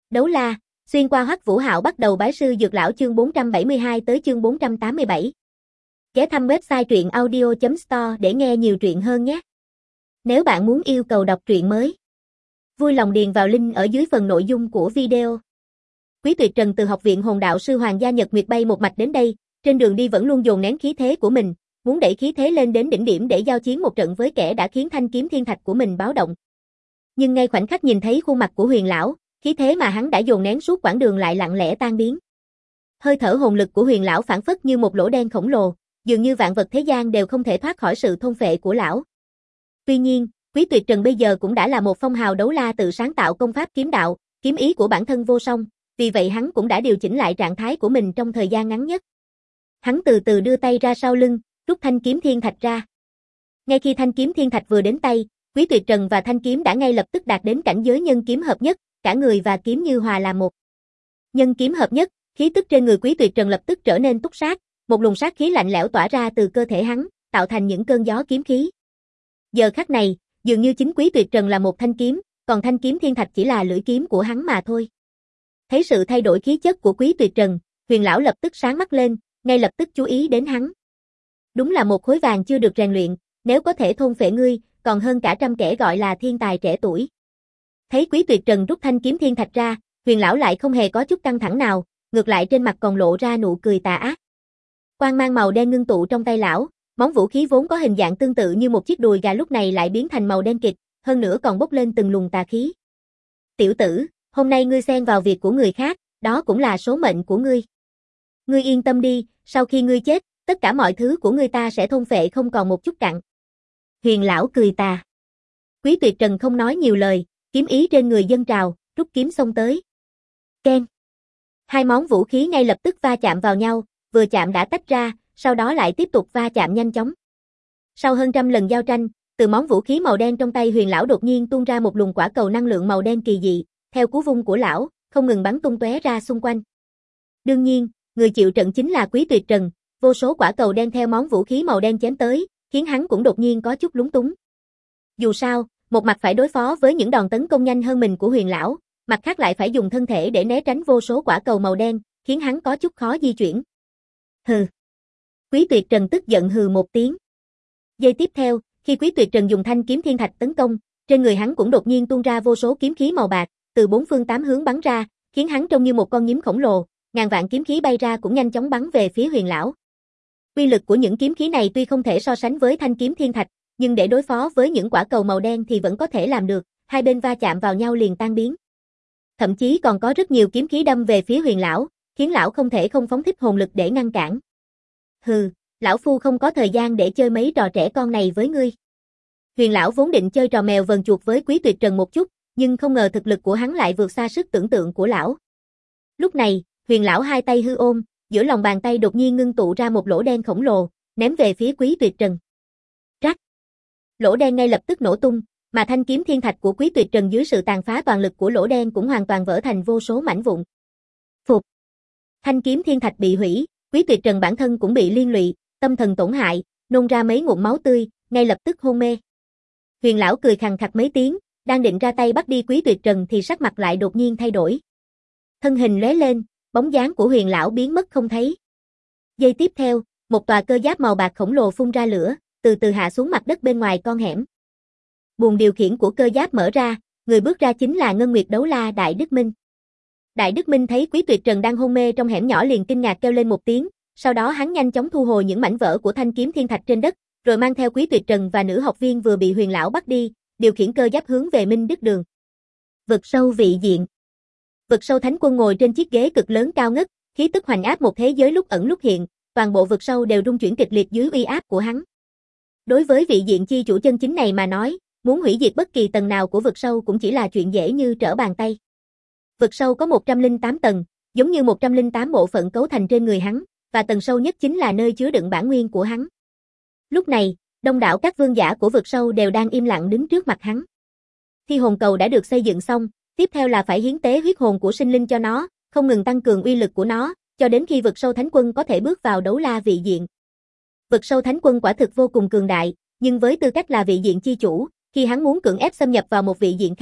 Đấu la, xuyên qua Hoắc Vũ Hạo bắt đầu bái sư dược lão chương 472 tới chương 487. Ghé thăm website truyện audio.store để nghe nhiều truyện hơn nhé. Nếu bạn muốn yêu cầu đọc truyện mới, vui lòng điền vào link ở dưới phần nội dung của video. Quý Tuyệt Trần từ học viện Hồn Đạo sư Hoàng gia Nhật Nguyệt bay một mạch đến đây, trên đường đi vẫn luôn dồn nén khí thế của mình, muốn đẩy khí thế lên đến đỉnh điểm để giao chiến một trận với kẻ đã khiến thanh kiếm thiên thạch của mình báo động. Nhưng ngay khoảnh khắc nhìn thấy khuôn mặt của Huyền lão, khí thế mà hắn đã dồn nén suốt quãng đường lại lặng lẽ tan biến. Hơi thở hồn lực của Huyền lão phảng phất như một lỗ đen khổng lồ, dường như vạn vật thế gian đều không thể thoát khỏi sự thôn phệ của lão. Tuy nhiên, Quý Tuyệt Trần bây giờ cũng đã là một phong hào đấu la tự sáng tạo công pháp kiếm đạo, kiếm ý của bản thân vô song, vì vậy hắn cũng đã điều chỉnh lại trạng thái của mình trong thời gian ngắn nhất. Hắn từ từ đưa tay ra sau lưng, rút thanh kiếm thiên thạch ra. Ngay khi thanh kiếm thiên thạch vừa đến tay, Quý Tuyệt Trần và thanh kiếm đã ngay lập tức đạt đến cảnh giới nhân kiếm hợp nhất, cả người và kiếm như hòa làm một. Nhân kiếm hợp nhất, khí tức trên người Quý Tuyệt Trần lập tức trở nên túc sát, một luồng sát khí lạnh lẽo tỏa ra từ cơ thể hắn, tạo thành những cơn gió kiếm khí. Giờ khắc này, dường như chính Quý Tuyệt Trần là một thanh kiếm, còn thanh kiếm thiên thạch chỉ là lưỡi kiếm của hắn mà thôi. Thấy sự thay đổi khí chất của Quý Tuyệt Trần, Huyền lão lập tức sáng mắt lên, ngay lập tức chú ý đến hắn. Đúng là một khối vàng chưa được rèn luyện, nếu có thể thôn phệ ngươi, còn hơn cả trăm kẻ gọi là thiên tài trẻ tuổi. Thấy Quý Tuyệt Trần rút thanh kiếm thiên thạch ra, Huyền lão lại không hề có chút căng thẳng nào, ngược lại trên mặt còn lộ ra nụ cười tà ác. Quang mang màu đen ngưng tụ trong tay lão, món vũ khí vốn có hình dạng tương tự như một chiếc đùi gà lúc này lại biến thành màu đen kịt, hơn nữa còn bốc lên từng luồng tà khí. Tiểu tử, hôm nay ngươi xen vào việc của người khác, đó cũng là số mệnh của ngươi. Ngươi yên tâm đi, sau khi ngươi chết, tất cả mọi thứ của ngươi ta sẽ thôn phệ không còn một chút cặn. Huyền lão cười tà. Quý Tuyệt Trần không nói nhiều lời, kiếm ý trên người dâng trào, rút kiếm xông tới. Keng. Hai món vũ khí ngay lập tức va chạm vào nhau, vừa chạm đã tách ra, sau đó lại tiếp tục va chạm nhanh chóng. Sau hơn trăm lần giao tranh, từ món vũ khí màu đen trong tay Huyền lão đột nhiên tuôn ra một luồng quả cầu năng lượng màu đen kỳ dị, theo cú vung của lão, không ngừng bắn tung tóe ra xung quanh. Đương nhiên, người chịu trận chính là Quý Tuyệt Trần, vô số quả cầu đen theo món vũ khí màu đen chém tới, khiến hắn cũng đột nhiên có chút lúng túng. Dù sao, một mặt phải đối phó với những đòn tấn công nhanh hơn mình của Huyền lão, mặt khác lại phải dùng thân thể để né tránh vô số quả cầu màu đen, khiến hắn có chút khó di chuyển. Hừ. Quý Tuyệt Trần tức giận hừ một tiếng. Giây tiếp theo, khi Quý Tuyệt Trần dùng thanh kiếm thiên thạch tấn công, trên người hắn cũng đột nhiên tuôn ra vô số kiếm khí màu bạc, từ bốn phương tám hướng bắn ra, khiến hắn trông như một con nhím khổng lồ, ngàn vạn kiếm khí bay ra cũng nhanh chóng bắn về phía Huyền lão. Uy lực của những kiếm khí này tuy không thể so sánh với thanh kiếm thiên thạch, nhưng để đối phó với những quả cầu màu đen thì vẫn có thể làm được, hai bên va chạm vào nhau liền tan biến. Thậm chí còn có rất nhiều kiếm khí đâm về phía Huyền lão, khiến lão không thể không phóng thích hồn lực để ngăn cản. Hừ, lão phu không có thời gian để chơi mấy trò trẻ con này với ngươi. Huyền lão vốn định chơi trò mèo vờn chuột với Quý Tuyệt Trần một chút, nhưng không ngờ thực lực của hắn lại vượt xa sức tưởng tượng của lão. Lúc này, Huyền lão hai tay hư ôm, giữa lòng bàn tay đột nhiên ngưng tụ ra một lỗ đen khổng lồ, ném về phía Quý Tuyệt Trần. Rắc. Lỗ đen ngay lập tức nổ tung, mà thanh kiếm thiên thạch của Quý Tuyệt Trần dưới sự tàn phá toàn lực của lỗ đen cũng hoàn toàn vỡ thành vô số mảnh vụn. Phục. Thanh kiếm thiên thạch bị hủy, Quý Tuyệt Trần bản thân cũng bị liên lụy, tâm thần tổn hại, nôn ra mấy ngụm máu tươi, ngay lập tức hôn mê. Huyền lão cười khằng khặc mấy tiếng, đang định ra tay bắt đi Quý Tuyệt Trần thì sắc mặt lại đột nhiên thay đổi. Thân hình lóe lên, bóng dáng của Huyền lão biến mất không thấy. Giây tiếp theo, một tòa cơ giáp màu bạc khổng lồ phun ra lửa, từ từ hạ xuống mặt đất bên ngoài con hẻm. Buồng điều khiển của cơ giáp mở ra, người bước ra chính là Ngân Nguyệt đấu la Đại Đức Minh. Đại Đức Minh thấy Quý Tuyệt Trần đang hôn mê trong hẻm nhỏ liền kinh ngạc kêu lên một tiếng, sau đó hắn nhanh chóng thu hồi những mảnh vỡ của thanh kiếm thiên thạch trên đất, rồi mang theo Quý Tuyệt Trần và nữ học viên vừa bị Huyền lão bắt đi, điều khiển cơ giáp hướng về Minh Đức Đường. Vực sâu vị diện. Vực sâu thánh quân ngồi trên chiếc ghế cực lớn cao ngất, khí tức hoành áp một thế giới lúc ẩn lúc hiện, toàn bộ vực sâu đều rung chuyển kịch liệt dưới uy áp của hắn. Đối với vị diện chi chủ chân chính này mà nói, muốn hủy diệt bất kỳ tầng nào của vực sâu cũng chỉ là chuyện dễ như trở bàn tay. Vực sâu có 108 tầng, giống như 108 bộ phận cấu thành trên người hắn, và tầng sâu nhất chính là nơi chứa đựng bản nguyên của hắn. Lúc này, đông đảo các vương giả của vực sâu đều đang im lặng đứng trước mặt hắn. Khi hồn cầu đã được xây dựng xong, tiếp theo là phải hiến tế huyết hồn của sinh linh cho nó, không ngừng tăng cường uy lực của nó, cho đến khi vực sâu thánh quân có thể bước vào đấu la vị diện. Vực sâu thánh quân quả thực vô cùng cường đại, nhưng với tư cách là vị diện chi chủ, khi hắn muốn cưỡng ép xâm nhập vào một vị diện khác,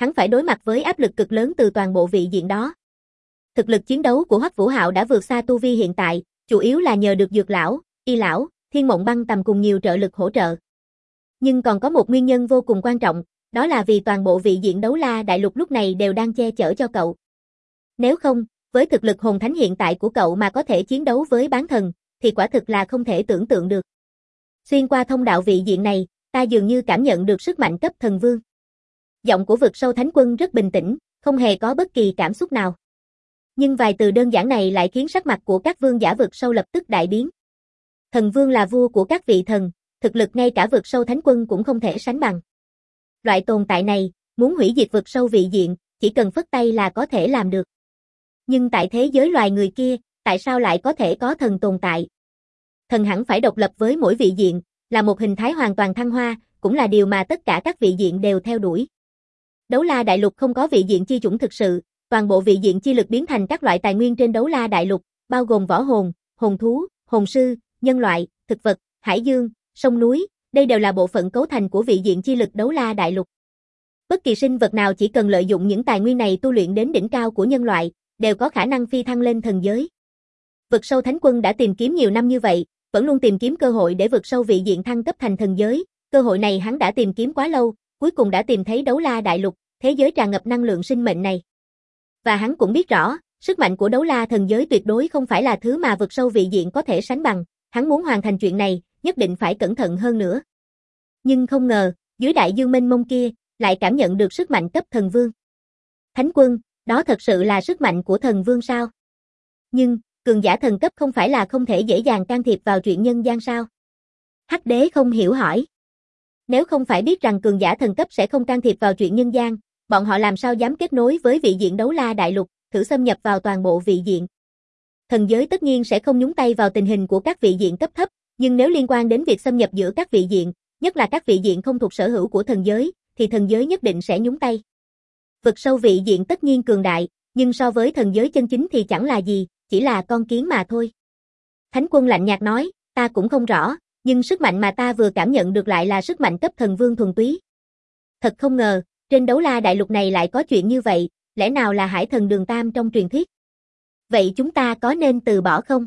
hắn phải đối mặt với áp lực cực lớn từ toàn bộ vị diện đó. Thực lực chiến đấu của Hoắc Vũ Hạo đã vượt xa tu vi hiện tại, chủ yếu là nhờ được Dược lão, Y lão, Thiên Mộng Băng Tầm cùng nhiều trợ lực hỗ trợ. Nhưng còn có một nguyên nhân vô cùng quan trọng, đó là vì toàn bộ vị diện Đấu La Đại Lục lúc này đều đang che chở cho cậu. Nếu không, với thực lực hồn thánh hiện tại của cậu mà có thể chiến đấu với bán thần, thì quả thực là không thể tưởng tượng được. Xuyên qua thông đạo vị diện này, ta dường như cảm nhận được sức mạnh cấp thần vương. Giọng của vực sâu thánh quân rất bình tĩnh, không hề có bất kỳ cảm xúc nào. Nhưng vài từ đơn giản này lại khiến sắc mặt của các vương giả vực sâu lập tức đại biến. Thần vương là vua của các vị thần, thực lực ngay cả vực sâu thánh quân cũng không thể sánh bằng. Loại tồn tại này, muốn hủy diệt vực sâu vị diện, chỉ cần phất tay là có thể làm được. Nhưng tại thế giới loài người kia, tại sao lại có thể có thần tồn tại? Thần hẳn phải độc lập với mỗi vị diện, là một hình thái hoàn toàn thăng hoa, cũng là điều mà tất cả các vị diện đều theo đuổi. Đấu La Đại Lục không có vị diện chi chủng thực sự, toàn bộ vị diện chi lực biến thành các loại tài nguyên trên Đấu La Đại Lục, bao gồm võ hồn, hồn thú, hồn sư, nhân loại, thực vật, hải dương, sông núi, đây đều là bộ phận cấu thành của vị diện chi lực Đấu La Đại Lục. Bất kỳ sinh vật nào chỉ cần lợi dụng những tài nguyên này tu luyện đến đỉnh cao của nhân loại, đều có khả năng phi thăng lên thần giới. Vực sâu thánh quân đã tìm kiếm nhiều năm như vậy, vẫn luôn tìm kiếm cơ hội để vực sâu vị diện thăng cấp thành thần giới, cơ hội này hắn đã tìm kiếm quá lâu, cuối cùng đã tìm thấy Đấu La Đại Lục, thế giới tràn ngập năng lượng sinh mệnh này. Và hắn cũng biết rõ, sức mạnh của Đấu La thần giới tuyệt đối không phải là thứ mà vực sâu vị diện có thể sánh bằng, hắn muốn hoàn thành chuyện này, nhất định phải cẩn thận hơn nữa. Nhưng không ngờ, dưới đại dương mênh mông kia, lại cảm nhận được sức mạnh cấp thần vương. Thánh quân, đó thật sự là sức mạnh của thần vương sao? Nhưng, cường giả thần cấp không phải là không thể dễ dàng can thiệp vào chuyện nhân gian sao? Hắc đế không hiểu hỏi. Nếu không phải biết rằng cường giả thần cấp sẽ không can thiệp vào chuyện nhân gian, bọn họ làm sao dám kết nối với vị diện Đấu La Đại Lục, thử xâm nhập vào toàn bộ vị diện. Thần giới tất nhiên sẽ không nhúng tay vào tình hình của các vị diện cấp thấp, nhưng nếu liên quan đến việc xâm nhập giữa các vị diện, nhất là các vị diện không thuộc sở hữu của thần giới, thì thần giới nhất định sẽ nhúng tay. Vực sâu vị diện tất nhiên cường đại, nhưng so với thần giới chân chính thì chẳng là gì, chỉ là con kiến mà thôi. Thánh quân lạnh nhạt nói, ta cũng không rõ, nhưng sức mạnh mà ta vừa cảm nhận được lại là sức mạnh cấp thần vương thuần túy. Thật không ngờ, trên Đấu La Đại Lục này lại có chuyện như vậy, lẽ nào là hải thần Đường Tam trong truyền thuyết? Vậy chúng ta có nên từ bỏ không?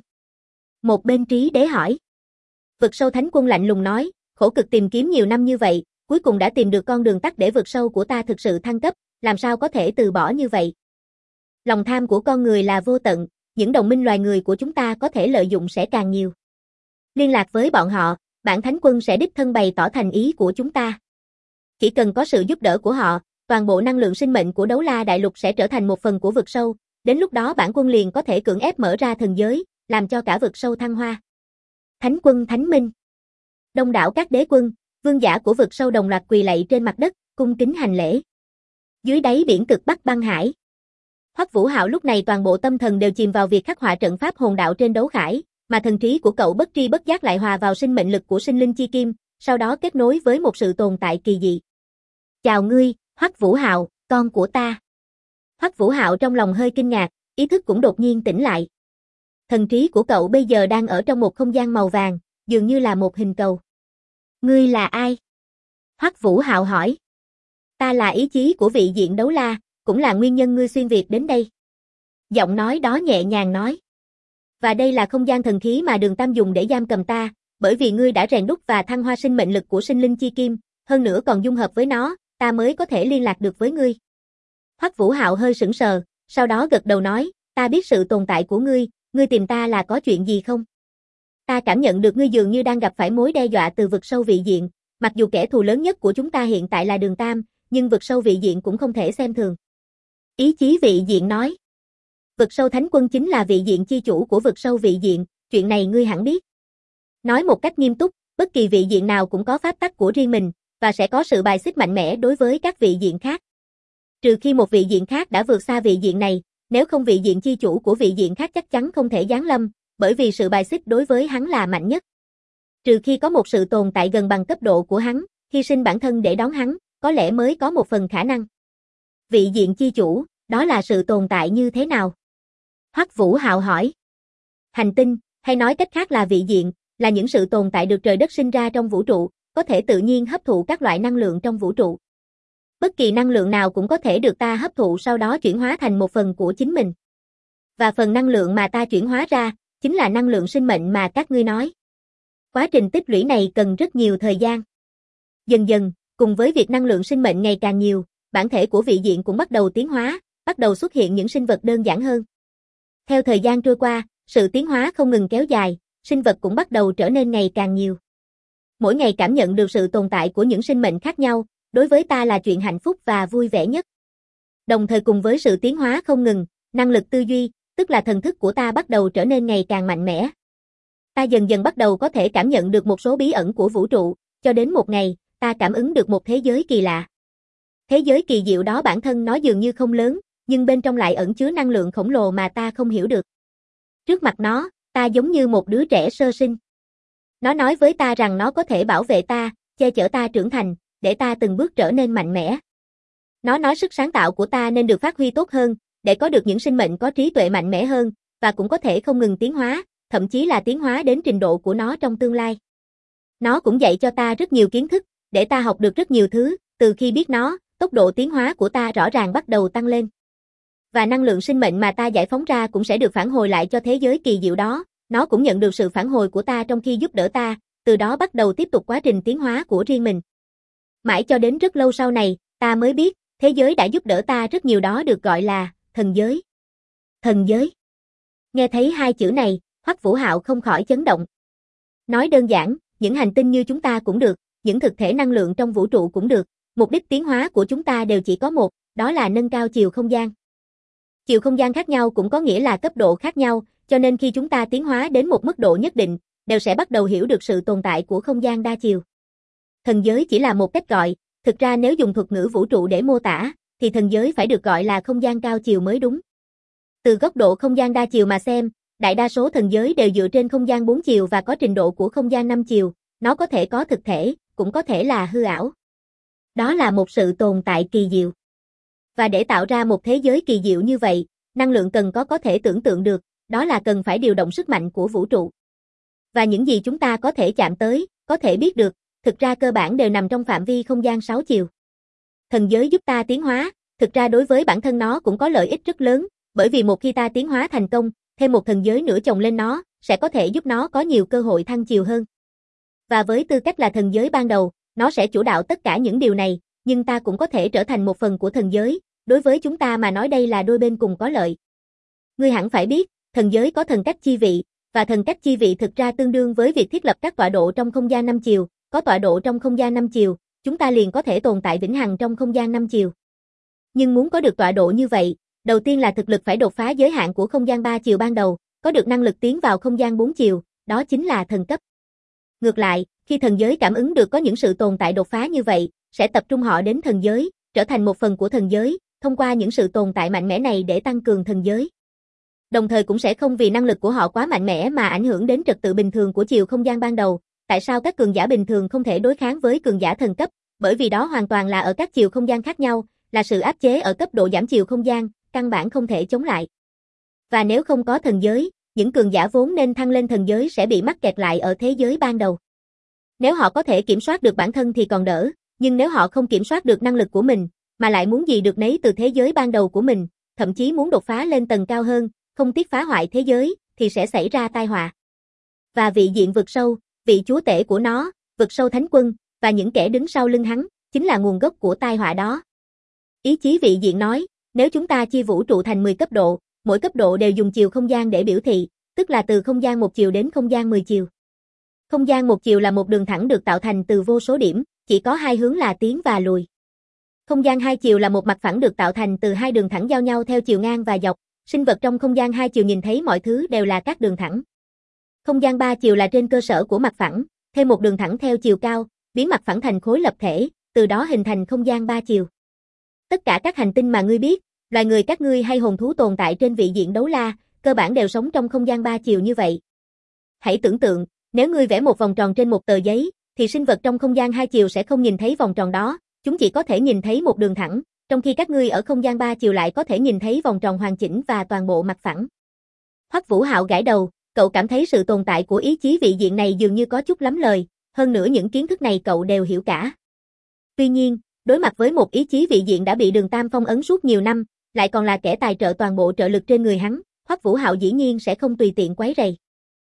Một bên trí đế hỏi. Vực sâu thánh quân lạnh lùng nói, khổ cực tìm kiếm nhiều năm như vậy, cuối cùng đã tìm được con đường tắt để vực sâu của ta thực sự thăng cấp, làm sao có thể từ bỏ như vậy? Lòng tham của con người là vô tận, những đồng minh loài người của chúng ta có thể lợi dụng sẽ càng nhiều. Liên lạc với bọn họ, bản thánh quân sẽ đích thân bày tỏ thành ý của chúng ta. Chỉ cần có sự giúp đỡ của họ, toàn bộ năng lượng sinh mệnh của Đấu La Đại Lục sẽ trở thành một phần của vực sâu, đến lúc đó bản quân liền có thể cưỡng ép mở ra thần giới, làm cho cả vực sâu thăng hoa. Thánh quân thánh minh. Đông đảo các đế quân, vương giả của vực sâu đồng loạt quỳ lạy trên mặt đất, cung kính hành lễ. Dưới đáy biển cực Bắc băng hải, Hoắc Vũ Hạo lúc này toàn bộ tâm thần đều chìm vào việc khắc họa trận pháp hồn đạo trên đấu khải, mà thần trí của cậu bất tri bất giác lại hòa vào sinh mệnh lực của sinh linh chi kim, sau đó kết nối với một sự tồn tại kỳ dị. Chào ngươi, Hoắc Vũ Hạo, con của ta. Hoắc Vũ Hạo trong lòng hơi kinh ngạc, ý thức cũng đột nhiên tỉnh lại. Thần trí của cậu bây giờ đang ở trong một không gian màu vàng, dường như là một hình cầu. Ngươi là ai? Hoắc Vũ Hạo hỏi. Ta là ý chí của vị diện Đấu La, cũng là nguyên nhân ngươi xuyên Việt đến đây. Giọng nói đó nhẹ nhàng nói. Và đây là không gian thần khí mà Đường Tam dùng để giam cầm ta, bởi vì ngươi đã rèn đúc và thăng hoa sinh mệnh lực của sinh linh chi kim, hơn nữa còn dung hợp với nó, ta mới có thể liên lạc được với ngươi. Hoắc Vũ Hạo hơi sững sờ, sau đó gật đầu nói, ta biết sự tồn tại của ngươi tìm ta là có chuyện gì không? Ta cảm nhận được ngươi dường như đang gặp phải mối đe dọa từ vực sâu vị diện, mặc dù kẻ thù lớn nhất của chúng ta hiện tại là Đường Tam, nhưng vực sâu vị diện cũng không thể xem thường. Ý chí vị diện nói. Vực sâu thánh quân chính là vị diện chi chủ của vực sâu vị diện, chuyện này ngươi hẳn biết. Nói một cách nghiêm túc, bất kỳ vị diện nào cũng có pháp tắc của riêng mình, và sẽ có sự bài xích mạnh mẽ đối với các vị diện khác. Trừ khi một vị diện khác đã vượt xa vị diện này, nếu không vị diện chi chủ của vị diện khác chắc chắn không thể giáng lâm, bởi vì sự bài xích đối với hắn là mạnh nhất. Trừ khi có một sự tồn tại gần bằng cấp độ của hắn, hy sinh bản thân để đón hắn, có lẽ mới có một phần khả năng. Vị diện chi chủ, đó là sự tồn tại như thế nào? Hoắc Vũ Hạo hỏi. Hành tinh, hay nói cách khác là vị diện, là những sự tồn tại được trời đất sinh ra trong vũ trụ, có thể tự nhiên hấp thụ các loại năng lượng trong vũ trụ. Bất kỳ năng lượng nào cũng có thể được ta hấp thụ sau đó chuyển hóa thành một phần của chính mình. Và phần năng lượng mà ta chuyển hóa ra, chính là năng lượng sinh mệnh mà các ngươi nói. Quá trình tích lũy này cần rất nhiều thời gian. Dần dần, cùng với việc năng lượng sinh mệnh ngày càng nhiều, bản thể của vị diện cũng bắt đầu tiến hóa, bắt đầu xuất hiện những sinh vật đơn giản hơn. Theo thời gian trôi qua, sự tiến hóa không ngừng kéo dài, sinh vật cũng bắt đầu trở nên ngày càng nhiều. Mỗi ngày cảm nhận được sự tồn tại của những sinh mệnh khác nhau, đối với ta là chuyện hạnh phúc và vui vẻ nhất. Đồng thời cùng với sự tiến hóa không ngừng, năng lực tư duy, tức là thần thức của ta bắt đầu trở nên ngày càng mạnh mẽ. Ta dần dần bắt đầu có thể cảm nhận được một số bí ẩn của vũ trụ, cho đến một ngày, ta cảm ứng được một thế giới kỳ lạ. Thế giới kỳ diệu đó bản thân nó dường như không lớn, nhưng bên trong lại ẩn chứa năng lượng khổng lồ mà ta không hiểu được. Trước mặt nó, ta giống như một đứa trẻ sơ sinh. Nó nói với ta rằng nó có thể bảo vệ ta, che chở ta trưởng thành, để ta từng bước trở nên mạnh mẽ. Nó nói sức sáng tạo của ta nên được phát huy tốt hơn, để có được những sinh mệnh có trí tuệ mạnh mẽ hơn, và cũng có thể không ngừng tiến hóa, thậm chí là tiến hóa đến trình độ của nó trong tương lai. Nó cũng dạy cho ta rất nhiều kiến thức, để ta học được rất nhiều thứ, từ khi biết nó, tốc độ tiến hóa của ta rõ ràng bắt đầu tăng lên. Và năng lượng sinh mệnh mà ta giải phóng ra cũng sẽ được phản hồi lại cho thế giới kỳ diệu đó, nó cũng nhận được sự phản hồi của ta trong khi giúp đỡ ta, từ đó bắt đầu tiếp tục quá trình tiến hóa của riêng mình. Mãi cho đến rất lâu sau này, ta mới biết, thế giới đã giúp đỡ ta rất nhiều đó được gọi là thần giới. Thần giới. Nghe thấy hai chữ này, Hoắc Vũ Hạo không khỏi chấn động. Nói đơn giản, những hành tinh như chúng ta cũng được, những thực thể năng lượng trong vũ trụ cũng được, mục đích tiến hóa của chúng ta đều chỉ có một, đó là nâng cao chiều không gian. Chiều không gian khác nhau cũng có nghĩa là cấp độ khác nhau, cho nên khi chúng ta tiến hóa đến một mức độ nhất định, đều sẽ bắt đầu hiểu được sự tồn tại của không gian đa chiều. Thần giới chỉ là một cách gọi, thực ra nếu dùng thuật ngữ vũ trụ để mô tả, thì thần giới phải được gọi là không gian cao chiều mới đúng. Từ góc độ không gian đa chiều mà xem, đại đa số thần giới đều dựa trên không gian 4 chiều và có trình độ của không gian 5 chiều, nó có thể có thực thể, cũng có thể là hư ảo. Đó là một sự tồn tại kỳ diệu. Và để tạo ra một thế giới kỳ diệu như vậy, năng lượng cần có thể tưởng tượng được, đó là cần phải điều động sức mạnh của vũ trụ. Và những gì chúng ta có thể chạm tới, có thể biết được, thực ra cơ bản đều nằm trong phạm vi không gian 6 chiều. Thần giới giúp ta tiến hóa, thực ra đối với bản thân nó cũng có lợi ích rất lớn, bởi vì một khi ta tiến hóa thành công, thêm một thần giới nữa chồng lên nó, sẽ có thể giúp nó có nhiều cơ hội thăng chiều hơn. Và với tư cách là thần giới ban đầu, nó sẽ chủ đạo tất cả những điều này, nhưng ta cũng có thể trở thành một phần của thần giới, đối với chúng ta mà nói đây là đôi bên cùng có lợi. Ngươi hẳn phải biết, thần giới có thần cách chi vị, và thần cách chi vị thực ra tương đương với việc thiết lập các tọa độ trong không gian 5 chiều, có tọa độ trong không gian 5 chiều, chúng ta liền có thể tồn tại vĩnh hằng trong không gian 5 chiều. Nhưng muốn có được tọa độ như vậy, đầu tiên là thực lực phải đột phá giới hạn của không gian 3 chiều ban đầu, có được năng lực tiến vào không gian 4 chiều, đó chính là thần cấp. Ngược lại, khi thần giới cảm ứng được có những sự tồn tại đột phá như vậy, sẽ tập trung họ đến thần giới, trở thành một phần của thần giới, thông qua những sự tồn tại mạnh mẽ này để tăng cường thần giới. Đồng thời cũng sẽ không vì năng lực của họ quá mạnh mẽ mà ảnh hưởng đến trật tự bình thường của chiều không gian ban đầu. Tại sao các cường giả bình thường không thể đối kháng với cường giả thần cấp? Bởi vì đó hoàn toàn là ở các chiều không gian khác nhau, là sự áp chế ở cấp độ giảm chiều không gian, căn bản không thể chống lại. Và nếu không có thần giới, những cường giả vốn nên thăng lên thần giới sẽ bị mắc kẹt lại ở thế giới ban đầu. Nếu họ có thể kiểm soát được bản thân thì còn đỡ, nhưng nếu họ không kiểm soát được năng lực của mình, mà lại muốn gì được nấy từ thế giới ban đầu của mình, thậm chí muốn đột phá lên tầng cao hơn, không tiếc phá hoại thế giới, thì sẽ xảy ra tai họa. Và vị diện vực sâu, vị chúa tể của nó, vực sâu thánh quân, và những kẻ đứng sau lưng hắn, chính là nguồn gốc của tai họa đó. Ý chí vị diện nói, nếu chúng ta chia vũ trụ thành 10 cấp độ, mỗi cấp độ đều dùng chiều không gian để biểu thị, tức là từ không gian 1 chiều đến không gian 10 chiều. Không gian 1 chiều là một đường thẳng được tạo thành từ vô số điểm, chỉ có hai hướng là tiến và lùi. Không gian 2 chiều là một mặt phẳng được tạo thành từ hai đường thẳng giao nhau theo chiều ngang và dọc, sinh vật trong không gian 2 chiều nhìn thấy mọi thứ đều là các đường thẳng. Không gian 3 chiều là trên cơ sở của mặt phẳng, thêm một đường thẳng theo chiều cao, biến mặt phẳng thành khối lập thể, từ đó hình thành không gian 3 chiều. Tất cả các hành tinh mà ngươi biết, loài người các ngươi hay hồn thú tồn tại trên vị diện đấu la, cơ bản đều sống trong không gian 3 chiều như vậy. Hãy tưởng tượng, nếu ngươi vẽ một vòng tròn trên một tờ giấy, thì sinh vật trong không gian 2 chiều sẽ không nhìn thấy vòng tròn đó, chúng chỉ có thể nhìn thấy một đường thẳng, trong khi các ngươi ở không gian 3 chiều lại có thể nhìn thấy vòng tròn hoàn chỉnh và toàn bộ mặt phẳng. Hoắc Vũ Hạo gãi đầu, cậu cảm thấy sự tồn tại của ý chí vị diện này dường như có chút lắm lời, hơn nữa những kiến thức này cậu đều hiểu cả. Tuy nhiên, Đối mặt với một ý chí vị diện đã bị Đường Tam phong ấn suốt nhiều năm, lại còn là kẻ tài trợ toàn bộ trợ lực trên người hắn, Hoắc Vũ Hạo dĩ nhiên sẽ không tùy tiện quấy rầy.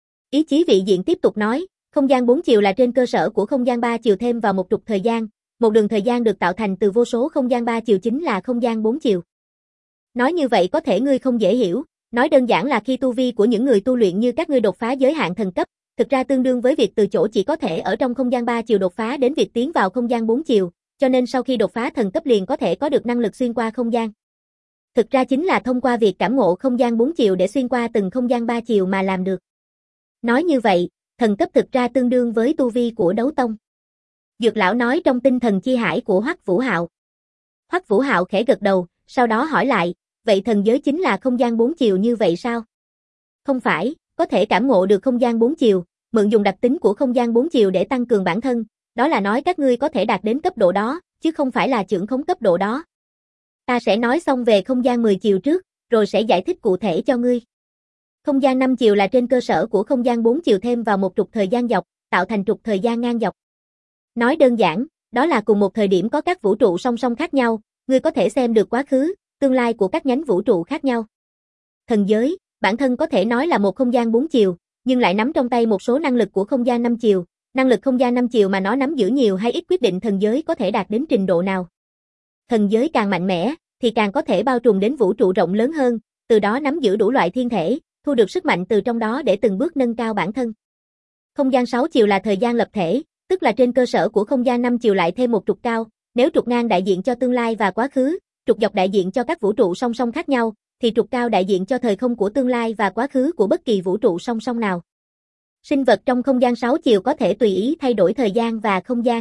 Ý chí vị diện tiếp tục nói, không gian 4 chiều là trên cơ sở của không gian 3 chiều thêm vào một trục thời gian, một đường thời gian được tạo thành từ vô số không gian 3 chiều chính là không gian 4 chiều. Nói như vậy có thể ngươi không dễ hiểu, nói đơn giản là khi tu vi của những người tu luyện như các ngươi đột phá giới hạn thần cấp, thực ra tương đương với việc từ chỗ chỉ có thể ở trong không gian 3 chiều đột phá đến việc tiến vào không gian 4 chiều, cho nên sau khi đột phá thần cấp liền có thể có được năng lực xuyên qua không gian. Thực ra chính là thông qua việc cảm ngộ không gian 4 chiều để xuyên qua từng không gian 3 chiều mà làm được. Nói như vậy, thần cấp thực ra tương đương với tu vi của đấu tông. Dược lão nói trong tinh thần chi hải của Hoắc Vũ Hạo. Hoắc Vũ Hạo khẽ gật đầu, sau đó hỏi lại, vậy thần giới chính là không gian 4 chiều như vậy sao? Không phải, có thể cảm ngộ được không gian 4 chiều, mượn dùng đặc tính của không gian 4 chiều để tăng cường bản thân, đó là nói các ngươi có thể đạt đến cấp độ đó, chứ không phải là chưởng khống cấp độ đó. Ta sẽ nói xong về không gian 10 chiều trước, rồi sẽ giải thích cụ thể cho ngươi. Không gian 5 chiều là trên cơ sở của không gian 4 chiều thêm vào một trục thời gian dọc, tạo thành trục thời gian ngang dọc. Nói đơn giản, đó là cùng một thời điểm có các vũ trụ song song khác nhau, ngươi có thể xem được quá khứ, tương lai của các nhánh vũ trụ khác nhau. Thần giới, bản thân có thể nói là một không gian 4 chiều, nhưng lại nắm trong tay một số năng lực của không gian 5 chiều, năng lực không gian 5 chiều mà nó nắm giữ nhiều hay ít quyết định thần giới có thể đạt đến trình độ nào. Thần giới càng mạnh mẽ, thì càng có thể bao trùm đến vũ trụ rộng lớn hơn, từ đó nắm giữ đủ loại thiên thể, thu được sức mạnh từ trong đó để từng bước nâng cao bản thân. Không gian 6 chiều là thời gian lập thể, tức là trên cơ sở của không gian 5 chiều lại thêm một trục cao, nếu trục ngang đại diện cho tương lai và quá khứ, trục dọc đại diện cho các vũ trụ song song khác nhau, thì trục cao đại diện cho thời không của tương lai và quá khứ của bất kỳ vũ trụ song song nào. Sinh vật trong không gian 6 chiều có thể tùy ý thay đổi thời gian và không gian.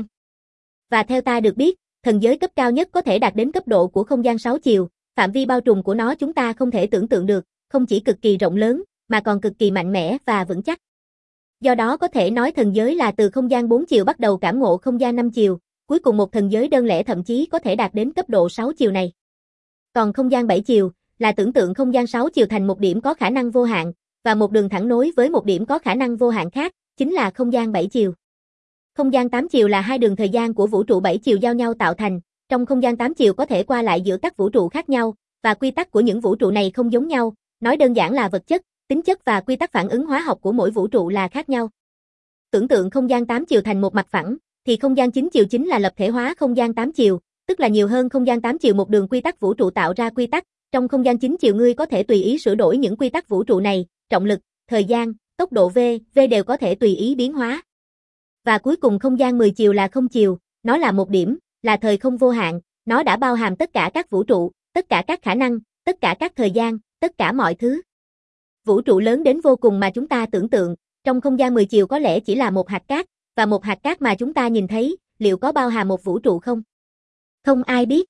Và theo ta được biết, thần giới cấp cao nhất có thể đạt đến cấp độ của không gian 6 chiều, phạm vi bao trùm của nó chúng ta không thể tưởng tượng được, không chỉ cực kỳ rộng lớn, mà còn cực kỳ mạnh mẽ và vững chắc. Do đó có thể nói thần giới là từ không gian 4 chiều bắt đầu cảm ngộ không gian 5 chiều, cuối cùng một thần giới đơn lẻ thậm chí có thể đạt đến cấp độ 6 chiều này. Còn không gian 7 chiều, là tưởng tượng không gian 6 chiều thành một điểm có khả năng vô hạn, và một đường thẳng nối với một điểm có khả năng vô hạn khác, chính là không gian 7 chiều. Không gian 8 chiều là hai đường thời gian của vũ trụ 7 chiều giao nhau tạo thành, trong không gian 8 chiều có thể qua lại giữa các vũ trụ khác nhau, và quy tắc của những vũ trụ này không giống nhau, nói đơn giản là vật chất, tính chất và quy tắc phản ứng hóa học của mỗi vũ trụ là khác nhau. Tưởng tượng không gian 8 chiều thành một mặt phẳng, thì không gian 9 chiều chính là lập thể hóa không gian 8 chiều, tức là nhiều hơn không gian 8 chiều một đường quy tắc vũ trụ tạo ra quy tắc, trong không gian 9 chiều ngươi có thể tùy ý sửa đổi những quy tắc vũ trụ này, trọng lực, thời gian, tốc độ v đều có thể tùy ý biến hóa. Và cuối cùng không gian 10 chiều là không chiều, nó là một điểm, là thời không vô hạn, nó đã bao hàm tất cả các vũ trụ, tất cả các khả năng, tất cả các thời gian, tất cả mọi thứ. Vũ trụ lớn đến vô cùng mà chúng ta tưởng tượng, trong không gian 10 chiều có lẽ chỉ là một hạt cát, và một hạt cát mà chúng ta nhìn thấy, liệu có bao hàm một vũ trụ không? Không ai biết.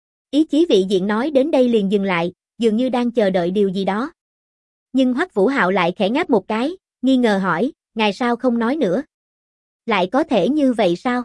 Ý chí vị diện nói đến đây liền dừng lại, dường như đang chờ đợi điều gì đó. Nhưng Hoắc Vũ Hạo lại khẽ ngáp một cái, nghi ngờ hỏi, ngài sao không nói nữa? Lại có thể như vậy sao?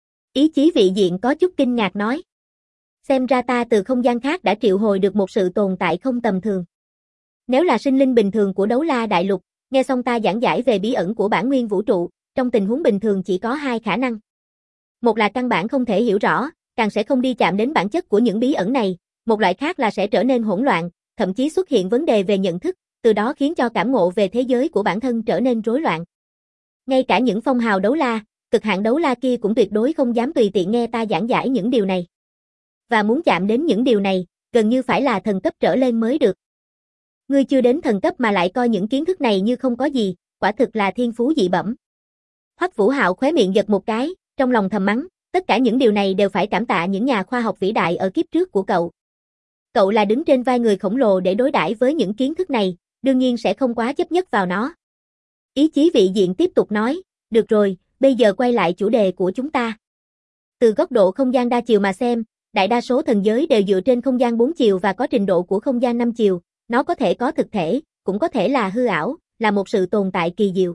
Ý chí vị diện có chút kinh ngạc nói. Xem ra ta từ không gian khác đã triệu hồi được một sự tồn tại không tầm thường. Nếu là sinh linh bình thường của Đấu La Đại Lục, nghe xong ta giảng giải về bí ẩn của bản nguyên vũ trụ, trong tình huống bình thường chỉ có hai khả năng. Một là căn bản không thể hiểu rõ, càng sẽ không đi chạm đến bản chất của những bí ẩn này, một loại khác là sẽ trở nên hỗn loạn, thậm chí xuất hiện vấn đề về nhận thức, từ đó khiến cho cảm ngộ về thế giới của bản thân trở nên rối loạn. Ngay cả những phong hào đấu la, cực hạn đấu la kia cũng tuyệt đối không dám tùy tiện nghe ta giảng giải những điều này. Và muốn chạm đến những điều này, gần như phải là thần cấp trở lên mới được. Ngươi chưa đến thần cấp mà lại coi những kiến thức này như không có gì, quả thực là thiên phú dị bẩm. Hoắc Vũ Hạo khóe miệng giật một cái, trong lòng thầm mắng, tất cả những điều này đều phải cảm tạ những nhà khoa học vĩ đại ở kiếp trước của cậu. Cậu là đứng trên vai người khổng lồ để đối đãi với những kiến thức này, đương nhiên sẽ không quá chấp nhất vào nó. Ý chí vị diện tiếp tục nói, được rồi, bây giờ quay lại chủ đề của chúng ta. Từ góc độ không gian đa chiều mà xem, đại đa số thần giới đều dựa trên không gian 4 chiều và có trình độ của không gian 5 chiều, nó có thể có thực thể, cũng có thể là hư ảo, là một sự tồn tại kỳ diệu.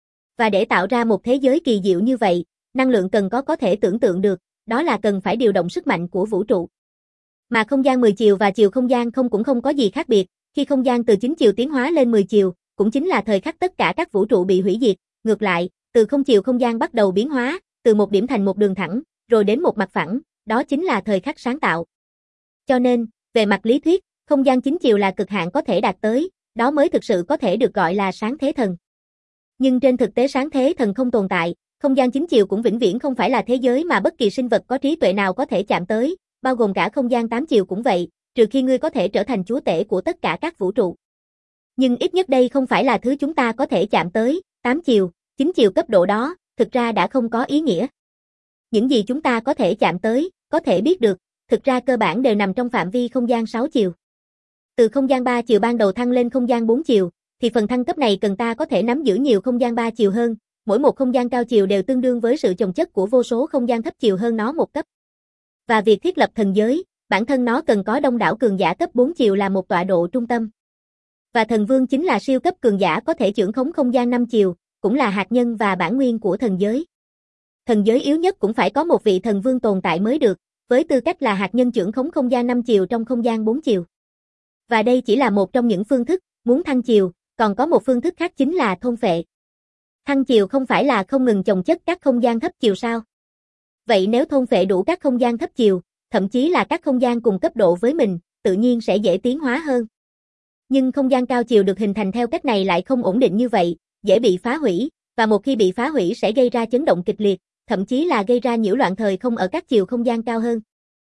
Và để tạo ra một thế giới kỳ diệu như vậy, năng lượng cần có thể tưởng tượng được, đó là cần phải điều động sức mạnh của vũ trụ. Mà không gian 10 chiều và chiều không gian không cũng không có gì khác biệt, khi không gian từ 9 chiều tiến hóa lên 10 chiều, cũng chính là thời khắc tất cả các vũ trụ bị hủy diệt, ngược lại, từ không chiều không gian bắt đầu biến hóa, từ một điểm thành một đường thẳng, rồi đến một mặt phẳng, đó chính là thời khắc sáng tạo. Cho nên, về mặt lý thuyết, không gian chính chiều là cực hạn có thể đạt tới, đó mới thực sự có thể được gọi là sáng thế thần. Nhưng trên thực tế sáng thế thần không tồn tại, không gian chính chiều cũng vĩnh viễn không phải là thế giới mà bất kỳ sinh vật có trí tuệ nào có thể chạm tới, bao gồm cả không gian 8 chiều cũng vậy, trừ khi ngươi có thể trở thành chúa tể của tất cả các vũ trụ. Nhưng ít nhất đây không phải là thứ chúng ta có thể chạm tới, 8 chiều, 9 chiều cấp độ đó, thực ra đã không có ý nghĩa. Những gì chúng ta có thể chạm tới, có thể biết được, thực ra cơ bản đều nằm trong phạm vi không gian 6 chiều. Từ không gian 3 chiều ban đầu thăng lên không gian 4 chiều, thì phần thăng cấp này cần ta có thể nắm giữ nhiều không gian 3 chiều hơn, mỗi một không gian cao chiều đều tương đương với sự chồng chất của vô số không gian thấp chiều hơn nó một cấp. Và việc thiết lập thần giới, bản thân nó cần có đông đảo cường giả cấp 4 chiều là một tọa độ trung tâm. Và thần vương chính là siêu cấp cường giả có thể chưởng khống không gian 5 chiều, cũng là hạt nhân và bản nguyên của thần giới. Thần giới yếu nhất cũng phải có một vị thần vương tồn tại mới được, với tư cách là hạt nhân chưởng khống không gian 5 chiều trong không gian 4 chiều. Và đây chỉ là một trong những phương thức, muốn thăng chiều, còn có một phương thức khác chính là thôn phệ. Thăng chiều không phải là không ngừng chồng chất các không gian thấp chiều sao? Vậy nếu thôn phệ đủ các không gian thấp chiều, thậm chí là các không gian cùng cấp độ với mình, tự nhiên sẽ dễ tiến hóa hơn. Nhưng không gian cao chiều được hình thành theo cách này lại không ổn định như vậy, dễ bị phá hủy, và một khi bị phá hủy sẽ gây ra chấn động kịch liệt, thậm chí là gây ra nhiễu loạn thời không ở các chiều không gian cao hơn.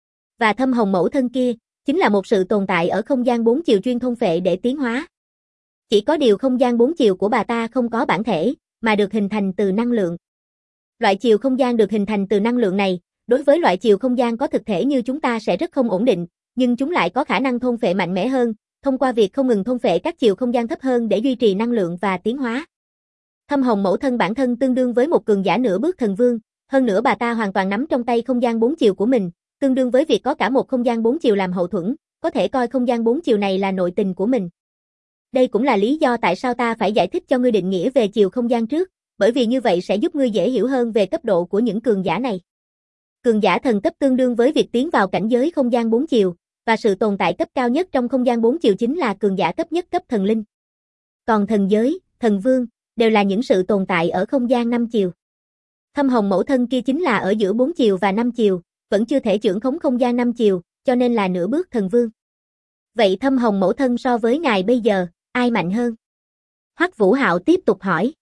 Và thâm hồng mẫu thân kia, chính là một sự tồn tại ở không gian 4 chiều chuyên thôn phệ để tiến hóa. Chỉ có điều không gian 4 chiều của bà ta không có bản thể, mà được hình thành từ năng lượng. Loại chiều không gian được hình thành từ năng lượng này, đối với loại chiều không gian có thực thể như chúng ta sẽ rất không ổn định, nhưng chúng lại có khả năng thôn phệ mạnh mẽ hơn, thông qua việc không ngừng thôn phệ các chiều không gian thấp hơn để duy trì năng lượng và tiến hóa. Thâm hồng mẫu thân bản thân tương đương với một cường giả nửa bước thần vương, hơn nữa bà ta hoàn toàn nắm trong tay không gian 4 chiều của mình, tương đương với việc có cả một không gian 4 chiều làm hậu thuẫn, có thể coi không gian 4 chiều này là nội tình của mình. Đây cũng là lý do tại sao ta phải giải thích cho ngươi định nghĩa về chiều không gian trước, bởi vì như vậy sẽ giúp ngươi dễ hiểu hơn về cấp độ của những cường giả này. Cường giả thần cấp tương đương với việc tiến vào cảnh giới không gian 4 chiều, và sự tồn tại cấp cao nhất trong không gian 4 chiều chính là cường giả cấp nhất cấp thần linh. Còn thần giới, thần vương, đều là những sự tồn tại ở không gian 5 chiều. Thâm hồng mẫu thân kia chính là ở giữa 4 chiều và 5 chiều, vẫn chưa thể chưởng khống không gian 5 chiều, cho nên là nửa bước thần vương. Vậy thâm hồng mẫu thân so với ngài bây giờ, ai mạnh hơn? Hoắc Vũ Hạo tiếp tục hỏi.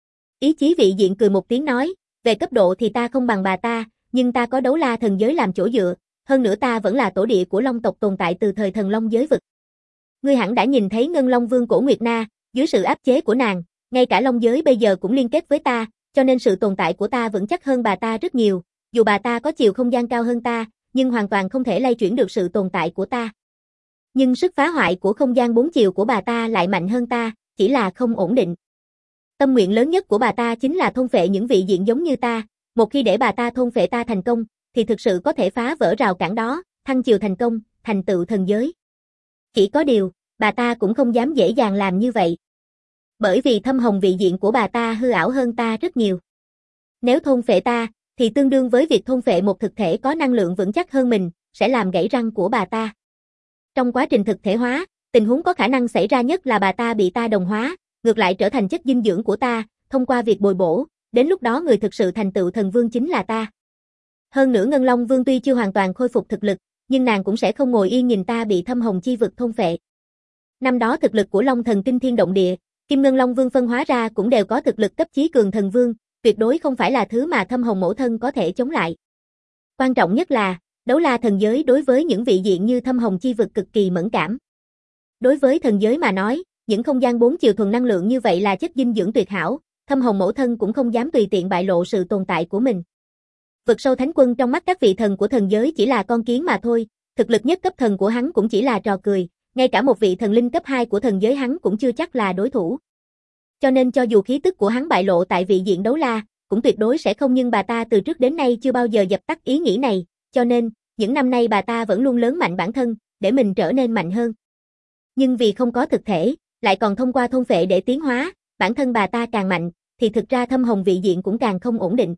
Ý chí vị diện cười một tiếng nói, về cấp độ thì ta không bằng bà ta, nhưng ta có đấu la thần giới làm chỗ dựa, hơn nữa ta vẫn là tổ địa của Long tộc tồn tại từ thời thần Long giới vực. Ngươi hẳn đã nhìn thấy Ngân Long Vương Cổ Nguyệt Na, dưới sự áp chế của nàng, ngay cả Long giới bây giờ cũng liên kết với ta, cho nên sự tồn tại của ta vững chắc hơn bà ta rất nhiều, dù bà ta có chiều không gian cao hơn ta, nhưng hoàn toàn không thể lay chuyển được sự tồn tại của ta. Nhưng sức phá hoại của không gian 4 chiều của bà ta lại mạnh hơn ta, chỉ là không ổn định. Tâm nguyện lớn nhất của bà ta chính là thôn phệ những vị diện giống như ta, một khi để bà ta thôn phệ ta thành công, thì thực sự có thể phá vỡ rào cản đó, thăng chiều thành công, thành tựu thần giới. Chỉ có điều, bà ta cũng không dám dễ dàng làm như vậy. Bởi vì thâm hồng vị diện của bà ta hư ảo hơn ta rất nhiều. Nếu thôn phệ ta, thì tương đương với việc thôn phệ một thực thể có năng lượng vững chắc hơn mình, sẽ làm gãy răng của bà ta. Trong quá trình thực thể hóa, tình huống có khả năng xảy ra nhất là bà ta bị ta đồng hóa, ngược lại trở thành chất dinh dưỡng của ta, thông qua việc bồi bổ, đến lúc đó người thực sự thành tựu thần vương chính là ta. Hơn nữa Ngân Long Vương tuy chưa hoàn toàn khôi phục thực lực, nhưng nàng cũng sẽ không ngồi yên nhìn ta bị thâm hồng chi vực thôn phệ. Năm đó thực lực của Long thần kinh thiên động địa, Kim Ngân Long Vương phân hóa ra cũng đều có thực lực cấp chí cường thần vương, tuyệt đối không phải là thứ mà thâm hồng mẫu thân có thể chống lại. Quan trọng nhất là, đấu la thần giới đối với những vị diện như thâm hồng chi vực cực kỳ mẫn cảm. Đối với thần giới mà nói, những không gian 4 chiều thuần năng lượng như vậy là chất dinh dưỡng tuyệt hảo, thâm hồng mẫu thân cũng không dám tùy tiện bại lộ sự tồn tại của mình. Vực sâu thánh quân trong mắt các vị thần của thần giới chỉ là con kiến mà thôi, thực lực nhất cấp thần của hắn cũng chỉ là trò cười, ngay cả một vị thần linh cấp 2 của thần giới hắn cũng chưa chắc là đối thủ. Cho nên cho dù khí tức của hắn bại lộ tại vị diện đấu la, cũng tuyệt đối sẽ không, nhưng bà ta từ trước đến nay chưa bao giờ dập tắt ý nghĩ này, cho nên, những năm nay bà ta vẫn luôn lớn mạnh bản thân, để mình trở nên mạnh hơn. Nhưng vì không có thực thể, lại còn thông qua thôn phệ để tiến hóa, bản thân bà ta càng mạnh, thì thực ra thâm hồng vị diện cũng càng không ổn định.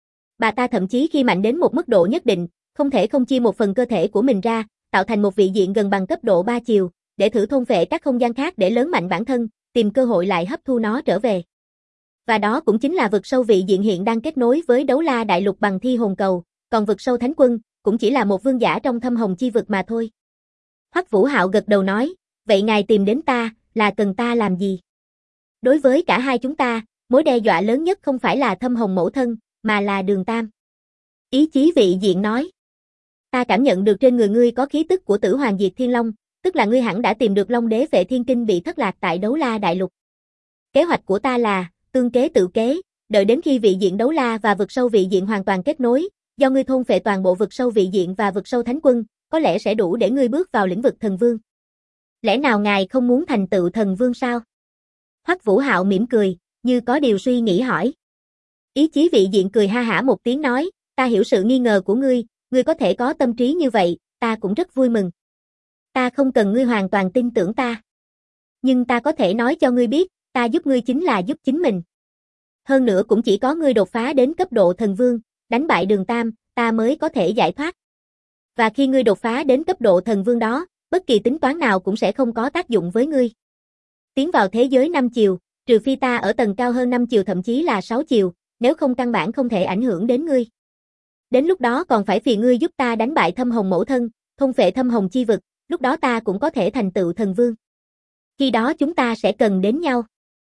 Bà ta thậm chí khi mạnh đến một mức độ nhất định, không thể không chia một phần cơ thể của mình ra, tạo thành một vị diện gần bằng cấp độ 3 chiều, để thử thôn phệ các không gian khác để lớn mạnh bản thân, tìm cơ hội lại hấp thu nó trở về. Và đó cũng chính là vực sâu vị diện hiện đang kết nối với đấu la đại lục bằng thi hồn cầu, còn vực sâu thánh quân cũng chỉ là một vương giả trong thâm hồng chi vực mà thôi. Hoắc Vũ Hạo gật đầu nói, vậy ngài tìm đến ta, là cần ta làm gì? Đối với cả hai chúng ta, mối đe dọa lớn nhất không phải là thâm hồng mẫu thân, mà là Đường Tam. Ý chí vị diện nói. Ta cảm nhận được trên người ngươi có khí tức của Tử Hoàng Diệt Thiên Long, tức là ngươi hẳn đã tìm được Long Đế Phệ Thiên Kinh bị thất lạc tại Đấu La Đại Lục. Kế hoạch của ta là, tương kế tự kế, đợi đến khi vị diện Đấu La và vực sâu vị diện hoàn toàn kết nối, do ngươi thôn phệ toàn bộ vực sâu vị diện và vực sâu thánh quân, có lẽ sẽ đủ để ngươi bước vào lĩnh vực thần vương. Lẽ nào ngài không muốn thành tựu thần vương sao? Hoắc Vũ Hạo mỉm cười, như có điều suy nghĩ hỏi. Ý chí vị diện cười ha hả một tiếng nói, ta hiểu sự nghi ngờ của ngươi có thể có tâm trí như vậy, ta cũng rất vui mừng. Ta không cần ngươi hoàn toàn tin tưởng ta. Nhưng ta có thể nói cho ngươi biết, ta giúp ngươi chính là giúp chính mình. Hơn nữa cũng chỉ có ngươi đột phá đến cấp độ thần vương, đánh bại Đường Tam, ta mới có thể giải thoát. Và khi ngươi đột phá đến cấp độ thần vương đó, bất kỳ tính toán nào cũng sẽ không có tác dụng với ngươi. Tiến vào thế giới 5 chiều, trừ phi ta ở tầng cao hơn 5 chiều thậm chí là 6 chiều, nếu không căn bản không thể ảnh hưởng đến ngươi. Đến lúc đó còn phải phiền ngươi giúp ta đánh bại thâm hồng mẫu thân, thôn phệ thâm hồng chi vực, lúc đó ta cũng có thể thành tựu thần vương. Khi đó chúng ta sẽ cần đến nhau.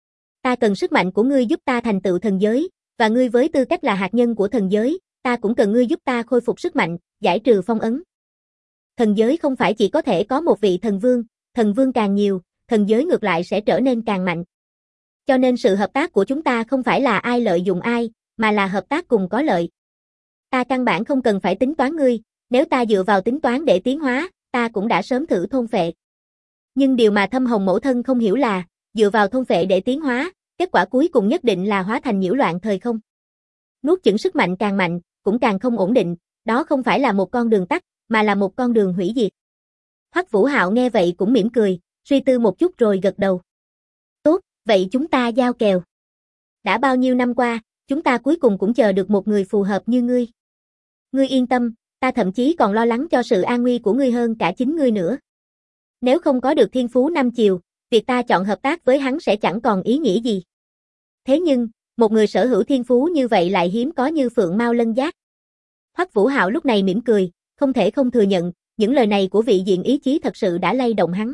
Ta cần sức mạnh của ngươi giúp ta thành tựu thần giới, và ngươi với tư cách là hạt nhân của thần giới, ta cũng cần ngươi giúp ta khôi phục sức mạnh, giải trừ phong ấn. Thần giới không phải chỉ có thể có một vị thần vương càng nhiều, thần giới ngược lại sẽ trở nên càng mạnh. Cho nên sự hợp tác của chúng ta không phải là ai lợi dụng ai, mà là hợp tác cùng có lợi. Ta căn bản không cần phải tính toán ngươi, nếu ta dựa vào tính toán để tiến hóa, ta cũng đã sớm thử thôn phệ. Nhưng điều mà thâm hồng mẫu thân không hiểu là, dựa vào thôn phệ để tiến hóa, kết quả cuối cùng nhất định là hóa thành nhiễu loạn thời không. Nuốt chửng sức mạnh càng mạnh, cũng càng không ổn định, đó không phải là một con đường tắt, mà là một con đường hủy diệt. Hoắc Vũ Hạo nghe vậy cũng mỉm cười, suy tư một chút rồi gật đầu. Tốt, vậy chúng ta giao kèo. Đã bao nhiêu năm qua, chúng ta cuối cùng cũng chờ được một người phù hợp như ngươi. Ngươi yên tâm, ta thậm chí còn lo lắng cho sự an nguy của ngươi hơn cả chính ngươi nữa. Nếu không có được thiên phú 5 chiều, việc ta chọn hợp tác với hắn sẽ chẳng còn ý nghĩa gì. Thế nhưng, một người sở hữu thiên phú như vậy lại hiếm có như Phượng Mao Lân Giác. Hoắc Vũ Hạo lúc này mỉm cười, không thể không thừa nhận, những lời này của vị diện ý chí thật sự đã lay động hắn.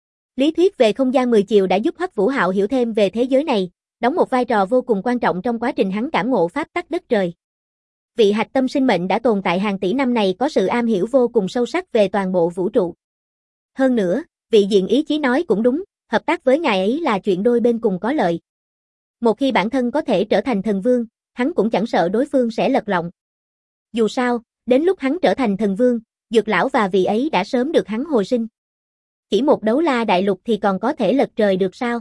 Lý thuyết về không gian 10 chiều đã giúp Hoắc Vũ Hạo hiểu thêm về thế giới này, đóng một vai trò vô cùng quan trọng trong quá trình hắn cảm ngộ pháp tắc đất trời. Vị hạch tâm sinh mệnh đã tồn tại hàng tỷ năm này có sự am hiểu vô cùng sâu sắc về toàn bộ vũ trụ. Hơn nữa, vị diện ý chí nói cũng đúng, hợp tác với ngài ấy là chuyện đôi bên cùng có lợi. Một khi bản thân có thể trở thành thần vương, hắn cũng chẳng sợ đối phương sẽ lật lọng. Dù sao, đến lúc hắn trở thành thần vương, Dược lão và vị ấy đã sớm được hắn hồi sinh. Chỉ một Đấu La Đại Lục thì còn có thể lật trời được sao?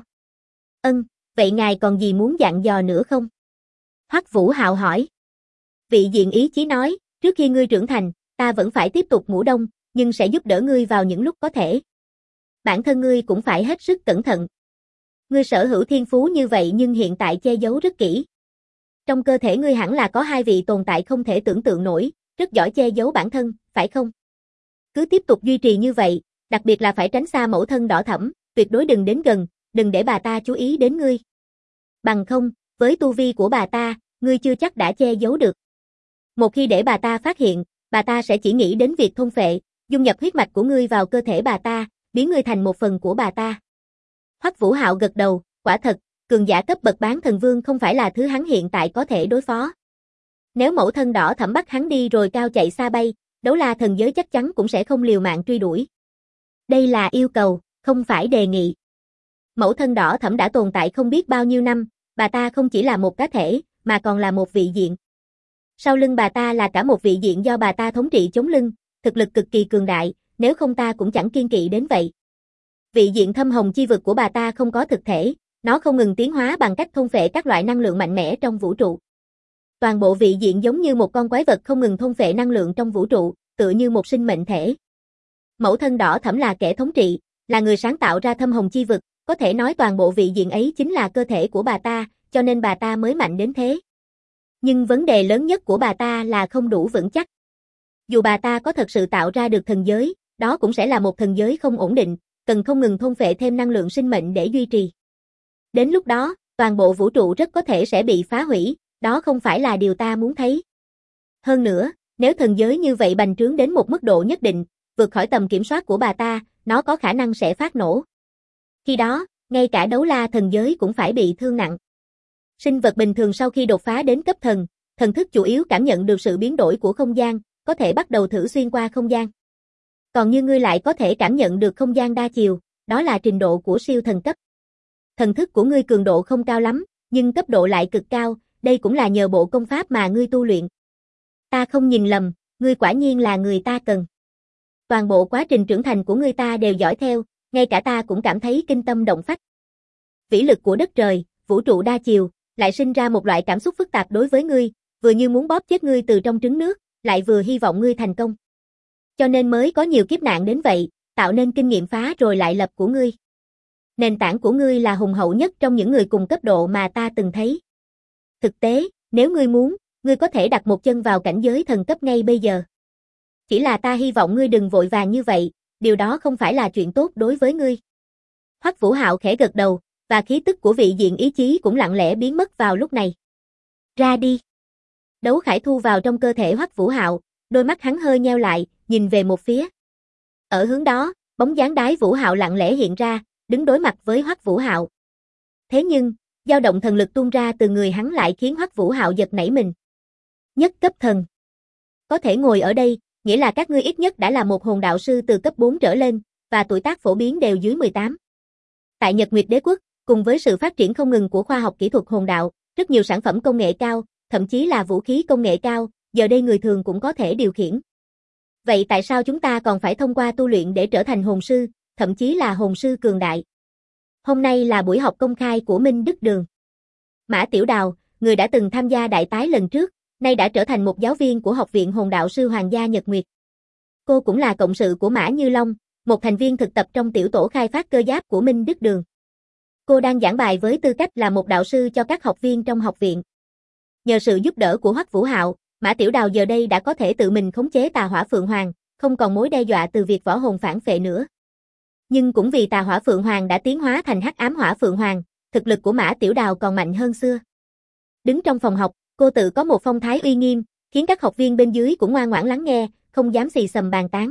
Vậy ngài còn gì muốn dặn dò nữa không? Hoắc Vũ Hạo hỏi. Vị diện ý chí nói, trước khi ngươi trưởng thành, ta vẫn phải tiếp tục ngủ đông, nhưng sẽ giúp đỡ ngươi vào những lúc có thể. Bản thân ngươi cũng phải hết sức cẩn thận. Ngươi sở hữu thiên phú như vậy nhưng hiện tại che giấu rất kỹ. Trong cơ thể ngươi hẳn là có hai vị tồn tại không thể tưởng tượng nổi, rất giỏi che giấu bản thân, phải không? Cứ tiếp tục duy trì như vậy, đặc biệt là phải tránh xa mẫu thân đỏ thẫm, tuyệt đối đừng đến gần, đừng để bà ta chú ý đến ngươi. Bằng không, với tu vi của bà ta, ngươi chưa chắc đã che giấu được. Một khi để bà ta phát hiện, bà ta sẽ chỉ nghĩ đến việc thôn phệ, dung nhập huyết mạch của ngươi vào cơ thể bà ta, biến ngươi thành một phần của bà ta. Hoắc Vũ Hạo gật đầu, quả thật, cường giả cấp bậc bán thần vương không phải là thứ hắn hiện tại có thể đối phó. Nếu mẫu thân đỏ thẫm bắt hắn đi rồi cao chạy xa bay, Đấu La thần giới chắc chắn cũng sẽ không liều mạng truy đuổi. Đây là yêu cầu, không phải đề nghị. Mẫu thân đỏ thẫm đã tồn tại không biết bao nhiêu năm, bà ta không chỉ là một cá thể, mà còn là một vị diện. Sau lưng bà ta là cả một vị diện do bà ta thống trị chống lưng, thực lực cực kỳ cường đại, nếu không ta cũng chẳng kiên kỵ đến vậy. Vị diện thâm hồng chi vực của bà ta không có thực thể, nó không ngừng tiến hóa bằng cách thôn phệ các loại năng lượng mạnh mẽ trong vũ trụ. Toàn bộ vị diện giống như một con quái vật không ngừng thôn phệ năng lượng trong vũ trụ, tựa như một sinh mệnh thể. Mẫu thân đỏ thẫm là kẻ thống trị, là người sáng tạo ra thâm hồng chi vực, có thể nói toàn bộ vị diện ấy chính là cơ thể của bà ta, cho nên bà ta mới mạnh đến thế. Nhưng vấn đề lớn nhất của bà ta là không đủ vững chắc. Dù bà ta có thật sự tạo ra được thần giới, đó cũng sẽ là một thần giới không ổn định, cần không ngừng thôn phệ thêm năng lượng sinh mệnh để duy trì. Đến lúc đó, toàn bộ vũ trụ rất có thể sẽ bị phá hủy, đó không phải là điều ta muốn thấy. Hơn nữa, Nếu thần giới như vậy bành trướng đến một mức độ nhất định, vượt khỏi tầm kiểm soát của bà ta, nó có khả năng sẽ phát nổ. Khi đó, ngay cả đấu la thần giới cũng phải bị thương nặng. Sinh vật bình thường sau khi đột phá đến cấp thần, thần thức chủ yếu cảm nhận được sự biến đổi của không gian, có thể bắt đầu thử xuyên qua không gian. Còn như ngươi lại có thể cảm nhận được không gian đa chiều, đó là trình độ của siêu thần cấp. Thần thức của ngươi cường độ không cao lắm, nhưng cấp độ lại cực cao, đây cũng là nhờ bộ công pháp mà ngươi tu luyện. Ta không nhìn lầm, ngươi quả nhiên là người ta cần. Toàn bộ quá trình trưởng thành của ngươi ta đều dõi theo, ngay cả ta cũng cảm thấy kinh tâm động phách. Vĩ lực của đất trời, vũ trụ đa chiều, lại sinh ra một loại cảm xúc phức tạp đối với ngươi, vừa như muốn bóp chết ngươi từ trong trứng nước, lại vừa hy vọng ngươi thành công. Cho nên mới có nhiều kiếp nạn đến vậy, tạo nên kinh nghiệm phá rồi lại lập của ngươi. Nền tảng của ngươi là hùng hậu nhất trong những người cùng cấp độ mà ta từng thấy. Thực tế, nếu ngươi muốn, ngươi có thể đặt một chân vào cảnh giới thần cấp ngay bây giờ. Chỉ là ta hy vọng ngươi đừng vội vàng như vậy, điều đó không phải là chuyện tốt đối với ngươi. Hoắc Vũ Hạo khẽ gật đầu, và khí tức của vị diện ý chí cũng lặng lẽ biến mất vào lúc này. Ra đi. Đấu khải thu vào trong cơ thể Hoắc Vũ Hạo, đôi mắt hắn hơi nheo lại, nhìn về một phía. Ở hướng đó, bóng dáng Đái Vũ Hạo lặng lẽ hiện ra, đứng đối mặt với Hoắc Vũ Hạo. Thế nhưng, dao động thần lực tuôn ra từ người hắn lại khiến Hoắc Vũ Hạo giật nảy mình. Nhất cấp thần. Có thể ngồi ở đây, nghĩa là các ngươi ít nhất đã là một hồn đạo sư từ cấp 4 trở lên, và tuổi tác phổ biến đều dưới 18. Tại Nhật Nguyệt Đế quốc, cùng với sự phát triển không ngừng của khoa học kỹ thuật hồn đạo, rất nhiều sản phẩm công nghệ cao, thậm chí là vũ khí công nghệ cao, giờ đây người thường cũng có thể điều khiển. Vậy tại sao chúng ta còn phải thông qua tu luyện để trở thành hồn sư, thậm chí là hồn sư cường đại? Hôm nay là buổi học công khai của Minh Đức Đường. Mã Tiểu Đào, người đã từng tham gia đại tái lần trước, nay đã trở thành một giáo viên của Học viện Hồn Đạo sư Hoàng gia Nhật Nguyệt. Cô cũng là cộng sự của Mã Như Long, một thành viên thực tập trong tiểu tổ khai phát cơ giáp của Minh Đức Đường. Cô đang giảng bài với tư cách là một đạo sư cho các học viên trong học viện. Nhờ sự giúp đỡ của Hoắc Vũ Hạo, Mã Tiểu Đào giờ đây đã có thể tự mình khống chế tà hỏa Phượng Hoàng, không còn mối đe dọa từ việc võ hồn phản phệ nữa. Nhưng cũng vì tà hỏa Phượng Hoàng đã tiến hóa thành hắc ám hỏa Phượng Hoàng, thực lực của Mã Tiểu Đào còn mạnh hơn xưa. Đứng trong phòng học, cô tự có một phong thái uy nghiêm, khiến các học viên bên dưới cũng ngoan ngoãn lắng nghe, không dám xì xầm bàn tán.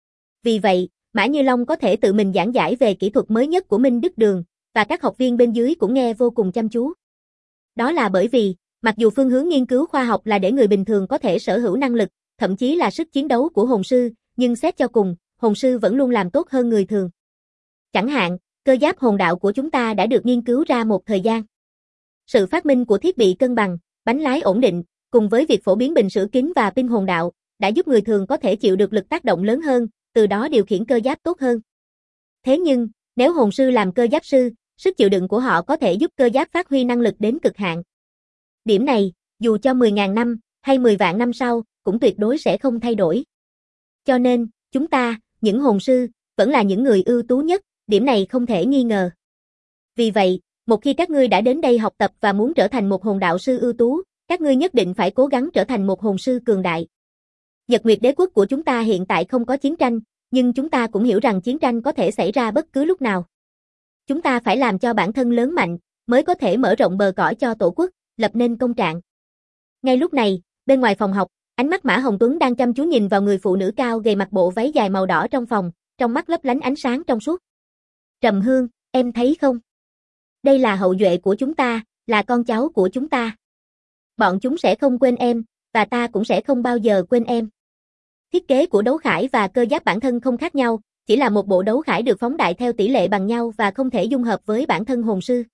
Vì vậy, Mã Như Long có thể tự mình giảng giải về kỹ thuật mới nhất của Minh Đức Đường, và các học viên bên dưới cũng nghe vô cùng chăm chú. Đó là bởi vì, mặc dù phương hướng nghiên cứu khoa học là để người bình thường có thể sở hữu năng lực, thậm chí là sức chiến đấu của hồn sư, nhưng xét cho cùng, hồn sư vẫn luôn làm tốt hơn người thường. Chẳng hạn, cơ giáp hồn đạo của chúng ta đã được nghiên cứu ra một thời gian. Sự phát minh của thiết bị cân bằng, bánh lái ổn định, cùng với việc phổ biến bình sửa kín và pin hồn đạo, đã giúp người thường có thể chịu được lực tác động lớn hơn, từ đó điều khiển cơ giáp tốt hơn. Thế nhưng, nếu hồn sư làm cơ giáp sư, sức chịu đựng của họ có thể giúp cơ giáp phát huy năng lực đến cực hạn. Điểm này, dù cho 10.000 năm, hay 10 vạn năm sau, cũng tuyệt đối sẽ không thay đổi. Cho nên, chúng ta, những hồn sư, vẫn là những người ưu tú nhất, điểm này không thể nghi ngờ. Vì vậy, một khi các ngươi đã đến đây học tập và muốn trở thành một hồn đạo sư ưu tú, các ngươi nhất định phải cố gắng trở thành một hồn sư cường đại. Nhật Nguyệt Đế quốc của chúng ta hiện tại không có chiến tranh, nhưng chúng ta cũng hiểu rằng chiến tranh có thể xảy ra bất cứ lúc nào. Chúng ta phải làm cho bản thân lớn mạnh, mới có thể mở rộng bờ cõi cho tổ quốc, lập nên công trạng. Ngay lúc này, bên ngoài phòng học, ánh mắt Mã Hồng Tuấn đang chăm chú nhìn vào người phụ nữ cao gầy mặc bộ váy dài màu đỏ trong phòng, trong mắt lấp lánh ánh sáng trong suốt. Trầm Hương, em thấy không? Đây là hậu duệ của chúng ta, là con cháu của chúng ta. Bọn chúng sẽ không quên em, và ta cũng sẽ không bao giờ quên em. Thiết kế của đấu khải và cơ giáp bản thân không khác nhau, chỉ là một bộ đấu khải được phóng đại theo tỷ lệ bằng nhau và không thể dung hợp với bản thân hồn sư.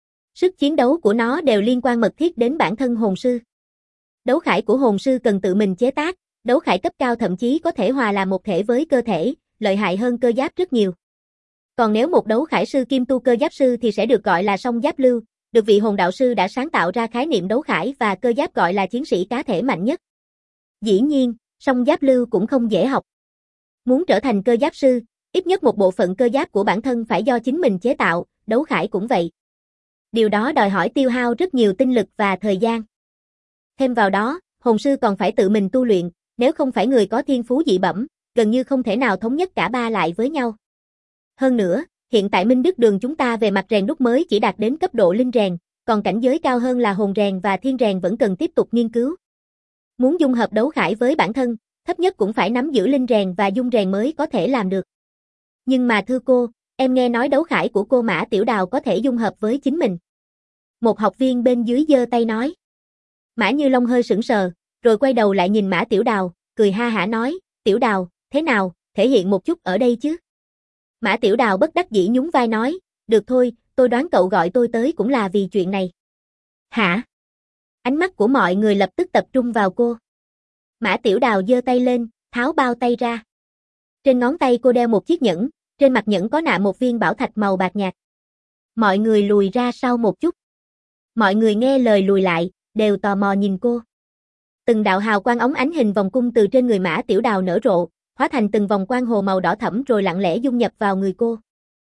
Sức chiến đấu của nó đều liên quan mật thiết đến bản thân hồn sư. Đấu khải của hồn sư cần tự mình chế tác, đấu khải cấp cao thậm chí có thể hòa làm một thể với cơ thể, lợi hại hơn cơ giáp rất nhiều. Còn nếu một đấu khải sư kim tu cơ giáp sư thì sẽ được gọi là song giáp lưu, được vị hồn đạo sư đã sáng tạo ra khái niệm đấu khải và cơ giáp gọi là chiến sĩ cá thể mạnh nhất. Dĩ nhiên, song giáp lưu cũng không dễ học. Muốn trở thành cơ giáp sư, ít nhất một bộ phận cơ giáp của bản thân phải do chính mình chế tạo, đấu khải cũng vậy. Điều đó đòi hỏi tiêu hao rất nhiều tinh lực và thời gian. Thêm vào đó, hồn sư còn phải tự mình tu luyện, nếu không phải người có thiên phú dị bẩm, gần như không thể nào thống nhất cả ba lại với nhau. Hơn nữa, hiện tại Minh Đức Đường chúng ta về mặt rèn đúc mới chỉ đạt đến cấp độ linh rèn, còn cảnh giới cao hơn là hồn rèn và thiên rèn vẫn cần tiếp tục nghiên cứu. Muốn dung hợp đấu khải với bản thân, thấp nhất cũng phải nắm giữ linh rèn và dung rèn mới có thể làm được. Nhưng mà thưa cô, em nghe nói đấu khải của cô Mã Tiểu Đào có thể dung hợp với chính mình. Một học viên bên dưới giơ tay nói. Mã Như Long hơi sững sờ, rồi quay đầu lại nhìn Mã Tiểu Đào, cười ha hả nói, Tiểu Đào, thế nào, thể hiện một chút ở đây chứ. Mã Tiểu Đào bất đắc dĩ nhún vai nói, được thôi, tôi đoán cậu gọi tôi tới cũng là vì chuyện này. Hả? Ánh mắt của mọi người lập tức tập trung vào cô. Mã Tiểu Đào giơ tay lên, tháo bao tay ra. Trên ngón tay cô đeo một chiếc nhẫn, trên mặt nhẫn có nạm một viên bảo thạch màu bạc nhạt. Mọi người lùi ra sau một chút. Mọi người nghe lời lùi lại, đều tò mò nhìn cô. Từng đạo hào quang óng ánh hình vòng cung từ trên người Mã Tiểu Đào nở rộ, hóa thành từng vòng quang hồ màu đỏ thẫm rồi lặng lẽ dung nhập vào người cô.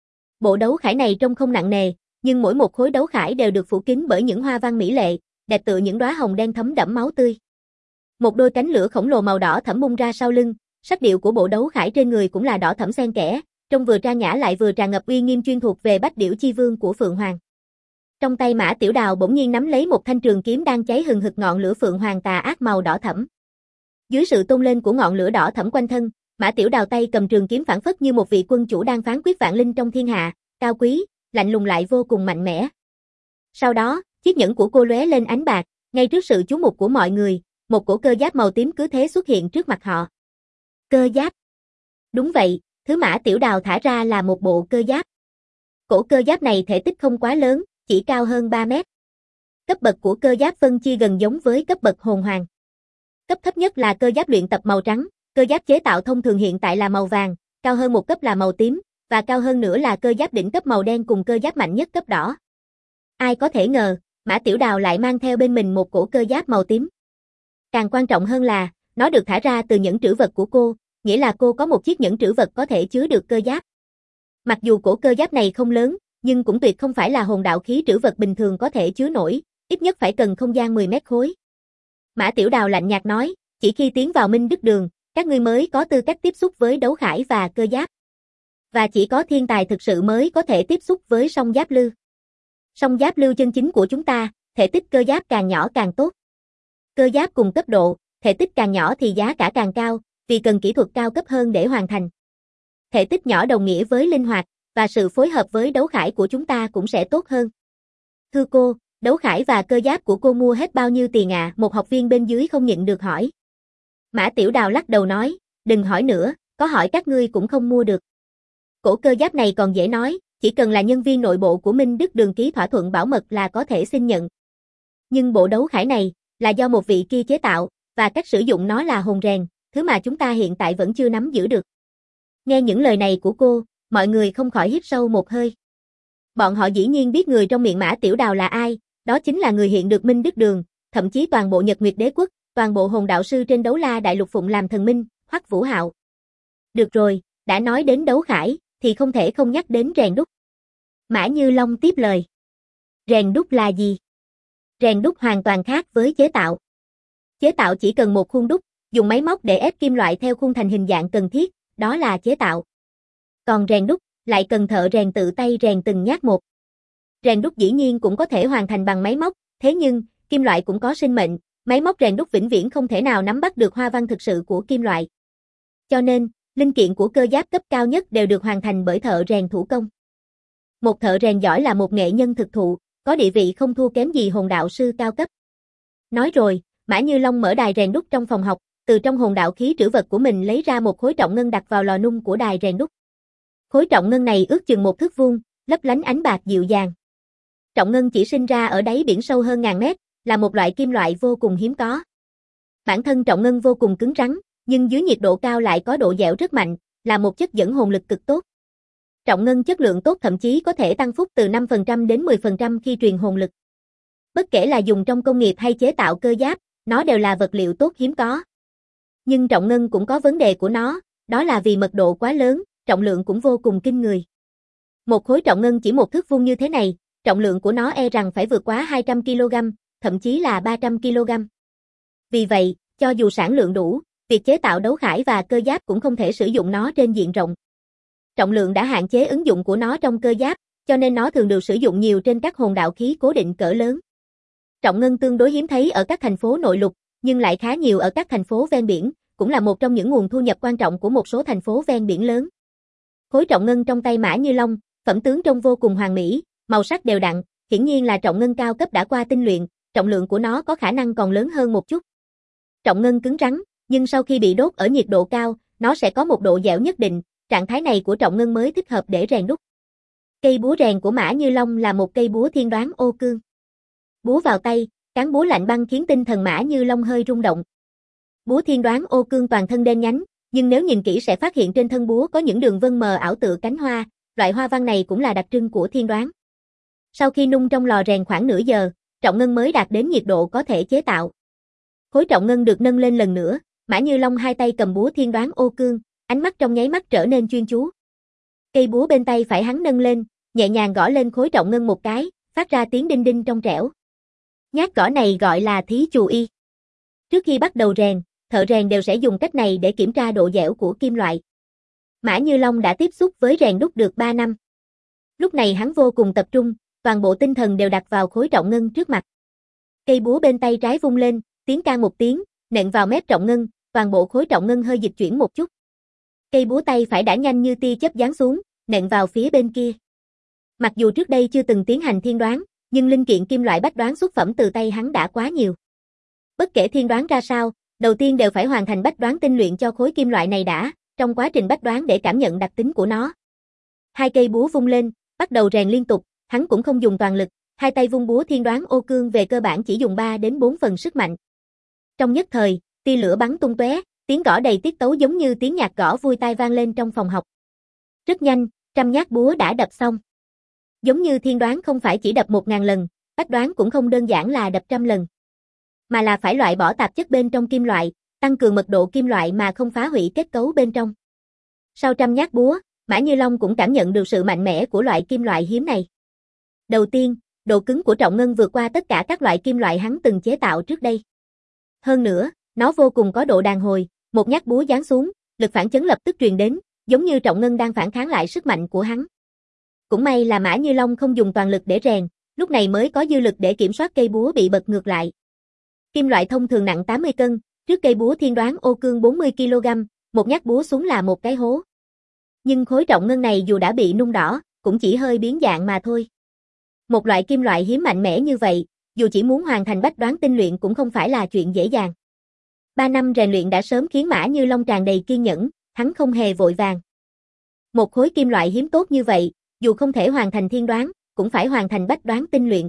Bộ đấu khải này trông không nặng nề, nhưng mỗi một khối đấu khải đều được phủ kín bởi những hoa văn mỹ lệ, đẹp tựa những đóa hồng đen thấm đẫm máu tươi. Một đôi cánh lửa khổng lồ màu đỏ thẫm bung ra sau lưng, sắc điệu của bộ đấu khải trên người cũng là đỏ thẫm xen kẽ, trông vừa trang nhã lại vừa tràn ngập uy nghiêm chuyên thuộc về Bách Điểu Chi Vương của Phượng Hoàng. Trong tay Mã Tiểu Đào bỗng nhiên nắm lấy một thanh trường kiếm đang cháy hừng hực ngọn lửa Phượng Hoàng tà ác màu đỏ thẫm. Dưới sự tôn lên của ngọn lửa đỏ thẫm quanh thân, Mã Tiểu Đào tay cầm trường kiếm phảng phất như một vị quân chủ đang phán quyết vạn linh trong thiên hạ, cao quý, lạnh lùng lại vô cùng mạnh mẽ. Sau đó, chiếc nhẫn của cô lóe lên ánh bạc, ngay trước sự chú mục của mọi người, một cổ cơ giáp màu tím cứ thế xuất hiện trước mặt họ. Cơ giáp. Đúng vậy, thứ Mã Tiểu Đào thả ra là một bộ cơ giáp. Cổ cơ giáp này thể tích không quá lớn, chỉ cao hơn 3 mét. Cấp bậc của cơ giáp phân chia gần giống với cấp bậc hồn hoàng. Cấp thấp nhất là cơ giáp luyện tập màu trắng, cơ giáp chế tạo thông thường hiện tại là màu vàng, cao hơn một cấp là màu tím, và cao hơn nữa là cơ giáp đỉnh cấp màu đen cùng cơ giáp mạnh nhất cấp đỏ. Ai có thể ngờ, Mã Tiểu Đào lại mang theo bên mình một cổ cơ giáp màu tím. Càng quan trọng hơn là, nó được thả ra từ nhẫn trữ vật của cô, nghĩa là cô có một chiếc nhẫn trữ vật có thể chứa được cơ giáp. Mặc dù cổ cơ giáp này không lớn, nhưng cũng tuyệt không phải là hồn đạo khí trữ vật bình thường có thể chứa nổi, ít nhất phải cần không gian 10 mét khối. Mã Tiểu Đào lạnh nhạt nói, chỉ khi tiến vào Minh Đức Đường, các ngươi mới có tư cách tiếp xúc với đấu khải và cơ giáp. Và chỉ có thiên tài thực sự mới có thể tiếp xúc với song giáp lư. Song giáp lưu chân chính của chúng ta, thể tích cơ giáp càng nhỏ càng tốt. Cơ giáp cùng cấp độ, thể tích càng nhỏ thì giá cả càng cao, vì cần kỹ thuật cao cấp hơn để hoàn thành. Thể tích nhỏ đồng nghĩa với linh hoạt, và sự phối hợp với đấu khải của chúng ta cũng sẽ tốt hơn. Thưa cô, đấu khải và cơ giáp của cô mua hết bao nhiêu tiền ạ? Một học viên bên dưới không nhịn được hỏi. Mã Tiểu Đào lắc đầu nói, đừng hỏi nữa, có hỏi các ngươi cũng không mua được. Cổ cơ giáp này còn dễ nói, chỉ cần là nhân viên nội bộ của Minh Đức Đường ký thỏa thuận bảo mật là có thể xin nhận. Nhưng bộ đấu khải này, là do một vị kia chế tạo, và cách sử dụng nó là hồn rèn, thứ mà chúng ta hiện tại vẫn chưa nắm giữ được. Nghe những lời này của cô, mọi người không khỏi hít sâu một hơi. Bọn họ dĩ nhiên biết người trong miệng Mã Tiểu Đào là ai, đó chính là người hiện được Minh Đức Đường, thậm chí toàn bộ Nhật Nguyệt Đế Quốc, toàn bộ hồn đạo sư trên Đấu La Đại Lục phụng làm thần minh, Hoắc Vũ Hạo. Được rồi, đã nói đến đấu khải, thì không thể không nhắc đến rèn đúc. Mã Như Long tiếp lời. Rèn đúc là gì? Rèn đúc hoàn toàn khác với chế tạo. Chế tạo chỉ cần một khuôn đúc, dùng máy móc để ép kim loại theo khuôn thành hình dạng cần thiết, đó là chế tạo. Còn rèn đúc, lại cần thợ rèn tự tay rèn từng nhát một. Rèn đúc dĩ nhiên cũng có thể hoàn thành bằng máy móc, thế nhưng, kim loại cũng có sinh mệnh, máy móc rèn đúc vĩnh viễn không thể nào nắm bắt được hoa văn thực sự của kim loại. Cho nên, linh kiện của cơ giáp cấp cao nhất đều được hoàn thành bởi thợ rèn thủ công. Một thợ rèn giỏi là một nghệ nhân thực thụ, có địa vị không thua kém gì hồn đạo sư cao cấp. Nói rồi, Mã Như Long mở đài rèn đúc trong phòng học, từ trong hồn đạo khí trữ vật của mình lấy ra một khối trọng ngân đặt vào lò nung của đài rèn đúc. Khối trọng ngân này ước chừng 1 thước vuông, lấp lánh ánh bạc dịu dàng. Trọng ngân chỉ sinh ra ở đáy biển sâu hơn ngàn mét, là một loại kim loại vô cùng hiếm có. Bản thân trọng ngân vô cùng cứng rắn, nhưng dưới nhiệt độ cao lại có độ dẻo rất mạnh, là một chất dẫn hồn lực cực tốt. Trọng ngân chất lượng tốt thậm chí có thể tăng phúc từ 5% đến 10% khi truyền hồn lực. Bất kể là dùng trong công nghiệp hay chế tạo cơ giáp, nó đều là vật liệu tốt hiếm có. Nhưng trọng ngân cũng có vấn đề của nó, đó là vì mật độ quá lớn, trọng lượng cũng vô cùng kinh người. Một khối trọng ngân chỉ 1 thước vuông như thế này, trọng lượng của nó e rằng phải vượt quá 200 kg, thậm chí là 300 kg. Vì vậy, cho dù sản lượng đủ, việc chế tạo đấu khải và cơ giáp cũng không thể sử dụng nó trên diện rộng. Trọng lượng đã hạn chế ứng dụng của nó trong cơ giáp, cho nên nó thường được sử dụng nhiều trên các hồn đạo khí cố định cỡ lớn. Trọng ngân tương đối hiếm thấy ở các thành phố nội lục, nhưng lại khá nhiều ở các thành phố ven biển, cũng là một trong những nguồn thu nhập quan trọng của một số thành phố ven biển lớn. Khối trọng ngân trong tay Mã Như Long, phẩm tướng trông vô cùng hoàn mỹ, màu sắc đều đặn, hiển nhiên là trọng ngân cao cấp đã qua tinh luyện, trọng lượng của nó có khả năng còn lớn hơn một chút. Trọng ngân cứng rắn, nhưng sau khi bị đốt ở nhiệt độ cao, nó sẽ có một độ dẻo nhất định, trạng thái này của trọng ngân mới thích hợp để rèn đúc. Cây búa rèn của Mã Như Long là một cây búa thiên đoán ô cương. Búa vào tay, cán búa lạnh băng khiến tinh thần Mã Như Long hơi rung động. Búa thiên đoán ô cương toàn thân đen nhánh, nhưng nếu nhìn kỹ sẽ phát hiện trên thân búa có những đường vân mờ ảo tựa cánh hoa, loại hoa văn này cũng là đặc trưng của thiên đoán. Sau khi nung trong lò rèn khoảng nửa giờ, trọng ngân mới đạt đến nhiệt độ có thể chế tạo. Khối trọng ngân được nâng lên lần nữa, Mã Như Long hai tay cầm búa thiên đoán ô cương, ánh mắt trong nháy mắt trở nên chuyên chú. Cây búa bên tay phải hắn nâng lên, nhẹ nhàng gõ lên khối trọng ngân một cái, phát ra tiếng đinh đinh trong trẻo. Nhát gõ này gọi là thí chù y. Trước khi bắt đầu rèn, thợ rèn đều sẽ dùng cách này để kiểm tra độ dẻo của kim loại. Mã Như Long đã tiếp xúc với rèn đúc được 3 năm. Lúc này hắn vô cùng tập trung, toàn bộ tinh thần đều đặt vào khối trọng ngân trước mặt. Cây búa bên tay trái vung lên, tiếng can một tiếng, nện vào mép trọng ngân, toàn bộ khối trọng ngân hơi dịch chuyển một chút. Cây búa tay phải đã nhanh như tia chớp giáng xuống, nện vào phía bên kia. Mặc dù trước đây chưa từng tiến hành thiên đoán, nhưng linh kiện kim loại bách đoán xuất phẩm từ tay hắn đã quá nhiều. Bất kể thiên đoán ra sao, đầu tiên đều phải hoàn thành bách đoán tinh luyện cho khối kim loại này đã, trong quá trình bách đoán để cảm nhận đặc tính của nó. Hai cây búa vung lên, bắt đầu rèn liên tục, hắn cũng không dùng toàn lực, hai tay vung búa thiên đoán ô cương về cơ bản chỉ dùng 3 đến 4 phần sức mạnh. Trong nhất thời, tia lửa bắn tung tóe, tiếng gõ đầy tiết tấu giống như tiếng nhạc gõ vui tai vang lên trong phòng học. Rất nhanh, trăm nhát búa đã đập xong. Giống như thiên đoán không phải chỉ đập 1000 lần, bách đoán cũng không đơn giản là đập 100 lần, mà là phải loại bỏ tạp chất bên trong kim loại, tăng cường mật độ kim loại mà không phá hủy kết cấu bên trong. Sau trăm nhát búa, Mã Như Long cũng cảm nhận được sự mạnh mẽ của loại kim loại hiếm này. Đầu tiên, độ cứng của trọng ngân vượt qua tất cả các loại kim loại hắn từng chế tạo trước đây. Hơn nữa, nó vô cùng có độ đàn hồi, một nhát búa giáng xuống, lực phản chấn lập tức truyền đến, giống như trọng ngân đang phản kháng lại sức mạnh của hắn. Cũng may là Mã Như Long không dùng toàn lực để rèn, lúc này mới có dư lực để kiểm soát cây búa bị bật ngược lại. Kim loại thông thường nặng 80 cân, trước cây búa thiên đoán ô cương 40 kg, một nhát búa xuống là một cái hố. Nhưng khối trọng ngân này dù đã bị nung đỏ, cũng chỉ hơi biến dạng mà thôi. Một loại kim loại hiếm mạnh mẽ như vậy, dù chỉ muốn hoàn thành bách đoán tinh luyện cũng không phải là chuyện dễ dàng. 3 năm rèn luyện đã sớm khiến Mã Như Long tràn đầy kiên nhẫn, hắn không hề vội vàng. Một khối kim loại hiếm tốt như vậy, dù không thể hoàn thành thiên đoán, cũng phải hoàn thành bách đoán tinh luyện.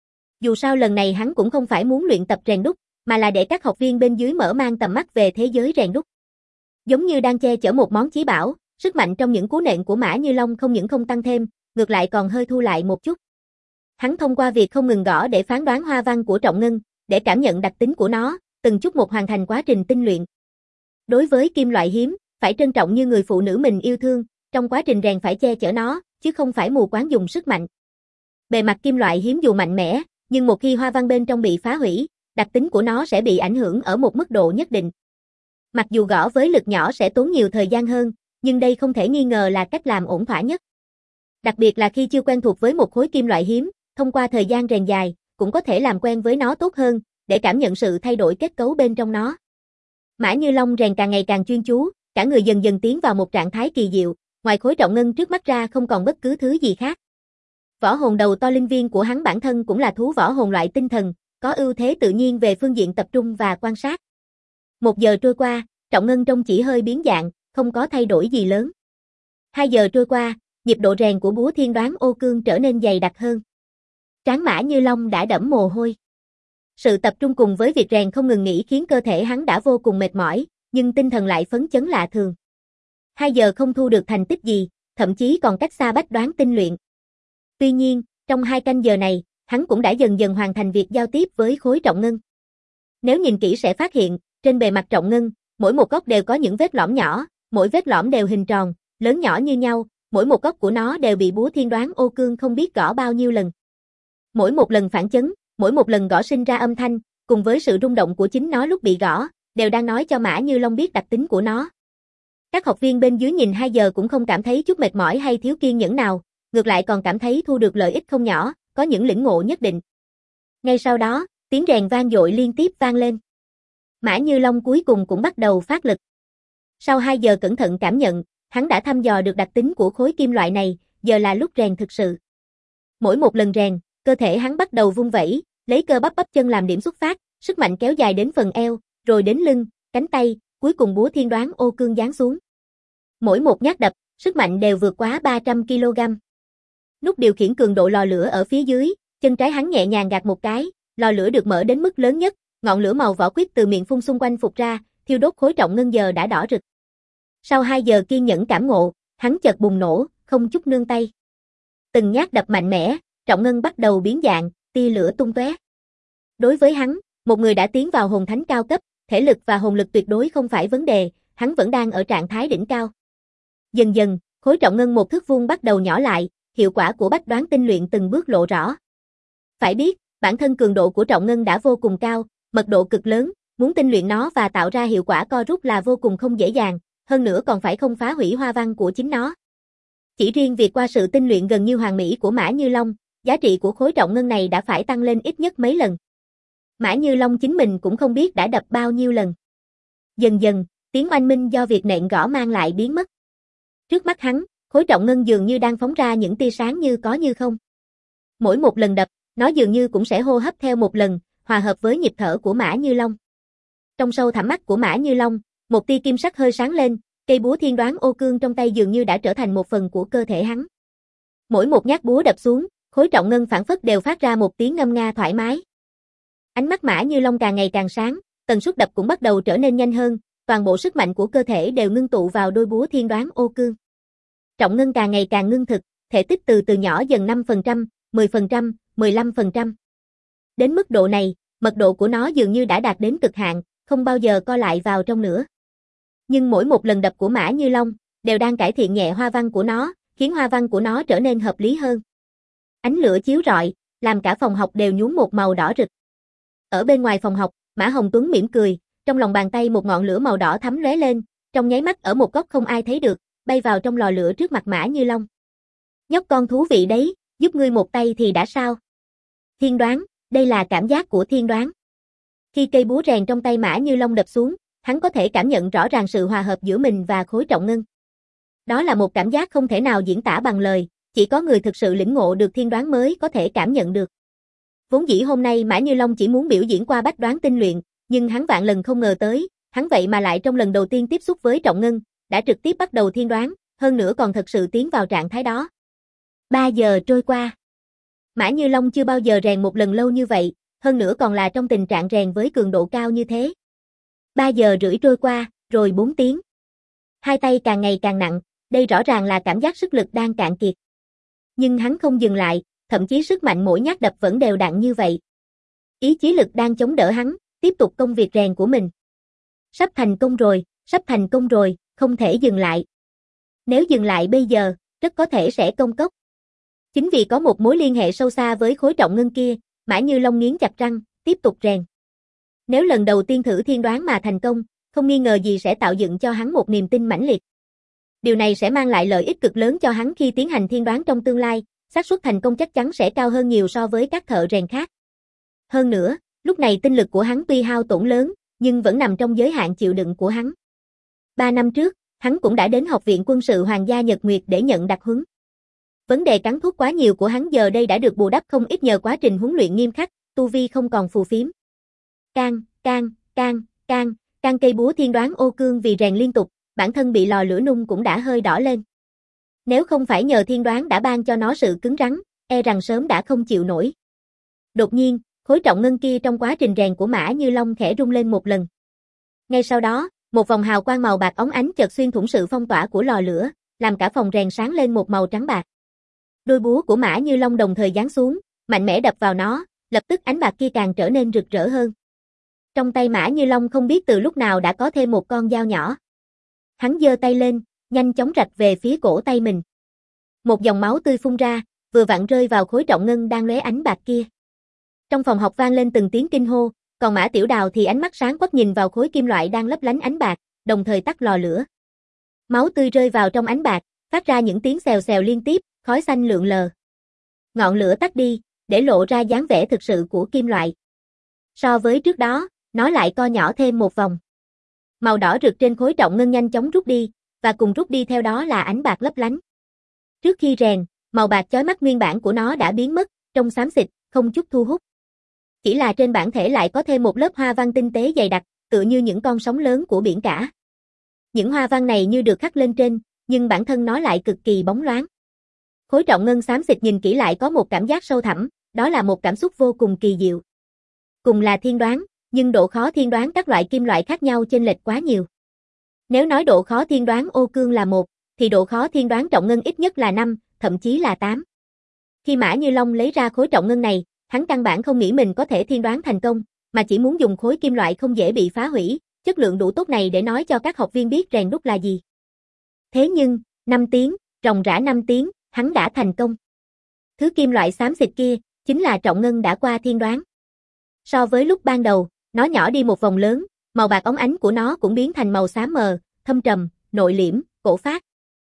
Dù sao lần này hắn cũng không phải muốn luyện tập rèn đúc, mà là để các học viên bên dưới mở mang tầm mắt về thế giới rèn đúc. Giống như đang che chở một món chí bảo, sức mạnh trong những cú nện của Mã Như Long không những không tăng thêm, ngược lại còn hơi thu lại một chút. Hắn thông qua việc không ngừng gõ để phán đoán hoa văn của trọng ngân, để cảm nhận đặc tính của nó, từng chút một hoàn thành quá trình tinh luyện. Đối với kim loại hiếm, phải trân trọng như người phụ nữ mình yêu thương, trong quá trình rèn phải che chở nó, chứ không phải mù quáng dùng sức mạnh. Bề mặt kim loại hiếm dù mạnh mẽ, nhưng một khi hoa văn bên trong bị phá hủy, đặc tính của nó sẽ bị ảnh hưởng ở một mức độ nhất định. Mặc dù gõ với lực nhỏ sẽ tốn nhiều thời gian hơn, nhưng đây không thể nghi ngờ là cách làm ổn thỏa nhất. Đặc biệt là khi chưa quen thuộc với một khối kim loại hiếm, thông qua thời gian rèn dài, cũng có thể làm quen với nó tốt hơn, để cảm nhận sự thay đổi kết cấu bên trong nó. Mã Như Long rèn càng ngày càng chuyên chú, cả người dần dần tiến vào một trạng thái kỳ diệu, ngoài khối trọng ngân trước mắt ra không còn bất cứ thứ gì khác. Võ hồn đầu to linh viên của hắn bản thân cũng là thú võ hồn loại tinh thần, có ưu thế tự nhiên về phương diện tập trung và quan sát. 1 giờ trôi qua, trọng ngân trông chỉ hơi biến dạng, không có thay đổi gì lớn. 2 giờ trôi qua, nhịp độ rèn của búa thiên đoán ô cương trở nên dày đặc hơn. Trán Mã Như Long đã đẫm mồ hôi. Sự tập trung cùng với việc rèn không ngừng nghỉ khiến cơ thể hắn đã vô cùng mệt mỏi, nhưng tinh thần lại phấn chấn lạ thường. 2 giờ không thu được thành tích gì, thậm chí còn cách xa bách đoán tinh luyện. Tuy nhiên, trong 2 canh giờ này, hắn cũng đã dần dần hoàn thành việc giao tiếp với khối trọng ngân. Nếu nhìn kỹ sẽ phát hiện, trên bề mặt trọng ngân, mỗi một góc đều có những vết lõm nhỏ, mỗi vết lõm đều hình tròn, lớn nhỏ như nhau, mỗi một góc của nó đều bị búa thiên đoán ô cương không biết gõ bao nhiêu lần. Mỗi một lần phản chấn, mỗi một lần gõ sinh ra âm thanh, cùng với sự rung động của chính nó lúc bị gõ, đều đang nói cho Mã Như Long biết đặc tính của nó. Các học viên bên dưới nhìn 2 giờ cũng không cảm thấy chút mệt mỏi hay thiếu kiên nhẫn nào, ngược lại còn cảm thấy thu được lợi ích không nhỏ, có những lĩnh ngộ nhất định. Ngay sau đó, tiếng rèn vang dội liên tiếp vang lên. Mã Như Long cuối cùng cũng bắt đầu phát lực. Sau 2 giờ cẩn thận cảm nhận, hắn đã thăm dò được đặc tính của khối kim loại này, giờ là lúc rèn thực sự. Mỗi một lần rèn, cơ thể hắn bắt đầu vung vẩy, lấy cơ bắp bắp chân làm điểm xuất phát, sức mạnh kéo dài đến phần eo, rồi đến lưng, cánh tay, cuối cùng búa thiên đoán ô cương giáng xuống. Mỗi một nhát đập, sức mạnh đều vượt quá 300 kg. Nút điều khiển cường độ lò lửa ở phía dưới, chân trái hắn nhẹ nhàng gạt một cái, lò lửa được mở đến mức lớn nhất, ngọn lửa màu vỏ quýt từ miệng phun xung quanh phụt ra, thiêu đốt khối trọng ngân giờ đã đỏ rực. Sau 2 giờ kiên nhẫn cảm ngộ, hắn chợt bùng nổ, không chút nương tay. Từng nhát đập mạnh mẽ, trọng ngân bắt đầu biến dạng, tia lửa tung tóe. Đối với hắn, một người đã tiến vào hồn thánh cao cấp, thể lực và hồn lực tuyệt đối không phải vấn đề, hắn vẫn đang ở trạng thái đỉnh cao. Dần dần, khối trọng ngân 1 thước vuông bắt đầu nhỏ lại, hiệu quả của bách đoán tinh luyện từng bước lộ rõ. Phải biết, bản thân cường độ của trọng ngân đã vô cùng cao, mật độ cực lớn, muốn tinh luyện nó và tạo ra hiệu quả co rút là vô cùng không dễ dàng, hơn nữa còn phải không phá hủy hoa văn của chính nó. Chỉ riêng việc qua sự tinh luyện gần như hoàn mỹ của Mã Như Long, giá trị của khối trọng ngân này đã phải tăng lên ít nhất mấy lần. Mã Như Long chính mình cũng không biết đã đập bao nhiêu lần. Dần dần, tiếng oanh minh do việc nện gõ mang lại biến mất. Trước mắt hắn, khối trọng ngân dường như đang phóng ra những tia sáng như có như không. Mỗi một lần đập, nó dường như cũng sẽ hô hấp theo một lần, hòa hợp với nhịp thở của Mã Như Long. Trong sâu thẳm mắt của Mã Như Long, một tia kim sắc hơi sáng lên, cây búa thiên đoán ô cương trong tay dường như đã trở thành một phần của cơ thể hắn. Mỗi một nhát búa đập xuống, khối trọng ngân phảng phất đều phát ra một tiếng ngâm nga thoải mái. Ánh mắt Mã Như Long càng ngày càng sáng, tần suất đập cũng bắt đầu trở nên nhanh hơn, toàn bộ sức mạnh của cơ thể đều ngưng tụ vào đôi búa thiên đoán ô cương. Trọng ngân càng ngày càng ngưng thực, thể tích từ từ nhỏ dần 5%, 10%, 15%. Đến mức độ này, mật độ của nó dường như đã đạt đến cực hạn, không bao giờ co lại vào trong nữa. Nhưng mỗi một lần đập của Mã Như Long đều đang cải thiện nhẹ hoa văn của nó, khiến hoa văn của nó trở nên hợp lý hơn. Ánh lửa chiếu rọi, làm cả phòng học đều nhuốm một màu đỏ rực. Ở bên ngoài phòng học, Mã Hồng Tuấn mỉm cười, trong lòng bàn tay một ngọn lửa màu đỏ thắm lóe lên, trong nháy mắt ở một góc không ai thấy được, bay vào trong lò lửa trước mặt Mã Như Long. Nhóc con thú vị đấy, giúp ngươi một tay thì đã sao? Thiên đoán, đây là cảm giác của thiên đoán. Khi cây búa rèn trong tay Mã Như Long đập xuống, hắn có thể cảm nhận rõ ràng sự hòa hợp giữa mình và khối trọng ngân. Đó là một cảm giác không thể nào diễn tả bằng lời, chỉ có người thực sự lĩnh ngộ được thiên đoán mới có thể cảm nhận được. Vốn dĩ hôm nay Mã Như Long chỉ muốn biểu diễn qua bách đoán tinh luyện, nhưng hắn vạn lần không ngờ tới, hắn vậy mà lại trong lần đầu tiên tiếp xúc với trọng ngân, đã trực tiếp bắt đầu thiên đoán, hơn nữa còn thật sự tiến vào trạng thái đó. 3 giờ trôi qua. Mã Như Long chưa bao giờ rèn một lần lâu như vậy, hơn nữa còn là trong tình trạng rèn với cường độ cao như thế. 3 giờ rưỡi trôi qua, rồi 4 tiếng. Hai tay càng ngày càng nặng, đây rõ ràng là cảm giác sức lực đang cạn kiệt. Nhưng hắn không dừng lại, thậm chí sức mạnh mỗi nhát đập vẫn đều đặn như vậy. Ý chí lực đang chống đỡ hắn, tiếp tục công việc rèn của mình. Sắp thành công rồi, không thể dừng lại. Nếu dừng lại bây giờ, rất có thể sẽ công cốc. Chính vì có một mối liên hệ sâu xa với khối trọng ngân kia, Mã Như Long nghiến chặt răng, tiếp tục rèn. Nếu lần đầu tiên thử thiên đoán mà thành công, không nghi ngờ gì sẽ tạo dựng cho hắn một niềm tin mãnh liệt. Điều này sẽ mang lại lợi ích cực lớn cho hắn khi tiến hành thiên đoán trong tương lai, xác suất thành công chắc chắn sẽ cao hơn nhiều so với các thợ rèn khác. Hơn nữa, lúc này tinh lực của hắn tuy hao tổn lớn, nhưng vẫn nằm trong giới hạn chịu đựng của hắn. 3 năm trước, hắn cũng đã đến Học viện Quân sự Hoàng gia Nhật Nguyệt để nhận đặc huấn. Vấn đề cắn thuốc quá nhiều của hắn giờ đây đã được bù đắp không ít nhờ quá trình huấn luyện nghiêm khắc, tu vi không còn phù phiếm. Can cây búa thiên đoán ô cương vì rèn liên tục, bản thân bị lò lửa nung cũng đã hơi đỏ lên. Nếu không phải nhờ thiên đoán đã ban cho nó sự cứng rắn, e rằng sớm đã không chịu nổi. Đột nhiên, khối trọng ngân kia trong quá trình rèn của Mã Như Long khẽ rung lên một lần. Ngay sau đó, một vòng hào quang màu bạc óng ánh chợt xuyên thủng sự phong tỏa của lò lửa, làm cả phòng rèn sáng lên một màu trắng bạc. Đôi búa của Mã Như Long đồng thời giáng xuống, mạnh mẽ đập vào nó, lập tức ánh bạc kia càng trở nên rực rỡ hơn. Trong tay Mã Như Long không biết từ lúc nào đã có thêm một con dao nhỏ. Hắn giơ tay lên, nhanh chóng rạch về phía cổ tay mình. Một dòng máu tươi phun ra, vừa vặn rơi vào khối trọng ngân đang lóe ánh bạc kia. Trong phòng học vang lên từng tiếng kinh hô, còn Mã Tiểu Đào thì ánh mắt sáng quắc nhìn vào khối kim loại đang lấp lánh ánh bạc, đồng thời tắt lò lửa. Máu tươi rơi vào trong ánh bạc, phát ra những tiếng xèo xèo liên tiếp, khói xanh lượn lờ. Ngọn lửa tắt đi, để lộ ra dáng vẻ thực sự của kim loại. So với trước đó, nó lại co nhỏ thêm một vòng. Màu đỏ rực trên khối trọng ngân nhanh chóng rút đi, và cùng rút đi theo đó là ánh bạc lấp lánh. Trước khi rèn, màu bạc chói mắt nguyên bản của nó đã biến mất, trông xám xịt, không chút thu hút. Chỉ là trên bản thể lại có thêm một lớp hoa văn tinh tế dày đặc, tựa như những con sóng lớn của biển cả. Những hoa văn này như được khắc lên trên, nhưng bản thân nó lại cực kỳ bóng loáng. Khối trọng ngân xám xịt nhìn kỹ lại có một cảm giác sâu thẳm, đó là một cảm xúc vô cùng kỳ diệu. Cùng là thiên đoán, nhưng độ khó thiên đoán các loại kim loại khác nhau chênh lệch quá nhiều. Nếu nói độ khó thiên đoán ô cương là 1, thì độ khó thiên đoán trọng ngân ít nhất là 5, thậm chí là 8. Khi Mã Như Long lấy ra khối trọng ngân này, hắn căn bản không nghĩ mình có thể thiên đoán thành công, mà chỉ muốn dùng khối kim loại không dễ bị phá hủy, chất lượng đủ tốt này để nói cho các học viên biết rèn đúc là gì. Thế nhưng, 5 tiếng, ròng rã 5 tiếng, hắn đã thành công. Thứ kim loại xám xịt kia, chính là trọng ngân đã qua thiên đoán. So với lúc ban đầu, nó nhỏ đi một vòng lớn, màu bạc óng ánh của nó cũng biến thành màu xám mờ, thâm trầm, nội liễm, cổ phác.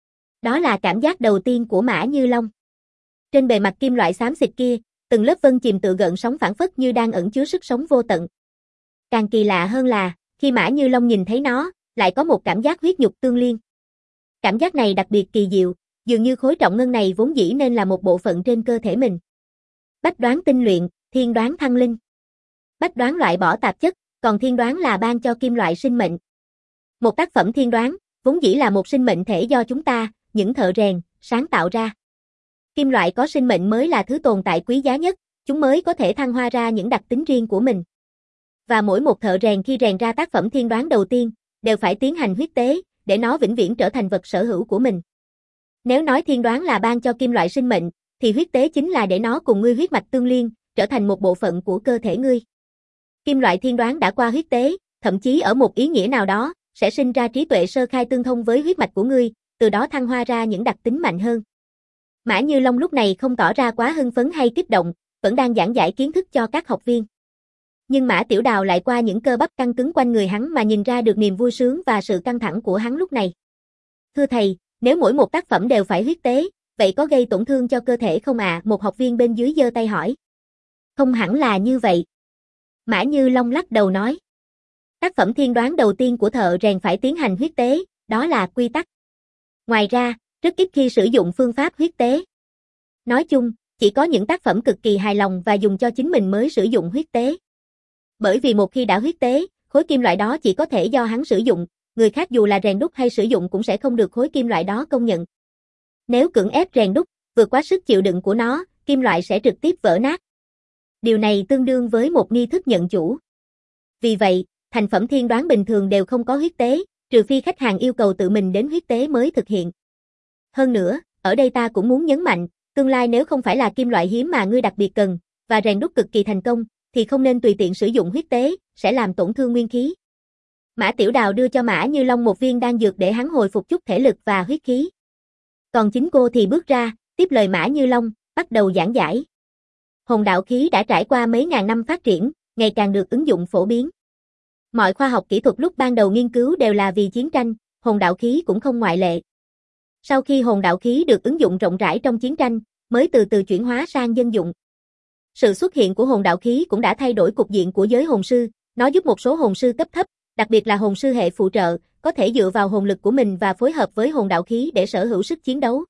Đó là cảm giác đầu tiên của Mã Như Long. Trên bề mặt kim loại xám xịt kia, từng lớp vân chìm tự gợn sóng phảng phất như đang ẩn chứa sức sống vô tận. Càng kỳ lạ hơn là, khi Mã Như Long nhìn thấy nó, lại có một cảm giác huyết nhục tương liên. Cảm giác này đặc biệt kỳ diệu, dường như khối trọng ngân này vốn dĩ nên là một bộ phận trên cơ thể mình. Bách đoán tinh luyện, thiên đoán thăng linh. Bách đoán loại bỏ tạp chất, còn thiên đoán là ban cho kim loại sinh mệnh. Một tác phẩm thiên đoán, vốn dĩ là một sinh mệnh thể do chúng ta, những thợ rèn, sáng tạo ra. Kim loại có sinh mệnh mới là thứ tồn tại quý giá nhất, chúng mới có thể thăng hoa ra những đặc tính riêng của mình. Và mỗi một thợ rèn khi rèn ra tác phẩm thiên đoán đầu tiên, đều phải tiến hành huyết tế, để nó vĩnh viễn trở thành vật sở hữu của mình. Nếu nói thiên đoán là ban cho kim loại sinh mệnh, thì huyết tế chính là để nó cùng ngươi huyết mạch tương liên, trở thành một bộ phận của cơ thể ngươi. Kim loại thiên đoán đã qua huyết tế, thậm chí ở một ý nghĩa nào đó, sẽ sinh ra trí tuệ sơ khai tương thông với huyết mạch của ngươi, từ đó thăng hoa ra những đặc tính mạnh hơn. Mã Như Long lúc này không tỏ ra quá hưng phấn hay kích động, vẫn đang giảng giải kiến thức cho các học viên. Nhưng Mã Tiểu Đào lại qua những cơ bắp căng cứng quanh người hắn mà nhìn ra được niềm vui sướng và sự căng thẳng của hắn lúc này. Thưa thầy, nếu mỗi một tác phẩm đều phải huyết tế, vậy có gây tổn thương cho cơ thể không ạ? Một học viên bên dưới giơ tay hỏi. Không hẳn là như vậy. Mã Như Long lắc đầu nói. Tác phẩm thiên đoán đầu tiên của thợ rèn phải tiến hành huyết tế, đó là quy tắc. Ngoài ra, rất ít khi sử dụng phương pháp huyết tế. Nói chung, chỉ có những tác phẩm cực kỳ hài lòng và dùng cho chính mình mới sử dụng huyết tế. Bởi vì một khi đã huyết tế, khối kim loại đó chỉ có thể do hắn sử dụng, người khác dù là rèn đúc hay sử dụng cũng sẽ không được khối kim loại đó công nhận. Nếu cưỡng ép rèn đúc, vượt quá sức chịu đựng của nó, kim loại sẽ trực tiếp vỡ nát. Điều này tương đương với một nghi thức nhận chủ. Vì vậy, thành phẩm thiên đoán bình thường đều không có huyết tế, trừ phi khách hàng yêu cầu tự mình đến huyết tế mới thực hiện. Hơn nữa, ở đây ta cũng muốn nhấn mạnh, tương lai nếu không phải là kim loại hiếm mà ngươi đặc biệt cần, và rèn đúc cực kỳ thành công, thì không nên tùy tiện sử dụng huyết tế, sẽ làm tổn thương nguyên khí. Mã Tiểu Đào đưa cho Mã Như Long một viên đan dược để hắn hồi phục chút thể lực và huyết khí. Còn chính cô thì bước ra, tiếp lời Mã Như Long, bắt đầu giảng giải. Hồn đạo khí đã trải qua mấy ngàn năm phát triển, ngày càng được ứng dụng phổ biến. Mọi khoa học kỹ thuật lúc ban đầu nghiên cứu đều là vì chiến tranh, hồn đạo khí cũng không ngoại lệ. Sau khi hồn đạo khí được ứng dụng rộng rãi trong chiến tranh, mới từ từ chuyển hóa sang dân dụng. Sự xuất hiện của hồn đạo khí cũng đã thay đổi cục diện của giới hồn sư, nó giúp một số hồn sư cấp thấp, đặc biệt là hồn sư hệ phụ trợ, có thể dựa vào hồn lực của mình và phối hợp với hồn đạo khí để sở hữu sức chiến đấu.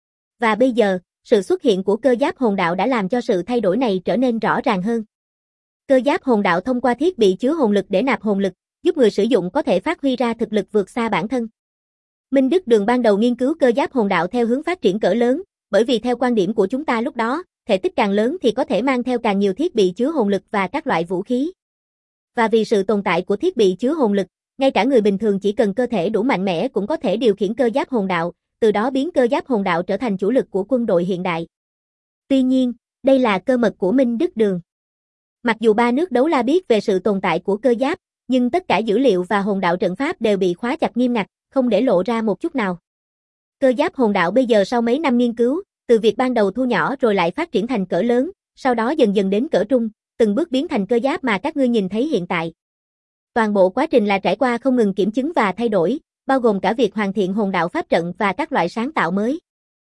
Và bây giờ, sự xuất hiện của cơ giáp hồn đạo đã làm cho sự thay đổi này trở nên rõ ràng hơn. Cơ giáp hồn đạo thông qua thiết bị chứa hồn lực để nạp hồn lực, giúp người sử dụng có thể phát huy ra thực lực vượt xa bản thân. Minh Đức Đường ban đầu nghiên cứu cơ giáp hồn đạo theo hướng phát triển cỡ lớn, bởi vì theo quan điểm của chúng ta lúc đó, thể tích càng lớn thì có thể mang theo càng nhiều thiết bị chứa hồn lực và các loại vũ khí. Và vì sự tồn tại của thiết bị chứa hồn lực, ngay cả người bình thường chỉ cần cơ thể đủ mạnh mẽ cũng có thể điều khiển cơ giáp hồn đạo, từ đó biến cơ giáp hồn đạo trở thành chủ lực của quân đội hiện đại. Tuy nhiên, đây là cơ mật của Minh Đức Đường. Mặc dù ba nước đấu la biết về sự tồn tại của cơ giáp, nhưng tất cả dữ liệu và hồn đạo trận pháp đều bị khóa chặt nghiêm ngặt, không để lộ ra một chút nào. Cơ giáp hồn đạo bây giờ sau mấy năm nghiên cứu, từ việc ban đầu thu nhỏ rồi lại phát triển thành cỡ lớn, sau đó dần dần đến cỡ trung, từng bước biến thành cơ giáp mà các ngươi nhìn thấy hiện tại. Toàn bộ quá trình là trải qua không ngừng kiểm chứng và thay đổi, bao gồm cả việc hoàn thiện hồn đạo pháp trận và các loại sáng tạo mới.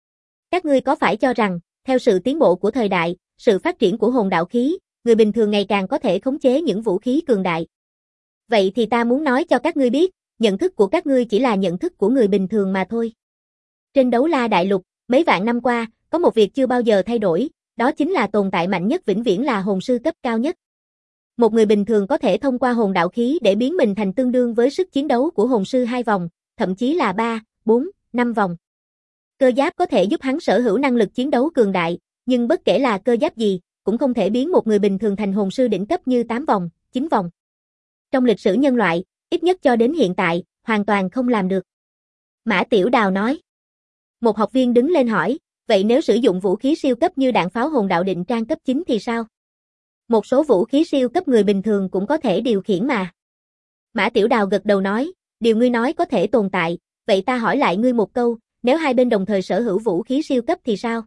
Các ngươi có phải cho rằng, theo sự tiến bộ của thời đại, sự phát triển của hồn đạo khí, người bình thường ngày càng có thể khống chế những vũ khí cường đại. Vậy thì ta muốn nói cho các ngươi biết, nhận thức của các ngươi chỉ là nhận thức của người bình thường mà thôi. Trên Đấu La Đại Lục, mấy vạn năm qua, có một việc chưa bao giờ thay đổi, đó chính là tồn tại mạnh nhất vĩnh viễn là hồn sư cấp cao nhất. Một người bình thường có thể thông qua hồn đạo khí để biến mình thành tương đương với sức chiến đấu của hồn sư 2 vòng, thậm chí là 3, 4, 5 vòng. Cơ giáp có thể giúp hắn sở hữu năng lực chiến đấu cường đại, nhưng bất kể là cơ giáp gì, cũng không thể biến một người bình thường thành hồn sư đỉnh cấp như 8 vòng, 9 vòng. Trong lịch sử nhân loại, ít nhất cho đến hiện tại, hoàn toàn không làm được. Mã Tiểu Đào nói. Một học viên đứng lên hỏi, vậy nếu sử dụng vũ khí siêu cấp như đạn pháo hồn đạo định trang cấp 9 thì sao? Một số vũ khí siêu cấp người bình thường cũng có thể điều khiển mà. Mã Tiểu Đào gật đầu nói, điều ngươi nói có thể tồn tại, vậy ta hỏi lại ngươi một câu, nếu hai bên đồng thời sở hữu vũ khí siêu cấp thì sao?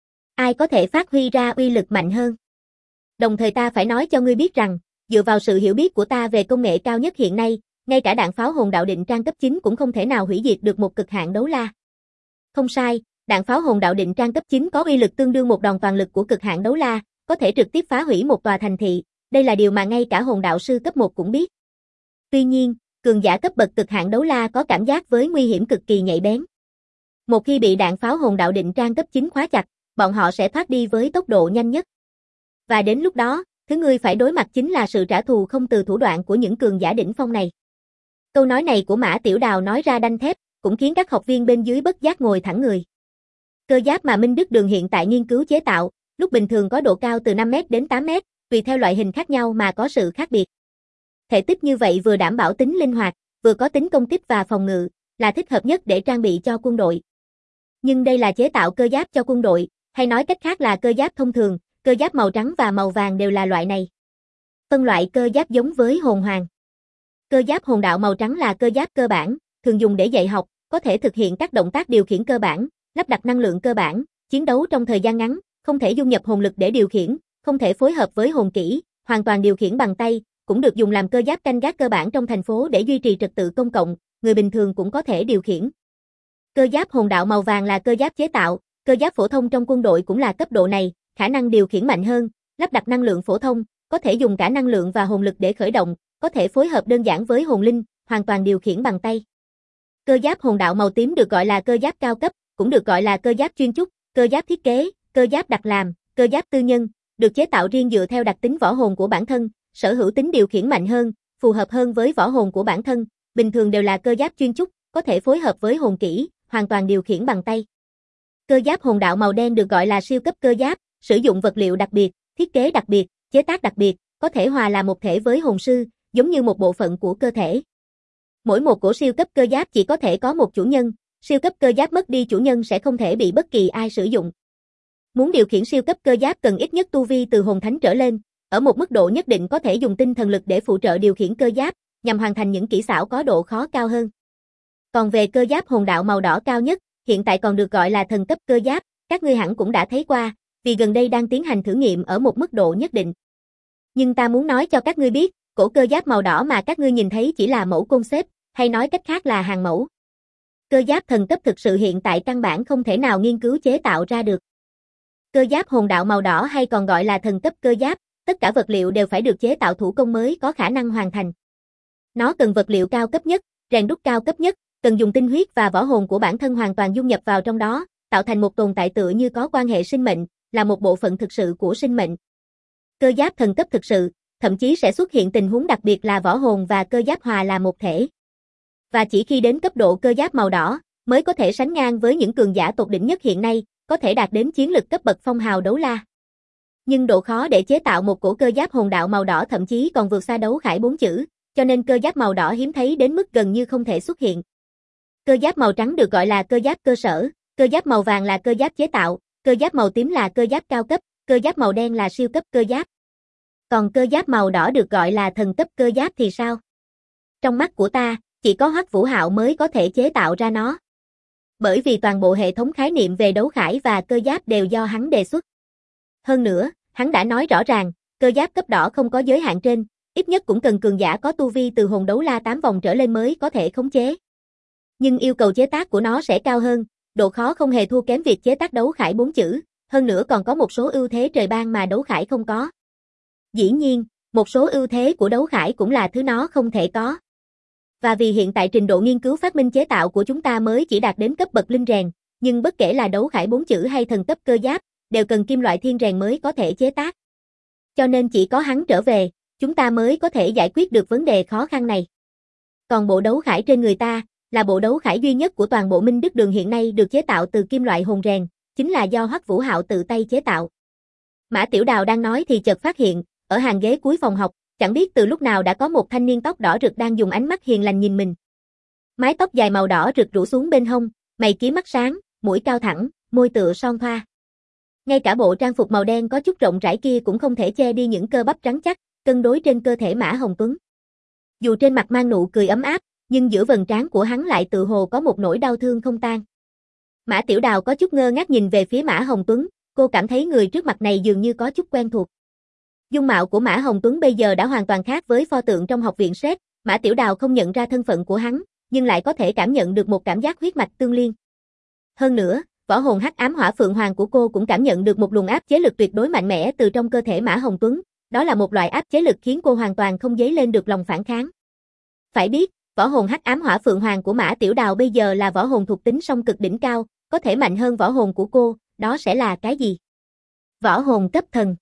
Ai có thể phát huy ra uy lực mạnh hơn? Đồng thời ta phải nói cho ngươi biết rằng, dựa vào sự hiểu biết của ta về công nghệ cao nhất hiện nay, ngay cả đạn pháo hồn đạo định trang cấp 9 cũng không thể nào hủy diệt được một cực hạn đấu la. Không sai, đạn pháo hồn đạo định trang cấp 9 có uy lực tương đương một đòn toàn lực của cực hạn đấu la, có thể trực tiếp phá hủy một tòa thành thị, đây là điều mà ngay cả hồn đạo sư cấp 1 cũng biết. Tuy nhiên, cường giả cấp bậc cực hạn đấu la có cảm giác với nguy hiểm cực kỳ nhạy bén. Một khi bị đạn pháo hồn đạo định trang cấp 9 khóa chặt, bọn họ sẽ thoát đi với tốc độ nhanh nhất. Và đến lúc đó, thứ ngươi phải đối mặt chính là sự trả thù không từ thủ đoạn của những cường giả đỉnh phong này. Câu nói này của Mã Tiểu Đào nói ra đanh thép, cũng khiến các học viên bên dưới bất giác ngồi thẳng người. Cơ giáp mà Minh Đức Đường hiện tại nghiên cứu chế tạo, lúc bình thường có độ cao từ 5m đến 8m, tùy theo loại hình khác nhau mà có sự khác biệt. Thể tích như vậy vừa đảm bảo tính linh hoạt, vừa có tính công kích và phòng ngự, là thích hợp nhất để trang bị cho quân đội. Nhưng đây là chế tạo cơ giáp cho quân đội, hay nói cách khác là cơ giáp thông thường, cơ giáp màu trắng và màu vàng đều là loại này. Phân loại cơ giáp giống với hồn hoàng. Cơ giáp hồn đạo màu trắng là cơ giáp cơ bản, thường dùng để dạy học, có thể thực hiện các động tác điều khiển cơ bản, lắp đặt năng lượng cơ bản, chiến đấu trong thời gian ngắn, không thể dung nhập hồn lực để điều khiển, không thể phối hợp với hồn kỹ, hoàn toàn điều khiển bằng tay, cũng được dùng làm cơ giáp canh gác cơ bản trong thành phố để duy trì trật tự công cộng, người bình thường cũng có thể điều khiển. Cơ giáp hồn đạo màu vàng là cơ giáp chế tạo, cơ giáp phổ thông trong quân đội cũng là cấp độ này, khả năng điều khiển mạnh hơn, lắp đặt năng lượng phổ thông, có thể dùng cả năng lượng và hồn lực để khởi động, có thể phối hợp đơn giản với hồn linh, hoàn toàn điều khiển bằng tay. Cơ giáp hồn đạo màu tím được gọi là cơ giáp cao cấp, cũng được gọi là cơ giáp chuyên chúc, cơ giáp thiết kế, cơ giáp đặt làm, cơ giáp tư nhân, được chế tạo riêng dựa theo đặc tính võ hồn của bản thân, sở hữu tính điều khiển mạnh hơn, phù hợp hơn với võ hồn của bản thân, bình thường đều là cơ giáp chuyên chúc, có thể phối hợp với hồn kỹ, hoàn toàn điều khiển bằng tay. Cơ giáp hồn đạo màu đen được gọi là siêu cấp cơ giáp, sử dụng vật liệu đặc biệt, thiết kế đặc biệt, chế tác đặc biệt, có thể hòa làm một thể với hồn sư, giống như một bộ phận của cơ thể. Mỗi một cổ siêu cấp cơ giáp chỉ có thể có một chủ nhân, siêu cấp cơ giáp mất đi chủ nhân sẽ không thể bị bất kỳ ai sử dụng. Muốn điều khiển siêu cấp cơ giáp cần ít nhất tu vi từ hồn thánh trở lên, ở một mức độ nhất định có thể dùng tinh thần lực để phụ trợ điều khiển cơ giáp, nhằm hoàn thành những kỹ xảo có độ khó cao hơn. Còn về cơ giáp hồn đạo màu đỏ cao nhất, hiện tại còn được gọi là thần cấp cơ giáp, các ngươi hẳn cũng đã thấy qua, vì gần đây đang tiến hành thử nghiệm ở một mức độ nhất định. Nhưng ta muốn nói cho các ngươi biết, cổ cơ giáp màu đỏ mà các ngươi nhìn thấy chỉ là mẫu concept, hay nói cách khác là hàng mẫu. Cơ giáp thần cấp thực sự hiện tại căn bản không thể nào nghiên cứu chế tạo ra được. Cơ giáp hồn đạo màu đỏ hay còn gọi là thần cấp cơ giáp, tất cả vật liệu đều phải được chế tạo thủ công mới có khả năng hoàn thành. Nó cần vật liệu cao cấp nhất, rèn đúc cao cấp nhất, cần dùng tinh huyết và võ hồn của bản thân hoàn toàn dung nhập vào trong đó, tạo thành một tồn tại tựa như có quan hệ sinh mệnh, là một bộ phận thực sự của sinh mệnh. Cơ giáp thần cấp thực sự, thậm chí sẽ xuất hiện tình huống đặc biệt là võ hồn và cơ giáp hòa là một thể. Và chỉ khi đến cấp độ cơ giáp màu đỏ, mới có thể sánh ngang với những cường giả tột đỉnh nhất hiện nay, có thể đạt đến chiến lực cấp bậc phong hào đấu la. Nhưng độ khó để chế tạo một cổ cơ giáp hồn đạo màu đỏ thậm chí còn vượt xa đấu khải 4 chữ, cho nên cơ giáp màu đỏ hiếm thấy đến mức gần như không thể xuất hiện. Cơ giáp màu trắng được gọi là cơ giáp cơ sở, cơ giáp màu vàng là cơ giáp chế tạo, cơ giáp màu tím là cơ giáp cao cấp, cơ giáp màu đen là siêu cấp cơ giáp. Còn cơ giáp màu đỏ được gọi là thần cấp cơ giáp thì sao? Trong mắt của ta, chỉ có Hoắc Vũ Hạo mới có thể chế tạo ra nó. Bởi vì toàn bộ hệ thống khái niệm về đấu khải và cơ giáp đều do hắn đề xuất. Hơn nữa, hắn đã nói rõ ràng, cơ giáp cấp đỏ không có giới hạn trên, ít nhất cũng cần cường giả có tu vi từ hồn đấu la 8 vòng trở lên mới có thể khống chế. Nhưng yêu cầu chế tác của nó sẽ cao hơn, độ khó không hề thua kém việc chế tác đấu khải 4 chữ, hơn nữa còn có một số ưu thế trời ban mà đấu khải không có. Dĩ nhiên, Một số ưu thế của đấu khải cũng là thứ nó không thể có. Và vì hiện tại trình độ nghiên cứu phát minh chế tạo của chúng ta mới chỉ đạt đến cấp bậc linh rèn, nhưng bất kể là đấu khải 4 chữ hay thần cấp cơ giáp, đều cần kim loại thiên rèn mới có thể chế tác. Cho nên chỉ có hắn trở về, chúng ta mới có thể giải quyết được vấn đề khó khăn này. Còn bộ đấu khải trên người ta, là bộ đấu khải duy nhất của toàn bộ Minh Đức Đường hiện nay được chế tạo từ kim loại hồn rèn, chính là do Hoắc Vũ Hạo tự tay chế tạo. Mã Tiểu Đào đang nói thì chợt phát hiện, ở hàng ghế cuối phòng học, chẳng biết từ lúc nào đã có một thanh niên tóc đỏ rực đang dùng ánh mắt hiền lành nhìn mình. Mái tóc dài màu đỏ rực rủ xuống bên hông, mày kiếm mắt sáng, mũi cao thẳng, môi tựa son thoa. Ngay cả bộ trang phục màu đen có chút rộng rãi kia cũng không thể che đi những cơ bắp trắng chắc, cân đối trên cơ thể Mã Hồng Tuấn. Dù trên mặt mang nụ cười ấm áp, nhưng giữa vầng trán của hắn lại tự hồ có một nỗi đau thương không tan. Mã Tiểu Đào có chút ngơ ngác nhìn về phía Mã Hồng Tuấn, cô cảm thấy người trước mặt này dường như có chút quen thuộc. Dung mạo của Mã Hồng Tuấn bây giờ đã hoàn toàn khác với pho tượng trong học viện Sét, Mã Tiểu Đào không nhận ra thân phận của hắn, nhưng lại có thể cảm nhận được một cảm giác huyết mạch tương liên. Hơn nữa, võ hồn hắc ám hỏa phượng hoàng của cô cũng cảm nhận được một luồng áp chế lực tuyệt đối mạnh mẽ từ trong cơ thể Mã Hồng Tuấn, đó là một loại áp chế lực khiến cô hoàn toàn không dấy lên được lòng phản kháng. Phải biết, võ hồn hắc ám hỏa phượng hoàng của Mã Tiểu Đào bây giờ là võ hồn thuộc tính song cực đỉnh cao, có thể mạnh hơn võ hồn của cô, đó sẽ là cái gì? Võ hồn cấp thần.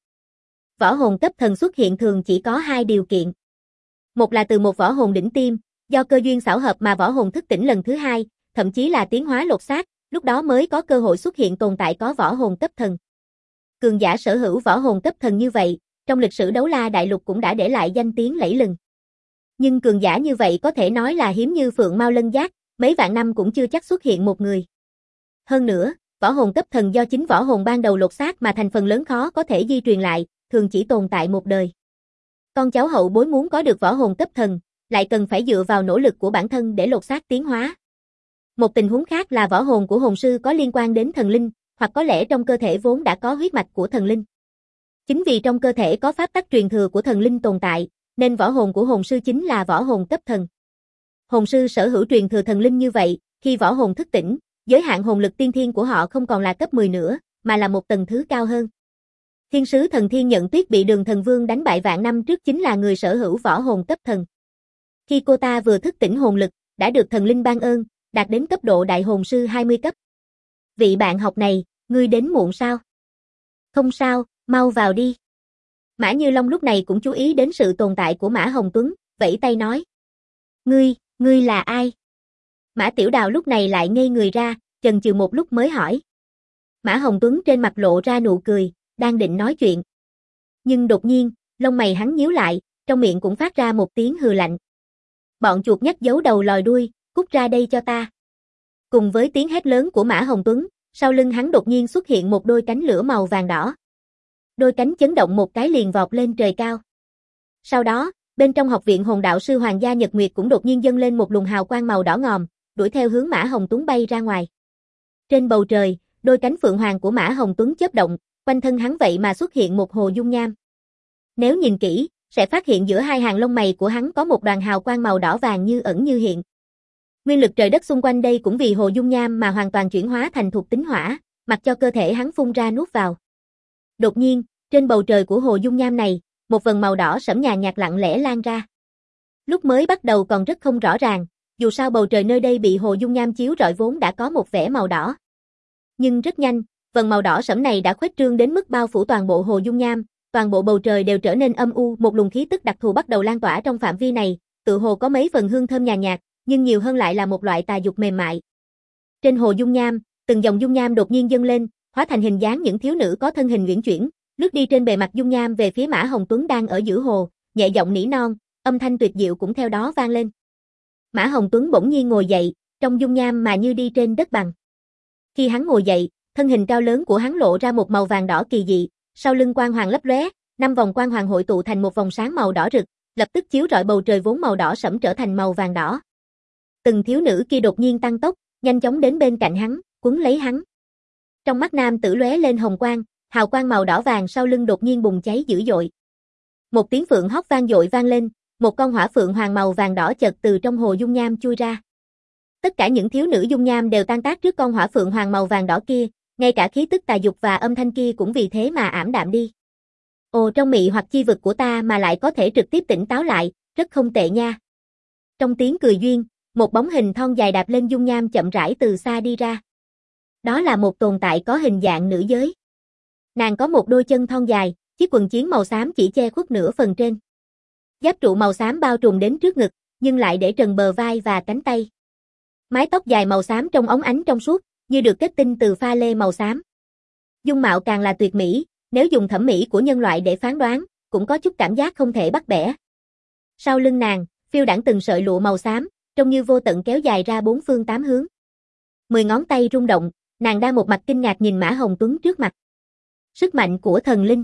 Võ hồn cấp thần xuất hiện thường chỉ có 2 điều kiện. Một là từ một võ hồn đỉnh tiêm, do cơ duyên xảo hợp mà võ hồn thức tỉnh lần thứ 2, thậm chí là tiến hóa lột xác, lúc đó mới có cơ hội xuất hiện tồn tại có võ hồn cấp thần. Cường giả sở hữu võ hồn cấp thần như vậy, trong lịch sử đấu la đại lục cũng đã để lại danh tiếng lẫy lừng. Nhưng cường giả như vậy có thể nói là hiếm như phượng mao lân giác, mấy vạn năm cũng chưa chắc xuất hiện một người. Hơn nữa, võ hồn cấp thần do chính võ hồn ban đầu lột xác mà thành phần lớn khó có thể di truyền lại, thường chỉ tồn tại một đời. Con cháu hậu bối muốn có được võ hồn cấp thần, lại cần phải dựa vào nỗ lực của bản thân để lột xác tiến hóa. Một tình huống khác là võ hồn của hồn sư có liên quan đến thần linh, hoặc có lẽ trong cơ thể vốn đã có huyết mạch của thần linh. Chính vì trong cơ thể có pháp tắc truyền thừa của thần linh tồn tại, nên võ hồn của hồn sư chính là võ hồn cấp thần. Hồn sư sở hữu truyền thừa thần linh như vậy, khi võ hồn thức tỉnh, giới hạn hồn lực tiên thiên của họ không còn là cấp 10 nữa, mà là một tầng thứ cao hơn. Thiên sứ thần Thiên Nhận Tuyết bị Đường Thần Vương đánh bại vạn năm trước chính là người sở hữu võ hồn cấp thần. Khi cô ta vừa thức tỉnh hồn lực, đã được thần linh ban ơn, đạt đến cấp độ đại hồn sư 20 cấp. Vị bạn học này, ngươi đến muộn sao? Không sao, mau vào đi. Mã Như Long lúc này cũng chú ý đến sự tồn tại của Mã Hồng Tuấn, vẫy tay nói. Ngươi là ai? Mã Tiểu Đào lúc này lại ngây người ra, chần chừ một lúc mới hỏi. Mã Hồng Tuấn trên mặt lộ ra nụ cười, đang định nói chuyện. Nhưng đột nhiên, lông mày hắn nhíu lại, trong miệng cũng phát ra một tiếng hừ lạnh. Bọn chuột nhắt giấu đầu lòi đuôi, cút ra đây cho ta. Cùng với tiếng hét lớn của Mã Hồng Tuấn, sau lưng hắn đột nhiên xuất hiện một đôi cánh lửa màu vàng đỏ. Đôi cánh chấn động một cái liền vọt lên trời cao. Sau đó, bên trong học viện hồn đạo sư Hoàng gia Nhật Nguyệt cũng đột nhiên dâng lên một luồng hào quang màu đỏ ngòm, đuổi theo hướng Mã Hồng Tuấn bay ra ngoài. Trên bầu trời, đôi cánh phượng hoàng của Mã Hồng Tuấn chớp động, quanh thân hắn vậy mà xuất hiện một hồ dung nham. Nếu nhìn kỹ, sẽ phát hiện giữa hai hàng lông mày của hắn có một đoàn hào quang màu đỏ vàng như ẩn như hiện. Nguyên lực trời đất xung quanh đây cũng vì hồ dung nham mà hoàn toàn chuyển hóa thành thuộc tính hỏa, mặc cho cơ thể hắn phun ra nuốt vào. Đột nhiên, trên bầu trời của hồ dung nham này, một vầng màu đỏ sẫm nhàn nhạt lặng lẽ lan ra. Lúc mới bắt đầu còn rất không rõ ràng, dù sao bầu trời nơi đây bị hồ dung nham chiếu rọi vốn đã có một vẻ màu đỏ. Nhưng rất nhanh, vầng màu đỏ sẫm này đã khuếch trương đến mức bao phủ toàn bộ hồ dung nham, toàn bộ bầu trời đều trở nên âm u, một luồng khí tức đặc thù bắt đầu lan tỏa trong phạm vi này, tựa hồ có mấy phần hương thơm nhàn nhạt, nhưng nhiều hơn lại là một loại tà dục mềm mại. Trên hồ dung nham, từng dòng dung nham đột nhiên dâng lên, hóa thành hình dáng những thiếu nữ có thân hình uyển chuyển, lướt đi trên bề mặt dung nham về phía Mã Hồng Tuấn đang ở giữa hồ, nhẹ giọng nỉ non, âm thanh tuyệt diệu cũng theo đó vang lên. Mã Hồng Tuấn bỗng nhiên ngồi dậy, trong dung nham mà như đi trên đất bằng. Khi hắn ngồi dậy, thân hình cao lớn của hắn lộ ra một màu vàng đỏ kỳ dị, sau lưng quang hoàng lấp lóe, 5 vòng quang hoàng hội tụ thành một vòng sáng màu đỏ rực, lập tức chiếu rọi bầu trời vốn màu đỏ sẫm trở thành màu vàng đỏ. Từng thiếu nữ kia đột nhiên tăng tốc, nhanh chóng đến bên cạnh hắn, quấn lấy hắn. Trong mắt nam tử lóe lên hồng quang, hào quang màu đỏ vàng sau lưng đột nhiên bùng cháy dữ dội. Một tiếng phượng hót vang dội vang lên, một con hỏa phượng hoàng màu vàng đỏ chợt từ trong hồ dung nham chui ra. Tất cả những thiếu nữ dung nham đều tan tác trước con hỏa phượng hoàng màu vàng đỏ kia, ngay cả khí tức tà dục và âm thanh kia cũng vì thế mà ảm đạm đi. Ồ, trong mị hoặc chi vực của ta mà lại có thể trực tiếp tỉnh táo lại, rất không tệ nha. Trong tiếng cười duyên, một bóng hình thon dài đạp lên dung nham chậm rãi từ xa đi ra. Đó là một tồn tại có hình dạng nữ giới. Nàng có một đôi chân thon dài, chiếc quần chiến màu xám chỉ che khuất nửa phần trên. Giáp trụ màu xám bao trùm đến trước ngực, nhưng lại để trần bờ vai và cánh tay. Mái tóc dài màu xám trông óng ánh trong suốt, như được kết tinh từ pha lê màu xám. Dung mạo càng là tuyệt mỹ, nếu dùng thẩm mỹ của nhân loại để phán đoán, cũng có chút cảm giác không thể bắt bẻ. Sau lưng nàng, phiêu đãng từng sợi lụa màu xám, trông như vô tận kéo dài ra bốn phương tám hướng. 10 ngón tay rung động, nàng đang một mặt kinh ngạc nhìn Mã Hồng Tuấn trước mặt. Sức mạnh của thần linh.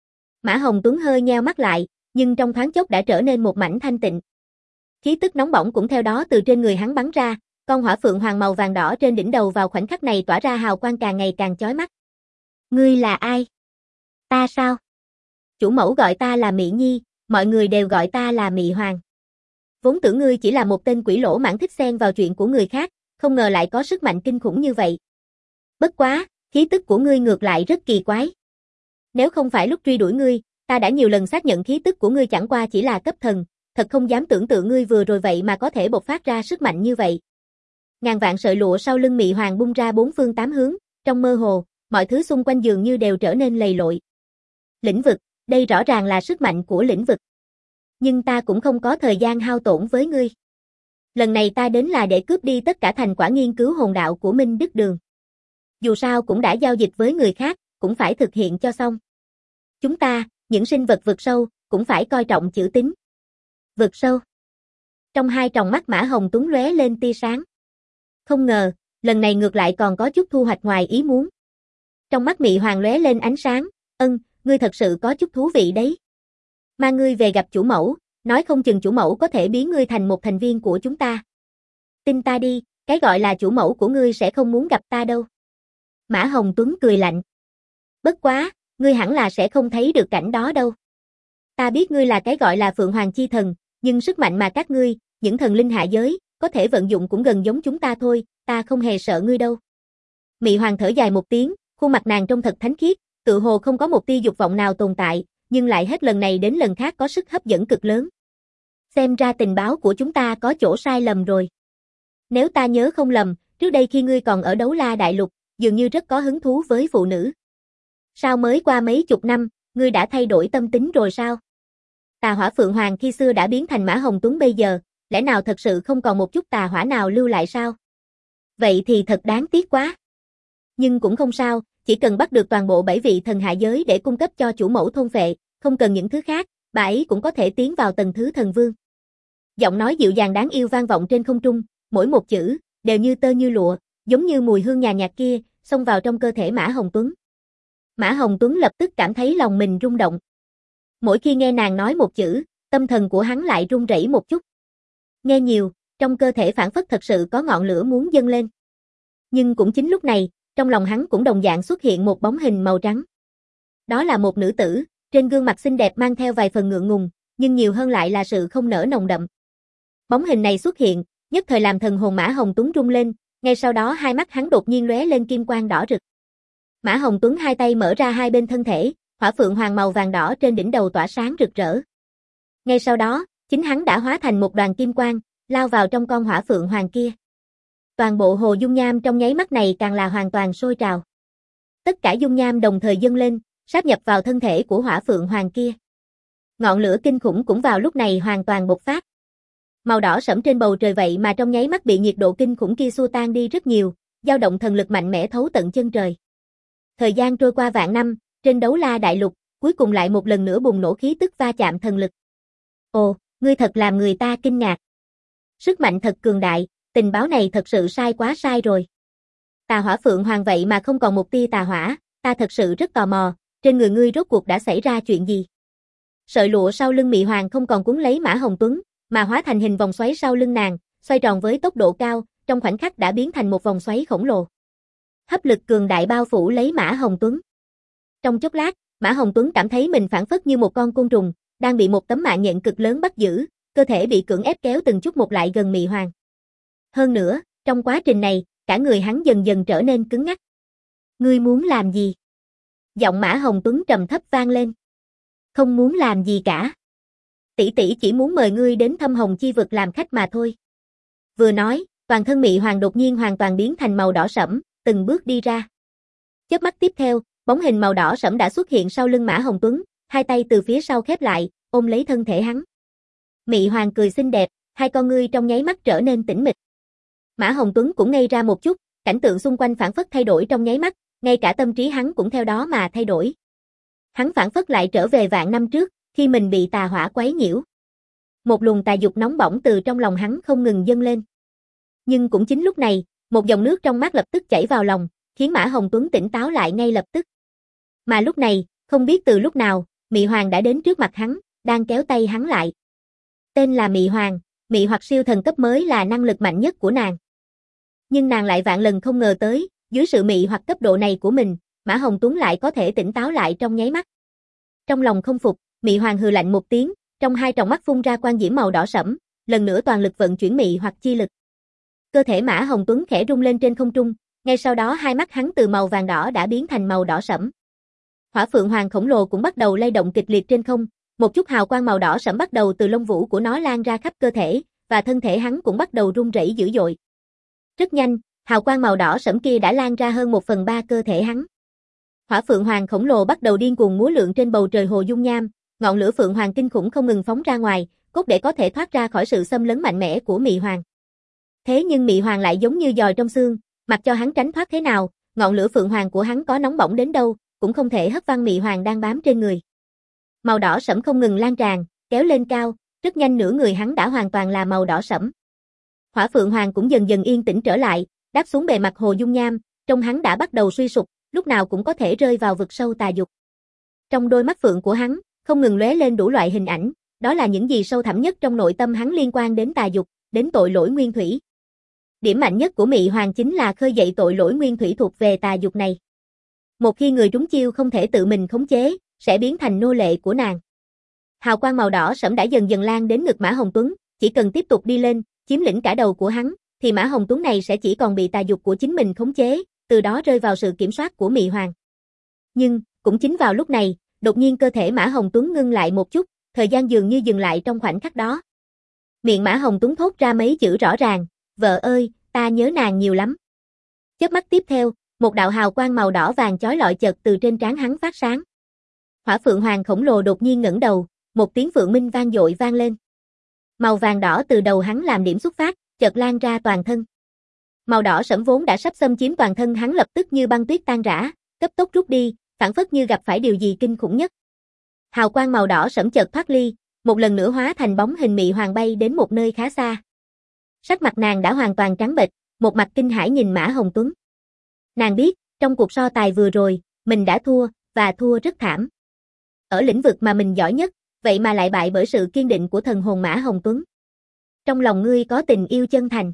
Mã Hồng Tuấn hơi nheo mắt lại, nhưng trong thoáng chốc đã trở nên một mảnh thanh tịnh. Khí tức nóng bỏng cũng theo đó từ trên người hắn bắn ra, con hỏa phượng hoàng màu vàng đỏ trên đỉnh đầu vào khoảnh khắc này tỏa ra hào quang càng ngày càng chói mắt. Ngươi là ai? Ta sao? Chủ mẫu gọi ta là Mị Nhi, mọi người đều gọi ta là Mị Hoàng. Vốn tưởng ngươi chỉ là một tên quỷ lỗ mãng thích xen vào chuyện của người khác, không ngờ lại có sức mạnh kinh khủng như vậy. Bất quá, khí tức của ngươi ngược lại rất kỳ quái. Nếu không phải lúc truy đuổi ngươi, ta đã nhiều lần xác nhận khí tức của ngươi chẳng qua chỉ là cấp thần, thật không dám tưởng tượng ngươi vừa rồi vậy mà có thể bộc phát ra sức mạnh như vậy. Ngàn vạn sợi lụa sau lưng Mị Hoàng bung ra bốn phương tám hướng, trong mơ hồ, mọi thứ xung quanh dường như đều trở nên lầy lội. Lĩnh vực, đây rõ ràng là sức mạnh của lĩnh vực. Nhưng ta cũng không có thời gian hao tổn với ngươi. Lần này ta đến là để cướp đi tất cả thành quả nghiên cứu hồn đạo của Minh Đức Đường. Dù sao cũng đã giao dịch với người khác, cũng phải thực hiện cho xong. Chúng ta, những sinh vật vực sâu, cũng phải coi trọng chữ tín. Vực sâu. Trong hai tròng mắt Mã Hồng Tuấn lóe lên tia sáng. Không ngờ, lần này ngược lại còn có chút thu hoạch ngoài ý muốn. Trong mắt Mị Hoàng lóe lên ánh sáng, ngươi thật sự có chút thú vị đấy. Mang ngươi về gặp chủ mẫu, nói không chừng chủ mẫu có thể biến ngươi thành một thành viên của chúng ta. Tin ta đi, cái gọi là chủ mẫu của ngươi sẽ không muốn gặp ta đâu. Mã Hồng Tuấn cười lạnh. Bất quá, ngươi hẳn là sẽ không thấy được cảnh đó đâu. Ta biết ngươi là cái gọi là Phượng Hoàng Chi Thần, nhưng sức mạnh mà các ngươi, những thần linh hạ giới, có thể vận dụng cũng gần giống chúng ta thôi, ta không hề sợ ngươi đâu. Mị Hoàng thở dài một tiếng, khuôn mặt nàng trông thật thánh khiết, tự hồ không có một tia dục vọng nào tồn tại, nhưng lại hết lần này đến lần khác có sức hấp dẫn cực lớn. Xem ra tình báo của chúng ta có chỗ sai lầm rồi. Nếu ta nhớ không lầm, trước đây khi ngươi còn ở Đấu La Đại Lục, dường như rất có hứng thú với phụ nữ. Sao mới qua mấy chục năm, ngươi đã thay đổi tâm tính rồi sao? Tà hỏa Phượng Hoàng khi xưa đã biến thành Mã Hồng Tuấn bây giờ, lẽ nào thật sự không còn một chút tà hỏa nào lưu lại sao? Vậy thì thật đáng tiếc quá. Nhưng cũng không sao, chỉ cần bắt được toàn bộ 7 vị thần hạ giới để cung cấp cho chủ mẫu thôn phệ, không cần những thứ khác, bà ấy cũng có thể tiến vào tầng thứ thần vương. Giọng nói dịu dàng đáng yêu vang vọng trên không trung, mỗi một chữ, đều như tơ như lụa, giống như mùi hương nhàn nhạt kia, xông vào trong cơ thể Mã Hồng Tuấn. Mã Hồng Tuấn lập tức cảm thấy lòng mình rung động. Mỗi khi nghe nàng nói một chữ, tâm thần của hắn lại run rẩy một chút. Nghe nhiều, trong cơ thể phảng phất thật sự có ngọn lửa muốn dâng lên. Nhưng cũng chính lúc này, trong lòng hắn cũng đồng dạng xuất hiện một bóng hình màu trắng. Đó là một nữ tử, trên gương mặt xinh đẹp mang theo vài phần ngượng ngùng, nhưng nhiều hơn lại là sự không nở nồng đậm. Bóng hình này xuất hiện, nhất thời làm thần hồn Mã Hồng Tuấn rung lên, ngay sau đó hai mắt hắn đột nhiên lóe lên kim quang đỏ rực. Mã Hồng Tuấn hai tay mở ra hai bên thân thể, hỏa phượng hoàng màu vàng đỏ trên đỉnh đầu tỏa sáng rực rỡ. Ngay sau đó, chính hắn đã hóa thành một đoàn kim quang, lao vào trong con hỏa phượng hoàng kia. Toàn bộ hồ dung nham trong nháy mắt này càng là hoàn toàn sôi trào. Tất cả dung nham đồng thời dâng lên, sáp nhập vào thân thể của hỏa phượng hoàng kia. Ngọn lửa kinh khủng cũng vào lúc này hoàn toàn bộc phát. Màu đỏ sẫm trên bầu trời vậy mà trong nháy mắt bị nhiệt độ kinh khủng kia xua tan đi rất nhiều, dao động thần lực mạnh mẽ thấu tận chân trời. Thời gian trôi qua vạn năm, trên Đấu La Đại Lục, cuối cùng lại một lần nữa bùng nổ khí tức va chạm thần lực. Ồ, ngươi thật làm người ta kinh ngạc. Sức mạnh thật cường đại, tình báo này thật sự sai quá sai rồi. Tà hỏa phượng hoàng vậy mà không còn một tia tà hỏa, ta thật sự rất tò mò, trên người ngươi rốt cuộc đã xảy ra chuyện gì? Sợi lụa sau lưng Mị Hoàng không còn cuốn lấy Mã Hồng Tuấn, mà hóa thành hình vòng xoáy sau lưng nàng, xoay tròn với tốc độ cao, trong khoảnh khắc đã biến thành một vòng xoáy khổng lồ. Hấp lực cường đại bao phủ lấy Mã Hồng Tuấn. Trong chốc lát, Mã Hồng Tuấn cảm thấy mình phảng phất như một con côn trùng, đang bị một tấm mạng nhện cực lớn bắt giữ, cơ thể bị cưỡng ép kéo từng chút một lại gần Mị Hoàng. Hơn nữa, trong quá trình này, cả người hắn dần dần trở nên cứng ngắc. Ngươi muốn làm gì? Giọng Mã Hồng Tuấn trầm thấp vang lên. Không muốn làm gì cả. Tỷ tỷ chỉ muốn mời ngươi đến Thâm Hồng Chi vực làm khách mà thôi. Vừa nói, toàn thân Mị Hoàng đột nhiên hoàn toàn biến thành màu đỏ sẫm, từng bước đi ra. Chớp mắt tiếp theo, bóng hình màu đỏ sẫm đã xuất hiện sau lưng Mã Hồng Tuấn, hai tay từ phía sau khép lại, ôm lấy thân thể hắn. Mị Hoàng cười xinh đẹp, hai con ngươi trong nháy mắt trở nên tĩnh mịch. Mã Hồng Tuấn cũng ngây ra một chút, cảnh tượng xung quanh phảng phất thay đổi trong nháy mắt, ngay cả tâm trí hắn cũng theo đó mà thay đổi. Hắn phảng phất lại trở về vạn năm trước, khi mình bị tà hỏa quấy nhiễu. Một luồng tà dục nóng bỏng từ trong lòng hắn không ngừng dâng lên. Nhưng cũng chính lúc này, một dòng nước trong mắt lập tức chảy vào lòng, khiến Mã Hồng Tuấn tỉnh táo lại ngay lập tức. Mà lúc này, không biết từ lúc nào, Mị Hoàng đã đến trước mặt hắn, đang kéo tay hắn lại. Tên là Mị Hoàng, Mị hoặc siêu thần cấp mới là năng lực mạnh nhất của nàng. Nhưng nàng lại vạn lần không ngờ tới, dưới sự mị hoặc cấp độ này của mình, Mã Hồng Tuấn lại có thể tỉnh táo lại trong nháy mắt. Trong lòng không phục, Mị Hoàng hừ lạnh một tiếng, trong hai tròng mắt phun ra quang diễm màu đỏ sẫm, lần nữa toàn lực vận chuyển mị hoặc chi lực. Cơ thể Mã Hồng Tuấn khẽ rung lên trên không trung, ngay sau đó hai mắt hắn từ màu vàng đỏ đã biến thành màu đỏ sẫm. Hỏa Phượng Hoàng khổng lồ cũng bắt đầu lay động kịch liệt trên không, một chút hào quang màu đỏ sẫm bắt đầu từ lông vũ của nó lan ra khắp cơ thể, và thân thể hắn cũng bắt đầu rung rẩy dữ dội. Rất nhanh, hào quang màu đỏ sẫm kia đã lan ra hơn 1/3 cơ thể hắn. Hỏa Phượng Hoàng khổng lồ bắt đầu điên cuồng múa lượn trên bầu trời hồ dung nham, ngọn lửa Phượng Hoàng kinh khủng không ngừng phóng ra ngoài, cốt để có thể thoát ra khỏi sự xâm lấn mạnh mẽ của Mị Hoàng. Thế nhưng Mị Hoàng lại giống như giòi trong xương, mặc cho hắn tránh thoát thế nào, ngọn lửa Phượng Hoàng của hắn có nóng bỏng đến đâu, cũng không thể hất văng Mị Hoàng đang bám trên người. Màu đỏ sẫm không ngừng lan tràn, kéo lên cao, rất nhanh nửa người hắn đã hoàn toàn là màu đỏ sẫm. Hỏa Phượng Hoàng cũng dần dần yên tĩnh trở lại, đáp xuống bề mặt hồ dung nham, trông hắn đã bắt đầu suy sụp, lúc nào cũng có thể rơi vào vực sâu tà dục. Trong đôi mắt phượng của hắn, không ngừng lóe lên đủ loại hình ảnh, đó là những gì sâu thẳm nhất trong nội tâm hắn liên quan đến tà dục, đến tội lỗi nguyên thủy. Điểm mạnh nhất của Mị Hoàng chính là khơi dậy tội lỗi nguyên thủy thuộc về tà dục này. Một khi người trúng chiêu không thể tự mình khống chế, sẽ biến thành nô lệ của nàng. Hào quang màu đỏ sẫm đã dần dần lan đến ngực Mã Hồng Tuấn, chỉ cần tiếp tục đi lên, chiếm lĩnh cả đầu của hắn, thì Mã Hồng Tuấn này sẽ chỉ còn bị tà dục của chính mình khống chế, từ đó rơi vào sự kiểm soát của Mị Hoàng. Nhưng, cũng chính vào lúc này, đột nhiên cơ thể Mã Hồng Tuấn ngưng lại một chút, thời gian dường như dừng lại trong khoảnh khắc đó. Miệng Mã Hồng Tuấn thốt ra mấy chữ rõ ràng, vợ ơi, ta nhớ nàng nhiều lắm. Chớp mắt tiếp theo, một đạo hào quang màu đỏ vàng chói lọi chợt từ trên trán hắn phát sáng. Hỏa Phượng Hoàng khổng lồ đột nhiên ngẩng đầu, một tiếng phượng minh vang dội vang lên. Màu vàng đỏ từ đầu hắn làm điểm xuất phát, chợt lan ra toàn thân. Màu đỏ sẫm vốn đã sắp xâm chiếm toàn thân hắn lập tức như băng tuyết tan rã, cấp tốc rút đi, phảng phất như gặp phải điều gì kinh khủng nhất. Hào quang màu đỏ sẫm chợt thoát ly, một lần nữa hóa thành bóng hình Mị Hoàng bay đến một nơi khá xa. Sắc mặt nàng đã hoàn toàn trắng bệch, một mặt kinh hãi nhìn Mã Hồng Tuấn. Nàng biết, trong cuộc so tài vừa rồi, mình đã thua, và thua rất thảm. Ở lĩnh vực mà mình giỏi nhất, vậy mà lại bại bởi sự kiên định của thần hồn Mã Hồng Tuấn. Trong lòng ngươi có tình yêu chân thành.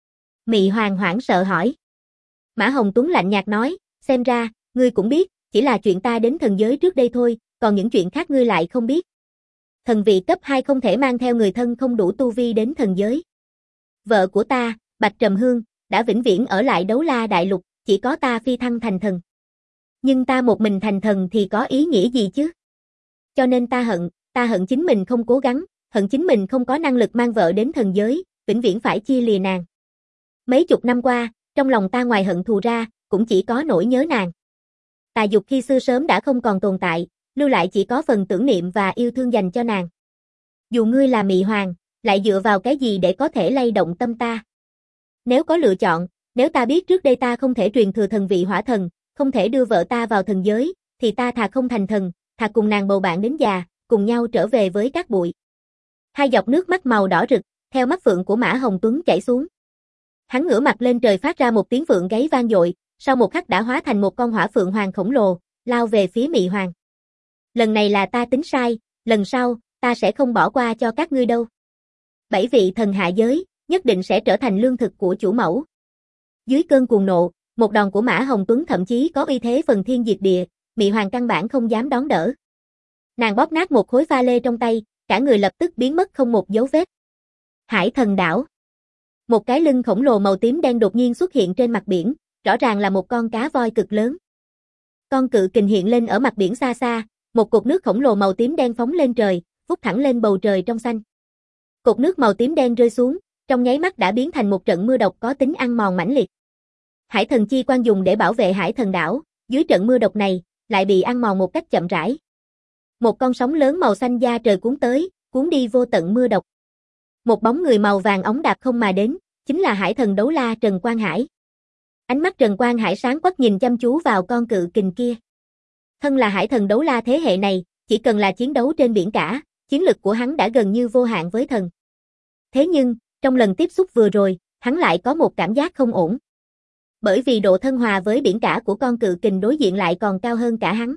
Mị Hoàng hoảng sợ hỏi. Mã Hồng Tuấn lạnh nhạt nói, xem ra, ngươi cũng biết, chỉ là chuyện ta đến thần giới trước đây thôi, còn những chuyện khác ngươi lại không biết. Thần vị cấp 2 không thể mang theo người thân không đủ tu vi đến thần giới. Vợ của ta, Bạch Trầm Hương, đã vĩnh viễn ở lại Đấu La Đại Lục, chỉ có ta phi thăng thành thần. Nhưng ta một mình thành thần thì có ý nghĩa gì chứ? Cho nên ta hận chính mình không cố gắng, hận chính mình không có năng lực mang vợ đến thần giới, vĩnh viễn phải chia lìa nàng. Mấy chục năm qua, trong lòng ta ngoài hận thù ra, cũng chỉ có nỗi nhớ nàng. Tà dục khi xưa sớm đã không còn tồn tại, lưu lại chỉ có phần tưởng niệm và yêu thương dành cho nàng. Dù ngươi là Mị Hoàng, lại dựa vào cái gì để có thể lay động tâm ta? Nếu có lựa chọn, nếu ta biết trước đây ta không thể truyền thừa thần vị hỏa thần, không thể đưa vợ ta vào thần giới, thì ta thà không thành thần, thà cùng nàng bầu bạn đến già, cùng nhau trở về với cát bụi. Hai giọt nước mắt màu đỏ rực, theo mắt phượng của Mã Hồng Tuấn chảy xuống. Hắn ngửa mặt lên trời phát ra một tiếng vượng gáy vang dội, sau một khắc đã hóa thành một con hỏa phượng hoàng khổng lồ, lao về phía Mị Hoàng. Lần này là ta tính sai, lần sau, ta sẽ không bỏ qua cho các ngươi đâu. 7 vị thần hạ giới, nhất định sẽ trở thành lương thực của chủ mẫu. Dưới cơn cuồng nộ, một đòn của Mã Hồng Tuấn thậm chí có uy thế phần thiên diệt địa, Mị Hoàng căn bản không dám đón đỡ. Nàng bóp nát một khối pha lê trong tay, cả người lập tức biến mất không một dấu vết. Hải Thần Đảo. Một cái lưng khổng lồ màu tím đen đột nhiên xuất hiện trên mặt biển, rõ ràng là một con cá voi cực lớn. Con cự kình hiện lên ở mặt biển xa xa, Một cột nước khổng lồ màu tím đen phóng lên trời, vút thẳng lên bầu trời trong xanh. Cột nước màu tím đen rơi xuống, trong nháy mắt đã biến thành một trận mưa độc có tính ăn mòn mãnh liệt. Hải thần chi quan dùng để bảo vệ Hải thần đảo, dưới trận mưa độc này, lại bị ăn mòn một cách chậm rãi. Một con sóng lớn màu xanh da trời cuốn tới, cuốn đi vô tận mưa độc. Một bóng người màu vàng óng đạp không mà đến, chính là Hải thần đấu la Trần Quang Hải. Ánh mắt Trần Quang Hải sáng quắc nhìn chăm chú vào con cự kình kia. Thân là Hải thần đấu la thế hệ này, chỉ cần là chiến đấu trên biển cả, chiến lực của hắn đã gần như vô hạn với thần. Thế nhưng, trong lần tiếp xúc vừa rồi, hắn lại có một cảm giác không ổn. Bởi vì độ thân hòa với biển cả của con cự kình đối diện lại còn cao hơn cả hắn.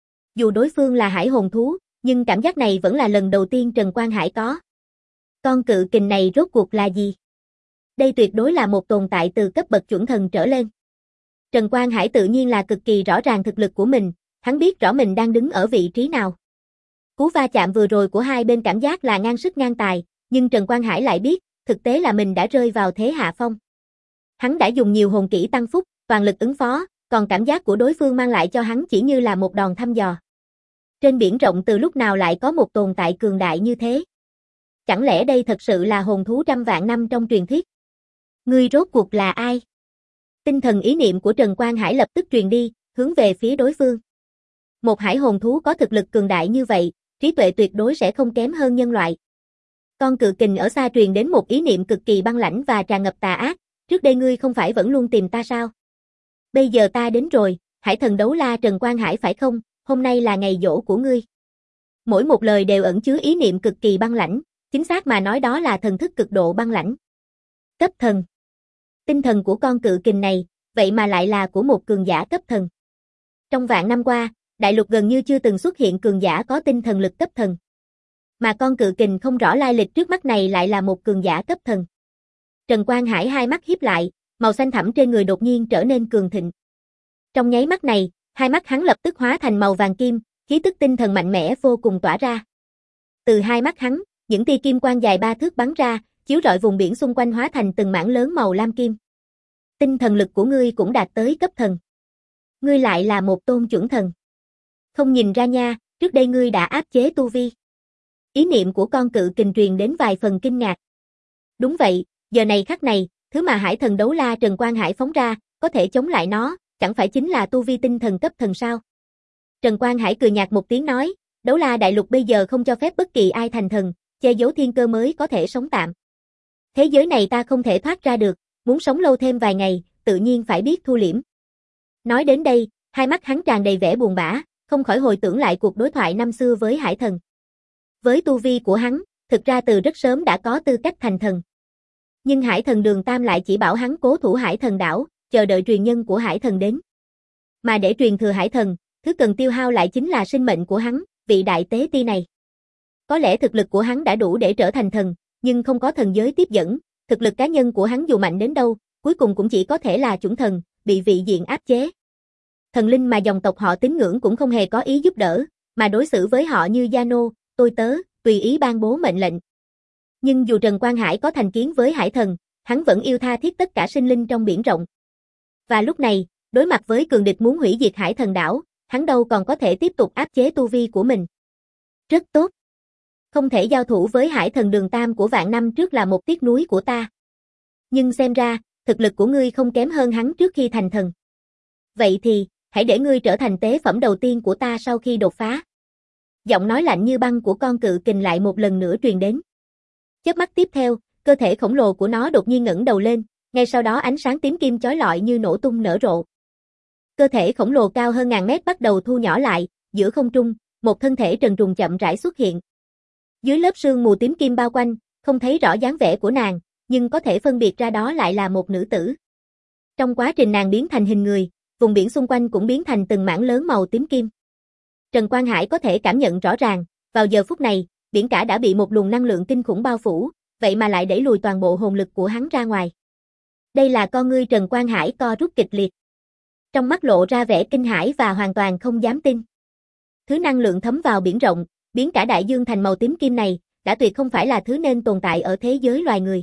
Dù đối phương là hải hồn thú, nhưng cảm giác này vẫn là lần đầu tiên Trần Quang Hải có. Con cự kình này rốt cuộc là gì? Đây tuyệt đối là một tồn tại từ cấp bậc chuẩn thần trở lên. Trần Quang Hải tự nhiên là cực kỳ rõ ràng thực lực của mình, hắn biết rõ mình đang đứng ở vị trí nào. Cú va chạm vừa rồi của hai bên cảm giác là ngang sức ngang tài, nhưng Trần Quang Hải lại biết, thực tế là mình đã rơi vào thế hạ phong. Hắn đã dùng nhiều hồn kỹ tăng phúc, toàn lực ứng phó, còn cảm giác của đối phương mang lại cho hắn chỉ như là một đòn thăm dò. Trên biển rộng từ lúc nào lại có một tồn tại cường đại như thế? Chẳng lẽ đây thật sự là hồn thú trăm vạn năm trong truyền thuyết? Ngươi rốt cuộc là ai? Tinh thần ý niệm của Trần Quang Hải lập tức truyền đi, hướng về phía đối phương. Một hải hồn thú có thực lực cường đại như vậy, trí tuệ tuyệt đối sẽ không kém hơn nhân loại. Con cự kình ở xa truyền đến một ý niệm cực kỳ băng lãnh và tràn ngập tà ác, trước đây ngươi không phải vẫn luôn tìm ta sao? Bây giờ ta đến rồi, Hải thần đấu la Trần Quang Hải phải không, hôm nay là ngày giỗ của ngươi. Mỗi một lời đều ẩn chứa ý niệm cực kỳ băng lãnh, chính xác mà nói đó là thần thức cực độ băng lãnh. Cấp thần. Tinh thần của con cự kình này, vậy mà lại là của một cường giả cấp thần. Trong vạn năm qua, đại lục gần như chưa từng xuất hiện cường giả có tinh thần lực cấp thần. Mà con cự kình không rõ lai lịch trước mắt này lại là một cường giả cấp thần. Trần Quang Hải hai mắt híp lại, màu xanh thẳm trên người đột nhiên trở nên cường thịnh. Trong nháy mắt này, hai mắt hắn lập tức hóa thành màu vàng kim, khí tức tinh thần mạnh mẽ vô cùng tỏa ra. Từ hai mắt hắn, những tia kim quang dài 3 thước bắn ra, chiếu rọi vùng biển xung quanh hóa thành từng mảng lớn màu lam kim. Tinh thần lực của ngươi cũng đạt tới cấp thần. Ngươi lại là một tôn chuẩn thần. Không nhìn ra nha, trước đây ngươi đã áp chế tu vi. Ý niệm của con cự kình truyền đến vài phần kinh ngạc. Đúng vậy, giờ này khắc này, thứ mà Hải thần đấu la Trần Quang Hải phóng ra, có thể chống lại nó, chẳng phải chính là tu vi tinh thần cấp thần sao? Trần Quang Hải cười nhạt một tiếng nói, đấu la đại lục bây giờ không cho phép bất kỳ ai thành thần, che giấu thiên cơ mới có thể sống tạm. Thế giới này ta không thể thoát ra được, muốn sống lâu thêm vài ngày, tự nhiên phải biết thu liễm. Nói đến đây, hai mắt hắn tràn đầy vẻ buồn bã, không khỏi hồi tưởng lại cuộc đối thoại năm xưa với Hải thần. Với tu vi của hắn, thực ra từ rất sớm đã có tư cách thành thần. Nhưng Hải thần Đường Tam lại chỉ bảo hắn cố thủ Hải thần đảo, chờ đợi truyền nhân của Hải thần đến. Mà để truyền thừa Hải thần, thứ cần tiêu hao lại chính là sinh mệnh của hắn, vị đại tế ti này. Có lẽ thực lực của hắn đã đủ để trở thành thần, nhưng không có thần giới tiếp dẫn, thực lực cá nhân của hắn dù mạnh đến đâu, cuối cùng cũng chỉ có thể là chuẩn thần, bị vị diện áp chế. Thần linh mà dòng tộc họ tín ngưỡng cũng không hề có ý giúp đỡ, mà đối xử với họ như gia nô, tôi tớ, tùy ý ban bố mệnh lệnh. Nhưng dù Trần Quang Hải có thành kiến với Hải thần, hắn vẫn yêu tha thiết tất cả sinh linh trong biển rộng. Và lúc này, đối mặt với cường địch muốn hủy diệt Hải thần đảo, hắn đâu còn có thể tiếp tục áp chế tu vi của mình. Rất tốt. Không thể giao thủ với Hải thần Đường Tam của vạn năm trước là một tiếc nuối của ta. Nhưng xem ra, thực lực của ngươi không kém hơn hắn trước khi thành thần. Vậy thì, hãy để ngươi trở thành tế phẩm đầu tiên của ta sau khi đột phá. Giọng nói lạnh như băng của con cự kình lại một lần nữa truyền đến. Chớp mắt tiếp theo, cơ thể khổng lồ của nó đột nhiên ngẩng đầu lên, ngay sau đó ánh sáng tím kim chói lọi như nổ tung nở rộ. Cơ thể khổng lồ cao hơn ngàn mét bắt đầu thu nhỏ lại, giữa không trung, một thân thể trần truồng chậm rãi xuất hiện. Dưới lớp sương mù tím kim bao quanh, không thấy rõ dáng vẻ của nàng, nhưng có thể phân biệt ra đó lại là một nữ tử. Trong quá trình nàng biến thành hình người, vùng biển xung quanh cũng biến thành từng mảng lớn màu tím kim. Trần Quang Hải có thể cảm nhận rõ ràng, vào giờ phút này, biển cả đã bị một luồng năng lượng kinh khủng bao phủ, vậy mà lại đẩy lùi toàn bộ hồn lực của hắn ra ngoài. Đây là con ngươi Trần Quang Hải co rút kịch liệt. Trong mắt lộ ra vẻ kinh hãi và hoàn toàn không dám tin. Thứ năng lượng thấm vào biển rộng, biến cả đại dương thành màu tím kim này, đã tuyệt không phải là thứ nên tồn tại ở thế giới loài người.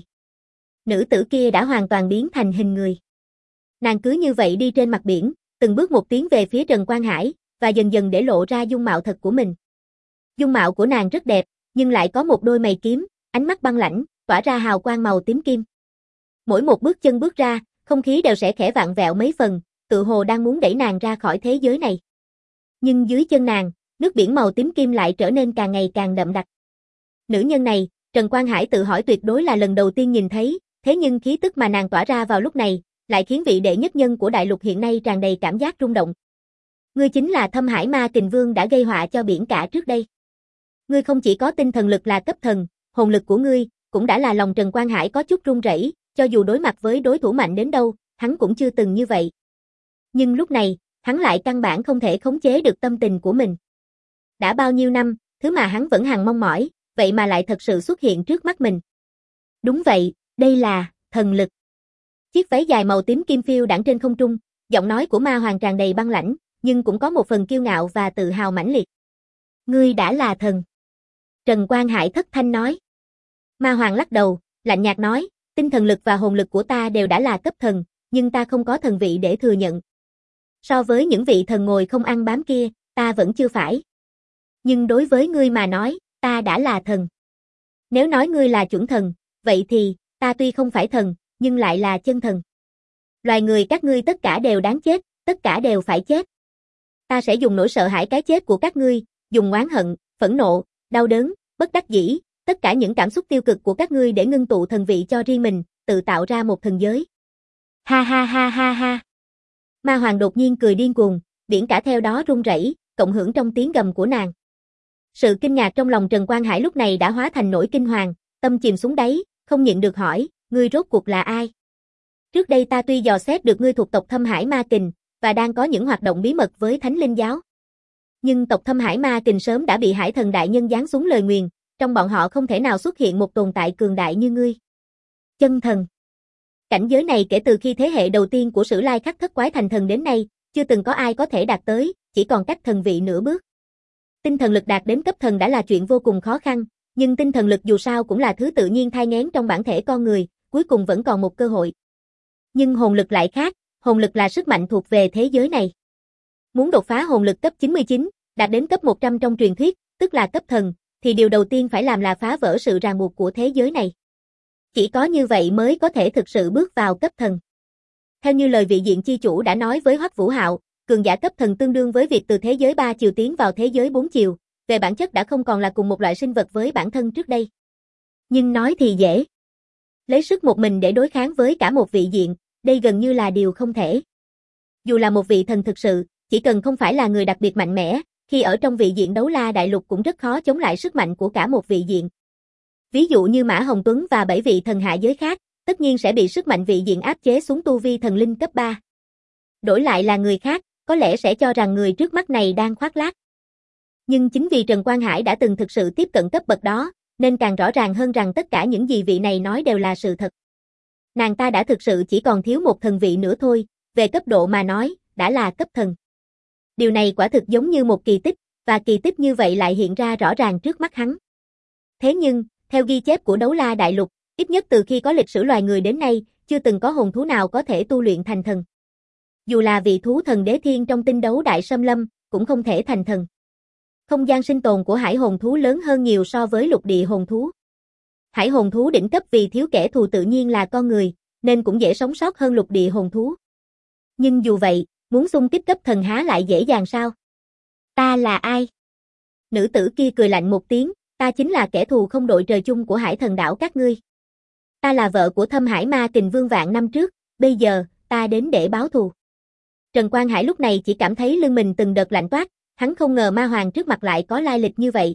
Nữ tử kia đã hoàn toàn biến thành hình người. Nàng cứ như vậy đi trên mặt biển, từng bước một tiến về phía Trần Quang Hải, và dần dần để lộ ra dung mạo thật của mình. Dung mạo của nàng rất đẹp, nhưng lại có một đôi mày kiếm, ánh mắt băng lãnh, tỏa ra hào quang màu tím kim. Mỗi một bước chân bước ra, không khí đều sẽ khẽ vặn vẹo mấy phần, tự hồ đang muốn đẩy nàng ra khỏi thế giới này. Nhưng dưới chân nàng, nước biển màu tím kim lại trở nên càng ngày càng đậm đặc. Nữ nhân này, Trần Quang Hải tự hỏi tuyệt đối là lần đầu tiên nhìn thấy, thế nhưng khí tức mà nàng tỏa ra vào lúc này, lại khiến vị đệ nhất nhân của đại lục hiện nay tràn đầy cảm giác rung động. Ngươi chính là Thâm Hải Ma Kình Vương đã gây họa cho biển cả trước đây. Ngươi không chỉ có tinh thần lực là cấp thần, hồn lực của ngươi cũng đã là lòng Trần Quang Hải có chút run rẩy, cho dù đối mặt với đối thủ mạnh đến đâu, hắn cũng chưa từng như vậy. Nhưng lúc này, hắn lại căn bản không thể khống chế được tâm tình của mình. Đã bao nhiêu năm, thứ mà hắn vẫn hằng mong mỏi, vậy mà lại thật sự xuất hiện trước mắt mình. Đúng vậy, đây là thần lực. Chiếc váy dài màu tím kim phiêu đãng trên không trung, giọng nói của Ma Hoàng tràn đầy băng lãnh, nhưng cũng có một phần kiêu ngạo và tự hào mãnh liệt. Ngươi đã là thần. Trần Quang Hải thất thanh nói. Ma Hoàng lắc đầu, lạnh nhạt nói, tinh thần lực và hồn lực của ta đều đã là cấp thần, nhưng ta không có thần vị để thừa nhận. So với những vị thần ngồi không ăn bám kia, ta vẫn chưa phải. Nhưng đối với ngươi mà nói, ta đã là thần. Nếu nói ngươi là chuẩn thần, vậy thì, ta tuy không phải thần, nhưng lại là chân thần. Loài người các ngươi tất cả đều đáng chết, tất cả đều phải chết. Ta sẽ dùng nỗi sợ hãi cái chết của các ngươi, dùng oán hận, phẫn nộ, đau đớn, bất đắc dĩ, tất cả những cảm xúc tiêu cực của các ngươi để ngưng tụ thần vị cho riêng mình, tự tạo ra một thần giới. Ha ha ha ha ha. Ma Hoàng đột nhiên cười điên cuồng, biển cả theo đó rung rẩy, cộng hưởng trong tiếng gầm của nàng. Sự kinh ngạc trong lòng Trần Quang Hải lúc này đã hóa thành nỗi kinh hoàng, tâm chìm xuống đáy, không nhịn được hỏi, ngươi rốt cuộc là ai? Trước đây ta tuy dò xét được ngươi thuộc tộc Thâm Hải Ma Kình, và đang có những hoạt động bí mật với Thánh Linh Giáo. Nhưng tộc Thâm Hải Ma Kình sớm đã bị Hải Thần Đại Nhân giáng xuống lời nguyền, trong bọn họ không thể nào xuất hiện một tồn tại cường đại như ngươi. Chân thần. Cảnh giới này kể từ khi thế hệ đầu tiên của Sử Lai Khắc Thất Quái thành thần đến nay, chưa từng có ai có thể đạt tới, chỉ còn cách thần vị nửa bước. Tinh thần lực đạt đến cấp thần đã là chuyện vô cùng khó khăn, nhưng tinh thần lực dù sao cũng là thứ tự nhiên thai nghén trong bản thể con người, cuối cùng vẫn còn một cơ hội. Nhưng hồn lực lại khác, hồn lực là sức mạnh thuộc về thế giới này. Muốn đột phá hồn lực cấp 99, đạt đến cấp 100 trong truyền thuyết, tức là cấp thần, thì điều đầu tiên phải làm là phá vỡ sự ràng buộc của thế giới này. Chỉ có như vậy mới có thể thực sự bước vào cấp thần. Theo như lời vị diện chi chủ đã nói với Hoắc Vũ Hạo, cường giả cấp thần tương đương với việc từ thế giới 3 chiều tiến vào thế giới 4 chiều, về bản chất đã không còn là cùng một loại sinh vật với bản thân trước đây. Nhưng nói thì dễ. Lấy sức một mình để đối kháng với cả một vị diện, đây gần như là điều không thể. Dù là một vị thần thực sự, chỉ cần không phải là người đặc biệt mạnh mẽ, khi ở trong vị diện Đấu La Đại Lục cũng rất khó chống lại sức mạnh của cả một vị diện. Ví dụ như Mã Hồng Tuấn và 7 vị thần hạ giới khác, tất nhiên sẽ bị sức mạnh vị diện áp chế xuống tu vi thần linh cấp 3. Đổi lại là người khác, có lẽ sẽ cho rằng người trước mắt này đang khoác lác. Nhưng chính vì Trần Quang Hải đã từng thực sự tiếp cận cấp bậc đó, nên càng rõ ràng hơn rằng tất cả những gì vị này nói đều là sự thật. Nàng ta đã thực sự chỉ còn thiếu một thần vị nữa thôi, về cấp độ mà nói, đã là cấp thần. Điều này quả thực giống như một kỳ tích, và kỳ tích như vậy lại hiện ra rõ ràng trước mắt hắn. Thế nhưng, theo ghi chép của Đấu La Đại Lục, ít nhất từ khi có lịch sử loài người đến nay, chưa từng có hồn thú nào có thể tu luyện thành thần. Dù là vị thú thần đế thiên trong tinh đấu đại xâm lâm, cũng không thể thành thần. Không gian sinh tồn của hải hồn thú lớn hơn nhiều so với lục địa hồn thú. Hải hồn thú đỉnh cấp vì thiếu kẻ thù tự nhiên là con người, nên cũng dễ sống sót hơn lục địa hồn thú. Nhưng dù vậy, muốn xung kích cấp thần há lại dễ dàng sao? Ta là ai? Nữ tử kia cười lạnh một tiếng, ta chính là kẻ thù không đội trời chung của Hải Thần đảo các ngươi. Ta là vợ của Thâm Hải Ma Kình Vương vạn năm trước, bây giờ, ta đến để báo thù. Trần Quang Hải lúc này chỉ cảm thấy lưng mình từng đợt lạnh toát, hắn không ngờ Ma Hoàng trước mặt lại có lai lịch như vậy.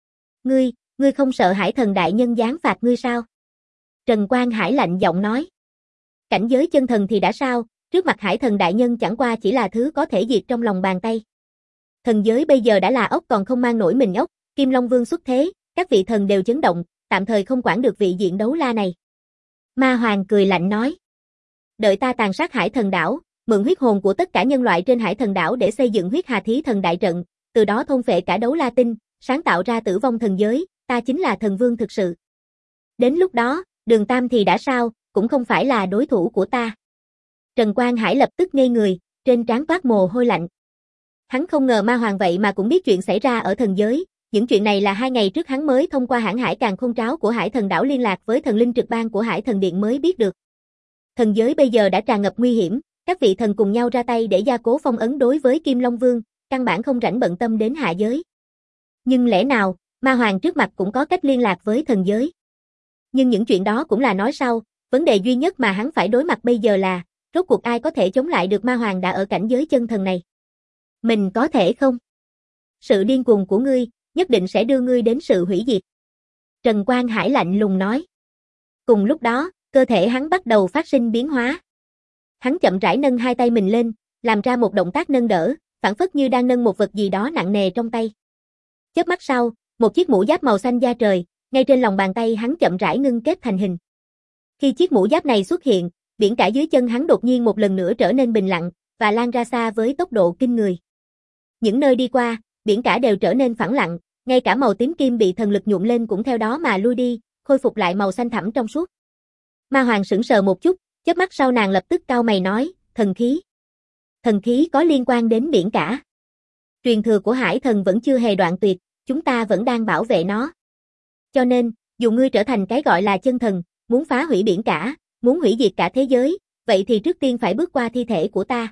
Ngươi không sợ Hải Thần đại nhân giáng phạt ngươi sao? Trần Quang Hải lạnh giọng nói. Cảnh giới chân thần thì đã sao, trước mặt Hải Thần đại nhân chẳng qua chỉ là thứ có thể diệt trong lòng bàn tay. Thần giới bây giờ đã là ốc còn không mang nổi mình ốc, Kim Long Vương xuất thế, các vị thần đều chấn động, tạm thời không quản được vị diện Đấu La này. Ma Hoàng cười lạnh nói. Đợi ta tàn sát Hải Thần đảo, mượn huyết hồn của tất cả nhân loại trên Hải Thần đảo để xây dựng huyết hà thí thần đại trận, từ đó thôn phệ cả Đấu La tinh, sáng tạo ra tử vong thần giới, ta chính là thần vương thực sự. Đến lúc đó, Đường Tam thì đã sao, cũng không phải là đối thủ của ta. Trần Quang Hải lập tức ngây người, trên trán toát mồ hôi lạnh. Hắn không ngờ Ma Hoàng vậy mà cũng biết chuyện xảy ra ở thần giới, những chuyện này là 2 ngày trước hắn mới thông qua hãng hải càn khôn tráo của Hải Thần đảo liên lạc với thần linh trực ban của Hải Thần điện mới biết được. Thần giới bây giờ đã tràn ngập nguy hiểm, các vị thần cùng nhau ra tay để gia cố phong ấn đối với Kim Long Vương, căn bản không rảnh bận tâm đến hạ giới. Nhưng lẽ nào, Ma Hoàng trước mặt cũng có cách liên lạc với thần giới. Nhưng những chuyện đó cũng là nói sau, vấn đề duy nhất mà hắn phải đối mặt bây giờ là, rốt cuộc ai có thể chống lại được Ma Hoàng đã ở cảnh giới chân thần này. Mình có thể không? Sự điên cuồng của ngươi, nhất định sẽ đưa ngươi đến sự hủy diệt. Trần Quang Hải lạnh lùng nói. Cùng lúc đó, cơ thể hắn bắt đầu phát sinh biến hóa. Hắn chậm rãi nâng hai tay mình lên, làm ra một động tác nâng đỡ, phảng phất như đang nâng một vật gì đó nặng nề trong tay. Chớp mắt sau, một chiếc mũ giáp màu xanh da trời, ngay trên lòng bàn tay hắn chậm rãi ngưng kết thành hình. Khi chiếc mũ giáp này xuất hiện, biển cả dưới chân hắn đột nhiên một lần nữa trở nên bình lặng, và lan ra xa với tốc độ kinh người. Những nơi đi qua, biển cả đều trở nên phẳng lặng, ngay cả màu tím kim bị thần lực nhuộm lên cũng theo đó mà lui đi, khôi phục lại màu xanh thẳm trong suốt. Ma Hoàng sững sờ một chút, chớp mắt sau nàng lập tức cau mày nói, thần khí. Thần khí có liên quan đến biển cả. Truyền thừa của Hải Thần vẫn chưa hề đoạn tuyệt, chúng ta vẫn đang bảo vệ nó. Cho nên, dù ngươi trở thành cái gọi là chân thần, muốn phá hủy biển cả, muốn hủy diệt cả thế giới, vậy thì trước tiên phải bước qua thi thể của ta.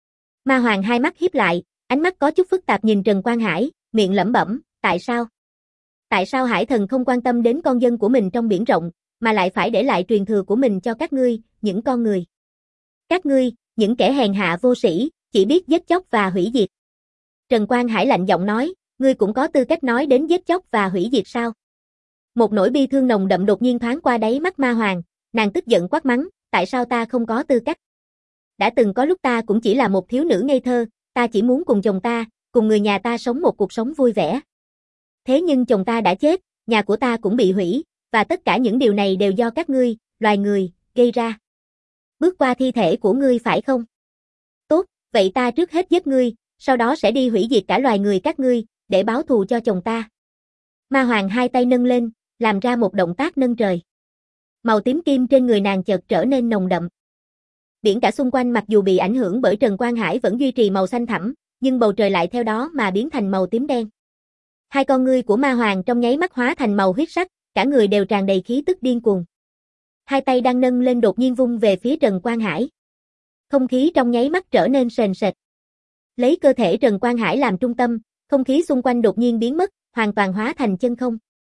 Ma Hoàng hai mắt híp lại, ánh mắt có chút phức tạp nhìn Trần Quang Hải, miệng lẩm bẩm, tại sao? Tại sao Hải Thần không quan tâm đến con dân của mình trong biển rộng, mà lại phải để lại truyền thừa của mình cho các ngươi, những con người? Các ngươi, những kẻ hèn hạ vô sĩ, chỉ biết giết chóc và hủy diệt. Trần Quang Hải lạnh giọng nói, ngươi cũng có tư cách nói đến giết chóc và hủy diệt sao? Một nỗi bi thương nồng đậm đột nhiên thoáng qua đáy mắt Ma Hoàng, nàng tức giận quát mắng, tại sao ta không có tư cách? Đã từng có lúc ta cũng chỉ là một thiếu nữ ngây thơ, ta chỉ muốn cùng chồng ta, cùng người nhà ta sống một cuộc sống vui vẻ. Thế nhưng chồng ta đã chết, nhà của ta cũng bị hủy, và tất cả những điều này đều do các ngươi, loài người, gây ra. Bước qua thi thể của ngươi phải không? Tốt, vậy ta trước hết giết ngươi, sau đó sẽ đi hủy diệt cả loài người các ngươi, để báo thù cho chồng ta. Ma Hoàng hai tay nâng lên, làm ra một động tác nâng trời. Màu tím kim trên người nàng chợt trở nên nồng đậm. Biển cả xung quanh mặc dù bị ảnh hưởng bởi Trần Quang Hải vẫn duy trì màu xanh thẳm, nhưng bầu trời lại theo đó mà biến thành màu tím đen. Hai con ngươi của Ma Hoàng trong nháy mắt hóa thành màu huyết sắc, cả người đều tràn đầy khí tức điên cuồng. Hai tay đang nâng lên đột nhiên vung về phía Trần Quang Hải. Không khí trong nháy mắt trở nên sền sệt. Lấy cơ thể Trần Quang Hải làm trung tâm, không khí xung quanh đột nhiên biến mất, hoàn toàn hóa thành chân không.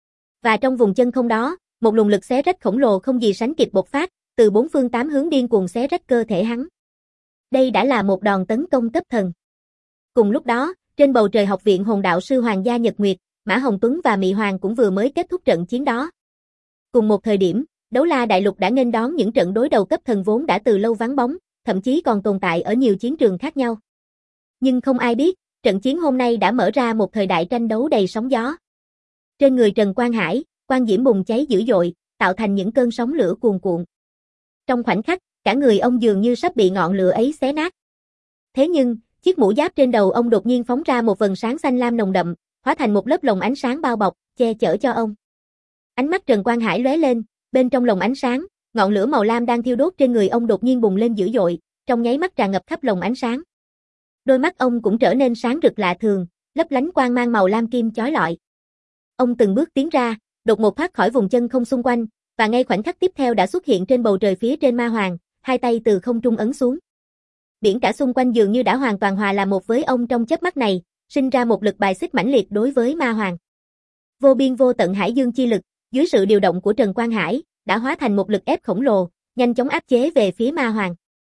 Và trong vùng chân không đó, một luồng lực xé rách khổng lồ không gì sánh kịp bộc phát, từ bốn phương tám hướng điên cuồng xé rách cơ thể hắn. Đây đã là một đòn tấn công cấp thần. Cùng lúc đó, trên bầu trời học viện Hồn Đạo sư Hoàng gia Nhật Nguyệt, Mã Hồng Tuấn và Mị Hoàng cũng vừa mới kết thúc trận chiến đó. Cùng một thời điểm, Đấu La Đại Lục đã nghênh đón những trận đối đầu cấp thần vốn đã từ lâu vắng bóng, thậm chí còn tồn tại ở nhiều chiến trường khác nhau. Nhưng không ai biết, trận chiến hôm nay đã mở ra một thời đại tranh đấu đầy sóng gió. Trên người Trần Quang Hải, quang diễm bùng cháy dữ dội, tạo thành những cơn sóng lửa cuồn cuộn. Trong khoảnh khắc, cả người ông dường như sắp bị ngọn lửa ấy xé nát. Thế nhưng, chiếc mũ giáp trên đầu ông đột nhiên phóng ra một vầng sáng xanh lam nồng đậm, hóa thành một lớp lồng ánh sáng bao bọc, che chở cho ông. Ánh mắt Trần Quang Hải lóe lên, bên trong lồng ánh sáng, ngọn lửa màu lam đang thiêu đốt trên người ông đột nhiên bùng lên dữ dội, trong nháy mắt tràn ngập khắp lồng ánh sáng. Đôi mắt ông cũng trở nên sáng rực lạ thường, lấp lánh quang mang màu lam kim chói lọi. Ông từng bước tiến ra, đột ngột thoát khỏi vùng chân không xung quanh, và ngay khoảnh khắc tiếp theo đã xuất hiện trên bầu trời phía trên Ma Hoàng, hai tay từ không trung ấn xuống. Biển cả xung quanh dường như đã hoàn toàn hòa làm một với ông trong chớp mắt này, sinh ra một lực bài xích mãnh liệt đối với Ma Hoàng. Vô biên vô tận hải dương chi lực, dưới sự điều động của Trần Quang Hải, đã hóa thành một lực ép khổng lồ, nhanh chóng áp chế về phía Ma Hoàng.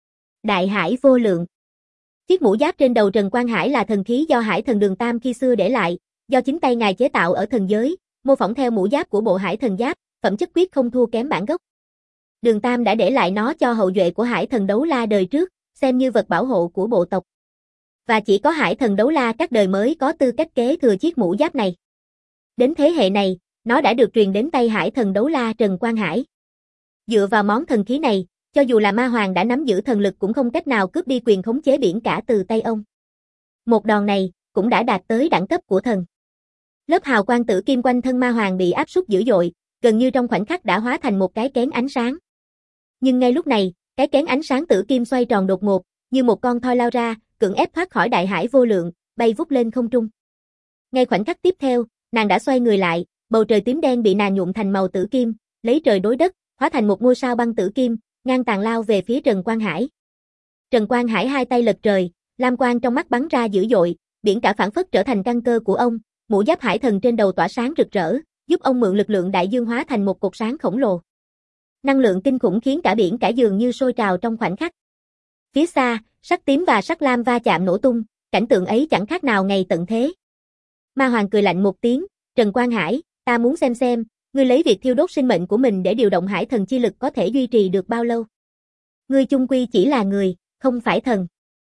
Đại hải vô lượng. Chiếc mũ giáp trên đầu Trần Quang Hải là thần khí do Hải Thần Đường Tam khi xưa để lại, do chính tay ngài chế tạo ở thần giới, mô phỏng theo mũ giáp của bộ Hải Thần Giáp, phẩm chất quyết không thua kém bản gốc. Đường Tam đã để lại nó cho hậu duệ của Hải Thần Đấu La đời trước, xem như vật bảo hộ của bộ tộc. Và chỉ có Hải Thần Đấu La các đời mới có tư cách kế thừa chiếc mũ giáp này. Đến thế hệ này, nó đã được truyền đến tay Hải Thần Đấu La Trần Quang Hải. Dựa vào món thần khí này, cho dù là Ma Hoàng đã nắm giữ thần lực cũng không cách nào cướp đi quyền khống chế biển cả từ tay ông. Một đòn này, cũng đã đạt tới đẳng cấp của thần. Lớp hào quang tử kim quanh thân Ma Hoàng bị áp suất dữ dội, gần như trong khoảnh khắc đã hóa thành một cái kén ánh sáng. Nhưng ngay lúc này, cái kén ánh sáng tử kim xoay tròn đột ngột, như một con thoi lao ra, cưỡng ép thoát khỏi đại hải vô lượng, bay vút lên không trung. Ngay khoảnh khắc tiếp theo, nàng đã xoay người lại, bầu trời tím đen bị nàng nhuộm thành màu tử kim, lấy trời đối đất, hóa thành một ngôi sao băng tử kim, ngang tàn lao về phía Trần Quang Hải. Trần Quang Hải hai tay lật trời, lam quang trong mắt bắn ra dữ dội, biển cả phảng phất trở thành căn cơ của ông, mũ giáp hải thần trên đầu tỏa sáng rực rỡ, giúp ông mượn lực lượng đại dương hóa thành một cột sáng khổng lồ. Năng lượng kinh khủng khiến cả biển cả dường như sôi trào trong khoảnh khắc. Phía xa, sắc tím và sắc lam va chạm nổ tung, cảnh tượng ấy chẳng khác nào ngày tận thế. Ma Hoàng cười lạnh một tiếng, Trần Quang Hải, ta muốn xem, ngươi lấy việc thiêu đốt sinh mệnh của mình để điều động hải thần chi lực có thể duy trì được bao lâu. Ngươi chung quy chỉ là người, không phải thần.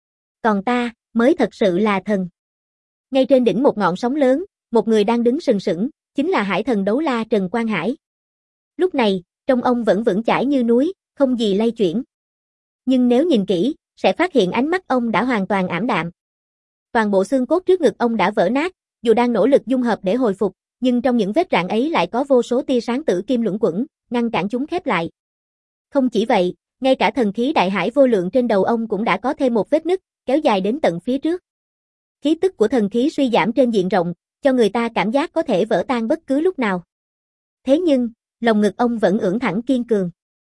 Còn ta, mới thật sự là thần. Ngay trên đỉnh một ngọn sóng lớn, một người đang đứng sừng sững, chính là hải thần đấu la Trần Quang Hải. Lúc này, trông ông vẫn vững chãi như núi, không gì lay chuyển. Nhưng nếu nhìn kỹ, sẽ phát hiện ánh mắt ông đã hoàn toàn ảm đạm. Toàn bộ xương cốt trước ngực ông đã vỡ nát, dù đang nỗ lực dung hợp để hồi phục, nhưng trong những vết rạn ấy lại có vô số tia sáng tử kim luẩn quẩn, ngăn cản chúng khép lại. Không chỉ vậy, ngay cả thần khí đại hải vô lượng trên đầu ông cũng đã có thêm một vết nứt, kéo dài đến tận phía trước. Khí tức của thần khí suy giảm trên diện rộng, cho người ta cảm giác có thể vỡ tan bất cứ lúc nào. Thế nhưng, lồng ngực ông vẫn ưỡn thẳng kiên cường.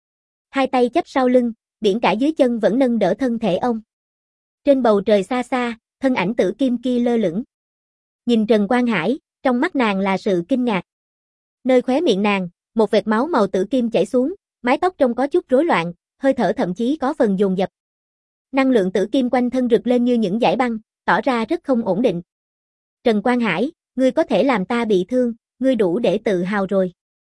Hai tay chắp sau lưng, biển cả dưới chân vẫn nâng đỡ thân thể ông. Trên bầu trời xa xa, thân ảnh tử kim kia lơ lửng. Nhìn Trần Quang Hải, trong mắt nàng là sự kinh ngạc. Nơi khóe miệng nàng, một vệt máu màu tử kim chảy xuống, mái tóc trông có chút rối loạn, hơi thở thậm chí có phần dồn dập. Năng lượng tử kim quanh thân rực lên như những dải băng, tỏ ra rất không ổn định. Trần Quang Hải, ngươi có thể làm ta bị thương, ngươi đủ để tự hào rồi.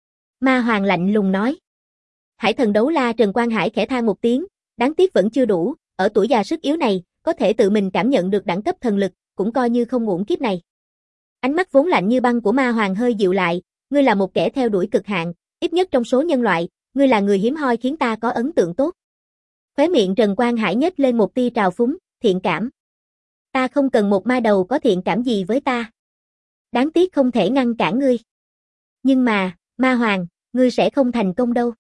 Ma Hoàng lạnh lùng nói. Hải thần đấu la Trần Quang Hải khẽ than một tiếng, đáng tiếc vẫn chưa đủ, ở tuổi già sức yếu này, có thể tự mình cảm nhận được đẳng cấp thần lực, cũng coi như không uổng kiếp này. Ánh mắt vốn lạnh như băng của Ma Hoàng hơi dịu lại, ngươi là một kẻ theo đuổi cực hạn, ít nhất trong số nhân loại, ngươi là người hiếm hoi khiến ta có ấn tượng tốt. Khóe miệng Trần Quang Hải nhếch lên một tia trào phúng, thiện cảm. Ta không cần một ma đầu có thiện cảm gì với ta. Đáng tiếc không thể ngăn cản ngươi. Nhưng mà, Ma Hoàng, ngươi sẽ không thành công đâu.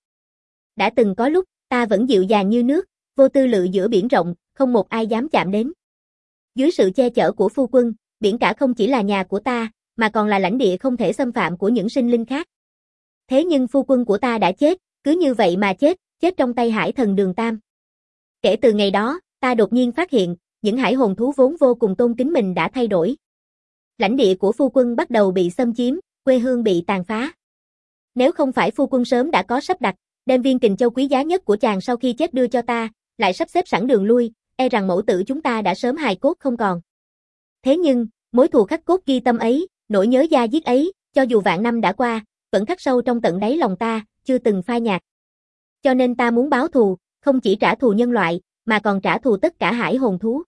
Đã từng có lúc, ta vẫn dịu dàng như nước, vô tư lự giữa biển rộng, không một ai dám chạm đến. Dưới sự che chở của phu quân, biển cả không chỉ là nhà của ta, mà còn là lãnh địa không thể xâm phạm của những sinh linh khác. Thế nhưng phu quân của ta đã chết, cứ như vậy mà chết trong tay hải thần Đường Tam. Kể từ ngày đó, ta đột nhiên phát hiện, những hải hồn thú vốn vô cùng tôn kính mình đã thay đổi. Lãnh địa của phu quân bắt đầu bị xâm chiếm, quê hương bị tàn phá. Nếu không phải phu quân sớm đã có sắp đặt, đem viên kình châu quý giá nhất của chàng sau khi chết đưa cho ta, lại sắp xếp sẵn đường lui, e rằng mẫu tử chúng ta đã sớm hài cốt không còn. Thế nhưng, mối thù khắc cốt ghi tâm ấy, nỗi nhớ da diết ấy, cho dù vạn năm đã qua, vẫn khắc sâu trong tận đáy lòng ta, chưa từng phai nhạt. Cho nên ta muốn báo thù, không chỉ trả thù nhân loại, mà còn trả thù tất cả hải hồn thú.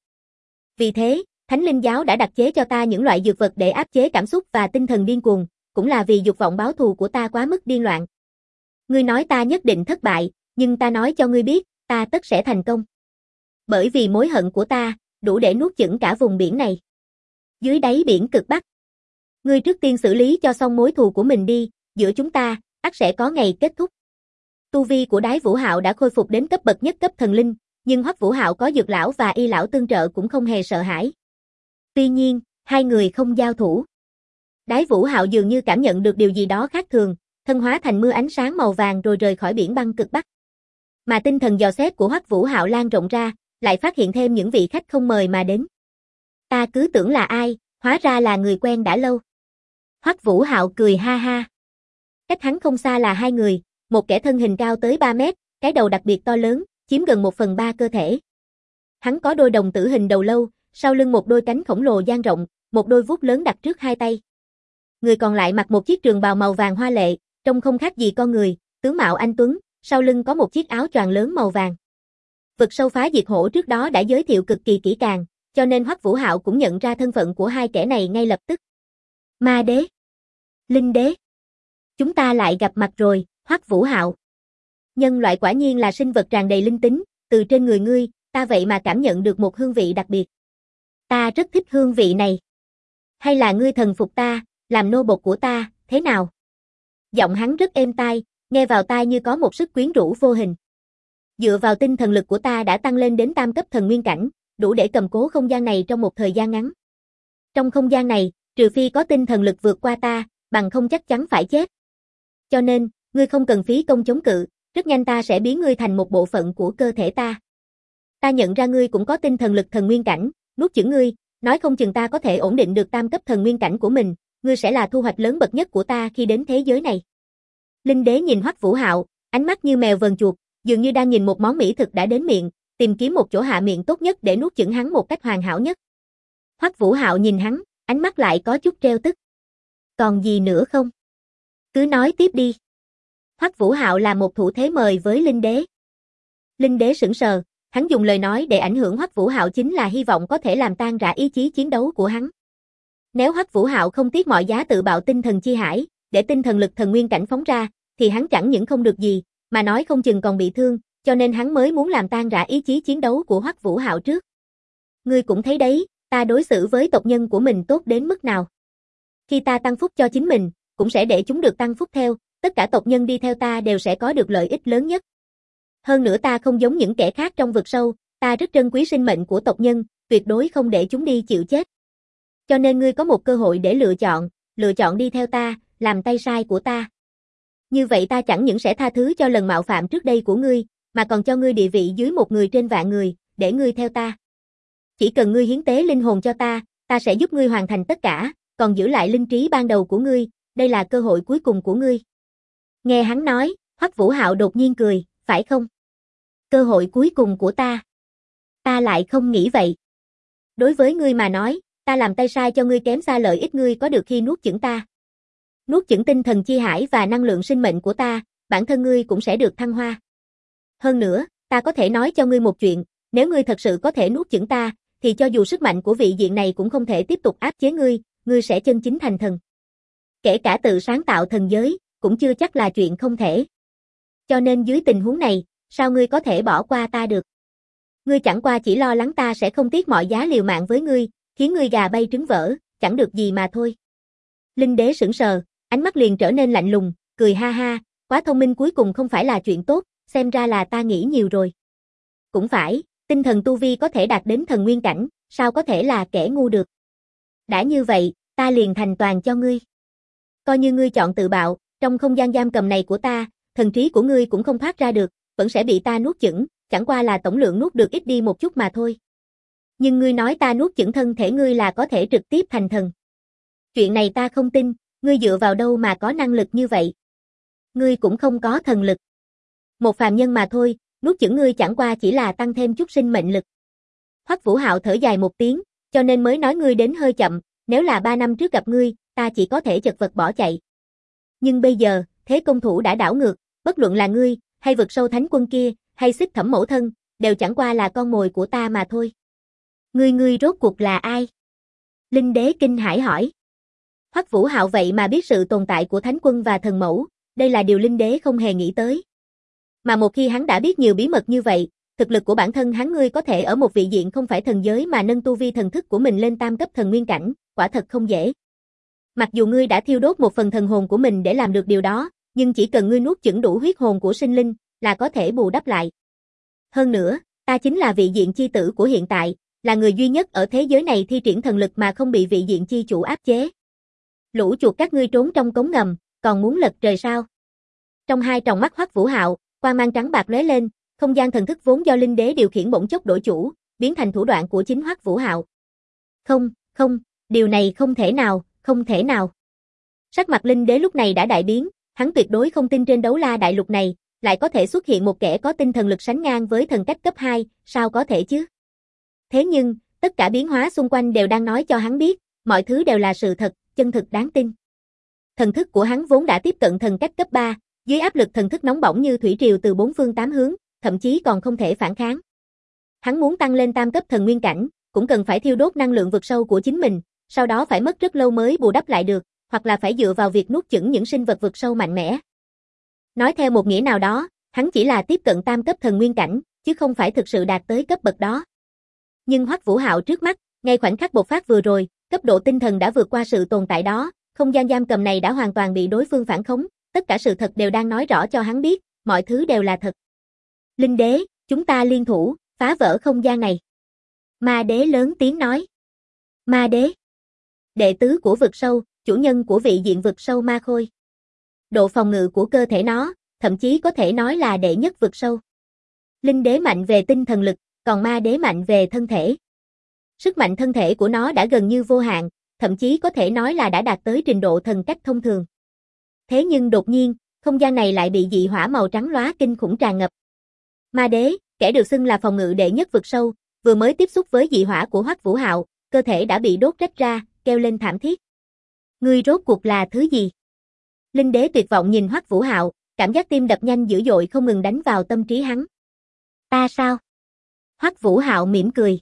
Vì thế, Thánh Linh Giáo đã đặc chế cho ta những loại dược vật để áp chế cảm xúc và tinh thần điên cuồng, cũng là vì dục vọng báo thù của ta quá mức điên loạn. Ngươi nói ta nhất định thất bại, nhưng ta nói cho ngươi biết, ta tất sẽ thành công. Bởi vì mối hận của ta, đủ để nuốt chửng cả vùng biển này. Dưới đáy biển cực Bắc. Ngươi trước tiên xử lý cho xong mối thù của mình đi, giữa chúng ta, ắt sẽ có ngày kết thúc. Tu vi của Đái Vũ Hạo đã khôi phục đến cấp bậc nhất cấp thần linh, nhưng Hoắc Vũ Hạo có Dược lão và Y lão tương trợ cũng không hề sợ hãi. Tuy nhiên, hai người không giao thủ. Đái Vũ Hạo dường như cảm nhận được điều gì đó khác thường, thân hóa thành mưa ánh sáng màu vàng rồi rời khỏi biển băng cực Bắc. Mà tinh thần dò xét của Hoắc Vũ Hạo lan rộng ra, lại phát hiện thêm những vị khách không mời mà đến. Ta cứ tưởng là ai, hóa ra là người quen đã lâu. Hoắc Vũ Hạo cười ha ha. Cách hắn không xa là hai người, một kẻ thân hình cao tới 3 mét, cái đầu đặc biệt to lớn, chiếm gần 1/3 cơ thể. Hắn có đôi đồng tử hình đầu lâu, sau lưng một đôi cánh khổng lồ dang rộng, một đôi vuốt lớn đặt trước hai tay. Người còn lại mặc một chiếc trường bào màu vàng hoa lệ, trông không khác gì con người, tướng mạo anh tuấn, sau lưng có một chiếc áo choàng lớn màu vàng. Vực sâu phá diệt hổ trước đó đã giới thiệu cực kỳ kỹ càng, cho nên Hoắc Vũ Hạo cũng nhận ra thân phận của hai kẻ này ngay lập tức. Ma đế, Linh đế. Chúng ta lại gặp mặt rồi, Hoắc Vũ Hạo. Nhân loại quả nhiên là sinh vật tràn đầy linh tính, từ trên người ngươi, ta vậy mà cảm nhận được một hương vị đặc biệt. Ta rất thích hương vị này. Hay là ngươi thần phục ta, làm nô bộc của ta, thế nào? Giọng hắn rất êm tai, nghe vào tai như có một sức quyến rũ vô hình. Dựa vào tinh thần lực của ta đã tăng lên đến tam cấp thần nguyên cảnh, đủ để cầm cố không gian này trong một thời gian ngắn. Trong không gian này, trừ phi có tinh thần lực vượt qua ta, bằng không chắc chắn phải chết. Cho nên, ngươi không cần phí công chống cự, rất nhanh ta sẽ biến ngươi thành một bộ phận của cơ thể ta. Ta nhận ra ngươi cũng có tinh thần lực thần nguyên cảnh, nuốt chửng ngươi, nói không chừng ta có thể ổn định được tam cấp thần nguyên cảnh của mình, ngươi sẽ là thu hoạch lớn bậc nhất của ta khi đến thế giới này. Linh đế nhìn Hoắc Vũ Hạo, ánh mắt như mèo vờn chuột, dường như đang nhìn một món mỹ thực đã đến miệng, tìm kiếm một chỗ hạ miệng tốt nhất để nuốt chửng hắn một cách hoàn hảo nhất. Hoắc Vũ Hạo nhìn hắn, ánh mắt lại có chút trêu tức. Còn gì nữa không? Cứ nói tiếp đi. Hoắc Vũ Hạo là một thủ thế mời với Linh đế. Linh đế sững sờ, hắn dùng lời nói để ảnh hưởng Hoắc Vũ Hạo chính là hy vọng có thể làm tan rã ý chí chiến đấu của hắn. Nếu Hoắc Vũ Hạo không tiếc mọi giá tự bạo tinh thần chi hải, để tinh thần lực thần nguyên cảnh phóng ra, thì hắn chẳng những không được gì, mà nói không chừng còn bị thương, cho nên hắn mới muốn làm tan rã ý chí chiến đấu của Hoắc Vũ Hạo trước. Ngươi cũng thấy đấy, ta đối xử với tộc nhân của mình tốt đến mức nào. Khi ta tăng phúc cho chính mình, cũng sẽ để chúng được tăng phúc theo, tất cả tộc nhân đi theo ta đều sẽ có được lợi ích lớn nhất. Hơn nữa ta không giống những kẻ khác trong vực sâu, ta rất trân quý sinh mệnh của tộc nhân, tuyệt đối không để chúng đi chịu chết. Cho nên ngươi có một cơ hội để lựa chọn đi theo ta, làm tay sai của ta. Như vậy ta chẳng những sẽ tha thứ cho lần mạo phạm trước đây của ngươi, mà còn cho ngươi địa vị dưới một người trên vạn người, để ngươi theo ta. Chỉ cần ngươi hiến tế linh hồn cho ta sẽ giúp ngươi hoàn thành tất cả, còn giữ lại linh trí ban đầu của ngươi, đây là cơ hội cuối cùng của ngươi. Nghe hắn nói, Hoắc Vũ Hạo đột nhiên cười, phải không? Cơ hội cuối cùng của ta. Ta lại không nghĩ vậy. Đối với ngươi mà nói, ta làm tay sai cho ngươi kém xa lợi ích ngươi có được khi nuốt chửng ta. Nuốt chửng tinh thần chi hải và năng lượng sinh mệnh của ta, bản thân ngươi cũng sẽ được thăng hoa. Hơn nữa, ta có thể nói cho ngươi một chuyện, nếu ngươi thật sự có thể nuốt chửng ta, thì cho dù sức mạnh của vị diện này cũng không thể tiếp tục áp chế ngươi sẽ chân chính thành thần. Kể cả tự sáng tạo thần giới, cũng chưa chắc là chuyện không thể. Cho nên dưới tình huống này, sao ngươi có thể bỏ qua ta được? Ngươi chẳng qua chỉ lo lắng ta sẽ không tiếc mọi giá liều mạng với ngươi, khiến ngươi gà bay trứng vỡ, chẳng được gì mà thôi. Linh đế sững sờ, ánh mắt liền trở nên lạnh lùng, cười ha ha, quá thông minh cuối cùng không phải là chuyện tốt, xem ra là ta nghĩ nhiều rồi. Cũng phải, tinh thần tu vi có thể đạt đến thần nguyên cảnh, sao có thể là kẻ ngu được. Đã như vậy, ta liền thành toàn cho ngươi. Coi như ngươi chọn tự bạo, trong không gian giam cầm này của ta, thần trí của ngươi cũng không thoát ra được, vẫn sẽ bị ta nuốt chửng, chẳng qua là tổng lượng nuốt được ít đi một chút mà thôi. Nhưng ngươi nói ta nuốt chửng thân thể ngươi là có thể trực tiếp thành thần. Chuyện này ta không tin, ngươi dựa vào đâu mà có năng lực như vậy? Ngươi cũng không có thần lực. Một phàm nhân mà thôi, nuốt chửng ngươi chẳng qua chỉ là tăng thêm chút sinh mệnh lực. Hoắc Vũ Hạo thở dài một tiếng, cho nên mới nói ngươi đến hơi chậm, nếu là 3 năm trước gặp ngươi, ta chỉ có thể chật vật bỏ chạy. Nhưng bây giờ, thế công thủ đã đảo ngược, bất luận là ngươi, hay vực sâu thánh quân kia, hay Xích Thẩm mẫu thân, đều chẳng qua là con mồi của ta mà thôi. Ngươi rốt cuộc là ai? Linh đế kinh hãi hỏi. Hoắc Vũ Hạo vậy mà biết sự tồn tại của thánh quân và thần mẫu, đây là điều Linh đế không hề nghĩ tới. Mà một khi hắn đã biết nhiều bí mật như vậy, thực lực của bản thân hắn ngươi có thể ở một vị diện không phải thần giới mà nâng tu vi thần thức của mình lên tam cấp thần nguyên cảnh, quả thật không dễ. Mặc dù ngươi đã thiêu đốt một phần thần hồn của mình để làm được điều đó, nhưng chỉ cần ngươi nuốt chửng đủ huyết hồn của sinh linh, là có thể bù đắp lại. Hơn nữa, ta chính là vị diện chi tử của hiện tại, là người duy nhất ở thế giới này thi triển thần lực mà không bị vị diện chi chủ áp chế. Lũ chuột các ngươi trốn trong cống ngầm, còn muốn lật trời sao? Trong hai tròng mắt Hoắc Vũ Hạo, quang mang trắng bạc lóe lên, không gian thần thức vốn do linh đế điều khiển bỗng chốc đổi chủ, biến thành thủ đoạn của chính Hoắc Vũ Hạo. Không, điều này không thể nào, không thể nào. Sắc mặt linh đế lúc này đã đại biến, hắn tuyệt đối không tin trên đấu la đại lục này, lại có thể xuất hiện một kẻ có tinh thần lực sánh ngang với thần cách cấp 2, sao có thể chứ? Thế nhưng, tất cả biến hóa xung quanh đều đang nói cho hắn biết, mọi thứ đều là sự thật, chân thực đáng tin. Thần thức của hắn vốn đã tiếp cận thần cách cấp 3, dưới áp lực thần thức nóng bỏng như thủy triều từ bốn phương tám hướng, thậm chí còn không thể phản kháng. Hắn muốn tăng lên tam cấp thần nguyên cảnh, cũng cần phải thiêu đốt năng lượng vực sâu của chính mình, sau đó phải mất rất lâu mới bù đắp lại được, hoặc là phải dựa vào việc nuốt chửng những sinh vật vực sâu mạnh mẽ. Nói theo một nghĩa nào đó, hắn chỉ là tiếp cận tam cấp thần nguyên cảnh, chứ không phải thực sự đạt tới cấp bậc đó. Nhưng Hoắc Vũ Hạo trước mắt, ngay khoảnh khắc bộc phát vừa rồi, cấp độ tinh thần đã vượt qua sự tồn tại đó, không gian giam cầm này đã hoàn toàn bị đối phương phản khống, tất cả sự thật đều đang nói rõ cho hắn biết, mọi thứ đều là thật. Linh đế, chúng ta liên thủ, phá vỡ không gian này. Ma đế lớn tiếng nói. Ma đế. Đệ tứ của vực sâu, chủ nhân của vị diện vực sâu ma khôi. Độ phòng ngự của cơ thể nó, thậm chí có thể nói là đệ nhất vực sâu. Linh đế mạnh về tinh thần lực, còn ma đế mạnh về thân thể. Sức mạnh thân thể của nó đã gần như vô hạn, thậm chí có thể nói là đã đạt tới trình độ thần cách thông thường. Thế nhưng đột nhiên, không gian này lại bị dị hỏa màu trắng lóa kinh khủng tràn ngập. Ma đế, kẻ được xưng là phòng ngự đệ nhất vực sâu, vừa mới tiếp xúc với dị hỏa của Hoắc Vũ Hạo, cơ thể đã bị đốt rách ra, kêu lên thảm thiết. Ngươi rốt cuộc là thứ gì? Linh đế tuyệt vọng nhìn Hoắc Vũ Hạo, cảm giác tim đập nhanh dữ dội không ngừng đánh vào tâm trí hắn. Ta sao? Hoắc Vũ Hạo mỉm cười.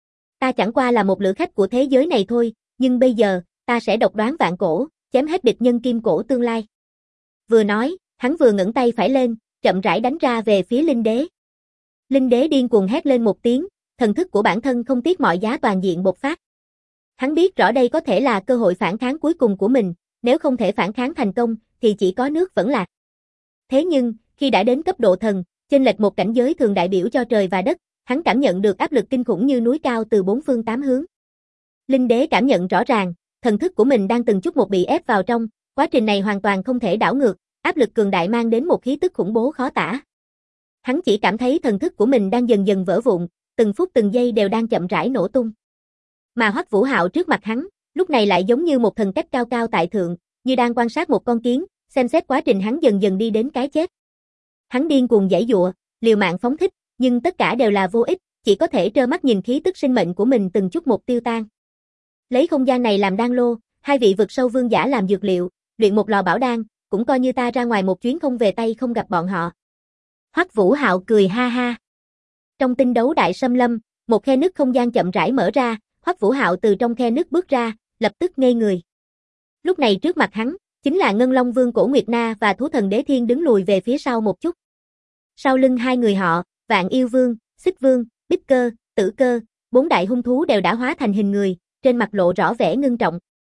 Ta chẳng qua là một lữ khách của thế giới này thôi, nhưng bây giờ, ta sẽ độc đoán vạn cổ, chém hết địch nhân kim cổ tương lai. Vừa nói, hắn vừa ngẩng tay phải lên, chậm rãi đánh ra về phía linh đế. Linh đế điên cuồng hét lên một tiếng, thần thức của bản thân không tiếc mọi giá toàn diện bộc phát. Hắn biết rõ đây có thể là cơ hội phản kháng cuối cùng của mình, nếu không thể phản kháng thành công, thì chỉ có nước vẫn lạc. Thế nhưng, khi đã đến cấp độ thần, chênh lệch một cảnh giới thường đại biểu cho trời và đất, hắn cảm nhận được áp lực kinh khủng như núi cao từ bốn phương tám hướng. Linh đế cảm nhận rõ ràng, thần thức của mình đang từng chút một bị ép vào trong, quá trình này hoàn toàn không thể đảo ngược, áp lực cường đại mang đến một khí tức khủng bố khó tả. Hắn chỉ cảm thấy thần thức của mình đang dần dần vỡ vụn, từng phút từng giây đều đang chậm rãi nổ tung. Mà Hoắc Vũ Hạo trước mặt hắn, lúc này lại giống như một thần cách cao cao tại thượng, như đang quan sát một con kiến, xem xét quá trình hắn dần dần đi đến cái chết. Hắn điên cuồng giãy giụa, liều mạng phóng thích, nhưng tất cả đều là vô ích, chỉ có thể trơ mắt nhìn khí tức sinh mệnh của mình từng chút một tiêu tan. Lấy không gian này làm đan lô, hai vị vực sâu vương giả làm dược liệu, luyện một lò bảo đan, cũng coi như ta ra ngoài một chuyến không về tay không gặp bọn họ. Hoắc Vũ Hạo cười ha ha. Trong tinh đấu đại xâm lâm, một khe nứt không gian chậm rãi mở ra, Hoắc Vũ Hạo từ trong khe nứt bước ra, lập tức ngây người. Lúc này trước mặt hắn, chính là Ngân Long Vương Cổ Nguyệt Na và Thú Thần Đế Thiên đứng lùi về phía sau một chút. Sau lưng hai người họ, Vạn Yêu Vương, Xích Vương, Bích Cơ, Tử Cơ, bốn đại hung thú đều đã hóa thành hình người, trên mặt lộ rõ vẻ ngưng trọng.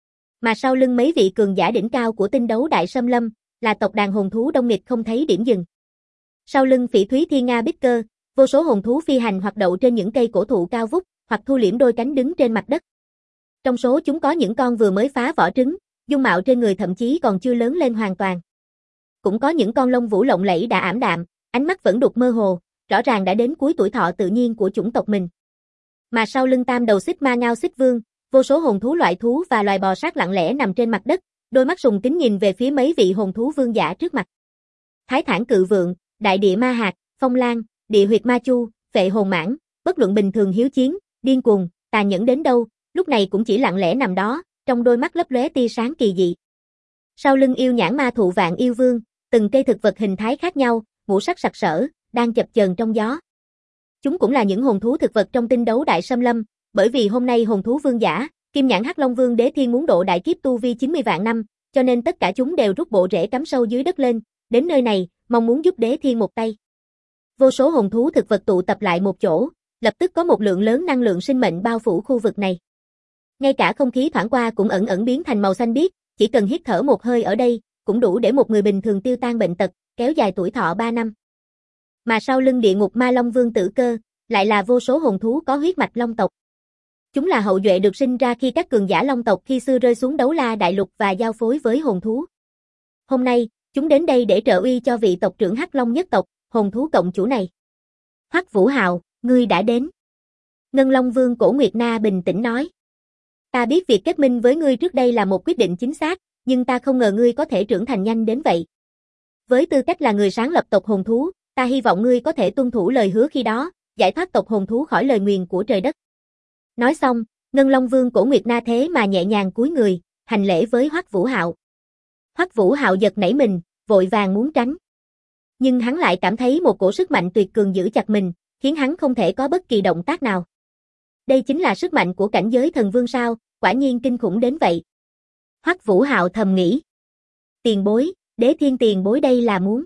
Mà sau lưng mấy vị cường giả đỉnh cao của tinh đấu đại xâm lâm, là tộc đàn hồn thú đông nghịt không thấy điểm dừng. Sau lưng Phỉ Thúy Thiên Nga Bích Cơ, vô số hồn thú phi hành hoặc đậu trên những cây cổ thụ cao vút, hoặc thu liễm đôi cánh đứng trên mặt đất. Trong số chúng có những con vừa mới phá vỏ trứng, dung mạo trên người thậm chí còn chưa lớn lên hoàn toàn. Cũng có những con lông vũ lộng lẫy đã ảm đạm, ánh mắt vẫn đục mơ hồ, rõ ràng đã đến cuối tuổi thọ tự nhiên của chủng tộc mình. Mà sau lưng tam đầu xích ma ngao xích vương, vô số hồn thú loại thú và loài bò sát lặng lẽ nằm trên mặt đất, đôi mắt sùng kính nhìn về phía mấy vị hồn thú vương giả trước mặt. Thái Thản Cự Vượng, Đại Địa Ma Hạt, Phong Lan, Địa Huyệt Ma Chu, Phệ Hồn Mãng, bất luận bình thường hiếu chiến, điên cuồng, tàn nhẫn đến đâu, lúc này cũng chỉ lặng lẽ nằm đó, trong đôi mắt lấp lóe tia sáng kỳ dị. Sau lưng yêu nhãn ma thụ Vạn Yêu Vương, từng cây thực vật hình thái khác nhau, ngũ sắc sặc sỡ, đang chập chờn trong gió. Chúng cũng là những hồn thú thực vật trong tinh đấu đại xâm lâm, bởi vì hôm nay hồn thú vương giả, Kim Nhãn Hắc Long Vương Đế Thiên muốn độ đại kiếp tu vi 90 vạn năm, cho nên tất cả chúng đều rút bộ rễ cắm sâu dưới đất lên, đến nơi này, mong muốn giúp Đế Thiên một tay. Vô số hồn thú thực vật tụ tập lại một chỗ, lập tức có một lượng lớn năng lượng sinh mệnh bao phủ khu vực này. Ngay cả không khí thoảng qua cũng ẩn ẩn biến thành màu xanh biếc, chỉ cần hít thở một hơi ở đây, cũng đủ để một người bình thường tiêu tan bệnh tật, kéo dài tuổi thọ 3 năm. Mà sau lưng địa ngục ma long vương Tử Cơ, lại là vô số hồn thú có huyết mạch long tộc. Chúng là hậu duệ được sinh ra khi các cường giả long tộc khi xưa rơi xuống đấu la đại lục và giao phối với hồn thú. Hôm nay, chúng đến đây để trợ uy cho vị tộc trưởng Hắc Long nhất tộc, hồn thú cộng chủ này. Hoắc Vũ Hạo, ngươi đã đến. Ngân Long Vương Cổ Nguyệt Na bình tĩnh nói. Ta biết việc kết minh với ngươi trước đây là một quyết định chính xác, nhưng ta không ngờ ngươi có thể trưởng thành nhanh đến vậy. Với tư cách là người sáng lập tộc hồn thú, ta hy vọng ngươi có thể tuân thủ lời hứa khi đó, giải thoát tộc hồn thú khỏi lời nguyền của trời đất. Nói xong, Ngân Long Vương Cổ Nguyệt Na thế mà nhẹ nhàng cúi người, hành lễ với Hoắc Vũ Hạo. Hoắc Vũ Hạo giật nảy mình, vội vàng muốn tránh. Nhưng hắn lại cảm thấy một cổ sức mạnh tuyệt cường giữ chặt mình, khiến hắn không thể có bất kỳ động tác nào. Đây chính là sức mạnh của cảnh giới thần vương sao, quả nhiên kinh khủng đến vậy. Hoắc Vũ Hạo thầm nghĩ. Tiền bối, Đế Thiên tiền bối đây là muốn.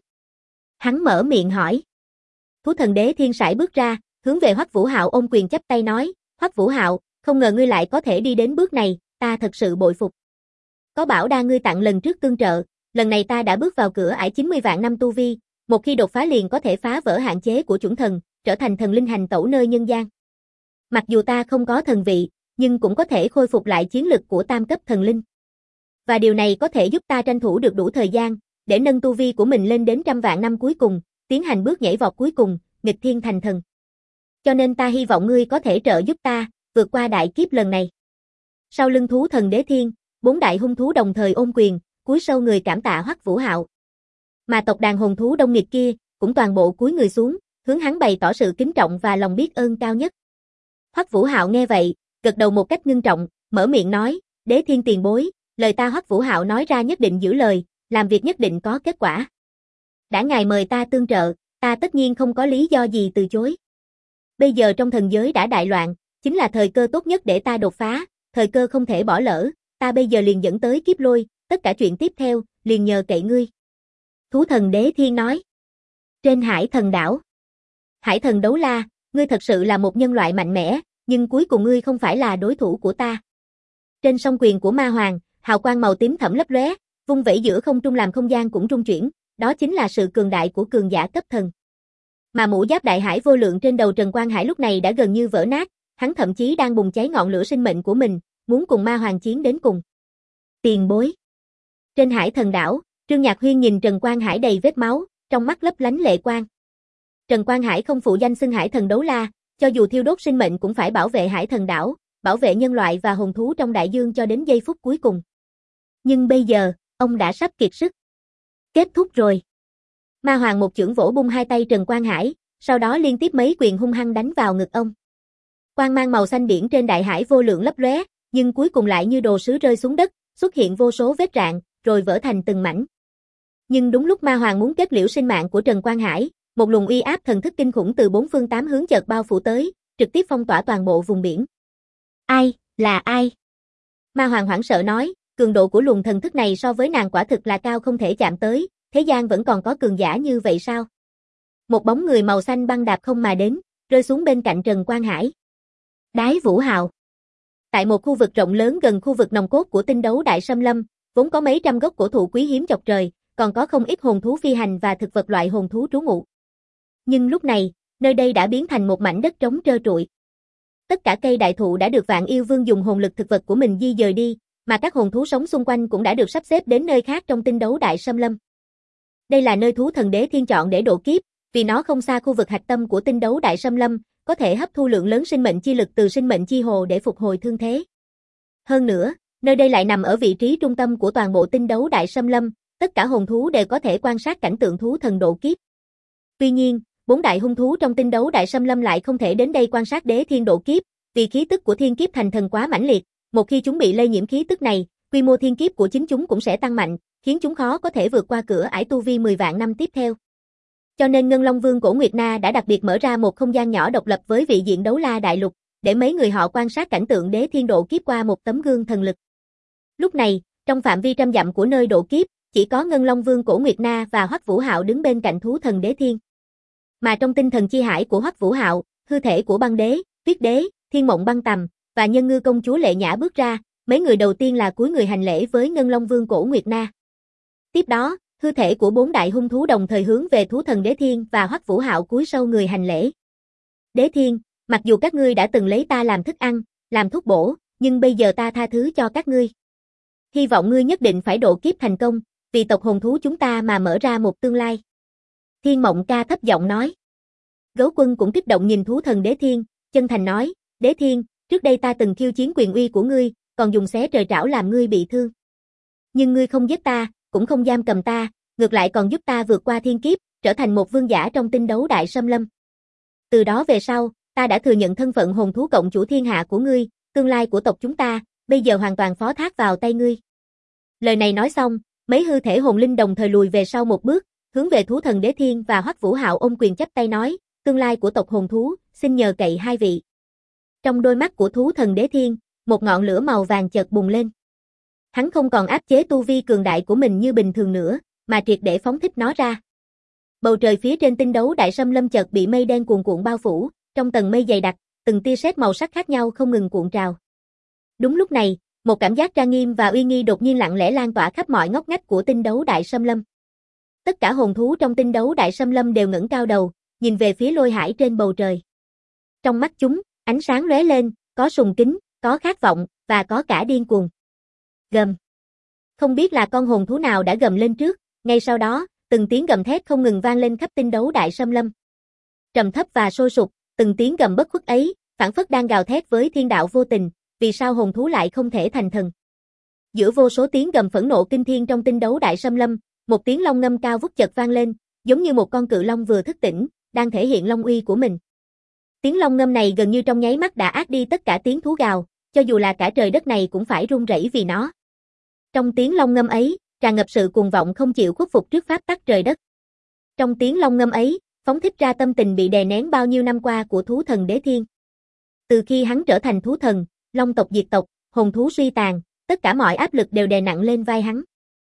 Hắn mở miệng hỏi. Thú thần Đế Thiên sải bước ra, hướng về Hoắc Vũ Hạo ôm quyền chắp tay nói, Hoắc Vũ Hạo, không ngờ ngươi lại có thể đi đến bước này, ta thật sự bội phục. Có bảo đa ngươi tặng lần trước tương trợ, lần này ta đã bước vào cửa ải 90 vạn năm tu vi, một khi đột phá liền có thể phá vỡ hạn chế của chủng thần, trở thành thần linh hành tẩu nơi nhân gian. Mặc dù ta không có thần vị, nhưng cũng có thể khôi phục lại chiến lực của tam cấp thần linh. Và điều này có thể giúp ta tranh thủ được đủ thời gian, để nâng tu vi của mình lên đến trăm vạn năm cuối cùng, tiến hành bước nhảy vọt cuối cùng, nghịch thiên thành thần. Cho nên ta hy vọng ngươi có thể trợ giúp ta, vượt qua đại kiếp lần này. Sau lưng thú thần Đế Thiên, 4 đại hung thú đồng thời ôm quyền, cúi sâu người cảm tạ Hoắc Vũ Hạo. Mà tộc đàn hồn thú đông nghịt kia, cũng toàn bộ cúi người xuống, hướng hắn bày tỏ sự kính trọng và lòng biết ơn cao nhất. Hoắc Vũ Hạo nghe vậy, gật đầu một cách ngưng trọng, mở miệng nói, Đế Thiên tiền bối, lời ta Hoắc Vũ Hạo nói ra nhất định giữ lời, làm việc nhất định có kết quả. Đã ngài mời ta tương trợ, ta tất nhiên không có lý do gì từ chối. Bây giờ trong thần giới đã đại loạn, chính là thời cơ tốt nhất để ta đột phá, thời cơ không thể bỏ lỡ, ta bây giờ liền dẫn tới kiếp lôi, tất cả chuyện tiếp theo, liền nhờ cậy ngươi. Thú thần Đế Thiên nói. Trên Hải Thần đảo. Hải Thần Đấu La, ngươi thật sự là một nhân loại mạnh mẽ, nhưng cuối cùng ngươi không phải là đối thủ của ta. Trên song quyền của Ma Hoàng, hào quang màu tím thẫm lấp lóe, vung vẩy giữa không trung làm không gian cũng rung chuyển, đó chính là sự cường đại của cường giả cấp thần. Mà mũ giáp đại hải vô lượng trên đầu Trần Quang Hải lúc này đã gần như vỡ nát, hắn thậm chí đang bùng cháy ngọn lửa sinh mệnh của mình, muốn cùng Ma Hoàng chiến đến cùng. Tiền bối. Trên Hải Thần đảo, Trương Nhạc Huyên nhìn Trần Quang Hải đầy vết máu, trong mắt lấp lánh lệ quang. Trần Quang Hải không phụ danh xưng Hải Thần Đấu La, cho dù thiêu đốt sinh mệnh cũng phải bảo vệ Hải Thần đảo, bảo vệ nhân loại và hồn thú trong đại dương cho đến giây phút cuối cùng. Nhưng bây giờ, ông đã sắp kiệt sức. Kết thúc rồi. Ma Hoàng một chưởng vỗ bung hai tay Trần Quang Hải, sau đó liên tiếp mấy quyền hung hăng đánh vào ngực ông. Quang mang màu xanh biển trên đại hải vô lượng lấp lóe, nhưng cuối cùng lại như đồ sứ rơi xuống đất, xuất hiện vô số vết rạn, rồi vỡ thành từng mảnh. Nhưng đúng lúc Ma Hoàng muốn kết liễu sinh mạng của Trần Quang Hải, một luồng uy áp thần thức kinh khủng từ 4 phương 8 hướng chợt bao phủ tới, trực tiếp phong tỏa toàn bộ vùng biển. Ai, là ai? Ma Hoàng hoảng sợ nói, cường độ của luồng thần thức này so với nàng quả thực là cao không thể chạm tới, thế gian vẫn còn có cường giả như vậy sao? Một bóng người màu xanh băng đạp không mà đến, rơi xuống bên cạnh Trần Quang Hải. Đái Vũ Hạo. Tại một khu vực rộng lớn gần khu vực nòng cốt của tinh đấu Đại Sâm Lâm, vốn có mấy trăm gốc cổ thụ quý hiếm chọc trời, còn có không ít hồn thú phi hành và thực vật loại hồn thú trú ngụ. Nhưng lúc này, nơi đây đã biến thành một mảnh đất trống trơ trụi. Tất cả cây đại thụ đã được Vạn Yêu Vương dùng hồn lực thực vật của mình di dời đi, mà các hồn thú sống xung quanh cũng đã được sắp xếp đến nơi khác trong tinh đấu Đại Sâm Lâm. Đây là nơi thú thần Đế Thiên chọn để độ kiếp, vì nó không xa khu vực hạch tâm của tinh đấu Đại Sâm Lâm, có thể hấp thu lượng lớn sinh mệnh chi lực từ sinh mệnh chi hồ để phục hồi thương thế. Hơn nữa, nơi đây lại nằm ở vị trí trung tâm của toàn bộ tinh đấu Đại Sâm Lâm, tất cả hồn thú đều có thể quan sát cảnh tượng thú thần độ kiếp. Tuy nhiên, 4 đại hung thú trong tinh đấu Đại Sâm Lâm lại không thể đến đây quan sát Đế Thiên độ kiếp, vì khí tức của thiên kiếp thành thần quá mãnh liệt, một khi chúng bị lây nhiễm khí tức này, quy mô thiên kiếp của chính chúng cũng sẽ tăng mạnh, khiến chúng khó có thể vượt qua cửa ải tu vi 10 vạn năm tiếp theo. Cho nên Ngân Long Vương Cổ Nguyệt Na đã đặc biệt mở ra một không gian nhỏ độc lập với vị diện Đấu La Đại Lục, để mấy người họ quan sát cảnh tượng Đế Thiên độ kiếp qua một tấm gương thần lực. Lúc này, trong phạm vi trăm dặm của nơi độ kiếp, chỉ có Ngân Long Vương Cổ Nguyệt Na và Hoắc Vũ Hạo đứng bên cạnh thú thần Đế Thiên. Mà trong tinh thần chi hải của Hoắc Vũ Hạo, hư thể của Băng Đế, Tuyết Đế, Thiên Mộng Băng Tầm và Nhân Ngư công chúa Lệ Nhã bước ra, mấy người đầu tiên là cúi người hành lễ với Ngân Long Vương Cổ Nguyệt Na. Tiếp đó, hư thể của 4 đại hung thú đồng thời hướng về thú thần Đế Thiên và Hoắc Vũ Hạo cúi sâu người hành lễ. Đế Thiên, mặc dù các ngươi đã từng lấy ta làm thức ăn, làm thuốc bổ, nhưng bây giờ ta tha thứ cho các ngươi. Hy vọng ngươi nhất định phải độ kiếp thành công, vì tộc hồn thú chúng ta mà mở ra một tương lai. Thiên Mộng Ca thấp giọng nói. Gấu Quân cũng kích động nhìn thú thần Đế Thiên, chân thành nói, Đế Thiên, trước đây ta từng khiêu chiến quyền uy của ngươi, còn dùng xé trời trảo làm ngươi bị thương. Nhưng ngươi không giết ta, cũng không giam cầm ta, ngược lại còn giúp ta vượt qua thiên kiếp, trở thành một vương giả trong tinh đấu Đại Sâm Lâm. Từ đó về sau, ta đã thừa nhận thân phận hồn thú cộng chủ thiên hạ của ngươi, tương lai của tộc chúng ta, bây giờ hoàn toàn phó thác vào tay ngươi. Lời này nói xong, mấy hư thể hồn linh đồng thời lùi về sau một bước, hướng về thú thần Đế Thiên và Hoắc Vũ Hạo ôm quyền chắp tay nói, tương lai của tộc hồn thú, xin nhờ cậy hai vị. Trong đôi mắt của thú thần Đế Thiên, một ngọn lửa màu vàng chợt bùng lên. Hắn không còn áp chế tu vi cường đại của mình như bình thường nữa, mà triệt để phóng thích nó ra. Bầu trời phía trên tinh đấu Đại Sâm Lâm chợt bị mây đen cuồn cuộn bao phủ, trong tầng mây dày đặc, từng tia sét màu sắc khác nhau không ngừng cuộn trào. Đúng lúc này, một cảm giác trang nghiêm và uy nghi đột nhiên lặng lẽ lan tỏa khắp mọi ngóc ngách của tinh đấu Đại Sâm Lâm. Tất cả hồn thú trong tinh đấu Đại Sâm Lâm đều ngẩng cao đầu, nhìn về phía lôi hải trên bầu trời. Trong mắt chúng, ánh sáng lóe lên, có sùng kính, có khát vọng, và có cả điên cuồng. Gầm. Không biết là con hồn thú nào đã gầm lên trước, ngay sau đó, từng tiếng gầm thét không ngừng vang lên khắp tinh đấu đại xâm lâm. Trầm thấp và sôi sục, từng tiếng gầm bất khuất ấy, phảng phất đang gào thét với thiên đạo vô tình, vì sao hồn thú lại không thể thành thần. Giữa vô số tiếng gầm phẫn nộ kinh thiên trong tinh đấu đại xâm lâm, một tiếng long ngâm cao vút chợt vang lên, giống như một con cự long vừa thức tỉnh, đang thể hiện long uy của mình. Tiếng long ngâm này gần như trong nháy mắt đã át đi tất cả tiếng thú gào, cho dù là cả trời đất này cũng phải run rẩy vì nó. Trong tiếng long ngâm ấy, tràn ngập sự cuồng vọng không chịu khuất phục trước pháp tắc trời đất. Trong tiếng long ngâm ấy, phóng thích ra tâm tình bị đè nén bao nhiêu năm qua của thú thần Đế Thiên. Từ khi hắn trở thành thú thần, long tộc diệt tộc, hồn thú suy tàn, tất cả mọi áp lực đều đè nặng lên vai hắn.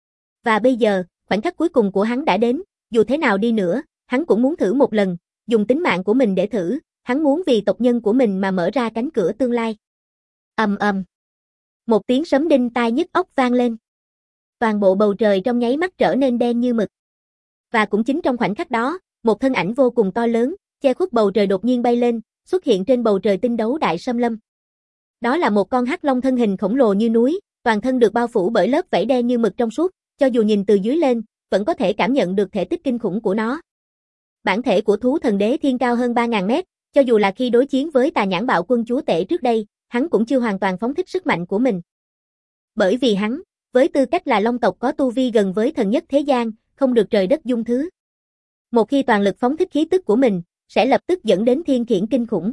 Và bây giờ, khoảnh khắc cuối cùng của hắn đã đến, dù thế nào đi nữa, hắn cũng muốn thử một lần, dùng tính mạng của mình để thử, hắn muốn vì tộc nhân của mình mà mở ra cánh cửa tương lai. Ầm ầm. Một tiếng sấm đinh tai nhức óc vang lên. Toàn bộ bầu trời trong nháy mắt trở nên đen như mực. Và cũng chính trong khoảnh khắc đó, một thân ảnh vô cùng to lớn, che khuất bầu trời đột nhiên bay lên, xuất hiện trên bầu trời tinh đấu đại xâm lâm. Đó là một con hắc long thân hình khổng lồ như núi, toàn thân được bao phủ bởi lớp vảy đen như mực trong suốt, cho dù nhìn từ dưới lên, vẫn có thể cảm nhận được thể tích kinh khủng của nó. Bản thể của thú thần Đế Thiên cao hơn 3.000 mét, cho dù là khi đối chiến với Tà Nhãn Bạo Quân chúa tể trước đây, hắn cũng chưa hoàn toàn phóng thích sức mạnh của mình. Bởi vì hắn, với tư cách là long tộc có tu vi gần với thần nhất thế gian, không được trời đất dung thứ. Một khi toàn lực phóng thích khí tức của mình, sẽ lập tức dẫn đến thiên khiển kinh khủng.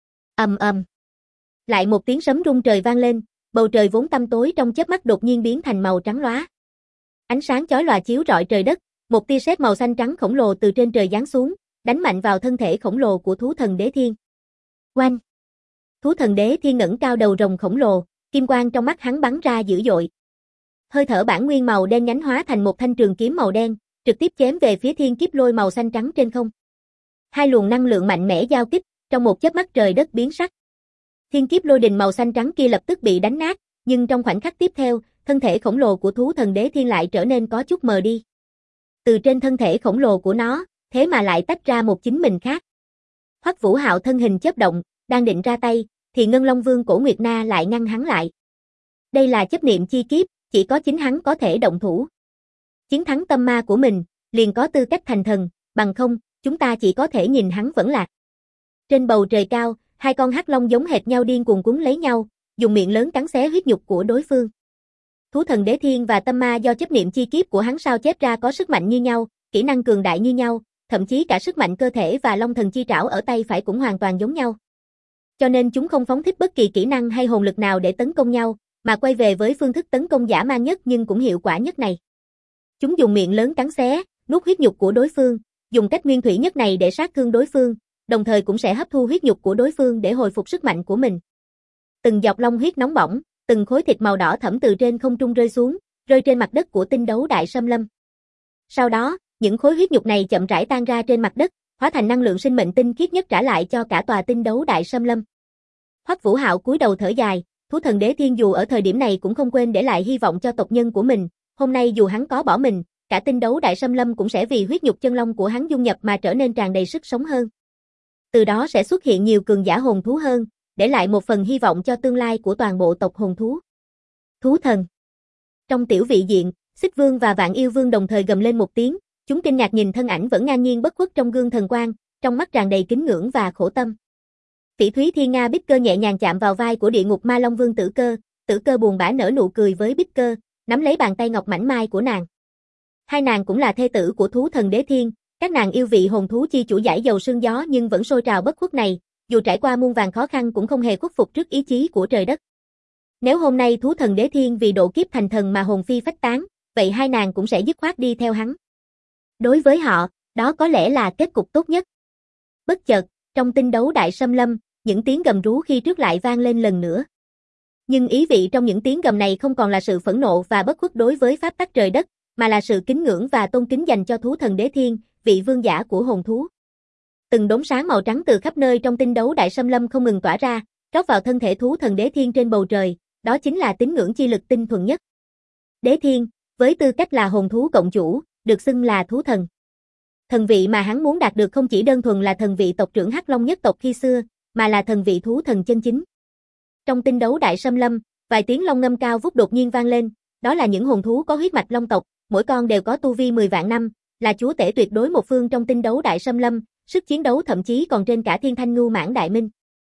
Ầm ầm. Lại một tiếng sấm rung trời vang lên, bầu trời vốn tăm tối trong chớp mắt đột nhiên biến thành màu trắng lóa. Ánh sáng chói lòa chiếu rọi trời đất, một tia sét màu xanh trắng khổng lồ từ trên trời giáng xuống, đánh mạnh vào thân thể khổng lồ của thú thần Đế Thiên. Oanh! Thú thần Đế Thiên ngẩng cao đầu rồng khổng lồ, kim quang trong mắt hắn bắn ra dữ dội. Hơi thở bản nguyên màu đen nhánh hóa thành một thanh trường kiếm màu đen, trực tiếp chém về phía thiên kiếp lôi màu xanh trắng trên không. Hai luồng năng lượng mạnh mẽ giao kích, trong một chớp mắt trời đất biến sắc. Thiên kiếp lôi đình màu xanh trắng kia lập tức bị đánh nát, nhưng trong khoảnh khắc tiếp theo, thân thể khổng lồ của thú thần Đế Thiên lại trở nên có chút mờ đi. Từ trên thân thể khổng lồ của nó, thế mà lại tách ra một chính mình khác. Hoắc Vũ Hạo thân hình chớp động, đang định ra tay, thì Ngân Long Vương Cổ Nguyệt Na lại ngăn hắn lại. Đây là chấp niệm chi kiếp, chỉ có chính hắn có thể động thủ. Chiến thắng tâm ma của mình, liền có tư cách thành thần, bằng không, chúng ta chỉ có thể nhìn hắn vẫn lạc. Trên bầu trời cao, hai con hắc long giống hệt nhau điên cuồng quấn lấy nhau, dùng miệng lớn cắn xé huyết nhục của đối phương. Thú thần Đế Thiên và tâm ma do chấp niệm chi kiếp của hắn sao chép ra có sức mạnh như nhau, kỹ năng cường đại như nhau, thậm chí cả sức mạnh cơ thể và long thần chi trảo ở tay phải cũng hoàn toàn giống nhau. Cho nên chúng không phóng thích bất kỳ kỹ năng hay hồn lực nào để tấn công nhau, mà quay về với phương thức tấn công dã man nhất nhưng cũng hiệu quả nhất này. Chúng dùng miệng lớn cắn xé, nuốt huyết nhục của đối phương, dùng cách nguyên thủy nhất này để sát thương đối phương, đồng thời cũng sẽ hấp thu huyết nhục của đối phương để hồi phục sức mạnh của mình. Từng giọt long huyết nóng bỏng, từng khối thịt màu đỏ thẫm từ trên không trung rơi xuống, rơi trên mặt đất của tinh đấu đại xâm lâm. Sau đó, những khối huyết nhục này chậm rãi tan ra trên mặt đất, hóa thành năng lượng sinh mệnh tinh khiết nhất trả lại cho cả tòa tinh đấu đại xâm lâm. Hoắc Vũ Hạo cúi đầu thở dài, thú thần Đế Thiên dù ở thời điểm này cũng không quên để lại hy vọng cho tộc nhân của mình, hôm nay dù hắn có bỏ mình, cả tinh đấu đại xâm lâm cũng sẽ vì huyết nhục chân long của hắn dung nhập mà trở nên tràn đầy sức sống hơn. Từ đó sẽ xuất hiện nhiều cường giả hồn thú hơn, để lại một phần hy vọng cho tương lai của toàn bộ tộc hồn thú. Thú thần. Trong tiểu vị diện, Xích Vương và Vạn Yêu Vương đồng thời gầm lên một tiếng, chúng kinh ngạc nhìn thân ảnh vẫn ngang nhiên bất khuất trong gương thần quang, trong mắt tràn đầy kính ngưỡng và khổ tâm. Phỉ Thúy Thiên Nga Bích Cơ nhẹ nhàng chạm vào vai của Địa Ngục Ma Long Vương Tử Cơ buồn bã nở nụ cười với Bích Cơ, nắm lấy bàn tay ngọc mảnh mai của nàng. Hai nàng cũng là thê tử của thú thần Đế Thiên, các nàng yêu vị hồn thú chi chủ giải dầu sương gió nhưng vẫn sôi trào bất khuất này, dù trải qua muôn vàn khó khăn cũng không hề khuất phục trước ý chí của trời đất. Nếu hôm nay thú thần Đế Thiên vì độ kiếp thành thần mà hồn phi phách tán, vậy hai nàng cũng sẽ dứt khoát đi theo hắn. Đối với họ, đó có lẽ là kết cục tốt nhất. Bất chợt, trong tinh đấu đại xâm lâm, những tiếng gầm rú khi trước lại vang lên lần nữa. Nhưng ý vị trong những tiếng gầm này không còn là sự phẫn nộ và bất khuất đối với pháp tắc trời đất, mà là sự kính ngưỡng và tôn kính dành cho thú thần Đế Thiên, vị vương giả của hồn thú. Từng đốm sáng màu trắng từ khắp nơi trong tinh đấu đại xâm lâm không ngừng tỏa ra, rót vào thân thể thú thần Đế Thiên trên bầu trời, đó chính là tín ngưỡng chi lực tinh thuần nhất. Đế Thiên, với tư cách là hồn thú cộng chủ, được xưng là thú thần. Thần vị mà hắn muốn đạt được không chỉ đơn thuần là thần vị tộc trưởng Hắc Long nhất tộc khi xưa, mà là thần vị thú thần chân chính. Trong tinh đấu đại xâm lâm, vài tiếng long ngâm cao vút đột nhiên vang lên, đó là những hồn thú có huyết mạch long tộc, mỗi con đều có tu vi 10 vạn năm, là chúa tể tuyệt đối một phương trong tinh đấu đại xâm lâm, sức chiến đấu thậm chí còn trên cả Thiên Thanh Ngưu Mãng Đại Minh.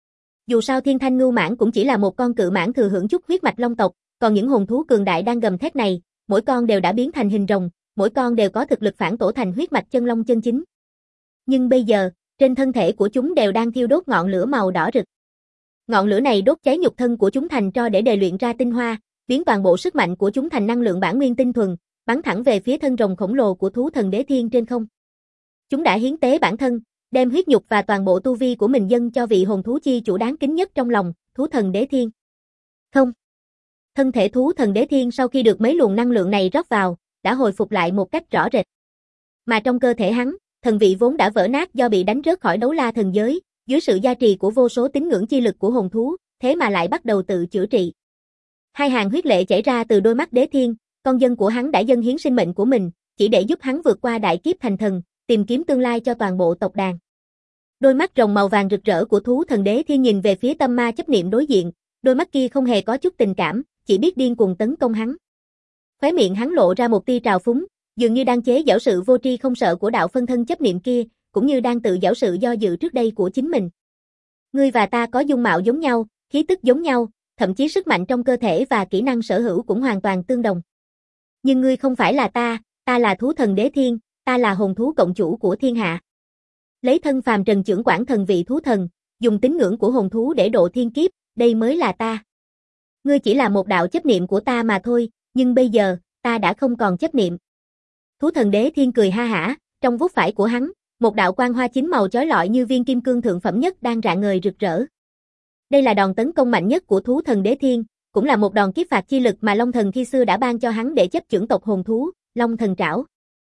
Dù sao Thiên Thanh Ngưu Mãng cũng chỉ là một con cự mãng thừa hưởng chút huyết mạch long tộc, còn những hồn thú cường đại đang gầm thét này, mỗi con đều đã biến thành hình rồng, mỗi con đều có thực lực phản tổ thành huyết mạch chân long chân chính. Nhưng bây giờ, trên thân thể của chúng đều đang thiêu đốt ngọn lửa màu đỏ rực. Ngọn lửa này đốt cháy nhục thân của chúng thành tro để đề luyện ra tinh hoa, biến toàn bộ sức mạnh của chúng thành năng lượng bản nguyên tinh thuần, bắn thẳng về phía thân rồng khổng lồ của thú thần Đế Thiên trên không. Chúng đã hiến tế bản thân, đem huyết nhục và toàn bộ tu vi của mình dâng cho vị hồn thú chi chủ đáng kính nhất trong lòng, thú thần Đế Thiên. Không. Thân thể thú thần Đế Thiên sau khi được mấy luồng năng lượng này rót vào, đã hồi phục lại một cách rõ rệt. Mà trong cơ thể hắn, thần vị vốn đã vỡ nát do bị đánh rớt khỏi đấu la thần giới, dưới sự gia trì của vô số tín ngưỡng chi lực của hồn thú, thế mà lại bắt đầu tự chữa trị. Hai hàng huyết lệ chảy ra từ đôi mắt Đế Thiên, con dân của hắn đã dâng hiến sinh mệnh của mình, chỉ để giúp hắn vượt qua đại kiếp thành thần, tìm kiếm tương lai cho toàn bộ tộc đàn. Đôi mắt rồng màu vàng rực rỡ của thú thần Đế Thiên nhìn về phía tâm ma chấp niệm đối diện, đôi mắt kia không hề có chút tình cảm, chỉ biết điên cuồng tấn công hắn. Khóe miệng hắn lộ ra một tia trào phúng, dường như đang chế giễu sự vô tri không sợ của đạo phân thân chấp niệm kia, cũng như đang tự giễu sự do dự trước đây của chính mình. Ngươi và ta có dung mạo giống nhau, khí tức giống nhau, thậm chí sức mạnh trong cơ thể và kỹ năng sở hữu cũng hoàn toàn tương đồng. Nhưng ngươi không phải là ta là thú thần Đế Thiên, ta là hồn thú cộng chủ của thiên hạ. Lấy thân phàm trần chưởng quản thần vị thú thần, dùng tín ngưỡng của hồn thú để độ thiên kiếp, đây mới là ta. Ngươi chỉ là một đạo chấp niệm của ta mà thôi, nhưng bây giờ, ta đã không còn chấp niệm. Thú thần Đế Thiên cười ha hả, trong vuốt phải của hắn, một đạo quang hoa chín màu chói lọi như viên kim cương thượng phẩm nhất đang rạng ngời rực rỡ. Đây là đòn tấn công mạnh nhất của thú thần Đế Thiên, cũng là một đòn kiếp phạt chi lực mà Long Thần khi xưa đã ban cho hắn để chấp chưởng tộc hồn thú, Long Thần Trảo.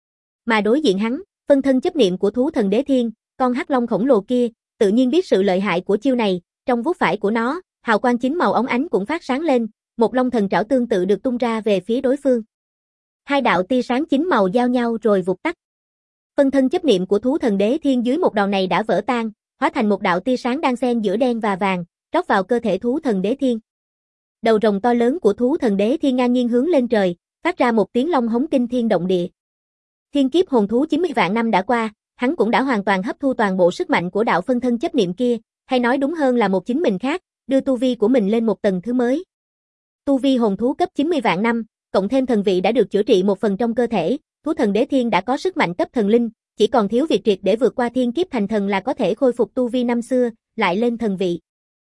Mà đối diện hắn, phân thân chấp niệm của thú thần Đế Thiên, con hắc long khổng lồ kia, tự nhiên biết sự lợi hại của chiêu này, trong vuốt phải của nó, hào quang chín màu óng ánh cũng phát sáng lên, một Long Thần Trảo tương tự được tung ra về phía đối phương. Hai đạo tia sáng chín màu giao nhau rồi vụt tắt. Phân thân chấp niệm của thú thần Đế Thiên dưới một đòn này đã vỡ tan, hóa thành một đạo tia sáng đan xen giữa đen và vàng, rót vào cơ thể thú thần Đế Thiên. Đầu rồng to lớn của thú thần Đế Thiên ngang nhiên hướng lên trời, phát ra một tiếng long hống kinh thiên động địa. Thiên kiếp hồn thú 90 vạn năm đã qua, hắn cũng đã hoàn toàn hấp thu toàn bộ sức mạnh của đạo phân thân chấp niệm kia, hay nói đúng hơn là một chính mình khác, đưa tu vi của mình lên một tầng thứ mới. Tu vi hồn thú cấp 90 vạn năm, cộng thêm thần vị đã được chữa trị một phần trong cơ thể, thú thần Đế Thiên đã có sức mạnh cấp thần linh, chỉ còn thiếu việc triệt để vượt qua thiên kiếp thành thần là có thể khôi phục tu vi năm xưa, lại lên thần vị.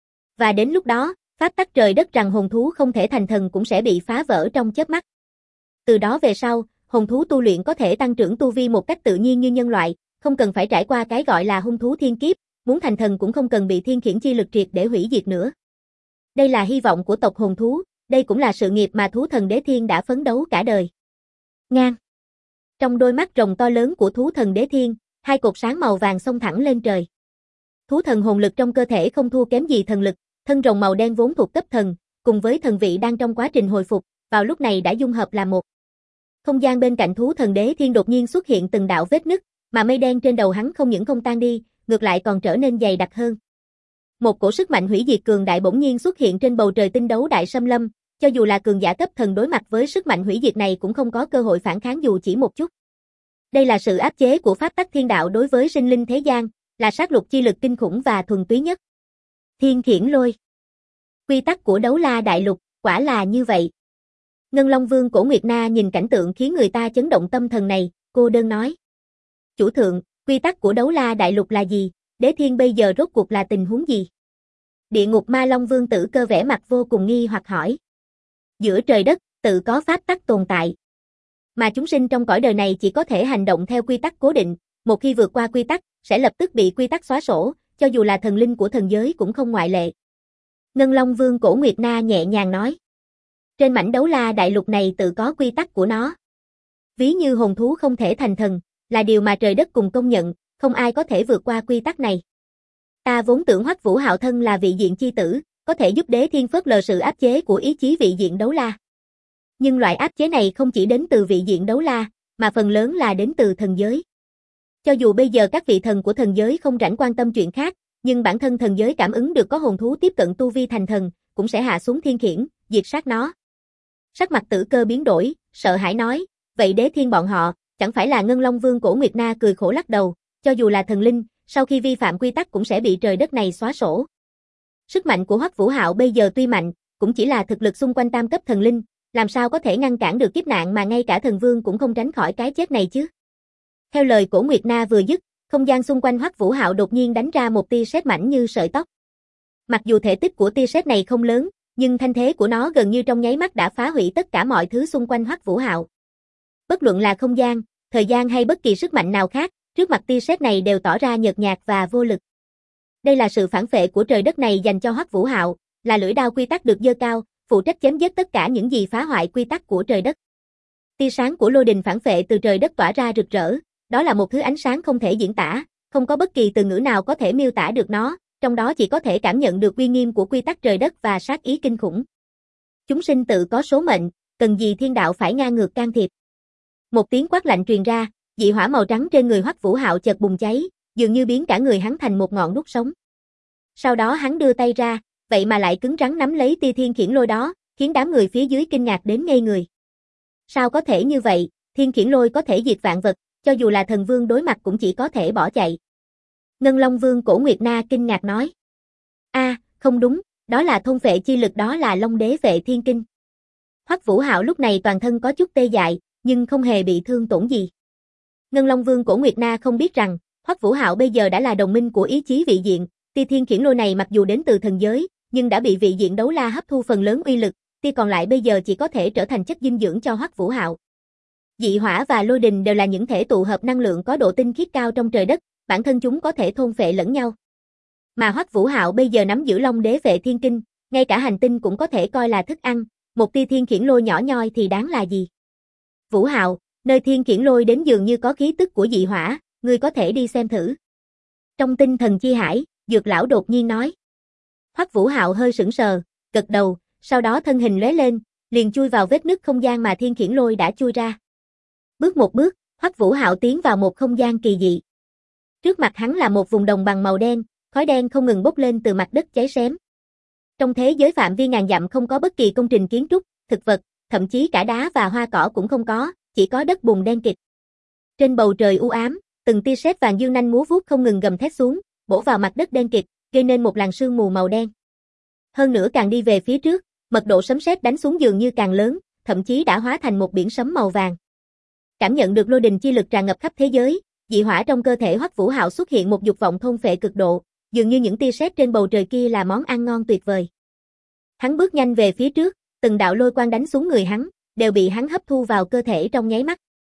Và đến lúc đó, pháp tắc trời đất rằng hồn thú không thể thành thần cũng sẽ bị phá vỡ trong chớp mắt. Từ đó về sau, hồn thú tu luyện có thể tăng trưởng tu vi một cách tự nhiên như nhân loại, không cần phải trải qua cái gọi là hung thú thiên kiếp, muốn thành thần cũng không cần bị thiên khiển chi lực triệt để hủy diệt nữa. Đây là hy vọng của tộc hồn thú, đây cũng là sự nghiệp mà thú thần Đế Thiên đã phấn đấu cả đời. Ngang. Trong đôi mắt rồng to lớn của thú thần Đế Thiên, hai cột sáng màu vàng xông thẳng lên trời. Thú thần hồn lực trong cơ thể không thua kém gì thần lực, thân rồng màu đen vốn thuộc cấp thần, cùng với thần vị đang trong quá trình hồi phục, vào lúc này đã dung hợp là một. Không gian bên cạnh thú thần Đế Thiên đột nhiên xuất hiện từng đạo vết nứt, mà mây đen trên đầu hắn không những không tan đi, ngược lại còn trở nên dày đặc hơn. Một cổ sức mạnh hủy diệt cường đại bỗng nhiên xuất hiện trên bầu trời tinh đấu đại xâm lâm, cho dù là cường giả cấp thần đối mặt với sức mạnh hủy diệt này cũng không có cơ hội phản kháng dù chỉ một chút. Đây là sự áp chế của pháp tắc thiên đạo đối với sinh linh thế gian, là sát lục chi lực kinh khủng và thuần túy nhất. Thiên khiển lôi. Quy tắc của đấu la đại lục, quả là như vậy. Ngân Long Vương Cổ Nguyệt Na nhìn cảnh tượng khiến người ta chấn động tâm thần này, cô đơn nói. Chủ thượng, quy tắc của đấu la đại lục là gì? Đế Thiên bây giờ rốt cuộc là tình huống gì? Địa ngục ma Long Vương Tử Cơ vẻ mặt vô cùng nghi hoặc hỏi. Giữa trời đất, tự có pháp tắc tồn tại. Mà chúng sinh trong cõi đời này chỉ có thể hành động theo quy tắc cố định, một khi vượt qua quy tắc, sẽ lập tức bị quy tắc xóa sổ, cho dù là thần linh của thần giới cũng không ngoại lệ. Ngân Long Vương Cổ Nguyệt Na nhẹ nhàng nói. Trên mảnh đấu la đại lục này tự có quy tắc của nó. Ví như hồn thú không thể thành thần, là điều mà trời đất cùng công nhận, không ai có thể vượt qua quy tắc này. Ta vốn tưởng Hoắc Vũ Hạo thân là vị diện chi tử, có thể giúp Đế Thiên phớt lờ sự áp chế của ý chí vị diện đấu la. Nhưng loại áp chế này không chỉ đến từ vị diện đấu la, mà phần lớn là đến từ thần giới. Cho dù bây giờ các vị thần của thần giới không rảnh quan tâm chuyện khác, nhưng bản thân thần giới cảm ứng được có hồn thú tiếp cận tu vi thành thần, cũng sẽ hạ xuống thiên khiển, diệt sát nó. Sắc mặt Tử Cơ biến đổi, sợ hãi nói, vậy đế thiên bọn họ, chẳng phải là Ngân Long Vương Cổ Nguyệt Na cười khổ lắc đầu, cho dù là thần linh, sau khi vi phạm quy tắc cũng sẽ bị trời đất này xóa sổ. Sức mạnh của Hoắc Vũ Hạo bây giờ tuy mạnh, cũng chỉ là thực lực xung quanh tam cấp thần linh, làm sao có thể ngăn cản được kiếp nạn mà ngay cả thần vương cũng không tránh khỏi cái chết này chứ. Theo lời Cổ Nguyệt Na vừa dứt, không gian xung quanh Hoắc Vũ Hạo đột nhiên đánh ra một tia sét mảnh như sợi tóc. Mặc dù thể tích của tia sét này không lớn, nhưng thanh thế của nó gần như trong nháy mắt đã phá hủy tất cả mọi thứ xung quanh Hoắc Vũ Hạo. Bất luận là không gian, thời gian hay bất kỳ sức mạnh nào khác, trước mặt tia sét này đều tỏ ra nhợt nhạt và vô lực. Đây là sự phản phệ của trời đất này dành cho Hoắc Vũ Hạo, là lưỡi đao quy tắc được giơ cao, phụ trách chém giết tất cả những gì phá hoại quy tắc của trời đất. Tia sáng của lôi đình phản phệ từ trời đất tỏa ra rực rỡ, đó là một thứ ánh sáng không thể diễn tả, không có bất kỳ từ ngữ nào có thể miêu tả được nó, trong đó chỉ có thể cảm nhận được uy nghiêm của quy tắc trời đất và sát ý kinh khủng. Chúng sinh tự có số mệnh, cần gì thiên đạo phải ngang ngược can thiệp. Một tiếng quát lạnh truyền ra, dị hỏa màu trắng trên người Hoắc Vũ Hạo chợt bùng cháy, dường như biến cả người hắn thành một ngọn đuốc sống. Sau đó hắn đưa tay ra, vậy mà lại cứng rắn nắm lấy tia thiên khiển lôi đó, khiến đám người phía dưới kinh ngạc đến ngây người. Sao có thể như vậy, thiên khiển lôi có thể diệt vạn vật, cho dù là thần vương đối mặt cũng chỉ có thể bỏ chạy. Ngân Long Vương Cổ Nguyệt Na kinh ngạc nói. Không đúng, đó là thôn phệ chi lực, đó là Long Đế Vệ Thiên Kinh. Hoắc Vũ Hạo lúc này toàn thân có chút tê dại, nhưng không hề bị thương tổn gì. Ngân Long Vương Cổ Nguyệt Na không biết rằng, Hoắc Vũ Hạo bây giờ đã là đồng minh của ý chí vị diện, tia thiên khiển lôi này mặc dù đến từ thần giới, nhưng đã bị vị diện đấu la hấp thu phần lớn uy lực, tia còn lại bây giờ chỉ có thể trở thành chất dinh dưỡng cho Hoắc Vũ Hạo. Dị hỏa và lôi đình đều là những thể tụ hợp năng lượng có độ tinh khiết cao trong trời đất, bản thân chúng có thể thôn phệ lẫn nhau. Mà Hoắc Vũ Hạo bây giờ nắm giữ Long Đế Vệ Thiên Kinh, ngay cả hành tinh cũng có thể coi là thức ăn, một tia thiên khiển lôi nhỏ nhoi thì đáng là gì. Vũ Hạo, nơi thiên khiển lôi đến dường như có khí tức của dị hỏa, ngươi có thể đi xem thử. Trong tinh thần chi hải, Dược lão đột nhiên nói. Hoắc Vũ Hạo hơi sững sờ, gật đầu, sau đó thân hình lóe lên, liền chui vào vết nứt không gian mà thiên khiển lôi đã chui ra. Bước một bước, Hoắc Vũ Hạo tiến vào một không gian kỳ dị. Trước mặt hắn là một vùng đồng bằng màu đen, khói đen không ngừng bốc lên từ mặt đất cháy xém. Trong thế giới phạm vi ngàn dặm không có bất kỳ công trình kiến trúc, thực vật, thậm chí cả đá và hoa cỏ cũng không có, chỉ có đất bùn đen kịt. Trên bầu trời u ám, từng tia sét vàng dương nanh múa vuốt không ngừng gầm thét xuống, bổ vào mặt đất đen kịt, gây nên một làn sương mù màu đen. Hơn nữa càng đi về phía trước, mật độ sấm sét đánh xuống dường như càng lớn, thậm chí đã hóa thành một biển sấm màu vàng. Cảm nhận được lôi đình chi lực tràn ngập khắp thế giới, dị hỏa trong cơ thể Hoắc Vũ Hạo xuất hiện một dục vọng thôn phệ cực độ, dường như những tia sét trên bầu trời kia là món ăn ngon tuyệt vời. Hắn bước nhanh về phía trước, từng đạo lôi quang đánh xuống người hắn, đều bị hắn hấp thu vào cơ thể trong nháy mắt.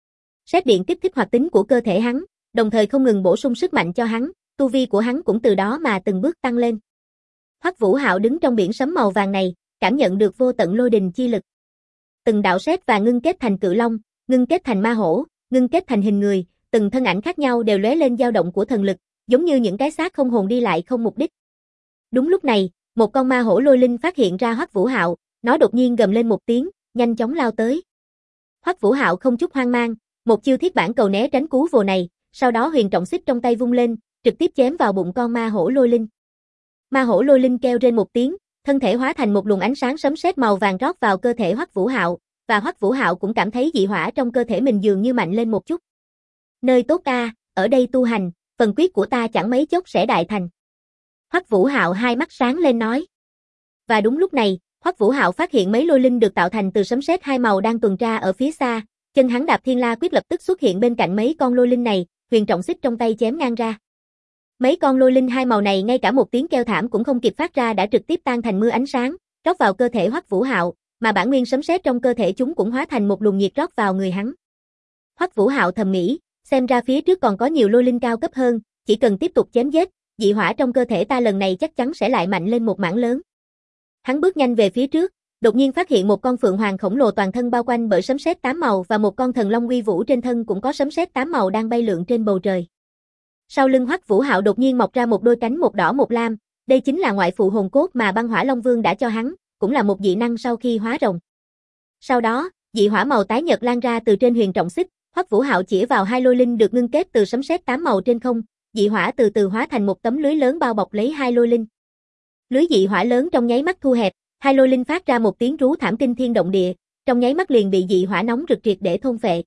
Sét điện kích thích hoạt tính của cơ thể hắn, đồng thời không ngừng bổ sung sức mạnh cho hắn, tu vi của hắn cũng từ đó mà từng bước tăng lên. Hoắc Vũ Hạo đứng trong biển sấm màu vàng này, cảm nhận được vô tận lôi đình chi lực. Từng đạo sét và ngưng kết thành cự long, ngưng kết thành ma hổ, ngưng kết thành hình người, từng thân ảnh khác nhau đều lóe lên dao động của thần lực, giống như những cái xác không hồn đi lại không mục đích. Đúng lúc này, một con ma hổ lôi linh phát hiện ra Hoắc Vũ Hạo, nó đột nhiên gầm lên một tiếng, nhanh chóng lao tới. Hoắc Vũ Hạo không chút hoang mang, một chiêu thiết bản cầu né tránh cú vồ này, sau đó huyền trọng xích trong tay vung lên, trực tiếp chém vào bụng con ma hổ lôi linh. Ma hổ lôi linh kêu rên một tiếng, thân thể hóa thành một luồng ánh sáng sấm sét màu vàng rót vào cơ thể Hoắc Vũ Hạo, và Hoắc Vũ Hạo cũng cảm thấy dị hỏa trong cơ thể mình dường như mạnh lên một chút. Nơi tốt a, ở đây tu hành, phần quyết của ta chẳng mấy chốc sẽ đại thành. Hoắc Vũ Hạo hai mắt sáng lên nói. Và đúng lúc này, Hoắc Vũ Hạo phát hiện mấy lôi linh được tạo thành từ sấm sét hai màu đang tuần tra ở phía xa, chân hắn đạp Thiên La Quyết lập tức xuất hiện bên cạnh mấy con lôi linh này, huyền trọng xích trong tay chém ngang ra. Mấy con lôi linh hai màu này ngay cả một tiếng kêu thảm cũng không kịp phát ra đã trực tiếp tan thành mưa ánh sáng, rót vào cơ thể Hoắc Vũ Hạo, mà bản nguyên sấm sét trong cơ thể chúng cũng hóa thành một luồng nhiệt rót vào người hắn. Hoắc Vũ Hạo thầm nghĩ, xem ra phía trước còn có nhiều lôi linh cao cấp hơn, chỉ cần tiếp tục chém giết, dị hỏa trong cơ thể ta lần này chắc chắn sẽ lại mạnh lên một mảng lớn. Hắn bước nhanh về phía trước, đột nhiên phát hiện một con phượng hoàng khổng lồ toàn thân bao quanh bởi sấm sét 8 màu và một con thần long uy vũ trên thân cũng có sấm sét 8 màu đang bay lượn trên bầu trời. Sau lưng Hoắc Vũ Hạo đột nhiên mọc ra một đôi cánh một đỏ một lam, đây chính là ngoại phụ hồn cốt mà Băng Hỏa Long Vương đã cho hắn, cũng là một dị năng sau khi hóa rồng. Sau đó, dị hỏa màu tái nhợt lan ra từ trên huyền trọng xích, Hoắc Vũ Hạo chĩa vào hai lôi linh được ngưng kết từ sấm sét 8 màu trên không, dị hỏa từ từ hóa thành một tấm lưới lớn bao bọc lấy hai lưới dị hỏa lớn trong nháy mắt thu hẹp, Hai lôi linh phát ra một tiếng rú thảm kinh thiên động địa, trong nháy mắt liền bị dị hỏa nóng rực triệt để thôn phệ.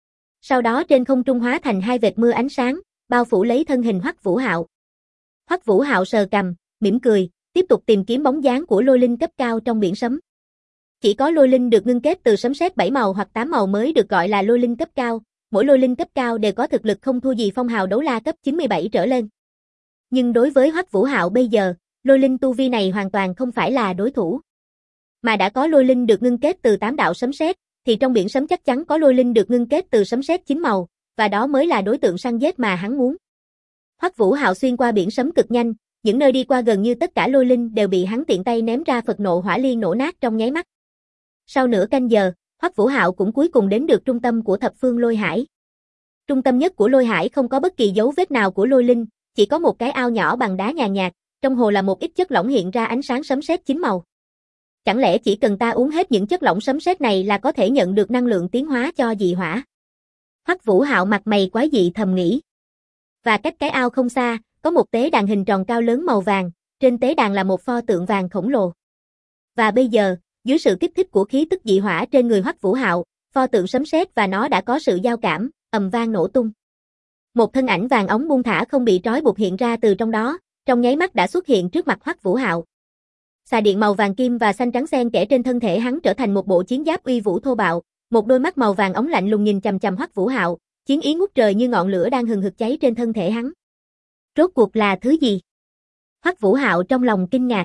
Sau đó trên không trung hóa thành hai vệt mưa ánh sáng, bao phủ lấy thân hình Hoắc Vũ Hạo. Hoắc Vũ Hạo sờ cằm, mỉm cười, tiếp tục tìm kiếm bóng dáng của lôi linh cấp cao trong biển sấm. Chỉ có lôi linh được ngưng kết từ sấm sét 7 màu hoặc 8 màu mới được gọi là lôi linh cấp cao, mỗi lôi linh cấp cao đều có thực lực không thua gì phong hào đấu la cấp 97 trở lên. Nhưng đối với Hoắc Vũ Hạo bây giờ, lôi linh tu vi này hoàn toàn không phải là đối thủ. Mà đã có lôi linh được ngưng kết từ 8 đạo sấm sét, thì trong biển sấm chắc chắn có lôi linh được ngưng kết từ sấm sét 9 màu, và đó mới là đối tượng săn giết mà hắn muốn. Hoắc Vũ Hạo xuyên qua biển sấm cực nhanh, những nơi đi qua gần như tất cả lôi linh đều bị hắn tiện tay ném ra Phật nộ hỏa liên nổ nát trong nháy mắt. Sau nửa canh giờ, Hoắc Vũ Hạo cũng cuối cùng đến được trung tâm của thập phương lôi hải. Trung tâm nhất của lôi hải không có bất kỳ dấu vết nào của lôi linh, chỉ có một cái ao nhỏ bằng đá nhàn nhạt, trong hồ là một ít chất lỏng hiện ra ánh sáng sấm sét 9 màu. Chẳng lẽ chỉ cần ta uống hết những chất lỏng sấm sét này là có thể nhận được năng lượng tiến hóa cho dị hỏa? Hoắc Vũ Hạo mặt mày quái dị thầm nghĩ. Và cách cái ao không xa, có một tế đàn hình tròn cao lớn màu vàng, trên tế đàn là một pho tượng vàng khổng lồ. Và bây giờ, dưới sự kích thích của khí tức dị hỏa trên người Hoắc Vũ Hạo, pho tượng sấm sét và nó đã có sự giao cảm, ầm vang nổ tung. Một thân ảnh vàng óng buông thả không bị trói buộc hiện ra từ trong đó, trong nháy mắt đã xuất hiện trước mặt Hoắc Vũ Hạo. Xà điện màu vàng kim và xanh trắng xen kẽ trên thân thể hắn trở thành một bộ chiến giáp uy vũ thô bạo, một đôi mắt màu vàng óng lạnh lùng nhìn chằm chằm Hoắc Vũ Hạo, chiến ý ngút trời như ngọn lửa đang hừng hực cháy trên thân thể hắn. Rốt cuộc là thứ gì? Hoắc Vũ Hạo trong lòng kinh ngạc.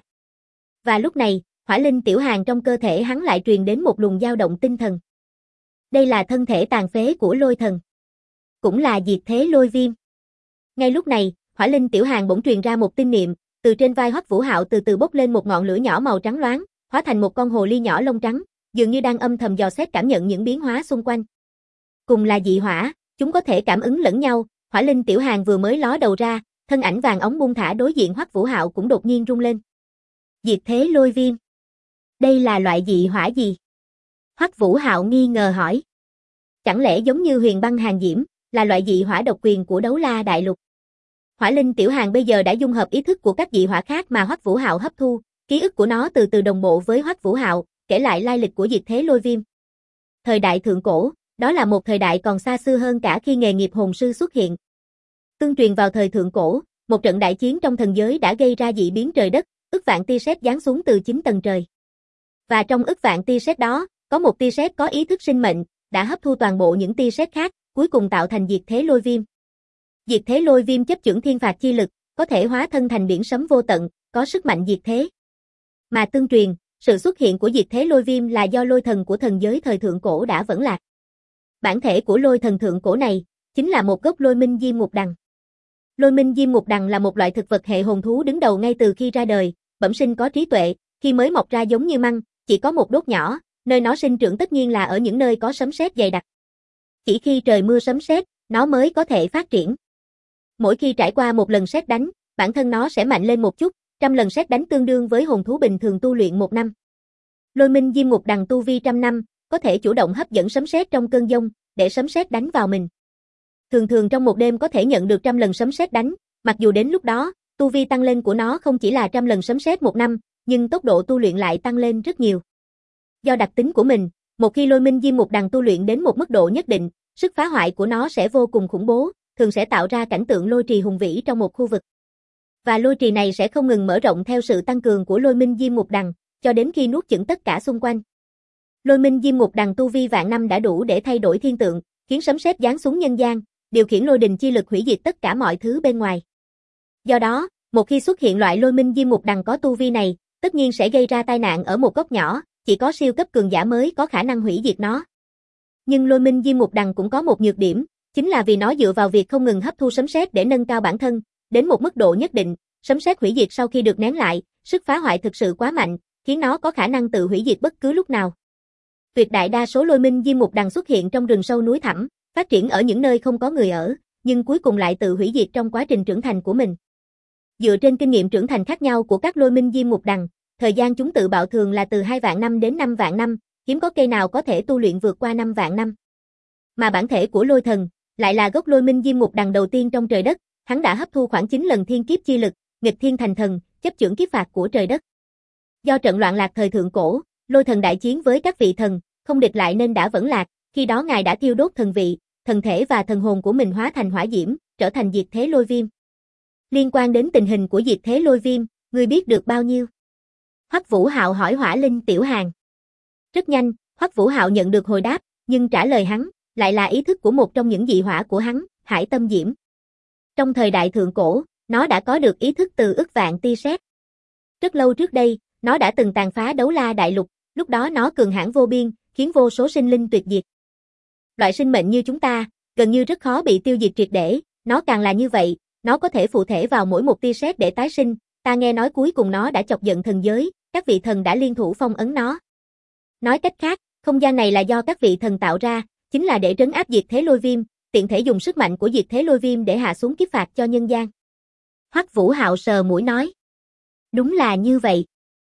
Và lúc này, hỏa linh tiểu hàn trong cơ thể hắn lại truyền đến một luồng dao động tinh thần. Đây là thân thể tàn phế của lôi thần. Cũng là diệt thế lôi viêm. Ngay lúc này, hỏa linh tiểu hàn bỗng truyền ra một tinh niệm, từ trên vai Hoắc Vũ Hạo từ từ bốc lên một ngọn lửa nhỏ màu trắng loáng, hóa thành một con hồ ly nhỏ lông trắng, dường như đang âm thầm dò xét cảm nhận những biến hóa xung quanh. Cùng là dị hỏa, chúng có thể cảm ứng lẫn nhau, hỏa linh tiểu hàn vừa mới ló đầu ra, thân ảnh vàng óng buông thả đối diện Hoắc Vũ Hạo cũng đột nhiên rung lên. Diệt thế lôi viêm. Đây là loại dị hỏa gì? Hoắc Vũ Hạo nghi ngờ hỏi. Chẳng lẽ giống như huyền băng hàn diễm, là loại dị hỏa độc quyền của Đấu La Đại Lục? Hỏa linh tiểu hàn bây giờ đã dung hợp ý thức của các dị hỏa khác mà Hoắc Vũ Hạo hấp thu, ký ức của nó từ từ đồng bộ với Hoắc Vũ Hạo, kể lại lai lịch của diệt thế lôi viêm. Thời đại thượng cổ, đó là một thời đại còn xa xưa hơn cả khi nghề nghiệp hồn sư xuất hiện. Tương truyền vào thời thượng cổ, một trận đại chiến trong thần giới đã gây ra dị biến trời đất, ức vạn tia sét giáng xuống từ 9 tầng trời. Và trong ức vạn tia sét đó, có một tia sét có ý thức sinh mệnh, đã hấp thu toàn bộ những tia sét khác, cuối cùng tạo thành diệt thế lôi viêm. Diệt thế lôi viêm chấp chưởng thiên phạt chi lực, có thể hóa thân thành biển sấm vô tận, có sức mạnh diệt thế. Mà tương truyền, sự xuất hiện của diệt thế lôi viêm là do lôi thần của thần giới thời thượng cổ đã vẫn lạc. Bản thể của lôi thần thượng cổ này, chính là một gốc lôi minh diêm ngục đằng. Lôi minh diêm ngục đằng là một loại thực vật hệ hồn thú đứng đầu ngay từ khi ra đời, bẩm sinh có trí tuệ, khi mới mọc ra giống như măng, chỉ có một đốt nhỏ, nơi nó sinh trưởng tất nhiên là ở những nơi có sấm sét dày đặc. Chỉ khi trời mưa sấm sét, nó mới có thể phát triển. Mỗi khi trải qua một lần sét đánh, bản thân nó sẽ mạnh lên một chút, 100 lần sét đánh tương đương với hồn thú bình thường tu luyện 1 năm. Lôi minh diêm ngục đằng tu vi 100 năm, có thể chủ động hấp dẫn sấm sét trong cơn dông, để sấm sét đánh vào mình. Thường trong một đêm có thể nhận được 100 lần sấm sét đánh, mặc dù đến lúc đó, tu vi tăng lên của nó không chỉ là 100 lần sấm sét 1 năm, nhưng tốc độ tu luyện lại tăng lên rất nhiều. Do đặc tính của mình, một khi lôi minh diêm ngục đằng tu luyện đến một mức độ nhất định, sức phá hoại của nó sẽ vô cùng khủng bố, thường sẽ tạo ra cảnh tượng lôi trì hùng vĩ trong một khu vực. Và lôi trì này sẽ không ngừng mở rộng theo sự tăng cường của lôi minh diêm ngục đằng, cho đến khi nuốt chửng tất cả xung quanh. Lôi minh diêm ngục đằng tu vi vạn năm đã đủ để thay đổi thiên tượng, khiến sấm sét giáng xuống nhân gian, điều khiển lôi đình chi lực hủy diệt tất cả mọi thứ bên ngoài. Do đó, một khi xuất hiện loại lôi minh diêm ngục đằng có tu vi này, tất nhiên sẽ gây ra tai nạn ở một góc nhỏ, chỉ có siêu cấp cường giả mới có khả năng hủy diệt nó. Nhưng lôi minh diêm ngục đằng cũng có một nhược điểm, chính là vì nó dựa vào việc không ngừng hấp thu sấm sét để nâng cao bản thân, đến một mức độ nhất định, sấm sét hủy diệt sau khi được nén lại, sức phá hoại thực sự quá mạnh, khiến nó có khả năng tự hủy diệt bất cứ lúc nào. Tuyệt đại đa số lôi minh diêm ngục đằng xuất hiện trong rừng sâu núi thẳm, phát triển ở những nơi không có người ở, nhưng cuối cùng lại tự hủy diệt trong quá trình trưởng thành của mình. Dựa trên kinh nghiệm trưởng thành khác nhau của các lôi minh diêm ngục đằng, thời gian chúng tự bạo thường là từ 2 vạn năm đến 5 vạn năm, hiếm có cây nào có thể tu luyện vượt qua 5 vạn năm. Mà bản thể của lôi thần, lại là gốc lôi minh diêm ngục đằng đầu tiên trong trời đất, hắn đã hấp thu khoảng 9 lần thiên kiếp chi lực, nghịch thiên thành thần, chấp chưởng kiếp phạt của trời đất. Do trận loạn lạc thời thượng cổ, Lôi Thần đại chiến với các vị thần, không địch lại nên đã vẫn lạc, khi đó ngài đã thiêu đốt thần vị, thần thể và thần hồn của mình hóa thành hỏa diễm, trở thành diệt thế lôi viêm. Liên quan đến tình hình của diệt thế lôi viêm, ngươi biết được bao nhiêu? Hoắc Vũ Hạo hỏi Hỏa Linh Tiểu Hàn. Rất nhanh, Hoắc Vũ Hạo nhận được hồi đáp, nhưng trả lời hắn lại là ý thức của một trong những dị hỏa của hắn, Hải Tâm Diễm. Trong thời đại thượng cổ, nó đã có được ý thức từ ức vạn tia sét. Rất lâu trước đây, nó đã từng tàn phá Đấu La Đại Lục, lúc đó nó cường hãn vô biên, khiến vô số sinh linh tuyệt diệt. Loại sinh mệnh như chúng ta, gần như rất khó bị tiêu diệt triệt để, nó càng là như vậy, nó có thể phụ thể vào mỗi một tia sét để tái sinh, ta nghe nói cuối cùng nó đã chọc giận thần giới, các vị thần đã liên thủ phong ấn nó. Nói cách khác, không gian này là do các vị thần tạo ra, chính là để trấn áp diệt thế lôi viêm, tiện thể dùng sức mạnh của diệt thế lôi viêm để hạ xuống kiếp phạt cho nhân gian. Hoắc Vũ Hạo sờ mũi nói. Đúng là như vậy.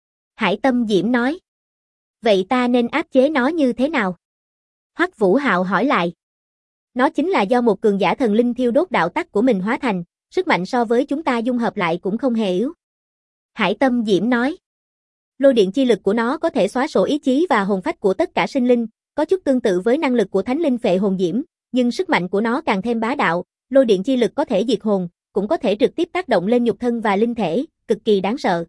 Hải Tâm Diễm nói. Vậy ta nên áp chế nó như thế nào? Hoắc Vũ Hạo hỏi lại. Nó chính là do một cường giả thần linh thiêu đốt đạo tắc của mình hóa thành, sức mạnh so với chúng ta dung hợp lại cũng không hề yếu. Hải Tâm Diễm nói. Lôi điện chi lực của nó có thể xóa sổ ý chí và hồn phách của tất cả sinh linh, có chút tương tự với năng lực của thánh linh phệ hồn diễm, nhưng sức mạnh của nó càng thêm bá đạo, lôi điện chi lực có thể diệt hồn, cũng có thể trực tiếp tác động lên nhục thân và linh thể, cực kỳ đáng sợ.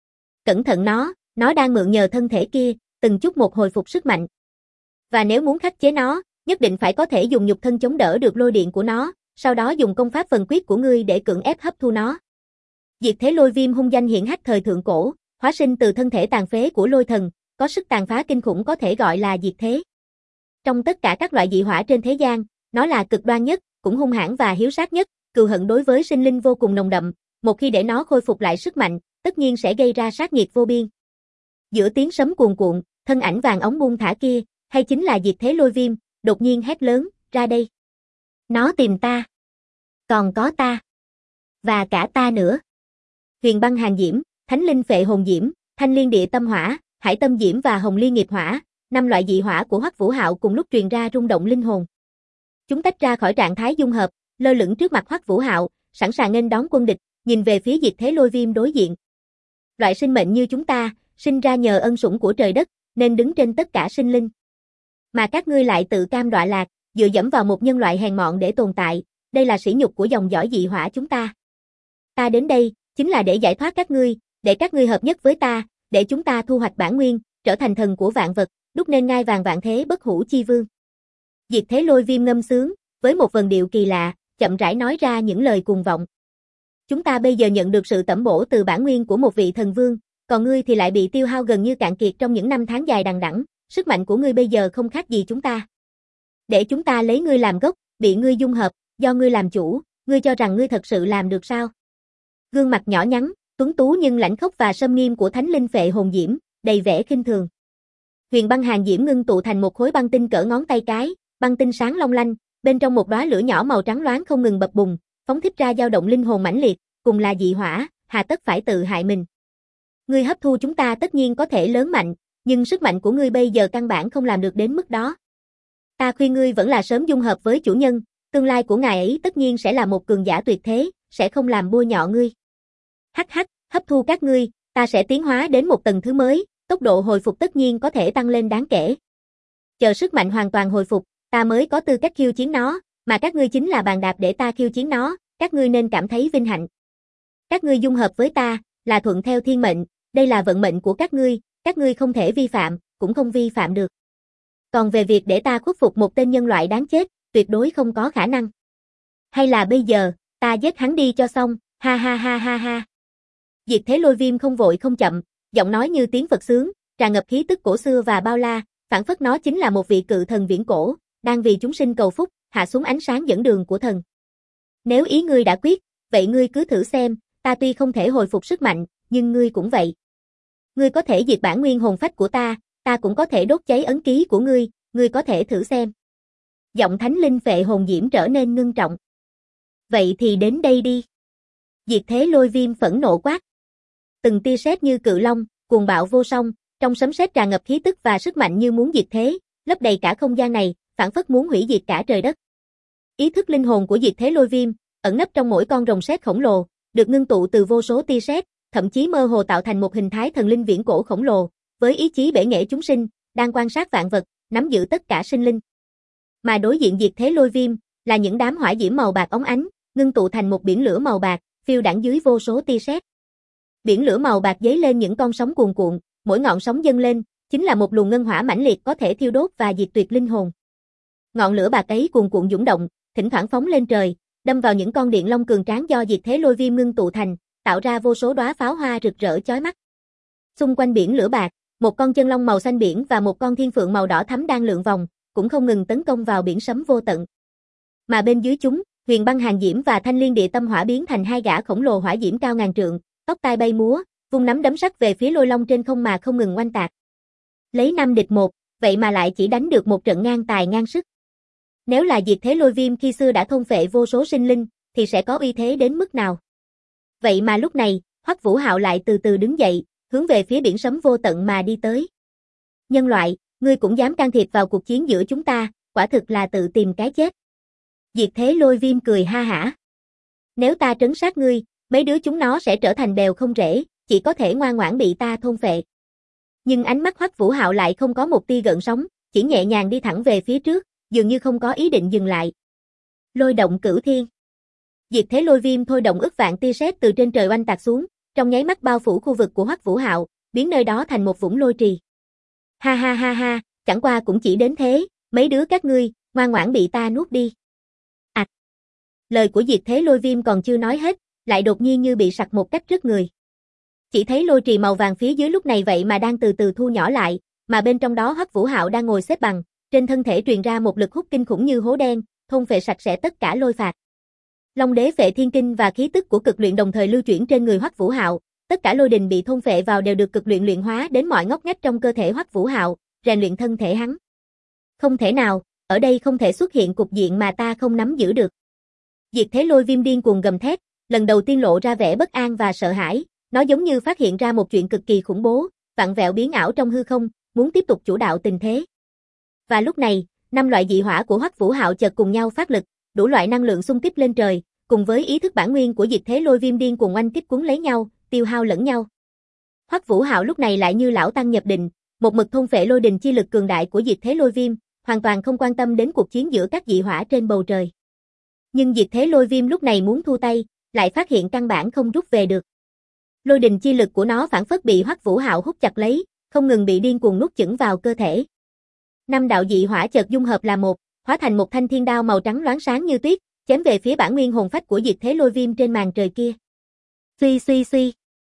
Cẩn thận nó đang mượn nhờ thân thể kia, từng chút một hồi phục sức mạnh. Và nếu muốn khắc chế nó, nhất định phải có thể dùng nhục thân chống đỡ được lôi điện của nó, sau đó dùng công pháp phần quyết của ngươi để cưỡng ép hấp thu nó. Diệt thế lôi viêm hung danh hiển hách thời thượng cổ, hóa sinh từ thân thể tàn phế của lôi thần, có sức tàn phá kinh khủng có thể gọi là diệt thế. Trong tất cả các loại dị hỏa trên thế gian, nó là cực đoan nhất, cũng hung hãn và hiếu sát nhất, cừu hận đối với sinh linh vô cùng nồng đậm, một khi để nó khôi phục lại sức mạnh, tất nhiên sẽ gây ra sát nghiệt vô biên. Giữa tiếng sấm cuồn cuộn, thân ảnh vàng óng buông thả kia, hay chính là diệt thế lôi viêm, đột nhiên hét lớn, ra đây. Nó tìm ta. Còn có ta. Và cả ta nữa. Huyền Băng Hàn Diễm, Thánh Linh Phệ Hồn Diễm, Thanh Liên Địa Tâm Hỏa, Hải Tâm Diễm và Hồng Liên Nghiệp Hỏa, 5 loại dị hỏa của Hoắc Vũ Hạo cùng lúc truyền ra rung động linh hồn. Chúng tách ra khỏi trạng thái dung hợp, lơ lửng trước mặt Hoắc Vũ Hạo, sẵn sàng nghênh đón quân địch, nhìn về phía diệt thế lôi viêm đối diện. Loại sinh mệnh như chúng ta, sinh ra nhờ ân sủng của trời đất, nên đứng trên tất cả sinh linh. Mà các ngươi lại tự cam đọa lạc, dựa dẫm vào một nhân loại hèn mọn để tồn tại, đây là sỉ nhục của dòng dõi dị hỏa chúng ta. Ta đến đây, chính là để giải thoát các ngươi, để các ngươi hợp nhất với ta, để chúng ta thu hoạch bản nguyên, trở thành thần của vạn vật, đúc nên ngai vàng vạn thế bất hủ chi vương. Diệt thế lôi viêm ngâm sướng, với một vần điệu kỳ lạ, chậm rãi nói ra những lời cuồng vọng. Chúng ta bây giờ nhận được sự tẩm bổ từ bản nguyên của một vị thần vương, còn ngươi thì lại bị tiêu hao gần như cạn kiệt trong những năm tháng dài đằng đẵng, sức mạnh của ngươi bây giờ không khác gì chúng ta. Để chúng ta lấy ngươi làm gốc, bị ngươi dung hợp, do ngươi làm chủ, ngươi cho rằng ngươi thật sự làm được sao? Gương mặt nhỏ nhắn, tuấn tú nhưng lãnh khốc và sâm nghiêm của Thánh Linh Phệ Hồn Diễm, đầy vẻ khinh thường. Huyền Băng Hàn Diễm ngưng tụ thành một khối băng tinh cỡ ngón tay cái, băng tinh sáng long lanh, bên trong một đóa lửa nhỏ màu trắng loáng không ngừng bập bùng, phóng thích ra dao động linh hồn mãnh liệt, cùng là dị hỏa, hà tất phải tự hại mình. Ngươi hấp thu chúng ta tất nhiên có thể lớn mạnh, nhưng sức mạnh của ngươi bây giờ căn bản không làm được đến mức đó. Ta khuyên ngươi vẫn là sớm dung hợp với chủ nhân, tương lai của ngài ấy tất nhiên sẽ là một cường giả tuyệt thế, sẽ không làm bôi nhọ ngươi. Hắc hắc, hấp thu các ngươi, ta sẽ tiến hóa đến một tầng thứ mới, tốc độ hồi phục tất nhiên có thể tăng lên đáng kể. Chờ sức mạnh hoàn toàn hồi phục, ta mới có tư cách khiêu chiến nó, mà các ngươi chính là bàn đạp để ta khiêu chiến nó, các ngươi nên cảm thấy vinh hạnh. Các ngươi dung hợp với ta, là thuận theo thiên mệnh, đây là vận mệnh của các ngươi không thể vi phạm, cũng không vi phạm được. Còn về việc để ta khuất phục một tên nhân loại đáng chết, tuyệt đối không có khả năng. Hay là bây giờ, ta giết hắn đi cho xong, ha ha ha ha ha. Diệt thế lôi viêm không vội không chậm, giọng nói như tiếng Phật sướng, tràn ngập khí tức cổ xưa và bao la, phảng phất nó chính là một vị cự thần viễn cổ, đang vì chúng sinh cầu phúc, hạ xuống ánh sáng dẫn đường của thần. Nếu ý ngươi đã quyết, vậy ngươi cứ thử xem, ta tuy không thể hồi phục sức mạnh, nhưng ngươi cũng vậy. Ngươi có thể diệt bản nguyên hồn phách của ta cũng có thể đốt cháy ấn ký của ngươi có thể thử xem. Giọng Thánh Linh Phệ Hồn Diễm trở nên ngưng trọng. Vậy thì đến đây đi. Diệt thế lôi viêm phẫn nộ quát. Từng tia sét như cự long, cuồng bạo vô song, trong sấm sét tràn ngập khí tức và sức mạnh như muốn diệt thế, lấp đầy cả không gian này, phảng phất muốn hủy diệt cả trời đất. Ý thức linh hồn của diệt thế lôi viêm, ẩn nấp trong mỗi con rồng sét khổng lồ, được ngưng tụ từ vô số tia sét, thậm chí mơ hồ tạo thành một hình thái thần linh viễn cổ khổng lồ, với ý chí bể nghệ chúng sinh, đang quan sát vạn vật, nắm giữ tất cả sinh linh. Mà đối diện diệt thế lôi viêm, là những đám hỏa diễm màu bạc óng ánh, ngưng tụ thành một biển lửa màu bạc, phiêu đãng dưới vô số tia sét. Biển lửa màu bạc dấy lên những con sóng cuồn cuộn, mỗi ngọn sóng dâng lên, chính là một luồng ngân hỏa mãnh liệt có thể thiêu đốt và diệt tuyệt linh hồn. Ngọn lửa bạc ấy cuồn cuộn dũng động, thỉnh thoảng phóng lên trời, đâm vào những con điện long cường tráng do diệt thế lôi viêm ngưng tụ thành, tạo ra vô số đóa pháo hoa rực rỡ chói mắt. Xung quanh biển lửa bạc, một con chân long màu xanh biển và một con thiên phượng màu đỏ thắm đang lượn vòng, cũng không ngừng tấn công vào biển sấm vô tận. Mà bên dưới chúng, Huyền Băng Hàng Diễm và Thanh Liên Địa Tâm Hỏa biến thành hai gã khổng lồ hỏa diễm cao ngàn trượng, tóc tai bay múa, vung nắm đấm sắt về phía lôi long trên không mà không ngừng oanh tạc. Lấy 5 địch 1, vậy mà lại chỉ đánh được một trận ngang tài ngang sức. Nếu là diệt thế lôi viêm khi xưa đã thôn phệ vô số sinh linh, thì sẽ có uy thế đến mức nào? Vậy mà lúc này, Hoắc Vũ Hạo lại từ từ đứng dậy, hướng về phía biển sấm vô tận mà đi tới. Nhân loại, ngươi cũng dám can thiệp vào cuộc chiến giữa chúng ta, quả thực là tự tìm cái chết. Diệt thế lôi viêm cười ha hả. Nếu ta trấn sát ngươi, mấy đứa chúng nó sẽ trở thành bèo không rễ, chỉ có thể ngoan ngoãn bị ta thôn phệ. Nhưng ánh mắt Hoắc Vũ Hạo lại không có một tia gợn sóng, chỉ nhẹ nhàng đi thẳng về phía trước, dường như không có ý định dừng lại. Lôi động cửu thiên. Diệt thế lôi viêm thôi động ức vạn tia sét từ trên trời oanh tạc xuống, trong nháy mắt bao phủ khu vực của Hoắc Vũ Hạo, biến nơi đó thành một vũng lôi trì. Ha ha ha ha, chẳng qua cũng chỉ đến thế, mấy đứa các ngươi, ngoan ngoãn bị ta nuốt đi. Lời của diệt thế lôi viêm còn chưa nói hết, lại đột nhiên như bị sặc một cách rứt người. Chỉ thấy lôi trì màu vàng phía dưới lúc này vậy mà đang từ từ thu nhỏ lại, mà bên trong đó Hoắc Vũ Hạo đang ngồi xếp bằng, trên thân thể truyền ra một lực hút kinh khủng như hố đen, thôn phệ sạch sẽ tất cả lôi phạt. Long đế phệ thiên kinh và khí tức của cực luyện đồng thời lưu chuyển trên người Hoắc Vũ Hạo, tất cả lôi đình bị thôn phệ vào đều được cực luyện luyện hóa đến mọi ngóc ngách trong cơ thể Hoắc Vũ Hạo, rèn luyện thân thể hắn. Không thể nào, ở đây không thể xuất hiện cục diện mà ta không nắm giữ được. Diệt thế lôi viêm điên cuồng gầm thét, lần đầu tiên lộ ra vẻ bất an và sợ hãi, nó giống như phát hiện ra một chuyện cực kỳ khủng bố, vặn vẹo biến ảo trong hư không, muốn tiếp tục chủ đạo tình thế. Và lúc này, 5 loại dị hỏa của Hoắc Vũ Hạo chợt cùng nhau phát lực, đủ loại năng lượng xung kích lên trời, cùng với ý thức bản nguyên của diệt thế lôi viêm điên cuồng oanh kích cuốn lấy nhau, tiêu hao lẫn nhau. Hoắc Vũ Hạo lúc này lại như lão tăng nhập định, một mực thôn phệ lôi đình chi lực cường đại của diệt thế lôi viêm, hoàn toàn không quan tâm đến cuộc chiến giữa các dị hỏa trên bầu trời. Nhưng diệt thế lôi viêm lúc này muốn thu tay, lại phát hiện căn bản không rút về được. Lôi đình chi lực của nó phản phất bị Hoắc Vũ Hạo hút chặt lấy, không ngừng bị điên cuồng nuốt chửng vào cơ thể. 5 đạo dị hỏa chợt dung hợp là một, hóa thành một thanh thiên đao màu trắng loáng sáng như tuyết, chém về phía bản nguyên hồn phách của diệt thế lôi viêm trên màn trời kia. Suy suy suy.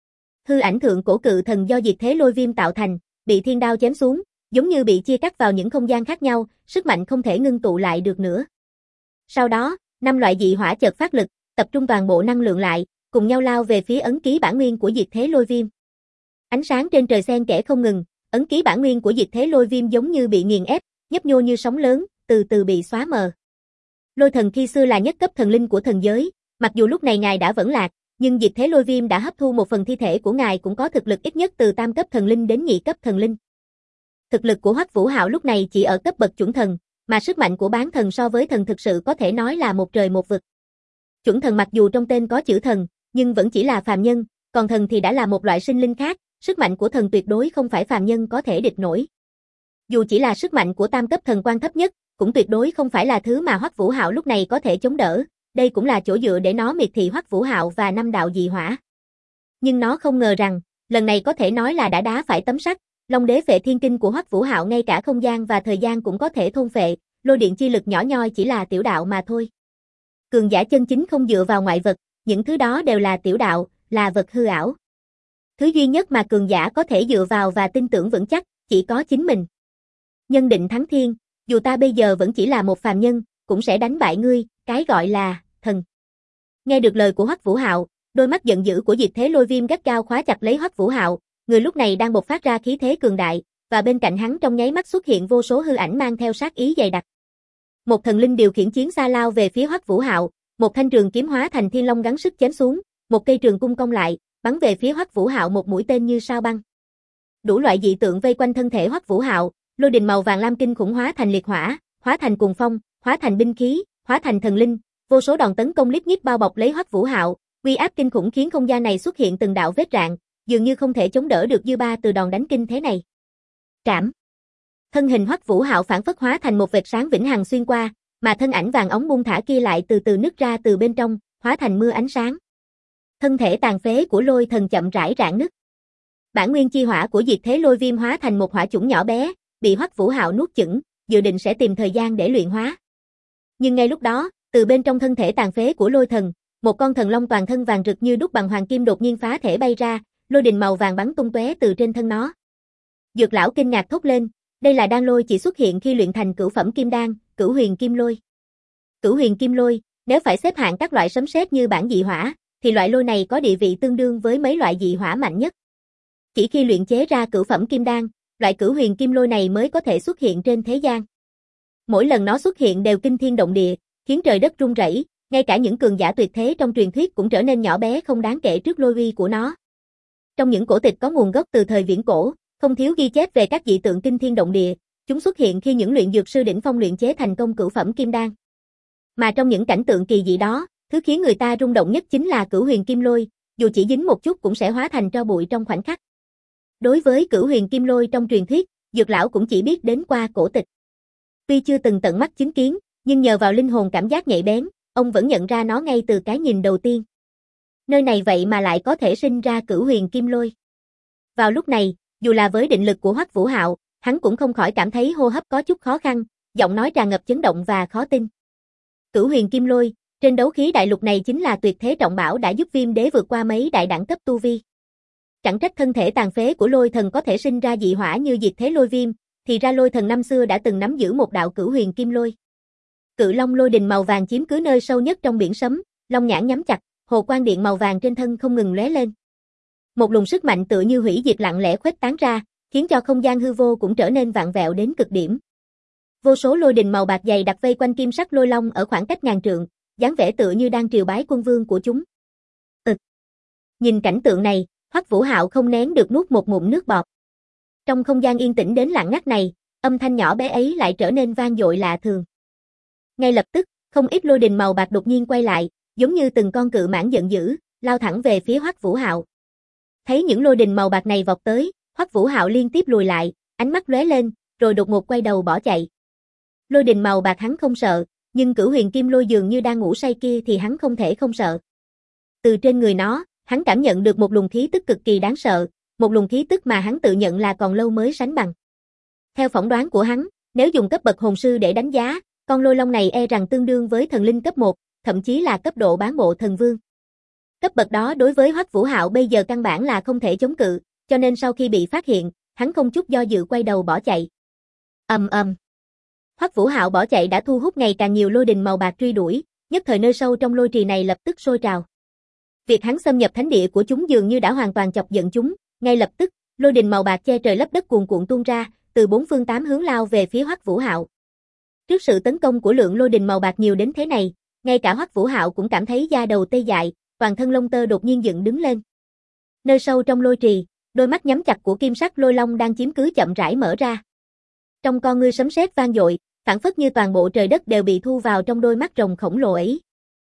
Hư ảnh thượng cổ cự thần do diệt thế lôi viêm tạo thành, bị thiên đao chém xuống, giống như bị chia cắt vào những không gian khác nhau, sức mạnh không thể ngưng tụ lại được nữa. Sau đó, 5 loại dị hỏa chợt phát lực, tập trung toàn bộ năng lượng lại, cùng nhau lao về phía ấn ký bản nguyên của diệt thế lôi viêm. Ánh sáng trên trời xen kẽ không ngừng, ấn ký bản nguyên của diệt thế lôi viêm giống như bị nghiền ép, nhấp nhô như sóng lớn, từ từ bị xóa mờ. Lôi thần khi xưa là nhất cấp thần linh của thần giới, mặc dù lúc này ngài đã vẫn lạc, nhưng diệt thế lôi viêm đã hấp thu một phần thi thể của ngài cũng có thực lực ít nhất từ tam cấp thần linh đến nhị cấp thần linh. Thực lực của Hoắc Vũ Hạo lúc này chỉ ở cấp bậc chuẩn thần, mà sức mạnh của bán thần so với thần thực sự có thể nói là một trời một vực. Chuẩn thần mặc dù trong tên có chữ thần, nhưng vẫn chỉ là phàm nhân, còn thần thì đã là một loại sinh linh khác, sức mạnh của thần tuyệt đối không phải phàm nhân có thể địch nổi. Dù chỉ là sức mạnh của tam cấp thần quan thấp nhất, cũng tuyệt đối không phải là thứ mà Hoắc Vũ Hạo lúc này có thể chống đỡ, đây cũng là chỗ dựa để nó miệt thị Hoắc Vũ Hạo và 5 đạo dị hỏa. Nhưng nó không ngờ rằng, lần này có thể nói là đã đá phải tấm sắt, Long đế phệ thiên kinh của Hoắc Vũ Hạo ngay cả không gian và thời gian cũng có thể thôn phệ, lôi điện chi lực nhỏ nhoi chỉ là tiểu đạo mà thôi. Cường giả chân chính không dựa vào ngoại vật, những thứ đó đều là tiểu đạo, là vật hư ảo. Thứ duy nhất mà cường giả có thể dựa vào và tin tưởng vững chắc, chỉ có chính mình. Nhân định thắng thiên, dù ta bây giờ vẫn chỉ là một phàm nhân, cũng sẽ đánh bại ngươi, cái gọi là thần. Nghe được lời của Hoắc Vũ Hạo, đôi mắt giận dữ của diệt thế lôi viêm gắt gao khóa chặt lấy Hoắc Vũ Hạo, người lúc này đang bộc phát ra khí thế cường đại, và bên cạnh hắn trong nháy mắt xuất hiện vô số hư ảnh mang theo sát ý dày đặc. Một thần linh điều khiển chiến xa lao về phía Hoắc Vũ Hạo, một thanh trường kiếm hóa thành thiên long gắng sức chém xuống, một cây trường cung cong lại, bắn về phía Hoắc Vũ Hạo một mũi tên như sao băng. Đủ loại dị tượng vây quanh thân thể Hoắc Vũ Hạo, lôi đình màu vàng lam kinh khủng hóa thành liệt hỏa, hóa thành cuồng phong, hóa thành binh khí, hóa thành thần linh, vô số đòn tấn công liếc nhíp bao bọc lấy Hoắc Vũ Hạo, Uy áp kinh khủng khiến không gian này xuất hiện từng đạo vết rạn, dường như không thể chống đỡ được dư ba từ đòn đánh kinh thế này. Trảm. Thân hình Hoắc Vũ Hạo phản phất hóa thành một vệt sáng vĩnh hằng xuyên qua, mà thân ảnh vàng óng buông thả kia lại từ từ nứt ra từ bên trong, hóa thành mưa ánh sáng. Thân thể tàn phế của Lôi Thần chậm rãi rạn nứt. Bản nguyên chi hỏa của Diệt Thế Lôi Viêm hóa thành một hỏa chủng nhỏ bé, bị Hoắc Vũ Hạo nuốt chửng, dự định sẽ tìm thời gian để luyện hóa. Nhưng ngay lúc đó, từ bên trong thân thể tàn phế của Lôi Thần, một con thần long toàn thân vàng rực như đúc bằng hoàng kim đột nhiên phá thể bay ra, lôi đình màu vàng bắn tung tóe từ trên thân nó. Dược lão kinh ngạc thốt lên, đây là đan lôi chỉ xuất hiện khi luyện thành cửu phẩm kim đan, Cửu Huyền Kim Lôi. Cửu Huyền Kim Lôi, nếu phải xếp hạng các loại sấm sét như bản dị hỏa, thì loại lôi này có địa vị tương đương với mấy loại dị hỏa mạnh nhất. Chỉ khi luyện chế ra cửu phẩm kim đan, loại Cửu Huyền Kim Lôi này mới có thể xuất hiện trên thế gian. Mỗi lần nó xuất hiện đều kinh thiên động địa, khiến trời đất rung rẩy, ngay cả những cường giả tuyệt thế trong truyền thuyết cũng trở nên nhỏ bé không đáng kể trước lôi uy của nó. Trong những cổ tịch có nguồn gốc từ thời viễn cổ, không thiếu ghi chép về các dị tượng kinh thiên động địa, chúng xuất hiện khi những luyện dược sư đỉnh phong luyện chế thành công cửu phẩm kim đan. Mà trong những cảnh tượng kỳ dị đó, thứ khiến người ta rung động nhất chính là Cửu Huyền Kim Lôi, dù chỉ dính một chút cũng sẽ hóa thành tro bụi trong khoảnh khắc. Đối với Cửu Huyền Kim Lôi trong truyền thuyết, Dược lão cũng chỉ biết đến qua cổ tịch. Tuy chưa từng tận mắt chứng kiến, nhưng nhờ vào linh hồn cảm giác nhạy bén, ông vẫn nhận ra nó ngay từ cái nhìn đầu tiên. Nơi này vậy mà lại có thể sinh ra Cửu Huyền Kim Lôi. Vào lúc này, dù là với định lực của Hoắc Vũ Hạo, hắn cũng không khỏi cảm thấy hô hấp có chút khó khăn, giọng nói tràn ngập chấn động và khó tin. Cửu Huyền Kim Lôi, trên đấu khí đại lục này chính là tuyệt thế trọng bảo đã giúp Viêm Đế vượt qua mấy đại đẳng cấp tu vi. Chẳng trách thân thể tàn phế của Lôi Thần có thể sinh ra dị hỏa như Diệt Thế Lôi Viêm, thì ra Lôi Thần năm xưa đã từng nắm giữ một đạo Cửu Huyền Kim Lôi. Cự long lôi đình màu vàng chiếm cứ nơi sâu nhất trong biển sấm, long nhãn nhắm chặt, hồ quang điện màu vàng trên thân không ngừng lóe lên. Một luồng sức mạnh tựa như hủy diệt lặng lẽ khuếch tán ra, khiến cho không gian hư vô cũng trở nên vặn vẹo đến cực điểm. Vô số lôi đình màu bạc dày đặc vây quanh kim sắc lôi long ở khoảng cách ngàn trượng, dáng vẻ tựa như đang triều bái quân vương của chúng. Nhìn cảnh tượng này, Hoắc Vũ Hạo không nén được nuốt một ngụm nước bọt. Trong không gian yên tĩnh đến lặng ngắt này, âm thanh nhỏ bé ấy lại trở nên vang dội lạ thường. Ngay lập tức, không ít lôi đình màu bạc đột nhiên quay lại, giống như từng con cự mãng giận dữ, lao thẳng về phía Hoắc Vũ Hạo. Thấy những lôi đình màu bạc này vọt tới, Hoắc Vũ Hạo liên tiếp lùi lại, ánh mắt lóe lên, rồi đột ngột quay đầu bỏ chạy. Lôi đình màu bạc hắn không sợ, nhưng Cửu Huyền Kim Lôi dường như đang ngủ say kia thì hắn không thể không sợ. Từ trên người nó, hắn cảm nhận được một luồng khí tức cực kỳ đáng sợ, một luồng khí tức mà hắn tự nhận là còn lâu mới sánh bằng. Theo phỏng đoán của hắn, nếu dùng cấp bậc hồn sư để đánh giá, con lôi long này e rằng tương đương với thần linh cấp 1, thậm chí là cấp độ bán bộ thần vương. Cấp bậc đó đối với Hoắc Vũ Hạo bây giờ căn bản là không thể chống cự, cho nên sau khi bị phát hiện, hắn không chút do dự quay đầu bỏ chạy. Hoắc Vũ Hạo bỏ chạy đã thu hút ngày càng nhiều lôi đình màu bạc truy đuổi, nhất thời nơi sâu trong lôi trì này lập tức sôi trào. Việc hắn xâm nhập thánh địa của chúng dường như đã hoàn toàn chọc giận chúng, ngay lập tức, lôi đình màu bạc che trời lấp đất cuồn cuộn tuôn ra, từ bốn phương tám hướng lao về phía Hoắc Vũ Hạo. Trước sự tấn công của lượng lôi đình màu bạc nhiều đến thế này, ngay cả Hoắc Vũ Hạo cũng cảm thấy da đầu tê dại, toàn thân lông tơ đột nhiên dựng đứng lên. Nơi sâu trong lôi trì, đôi mắt nhắm chặt của kim sắc lôi long đang chiếm cứ chậm rãi mở ra. Trong con ngươi sấm sét vang dội, phảng phất như toàn bộ trời đất đều bị thu vào trong đôi mắt rồng khổng lồ ấy.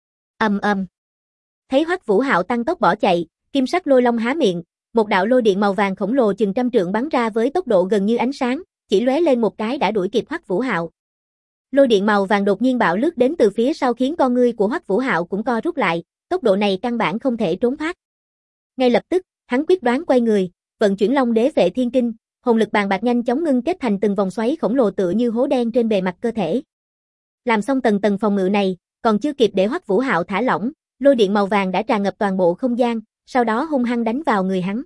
Thấy Hoắc Vũ Hạo tăng tốc bỏ chạy, kim sắc lôi long há miệng, một đạo lôi điện màu vàng khổng lồ chừng trăm trượng bắn ra với tốc độ gần như ánh sáng, chỉ lóe lên một cái đã đuổi kịp Hoắc Vũ Hạo. Lôi điện màu vàng đột nhiên bạo lướt đến từ phía sau khiến con ngươi của Hoắc Vũ Hạo cũng co rút lại, tốc độ này căn bản không thể trốn thoát. Ngay lập tức, hắn quyết đoán quay người, vận chuyển Long Đế Phệ Thiên Kinh, hồn lực bàn bạc nhanh chóng ngưng kết thành từng vòng xoáy khổng lồ tựa như hố đen trên bề mặt cơ thể. Làm xong tầng tầng phòng ngự này, còn chưa kịp để Hoắc Vũ Hạo thả lỏng, lôi điện màu vàng đã tràn ngập toàn bộ không gian, sau đó hung hăng đánh vào người hắn.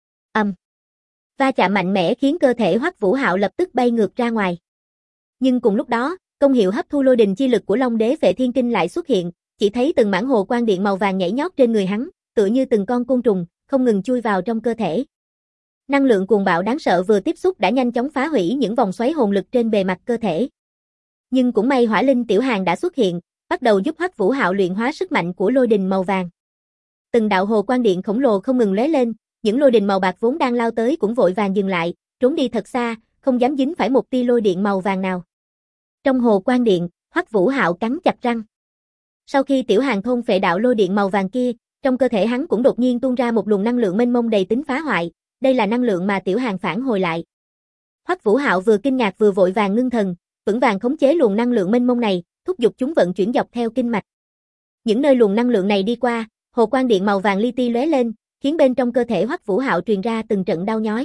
Va chạm mạnh mẽ khiến cơ thể Hoắc Vũ Hạo lập tức bay ngược ra ngoài. Nhưng cùng lúc đó, công hiệu hấp thu lôi đình chi lực của Long Đế Phệ Thiên Kinh lại xuất hiện, chỉ thấy từng mảng hồ quang điện màu vàng nhảy nhót trên người hắn, tựa như từng con côn trùng, không ngừng chui vào trong cơ thể. Năng lượng cuồng bạo đáng sợ vừa tiếp xúc đã nhanh chóng phá hủy những vòng xoáy hồn lực trên bề mặt cơ thể. Nhưng cũng may Hỏa Linh Tiểu Hàn đã xuất hiện, bắt đầu giúp Hoắc Vũ Hạo luyện hóa sức mạnh của lôi đình màu vàng. Từng đạo hồ quang điện khổng lồ không ngừng lóe lên, những lôi đình màu bạc vốn đang lao tới cũng vội vàng dừng lại, trốn đi thật xa, không dám dính phải một tia lôi điện màu vàng nào. Trong hồ quang điện, Hoắc Vũ Hạo cắn chặt răng. Sau khi Tiểu Hàn thôn phệ đạo lôi điện màu vàng kia, Trong cơ thể hắn cũng đột nhiên tuôn ra một luồng năng lượng mênh mông đầy tính phá hoại, đây là năng lượng mà Tiểu Hàn phản hồi lại. Hoắc Vũ Hạo vừa kinh ngạc vừa vội vàng ngưng thần, vững vàng khống chế luồng năng lượng mênh mông này, thúc giục chúng vận chuyển dọc theo kinh mạch. Những nơi luồng năng lượng này đi qua, hồ quang điện màu vàng li ti lóe lên, khiến bên trong cơ thể Hoắc Vũ Hạo truyền ra từng trận đau nhói.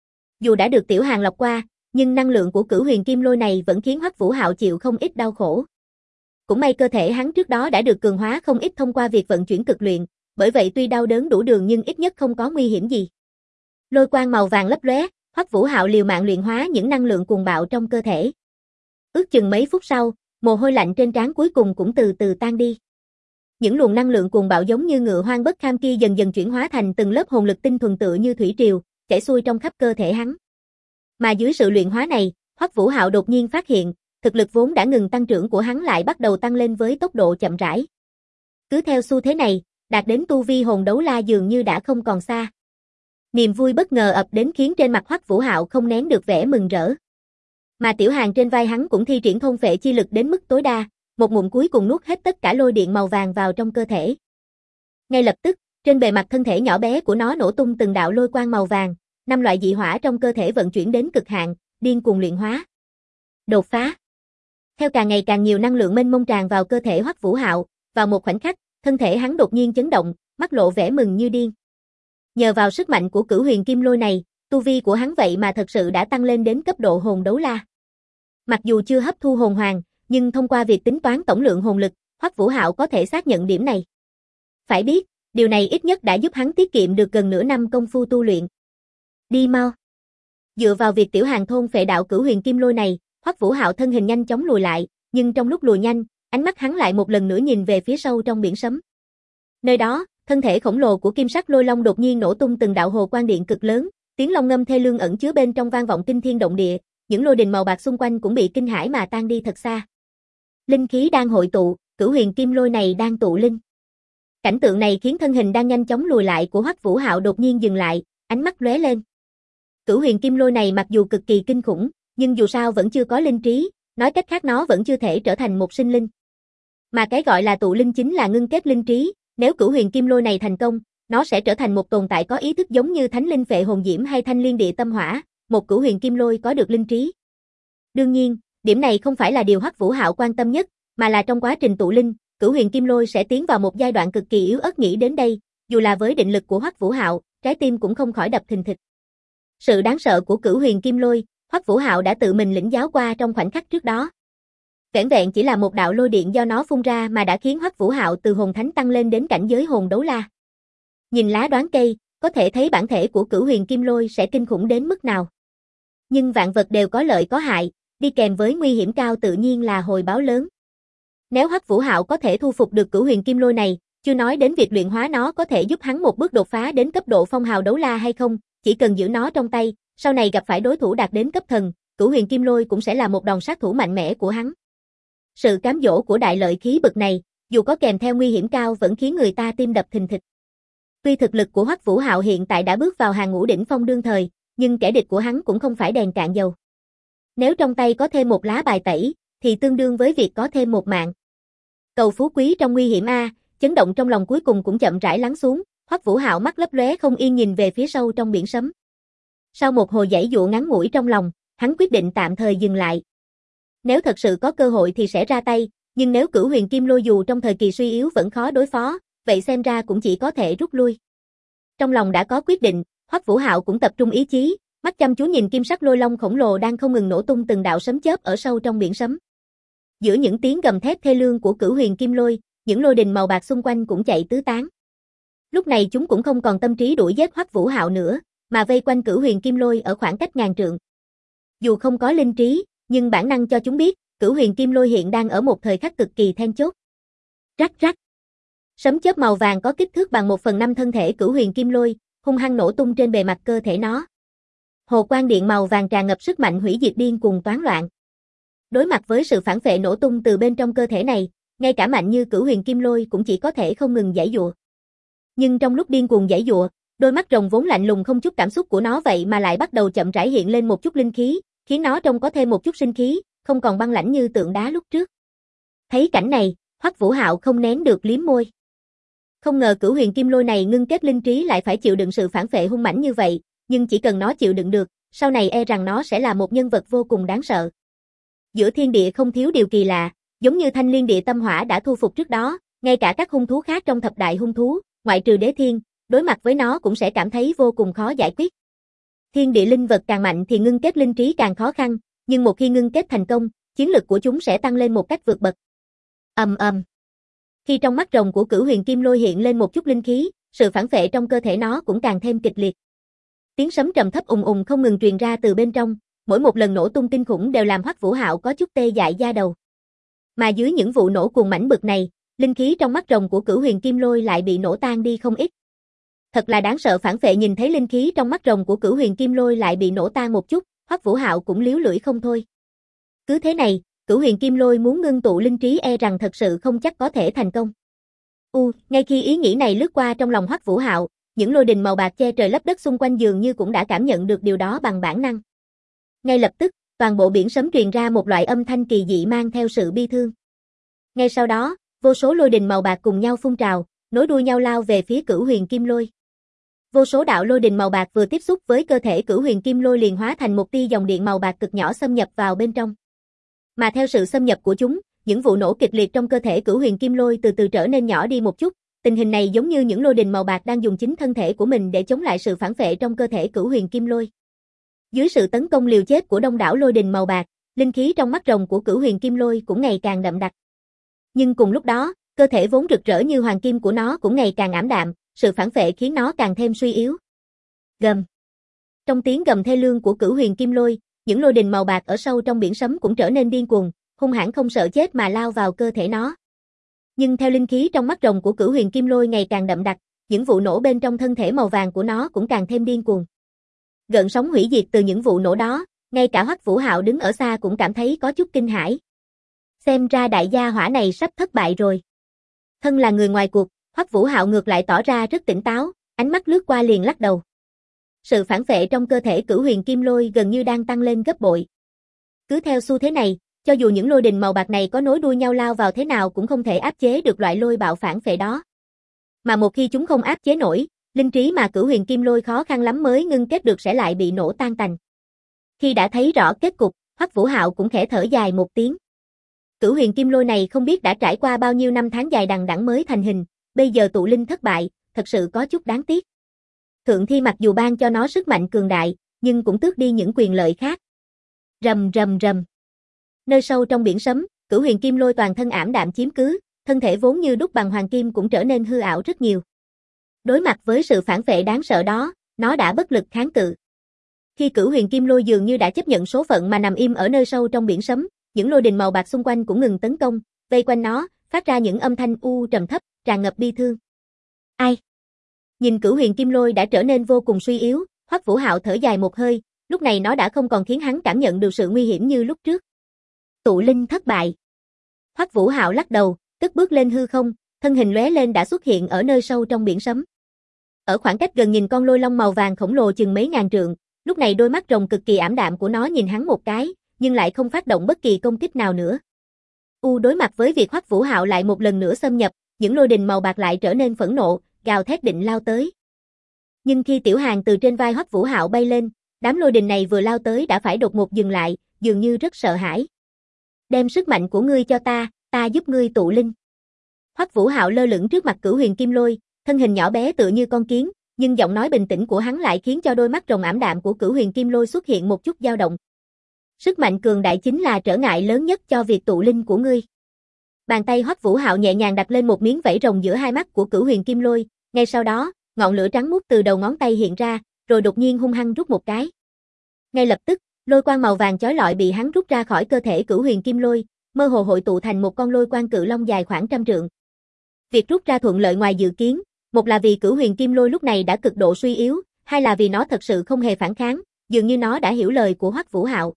Dù đã được Tiểu Hàn lọc qua, nhưng năng lượng của Cửu Huyền Kim Lôi này vẫn khiến Hoắc Vũ Hạo chịu không ít đau khổ. Cũng may cơ thể hắn trước đó đã được cường hóa không ít thông qua việc vận chuyển cực luyện, bởi vậy tuy đau đớn đủ đường nhưng ít nhất không có nguy hiểm gì. Lôi quang màu vàng lấp lóe, Hoắc Vũ Hạo liều mạng luyện hóa những năng lượng cuồng bạo trong cơ thể. Ước chừng mấy phút sau, mồ hôi lạnh trên trán cuối cùng cũng từ từ tan đi. Những luồng năng lượng cuồng bạo giống như ngựa hoang bất kham kia dần dần chuyển hóa thành từng lớp hồn lực tinh thuần tựa như thủy triều, chảy xuôi trong khắp cơ thể hắn. Mà dưới sự luyện hóa này, Hoắc Vũ Hạo đột nhiên phát hiện, thực lực vốn đã ngừng tăng trưởng của hắn lại bắt đầu tăng lên với tốc độ chậm rãi. Cứ theo xu thế này, đạt đến tu vi hồn đấu la dường như đã không còn xa. Niềm vui bất ngờ ập đến khiến trên mặt Hoắc Vũ Hạo không nén được vẻ mừng rỡ. Mà Tiểu Hàn trên vai hắn cũng thi triển thôn phệ chi lực đến mức tối đa, một ngụm cuối cùng nuốt hết tất cả lôi điện màu vàng vào trong cơ thể. Ngay lập tức, trên bề mặt thân thể nhỏ bé của nó nổ tung từng đạo lôi quang màu vàng, 5 loại dị hỏa trong cơ thể vận chuyển đến cực hạn, điên cuồng luyện hóa. Đột phá. Theo càng ngày càng nhiều năng lượng mênh mông tràn vào cơ thể Hoắc Vũ Hạo, vào một khoảnh khắc, thân thể hắn đột nhiên chấn động, mắt lộ vẻ mừng như điên. Nhờ vào sức mạnh của Cửu Huyền Kim Lôi này, tu vi của hắn vậy mà thật sự đã tăng lên đến cấp độ hồn đấu la. Mặc dù chưa hấp thu hồn hoàng, nhưng thông qua việc tính toán tổng lượng hồn lực, Hoắc Vũ Hạo có thể xác nhận điểm này. Phải biết, điều này ít nhất đã giúp hắn tiết kiệm được gần nửa năm công phu tu luyện. Đi mau. Dựa vào việc Tiểu Hàn thôn phệ đạo Cửu Huyền Kim Lôi này, Hoắc Vũ Hạo thân hình nhanh chóng lùi lại, nhưng trong lúc lùi nhanh, ánh mắt hắn lại một lần nữa nhìn về phía sâu trong biển sấm. Nơi đó, thân thể khổng lồ của Kim Sắc Lôi Long đột nhiên nổ tung từng đạo hồ quang điện cực lớn, tiếng long ngâm thê lương ẩn chứa bên trong vang vọng kinh thiên động địa, những lôi đình màu bạc xung quanh cũng bị kinh hãi mà tan đi thật xa. Linh khí đang hội tụ, Cửu Huyền Kim Lôi này đang tụ linh. Cảnh tượng này khiến thân hình đang nhanh chóng lùi lại của Hoắc Vũ Hạo đột nhiên dừng lại, ánh mắt lóe lên. Cửu Huyền Kim Lôi này mặc dù cực kỳ kinh khủng, nhưng dù sao vẫn chưa có linh trí, nói cách khác nó vẫn chưa thể trở thành một sinh linh. Mà cái gọi là tụ linh chính là ngưng kết linh trí, nếu Cửu Huyền Kim Lôi này thành công, nó sẽ trở thành một tồn tại có ý thức giống như Thánh Linh Phệ Hồn Diễm hay Thanh Liên Địa Tâm Hỏa, một Cửu Huyền Kim Lôi có được linh trí. Đương nhiên, điểm này không phải là điều Hoắc Vũ Hạo quan tâm nhất, mà là trong quá trình tụ linh, Cửu Huyền Kim Lôi sẽ tiến vào một giai đoạn cực kỳ yếu ớt. Nghĩ đến đây, dù là với định lực của Hoắc Vũ Hạo, trái tim cũng không khỏi đập thình thịch. Sự đáng sợ của Cửu Huyền Kim Lôi, Hoắc Vũ Hạo đã tự mình lĩnh giáo qua trong khoảnh khắc trước đó. Vẻn vẹn chỉ là một đạo lôi điện do nó phun ra mà đã khiến Hoắc Vũ Hạo từ hồn thánh tăng lên đến cảnh giới hồn đấu la. Nhìn lá đoán cây, có thể thấy bản thể của Cửu Huyền Kim Lôi sẽ kinh khủng đến mức nào. Nhưng vạn vật đều có lợi có hại, đi kèm với nguy hiểm cao tự nhiên là hồi báo lớn. Nếu Hoắc Vũ Hạo có thể thu phục được Cửu Huyền Kim Lôi này, chưa nói đến việc luyện hóa nó có thể giúp hắn một bước đột phá đến cấp độ phong hào đấu la hay không, chỉ cần giữ nó trong tay, sau này gặp phải đối thủ đạt đến cấp thần, Cửu Huyền Kim Lôi cũng sẽ là một đòn sát thủ mạnh mẽ của hắn. Sự cám dỗ của đại lợi khí bực này, dù có kèm theo nguy hiểm cao vẫn khiến người ta tim đập thình thịch. Tuy thực lực của Hoắc Vũ Hạo hiện tại đã bước vào hàng ngũ đỉnh phong đương thời, nhưng kẻ địch của hắn cũng không phải đèn cạn dầu. Nếu trong tay có thêm một lá bài tẩy, thì tương đương với việc có thêm một mạng. Cầu phú quý trong nguy hiểm a, chấn động trong lòng cuối cùng cũng chậm rãi lắng xuống, Hoắc Vũ Hạo mắt lấp lóe không yên nhìn về phía sâu trong biển sấm. Sau một hồi giãy dụa ngắn ngủi trong lòng, hắn quyết định tạm thời dừng lại. Nếu thật sự có cơ hội thì sẽ ra tay, nhưng nếu Cửu Huyền Kim Lôi dù trong thời kỳ suy yếu vẫn khó đối phó, vậy xem ra cũng chỉ có thể rút lui. Trong lòng đã có quyết định, Hoắc Vũ Hạo cũng tập trung ý chí, mắt chăm chú nhìn Kim Sắc Lôi Long khổng lồ đang không ngừng nổ tung từng đạo sấm chớp ở sâu trong biển sấm. Giữa những tiếng gầm thét thê lương của Cửu Huyền Kim Lôi, những lôi đình màu bạc xung quanh cũng chạy tứ tán. Lúc này chúng cũng không còn tâm trí đuổi giết Hoắc Vũ Hạo nữa, mà vây quanh Cửu Huyền Kim Lôi ở khoảng cách ngàn trượng. Dù không có linh trí, nhưng bản năng cho chúng biết, Cửu Huyền Kim Lôi hiện đang ở một thời khắc cực kỳ then chốt. Rắc rắc. Sấm chớp màu vàng có kích thước bằng 1/5 thân thể Cửu Huyền Kim Lôi, hung hăng nổ tung trên bề mặt cơ thể nó. Hồ quang điện màu vàng tràn ngập sức mạnh hủy diệt điên cuồng toán loạn. Đối mặt với sự phản phệ nổ tung từ bên trong cơ thể này, ngay cả mạnh như Cửu Huyền Kim Lôi cũng chỉ có thể không ngừng giãy giụa. Nhưng trong lúc điên cuồng giãy giụa, đôi mắt rồng vốn lạnh lùng không chút cảm xúc của nó vậy mà lại bắt đầu chậm rãi hiện lên một chút linh khí, khiến nó trông có thêm một chút sinh khí, không còn băng lãnh như tượng đá lúc trước. Thấy cảnh này, Hoắc Vũ Hạo không nén được liếm môi. Không ngờ Cửu Huyền Kim Lôi này ngưng kết linh trí lại phải chịu đựng sự phản phệ hung mãnh như vậy, nhưng chỉ cần nó chịu đựng được, sau này e rằng nó sẽ là một nhân vật vô cùng đáng sợ. Giữa thiên địa không thiếu điều kỳ lạ, giống như Thanh Liên Địa Tâm Hỏa đã thu phục trước đó, ngay cả các hung thú khác trong thập đại hung thú, ngoại trừ Đế Thiên, đối mặt với nó cũng sẽ cảm thấy vô cùng khó giải quyết. Thiên địa linh vật càng mạnh thì ngưng kết linh trí càng khó khăn, nhưng một khi ngưng kết thành công, chiến lực của chúng sẽ tăng lên một cách vượt bậc. Ầm ầm. Khi trong mắt rồng của Cửu Huyền Kim Lôi hiện lên một chút linh khí, sự phản phệ trong cơ thể nó cũng càng thêm kịch liệt. Tiếng sấm trầm thấp ùng ùng không ngừng truyền ra từ bên trong, mỗi một lần nổ tung kinh khủng đều làm Hoắc Vũ Hạo có chút tê dại da đầu. Mà dưới những vụ nổ cuồng mãnh bực này, linh khí trong mắt rồng của Cửu Huyền Kim Lôi lại bị nổ tan đi không ít. Thật là đáng sợ. Phản phệ nhìn thấy linh khí trong mắt rồng của Cửu Huyền Kim Lôi lại bị nổ tan một chút, Hoắc Vũ Hạo cũng líu lưỡi không thôi. Cứ thế này, Cửu Huyền Kim Lôi muốn ngưng tụ linh trí e rằng thật sự không chắc có thể thành công. Ngay khi ý nghĩ này lướt qua trong lòng Hoắc Vũ Hạo, những lôi đình màu bạc che trời lấp đất xung quanh dường như cũng đã cảm nhận được điều đó bằng bản năng. Ngay lập tức, toàn bộ biển sấm truyền ra một loại âm thanh kỳ dị mang theo sự bi thương. Ngay sau đó, vô số lôi đình màu bạc cùng nhau phun trào, nối đuôi nhau lao về phía Cửu Huyền Kim Lôi. Vô số đạo lôi đình màu bạc vừa tiếp xúc với cơ thể Cửu Huyền Kim Lôi liền hóa thành một tia dòng điện màu bạc cực nhỏ xâm nhập vào bên trong. Mà theo sự xâm nhập của chúng, những vụ nổ kịch liệt trong cơ thể Cửu Huyền Kim Lôi từ từ trở nên nhỏ đi một chút. Tình hình này giống như những lôi đình màu bạc đang dùng chính thân thể của mình để chống lại sự phản phệ trong cơ thể Cửu Huyền Kim Lôi. Dưới sự tấn công liều chết của đông đảo lôi đình màu bạc, linh khí trong mắt rồng của Cửu Huyền Kim Lôi cũng ngày càng đậm đặc. Nhưng cùng lúc đó, cơ thể vốn rực rỡ như hoàng kim của nó cũng ngày càng ảm đạm, sự phản phệ khiến nó càng thêm suy yếu. Gầm. Trong tiếng gầm thê lương của Cửu Huyền Kim Lôi, những lôi đình màu bạc ở sâu trong biển sấm cũng trở nên điên cuồng, hung hãn không sợ chết mà lao vào cơ thể nó. Nhưng theo linh khí trong mắt rồng của Cửu Huyền Kim Lôi ngày càng đậm đặc, những vụ nổ bên trong thân thể màu vàng của nó cũng càng thêm điên cuồng. Gợn sóng hủy diệt từ những vụ nổ đó, ngay cả Hoắc Vũ Hạo đứng ở xa cũng cảm thấy có chút kinh hãi. Xem ra đại gia hỏa này sắp thất bại rồi. Thân là người ngoài cuộc, Hoắc Vũ Hạo ngược lại tỏ ra rất tỉnh táo, ánh mắt lướt qua liền lắc đầu. Sự phản phệ trong cơ thể Cửu Huyền Kim Lôi gần như đang tăng lên gấp bội. Cứ theo xu thế này, cho dù những lôi đình màu bạc này có nối đuôi nhau lao vào thế nào cũng không thể áp chế được loại lôi bạo phản phệ đó. Mà một khi chúng không áp chế nổi, linh trí mà Cửu Huyền Kim Lôi khó khăn lắm mới ngưng kết được sẽ lại bị nổ tan tành. Khi đã thấy rõ kết cục, Hoắc Vũ Hạo cũng khẽ thở dài một tiếng. Cửu Huyền Kim Lôi này không biết đã trải qua bao nhiêu năm tháng dài đằng đẵng mới thành hình, bây giờ tụ linh thất bại, thật sự có chút đáng tiếc. Thượng Thi mặc dù ban cho nó sức mạnh cường đại, nhưng cũng tước đi những quyền lợi khác. Rầm rầm rầm. Nơi sâu trong biển sấm, Cửu Huyền Kim Lôi toàn thân ảm đạm chiếm cứ, thân thể vốn như đúc bằng hoàng kim cũng trở nên hư ảo rất nhiều. Đối mặt với sự phản phệ đáng sợ đó, nó đã bất lực kháng cự. Khi Cửu Huyền Kim Lôi dường như đã chấp nhận số phận mà nằm im ở nơi sâu trong biển sấm, những lôi đình màu bạc xung quanh cũng ngừng tấn công, vây quanh nó, phát ra những âm thanh trầm thấp, tràn ngập bi thương. Ai? Nhìn Cửu Huyền Kim Lôi đã trở nên vô cùng suy yếu, Hoắc Vũ Hạo thở dài một hơi, lúc này nó đã không còn khiến hắn cảm nhận được sự nguy hiểm như lúc trước. Tụ linh thất bại. Hoắc Vũ Hạo lắc đầu, cất bước lên hư không, thân hình lóe lên đã xuất hiện ở nơi sâu trong biển sấm. Ở khoảng cách gần nhìn con lôi long màu vàng khổng lồ chừng mấy ngàn trượng, lúc này đôi mắt rồng cực kỳ ảm đạm của nó nhìn hắn một cái, nhưng lại không phát động bất kỳ công kích nào nữa. Đối mặt với việc Hoắc Vũ Hạo lại một lần nữa xâm nhập, những lôi đình màu bạc lại trở nên phẫn nộ, gào thét định lao tới. Nhưng khi Tiểu Hàn từ trên vai Hoắc Vũ Hạo bay lên, đám lôi đình này vừa lao tới đã phải đột ngột dừng lại, dường như rất sợ hãi. Đem sức mạnh của ngươi cho ta giúp ngươi tụ linh. Hoắc Vũ Hạo lơ lửng trước mặt Cửu Huyền Kim Lôi, thân hình nhỏ bé tựa như con kiến, nhưng giọng nói bình tĩnh của hắn lại khiến cho đôi mắt rồng ảm đạm của Cửu Huyền Kim Lôi xuất hiện một chút dao động. Sức mạnh cường đại chính là trở ngại lớn nhất cho việc tụ linh của ngươi. Bàn tay Hoắc Vũ Hạo nhẹ nhàng đặt lên một miếng vảy rồng giữa hai mắt của Cửu Huyền Kim Lôi, ngay sau đó, ngọn lửa trắng muốt từ đầu ngón tay hiện ra, rồi đột nhiên hung hăng rút một cái. Ngay lập tức, lôi quang màu vàng chói lọi bị hắn rút ra khỏi cơ thể Cửu Huyền Kim Lôi, mơ hồ hội tụ thành một con lôi quang cự long dài khoảng 100 trượng. Việc rút ra thuận lợi ngoài dự kiến, một là vì Cửu Huyền Kim Lôi lúc này đã cực độ suy yếu, hai là vì nó thật sự không hề phản kháng, dường như nó đã hiểu lời của Hoắc Vũ Hạo.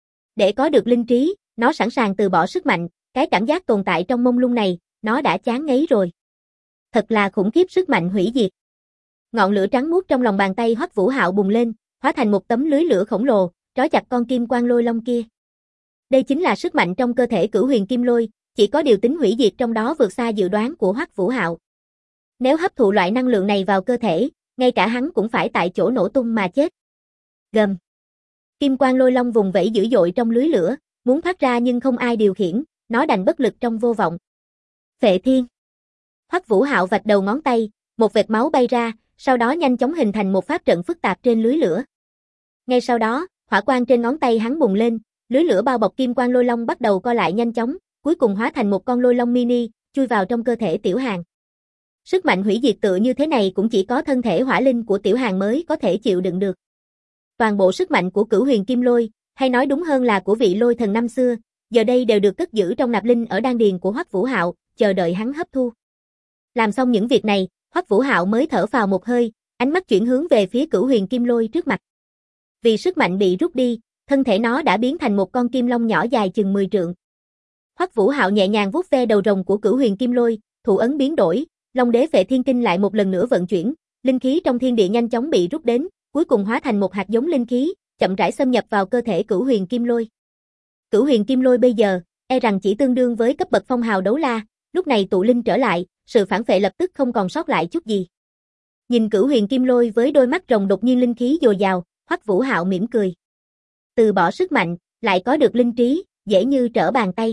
Để có được linh trí, nó sẵn sàng từ bỏ sức mạnh, cái cảm giác tồn tại trong mông lung này, nó đã chán ngấy rồi. Thật là khủng khiếp sức mạnh hủy diệt. Ngọn lửa trắng muốt trong lòng bàn tay Hoắc Vũ Hạo bùng lên, hóa thành một tấm lưới lửa khổng lồ, trói chặt con kim quang lôi long kia. Đây chính là sức mạnh trong cơ thể Cửu Huyền Kim Lôi, chỉ có điều tính hủy diệt trong đó vượt xa dự đoán của Hoắc Vũ Hạo. Nếu hấp thụ loại năng lượng này vào cơ thể, ngay cả hắn cũng phải tại chỗ nổ tung mà chết. Gầm. Kim quang lôi long vùng vẫy dữ dội trong lưới lửa, muốn thoát ra nhưng không ai điều khiển, nó đành bất lực trong vô vọng. Phệ thiên. Hoắc Vũ Hạo vạch đầu ngón tay, một vệt máu bay ra, sau đó nhanh chóng hình thành một pháp trận phức tạp trên lưới lửa. Ngay sau đó, hỏa quang trên ngón tay hắn bùng lên, lưới lửa bao bọc kim quang lôi long bắt đầu co lại nhanh chóng, cuối cùng hóa thành một con lôi long mini, chui vào trong cơ thể Tiểu Hàn. Sức mạnh hủy diệt tựa như thế này cũng chỉ có thân thể hỏa linh của Tiểu Hàn mới có thể chịu đựng được. Toàn bộ sức mạnh của Cửu Huyền Kim Lôi, hay nói đúng hơn là của vị lôi thần năm xưa, giờ đây đều được cất giữ trong nạp linh ở đan điền của Hoắc Vũ Hạo, chờ đợi hắn hấp thu. Làm xong những việc này, Hoắc Vũ Hạo mới thở phào một hơi, ánh mắt chuyển hướng về phía Cửu Huyền Kim Lôi trước mặt. Vì sức mạnh bị rút đi, thân thể nó đã biến thành một con kim long nhỏ dài chừng 10 trượng. Hoắc Vũ Hạo nhẹ nhàng vuốt ve đầu rồng của Cửu Huyền Kim Lôi, thủ ấn biến đổi, Long Đế Phệ Thiên Kinh lại một lần nữa vận chuyển, linh khí trong thiên địa nhanh chóng bị rút đến, cuối cùng hóa thành một hạt giống linh khí, chậm rãi xâm nhập vào cơ thể Cửu Huyền Kim Lôi. Cửu Huyền Kim Lôi bây giờ, e rằng chỉ tương đương với cấp bậc phong hào đấu la, lúc này tụ linh trở lại, sự phản phệ lập tức không còn sót lại chút gì. Nhìn Cửu Huyền Kim Lôi với đôi mắt rồng đột nhiên linh khí dồi dào, Hoắc Vũ Hạo mỉm cười. Từ bỏ sức mạnh, lại có được linh trí, dễ như trở bàn tay.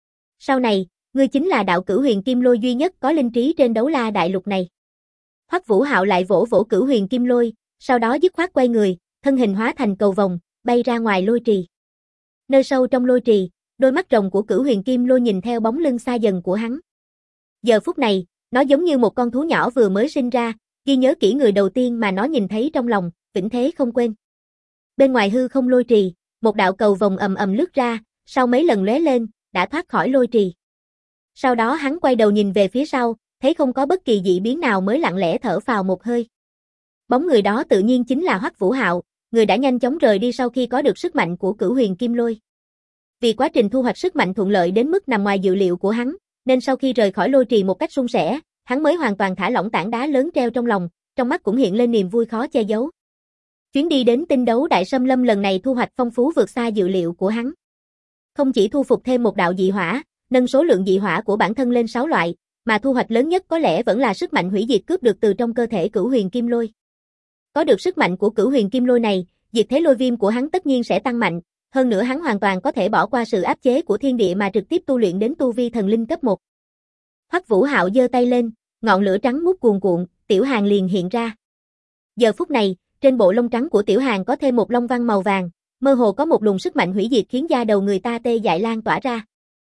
Sau này, ngươi chính là đạo Cửu Huyền Kim Lôi duy nhất có linh trí trên đấu la đại lục này. Hoắc Vũ Hạo lại vỗ vỗ Cửu Huyền Kim Lôi, sau đó dứt khoát quay người, thân hình hóa thành cầu vồng, bay ra ngoài lôi trì. Nơi sâu trong lôi trì, đôi mắt rồng của Cửu Huyền Kim Lôi nhìn theo bóng lưng xa dần của hắn. Giờ phút này, nó giống như một con thú nhỏ vừa mới sinh ra, ghi nhớ kỹ người đầu tiên mà nó nhìn thấy trong lòng, vĩnh thế không quên. Bên ngoài hư không lôi trì, một đạo cầu vồng ầm ầm lướt ra, sau mấy lần lóe lên, đã thoát khỏi lôi trì. Sau đó hắn quay đầu nhìn về phía sau, thấy không có bất kỳ dị biến nào mới lặng lẽ thở phào một hơi. Bóng người đó tự nhiên chính là Hoắc Vũ Hạo, người đã nhanh chóng rời đi sau khi có được sức mạnh của Cửu Huyền Kim Lôi. Vì quá trình thu hoạch sức mạnh thuận lợi đến mức nằm ngoài dự liệu của hắn, nên sau khi rời khỏi lôi trì một cách suôn sẻ, hắn mới hoàn toàn thả lỏng tảng đá lớn treo trong lòng, trong mắt cũng hiện lên niềm vui khó che giấu. Chuyến đi đến tinh đấu Đại Xâm Lâm lần này thu hoạch phong phú vượt xa dự liệu của hắn. Không chỉ thu phục thêm một đạo dị hỏa, nâng số lượng dị hỏa của bản thân lên 6 loại, mà thu hoạch lớn nhất có lẽ vẫn là sức mạnh hủy diệt cướp được từ trong cơ thể Cửu Huyền Kim Lôi. Có được sức mạnh của Cửu Huyền Kim Lôi này, diệt thế lôi viêm của hắn tất nhiên sẽ tăng mạnh, hơn nữa hắn hoàn toàn có thể bỏ qua sự áp chế của thiên địa mà trực tiếp tu luyện đến tu vi thần linh cấp 1. Hoắc Vũ Hạo giơ tay lên, ngọn lửa trắng muốt cuồn cuộn, Tiểu Hàn liền hiện ra. Giờ phút này, trên bộ lông trắng của Tiểu Hàn có thêm một long văn màu vàng, mơ hồ có một luồng sức mạnh hủy diệt khiến da đầu người ta tê dại lan tỏa ra.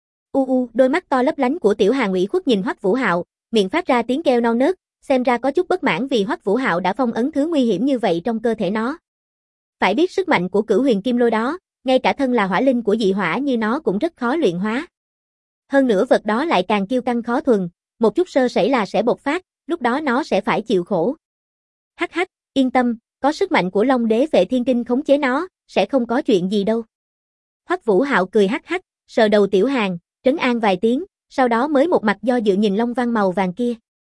Đôi mắt to lấp lánh của Tiểu Hàn ủy khuất nhìn Hoắc Vũ Hạo, miệng phát ra tiếng kêu non nớt, xem ra có chút bất mãn vì Hoắc Vũ Hạo đã phong ấn thứ nguy hiểm như vậy trong cơ thể nó. Phải biết sức mạnh của Cửu Huyền Kim Lôi đó, ngay cả thân là hỏa linh của dị hỏa như nó cũng rất khó luyện hóa. Hơn nữa vật đó lại càng kiêu căng khó thuần, một chút sơ sẩy là sẽ bộc phát, lúc đó nó sẽ phải chịu khổ. Hắc hắc, yên tâm, có sức mạnh của Long Đế Phệ Thiên Kinh khống chế nó, sẽ không có chuyện gì đâu. Hoắc Vũ Hạo cười hắc hắc, sờ đầu Tiểu Hàn, trấn an vài tiếng, sau đó mới một mặt do dự nhìn long văn màu vàng kia.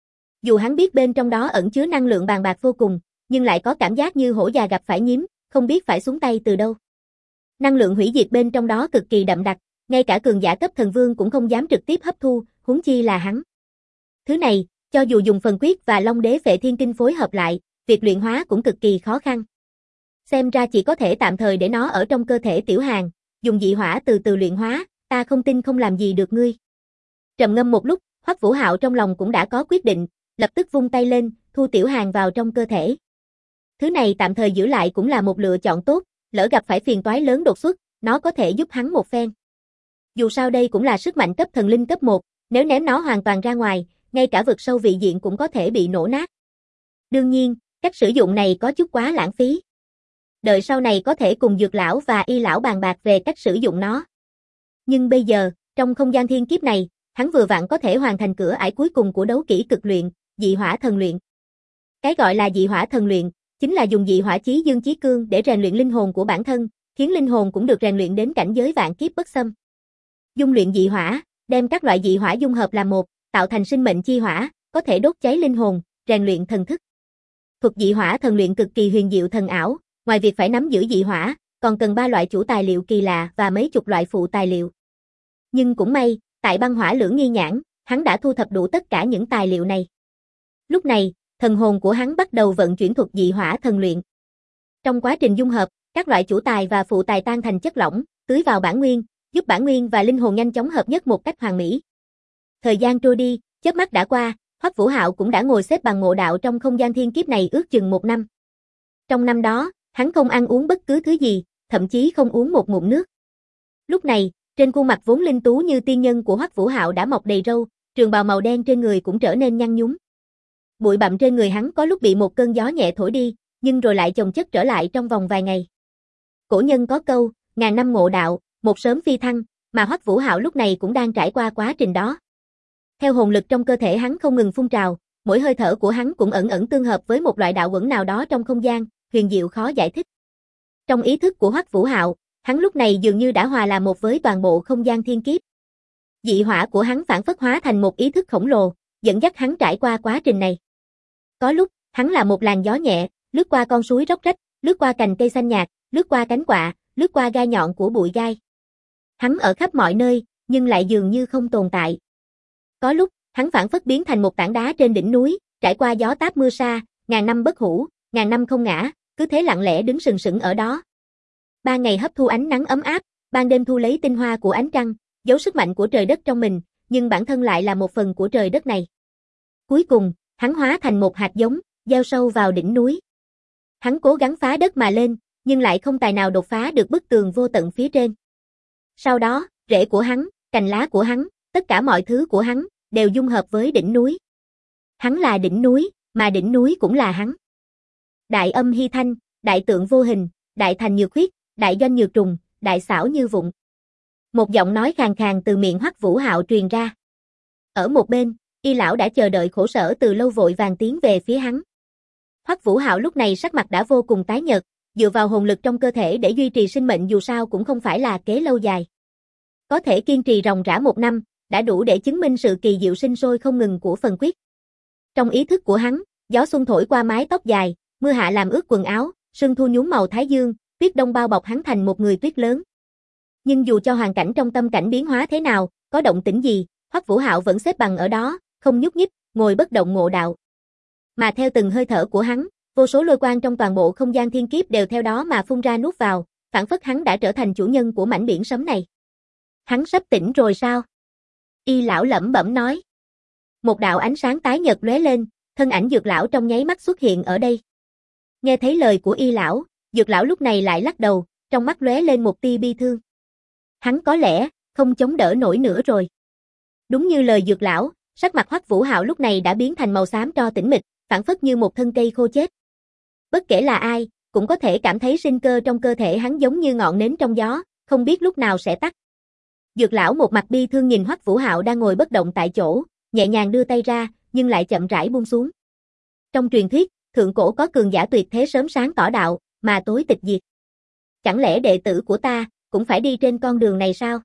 Dù hắn biết bên trong đó ẩn chứa năng lượng bàn bạc vô cùng, nhưng lại có cảm giác như hổ già gặp phải nhím, không biết phải xuống tay từ đâu. Năng lượng hủy diệt bên trong đó cực kỳ đậm đặc, ngay cả cường giả cấp thần vương cũng không dám trực tiếp hấp thu, huống chi là hắn. Thứ này, cho dù dùng phần quyết và Long Đế Phệ Thiên Kinh phối hợp lại, việc luyện hóa cũng cực kỳ khó khăn. Xem ra chỉ có thể tạm thời để nó ở trong cơ thể Tiểu Hàn, dùng dị hỏa từ từ luyện hóa, ta không tin không làm gì được ngươi. Trầm ngâm một lúc, Hoắc Vũ Hạo trong lòng cũng đã có quyết định, lập tức vung tay lên, thu Tiểu Hàn vào trong cơ thể. Thứ này tạm thời giữ lại cũng là một lựa chọn tốt, lỡ gặp phải phiền toái lớn đột xuất, nó có thể giúp hắn một phen. Dù sao đây cũng là sức mạnh cấp thần linh cấp 1, nếu ném nó hoàn toàn ra ngoài, ngay cả vực sâu vị diện cũng có thể bị nổ nát. Đương nhiên, cách sử dụng này có chút quá lãng phí. Đợi sau này có thể cùng Dược lão và Y lão bàn bạc về cách sử dụng nó. Nhưng bây giờ, trong không gian thiên kiếp này, hắn vừa vặn có thể hoàn thành cửa ải cuối cùng của đấu kỹ cực luyện, dị hỏa thần luyện. Cái gọi là dị hỏa thần luyện, chính là dùng dị hỏa chí dương chí cương để rèn luyện linh hồn của bản thân, khiến linh hồn cũng được rèn luyện đến cảnh giới vạn kiếp bất xâm. Dung luyện dị hỏa, đem các loại dị hỏa dung hợp làm một, tạo thành sinh mệnh chi hỏa, có thể đốt cháy linh hồn, rèn luyện thần thức. Thuật dị hỏa thần luyện cực kỳ huyền diệu thần ảo, ngoài việc phải nắm giữ dị hỏa, còn cần 3 loại chủ tài liệu kỳ lạ và mấy chục loại phụ tài liệu. Nhưng cũng may, tại băng hỏa lưỡng nghi nhãn, hắn đã thu thập đủ tất cả những tài liệu này. Lúc này, thần hồn của hắn bắt đầu vận chuyển thuật dị hỏa thần luyện. Trong quá trình dung hợp, các loại chủ tài và phụ tài tan thành chất lỏng, tưới vào bản nguyên, giúp bản nguyên và linh hồn nhanh chóng hợp nhất một cách hoàn mỹ. Thời gian trôi đi, chớp mắt đã qua, Hoắc Vũ Hạo cũng đã ngồi xếp bằng ngộ đạo trong không gian thiên kiếp này ước chừng 1 năm. Trong năm đó, hắn không ăn uống bất cứ thứ gì, thậm chí không uống một ngụm nước. Lúc này, trên khuôn mặt vốn linh tú như tiên nhân của Hoắc Vũ Hạo đã mọc đầy râu, trường bào màu đen trên người cũng trở nên nhăn nhúm. Bụi bặm trên người hắn có lúc bị một cơn gió nhẹ thổi đi, nhưng rồi lại chồng chất trở lại trong vòng vài ngày. Cổ nhân có câu, ngàn năm ngộ đạo, một sớm phi thăng, mà Hoắc Vũ Hạo lúc này cũng đang trải qua quá trình đó. Theo hồn lực trong cơ thể hắn không ngừng phun trào, mỗi hơi thở của hắn cũng ẩn ẩn tương hợp với một loại đạo uẩn nào đó trong không gian, huyền diệu khó giải thích. Trong ý thức của Hoắc Vũ Hạo, hắn lúc này dường như đã hòa làm một với toàn bộ không gian thiên kiếp. Dị hỏa của hắn phản phất hóa thành một ý thức khổng lồ, dẫn dắt hắn trải qua quá trình này. Có lúc, hắn là một làn gió nhẹ, lướt qua con suối róc rách, lướt qua cành cây xanh nhạt, lướt qua cánh quạ, lướt qua gai nhọn của bụi gai. Hắn ở khắp mọi nơi, nhưng lại dường như không tồn tại. Có lúc, hắn phản phất biến thành một tảng đá trên đỉnh núi, trải qua gió táp mưa sa, ngàn năm bất hủ, ngàn năm không ngã, cứ thế lặng lẽ đứng sừng sững ở đó. Ban ngày hấp thu ánh nắng ấm áp, ban đêm thu lấy tinh hoa của ánh trăng, giấu sức mạnh của trời đất trong mình, nhưng bản thân lại là một phần của trời đất này. Cuối cùng, hắn hóa thành một hạt giống, gieo sâu vào đỉnh núi. Hắn cố gắng phá đất mà lên, nhưng lại không tài nào đột phá được bức tường vô tận phía trên. Sau đó, rễ của hắn, cành lá của hắn, tất cả mọi thứ của hắn, đều dung hợp với đỉnh núi. Hắn là đỉnh núi, mà đỉnh núi cũng là hắn. Đại âm hy thanh, đại tượng vô hình, đại thành nhược huyết, đại doanh nhược trùng, đại xảo như vụng. Một giọng nói khàn khàn từ miệng Hoắc Vũ Hạo truyền ra. Ở một bên, Y lão đã chờ đợi khổ sở từ lâu vội vàng tiến về phía hắn. Hoắc Vũ Hạo lúc này sắc mặt đã vô cùng tái nhợt, dựa vào hồn lực trong cơ thể để duy trì sinh mệnh dù sao cũng không phải là kế lâu dài. Có thể kiên trì ròng rã 1 năm, đã đủ để chứng minh sự kỳ diệu sinh sôi không ngừng của phần quyết. Trong ý thức của hắn, gió xuân thổi qua mái tóc dài, mưa hạ làm ướt quần áo, sương thu nhuốm màu thái dương, tuyết đông bao bọc hắn thành một người tuyết lớn. Nhưng dù cho hoàn cảnh trong tâm cảnh biến hóa thế nào, có động tĩnh gì, Hoắc Vũ Hạo vẫn xếp bằng ở đó, không nhúc nhích, ngồi bất động ngộ đạo. Mà theo từng hơi thở của hắn, vô số lôi quang trong toàn bộ không gian thiên kiếp đều theo đó mà phun ra nuốt vào, phản phất hắn đã trở thành chủ nhân của mảnh biển sấm này. Hắn sắp tỉnh rồi sao? Y lão lẩm bẩm nói. Một đạo ánh sáng tái nhật lóe lên, thân ảnh Dược lão trong nháy mắt xuất hiện ở đây. Nghe thấy lời của Y lão, Dược lão lúc này lại lắc đầu, trong mắt lóe lên một tia bi thương. Hắn có lẽ không chống đỡ nổi nữa rồi. Đúng như lời Dược lão, sắc mặt Hoắc Vũ Hạo lúc này đã biến thành màu xám tro tĩnh mịch, phản phất như một thân cây khô chết. Bất kể là ai, cũng có thể cảm thấy sinh cơ trong cơ thể hắn giống như ngọn nến trong gió, không biết lúc nào sẽ tắt. Dược lão một mặt bi thương nhìn Hoắc Vũ Hạo đang ngồi bất động tại chỗ, nhẹ nhàng đưa tay ra, nhưng lại chậm rãi buông xuống. Trong truyền thuyết, thượng cổ có cường giả tuyệt thế sớm sáng tỏ đạo, mà tối tịch diệt. Chẳng lẽ đệ tử của ta cũng phải đi trên con đường này sao?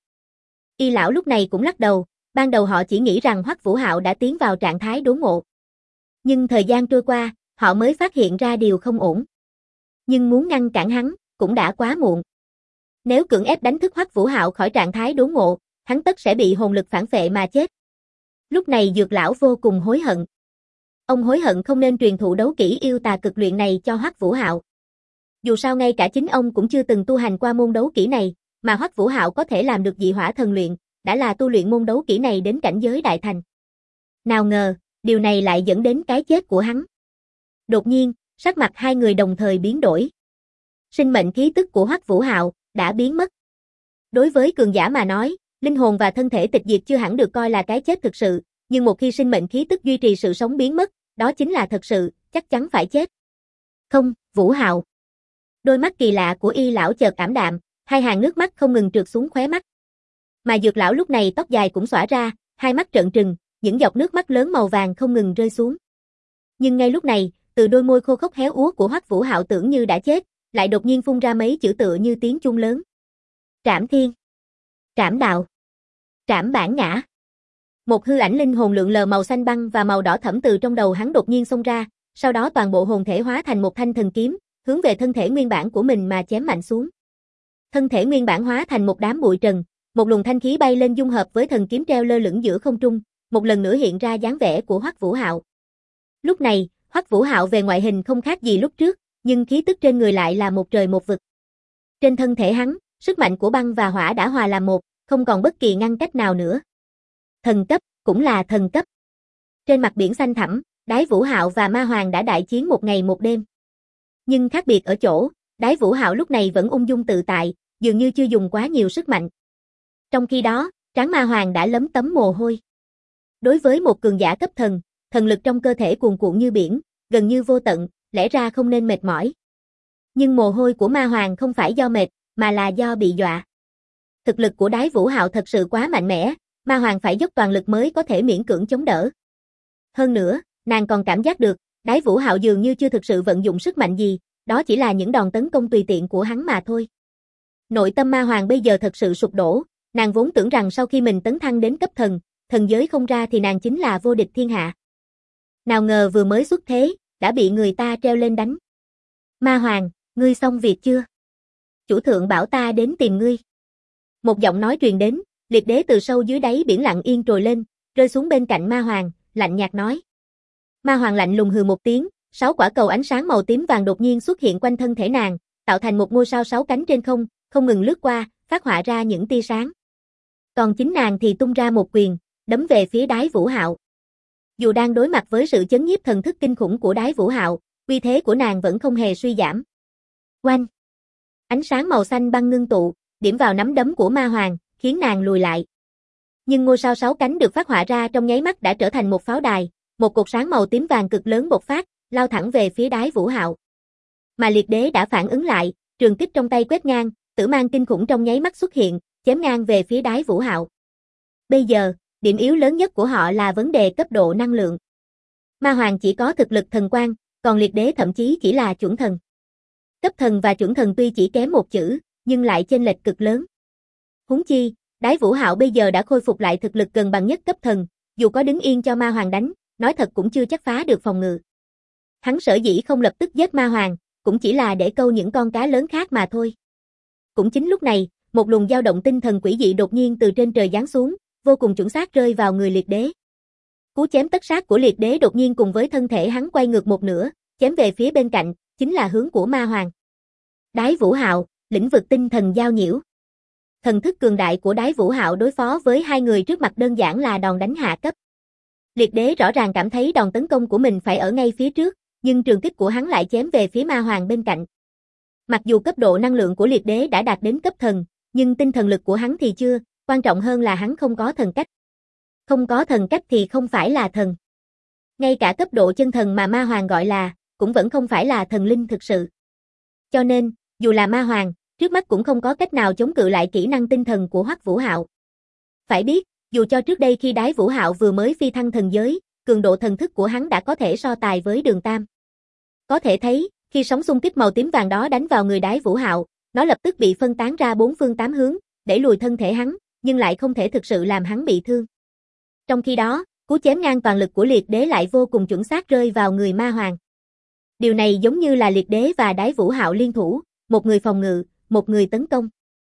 Y lão lúc này cũng lắc đầu, ban đầu họ chỉ nghĩ rằng Hoắc Vũ Hạo đã tiến vào trạng thái đốn ngộ. Nhưng thời gian trôi qua, họ mới phát hiện ra điều không ổn. Nhưng muốn ngăn cản hắn, cũng đã quá muộn. Nếu cưỡng ép đánh thức Hoắc Vũ Hạo khỏi trạng thái đốn ngộ, hắn tất sẽ bị hồn lực phản phệ mà chết. Lúc này Dược lão vô cùng hối hận. Ông hối hận không nên truyền thụ đấu kỹ yêu tà cực luyện này cho Hoắc Vũ Hạo. Dù sao ngay cả chính ông cũng chưa từng tu hành qua môn đấu kỹ này, mà Hoắc Vũ Hạo có thể làm được dị hỏa thần luyện, đã là tu luyện môn đấu kỹ này đến cảnh giới đại thành. Nào ngờ, điều này lại dẫn đến cái chết của hắn. Đột nhiên, sắc mặt hai người đồng thời biến đổi. Sinh mệnh khí tức của Hoắc Vũ Hạo đã biến mất. Đối với cường giả mà nói, linh hồn và thân thể tịch diệt chưa hẳn được coi là cái chết thực sự, nhưng một khi sinh mệnh khí tức duy trì sự sống biến mất, đó chính là thật sự, chắc chắn phải chết. Không, Vũ Hạo. Đôi mắt kỳ lạ của Y lão chợt ảm đạm, hai hàng nước mắt không ngừng trượt xuống khóe mắt. Mà Dược lão lúc này tóc dài cũng xõa ra, hai mắt trợn trừng, những giọt nước mắt lớn màu vàng không ngừng rơi xuống. Nhưng ngay lúc này, từ đôi môi khô khốc héo úa của Hoắc Vũ Hạo tưởng như đã chết, lại đột nhiên phun ra mấy chữ tựa như tiếng chuông lớn. Trảm thiên, trảm đạo, trảm bản ngã. Một hư ảnh linh hồn lượn lờ màu xanh băng và màu đỏ thẫm từ trong đầu hắn đột nhiên xông ra, sau đó toàn bộ hồn thể hóa thành một thanh thần kiếm, hướng về thân thể nguyên bản của mình mà chém mạnh xuống. Thân thể nguyên bản hóa thành một đám bụi trần, một luồng thanh khí bay lên dung hợp với thần kiếm treo lơ lửng giữa không trung, một lần nữa hiện ra dáng vẻ của Hoắc Vũ Hạo. Lúc này, Hoắc Vũ Hạo về ngoại hình không khác gì lúc trước, nhưng khí tức trên người lại là một trời một vực. Trên thân thể hắn, sức mạnh của băng và hỏa đã hòa làm một, không còn bất kỳ ngăn cách nào nữa. Thần cấp, cũng là thần cấp. Trên mặt biển xanh thẳm, Đái Vũ Hạo và Ma Hoàng đã đại chiến một ngày một đêm. Nhưng khác biệt ở chỗ, Đái Vũ Hạo lúc này vẫn ung dung tự tại, dường như chưa dùng quá nhiều sức mạnh. Trong khi đó, trán Ma Hoàng đã lấm tấm mồ hôi. Đối với một cường giả cấp thần, thần lực trong cơ thể cuồn cuộn như biển, gần như vô tận, lẽ ra không nên mệt mỏi. Nhưng mồ hôi của Ma Hoàng không phải do mệt, mà là do bị dọa. Thực lực của Đái Vũ Hạo thật sự quá mạnh mẽ, Ma Hoàng phải dốc toàn lực mới có thể miễn cưỡng chống đỡ. Hơn nữa, nàng còn cảm giác được, Đái Vũ Hạo dường như chưa thực sự vận dụng sức mạnh gì, đó chỉ là những đòn tấn công tùy tiện của hắn mà thôi. Nội tâm Ma Hoàng bây giờ thật sự sụp đổ, nàng vốn tưởng rằng sau khi mình tấn thăng đến cấp thần, thần giới không ra thì nàng chính là vô địch thiên hạ. Nào ngờ vừa mới xuất thế, đã bị người ta treo lên đánh. Ma Hoàng, ngươi xong việc chưa? Chủ thượng bảo ta đến tìm ngươi. Một giọng nói truyền đến, Liệt Đế từ sâu dưới đáy biển lặng yên trồi lên, rơi xuống bên cạnh Ma Hoàng, lạnh nhạt nói. Ma Hoàng lạnh lùng hừ một tiếng, 6 quả cầu ánh sáng màu tím vàng đột nhiên xuất hiện quanh thân thể nàng, tạo thành một ngôi sao 6 cánh trên không, không ngừng lướt qua, phát họa ra những tia sáng. Còn chính nàng thì tung ra một quyền, đấm về phía Đái Vũ Hạo. Dù đang đối mặt với sự chấn nhiếp thần thức kinh khủng của Đái Vũ Hạo, uy thế của nàng vẫn không hề suy giảm. Oanh! Ánh sáng màu xanh băng ngưng tụ, điểm vào nắm đấm của Ma Hoàng, khiến nàng lùi lại. Nhưng ngôi sao 6 cánh được phát họa ra trong nháy mắt đã trở thành một pháo đài, một cột sáng màu tím vàng cực lớn bộc phát, lao thẳng về phía Đái Vũ Hạo. Mà Liệt Đế đã phản ứng lại, trường kích trong tay quét ngang, tử mang kinh khủng trong nháy mắt xuất hiện, chém ngang về phía Đái Vũ Hạo. Bây giờ, điểm yếu lớn nhất của họ là vấn đề cấp độ năng lượng. Ma Hoàng chỉ có thực lực thần quan, còn Liệt Đế thậm chí chỉ là chuẩn thần. Cấp thần và chuẩn thần tuy chỉ kém một chữ, nhưng lại chênh lệch cực lớn. Huống chi, Đái Vũ Hạo bây giờ đã khôi phục lại thực lực gần bằng nhất cấp thần, dù có đứng yên cho Ma Hoàng đánh, nói thật cũng chưa chắc phá được phòng ngự. Hắn sở dĩ không lập tức giết Ma Hoàng, cũng chỉ là để câu những con cá lớn khác mà thôi. Cũng chính lúc này, một luồng dao động tinh thần quỷ dị đột nhiên từ trên trời giáng xuống, vô cùng chuẩn xác rơi vào người Liệt Đế. Cú chém tất sát của Liệt Đế đột nhiên cùng với thân thể hắn quay ngược một nửa, chém về phía bên cạnh, chính là hướng của Ma Hoàng. Đái Vũ Hạo, lĩnh vực tinh thần giao nhiễu. Thần thức cường đại của Đái Vũ Hạo đối phó với hai người trước mặt đơn giản là đòn đánh hạ cấp. Liệt Đế rõ ràng cảm thấy đòn tấn công của mình phải ở ngay phía trước, nhưng trường kích của hắn lại chém về phía Ma Hoàng bên cạnh. Mặc dù cấp độ năng lượng của Liệt Đế đã đạt đến cấp thần, nhưng tinh thần lực của hắn thì chưa, quan trọng hơn là hắn không có thần cách. Không có thần cách thì không phải là thần. Ngay cả cấp độ chân thần mà Ma Hoàng gọi là, cũng vẫn không phải là thần linh thực sự. Cho nên, dù là Ma Hoàng, trước mắt cũng không có cách nào chống cự lại kỹ năng tinh thần của Hoắc Vũ Hạo. Phải biết, dù cho trước đây khi Đái Vũ Hạo vừa mới phi thăng thần giới, cường độ thần thức của hắn đã có thể so tài với Đường Tam. Có thể thấy, khi sóng xung kích màu tím vàng đó đánh vào người Đái Vũ Hạo, nó lập tức bị phân tán ra 4 phương 8 hướng, đẩy lùi thân thể hắn, nhưng lại không thể thực sự làm hắn bị thương. Trong khi đó, cú chém ngang toàn lực của Liệt Đế lại vô cùng chuẩn xác rơi vào người Ma Hoàng. Điều này giống như là Liệt Đế và Đái Vũ Hạo liên thủ, một người phòng ngự, một người tấn công.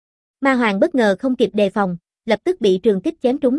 Ma Hoàng bất ngờ không kịp đề phòng, lập tức bị trường kích chém trúng.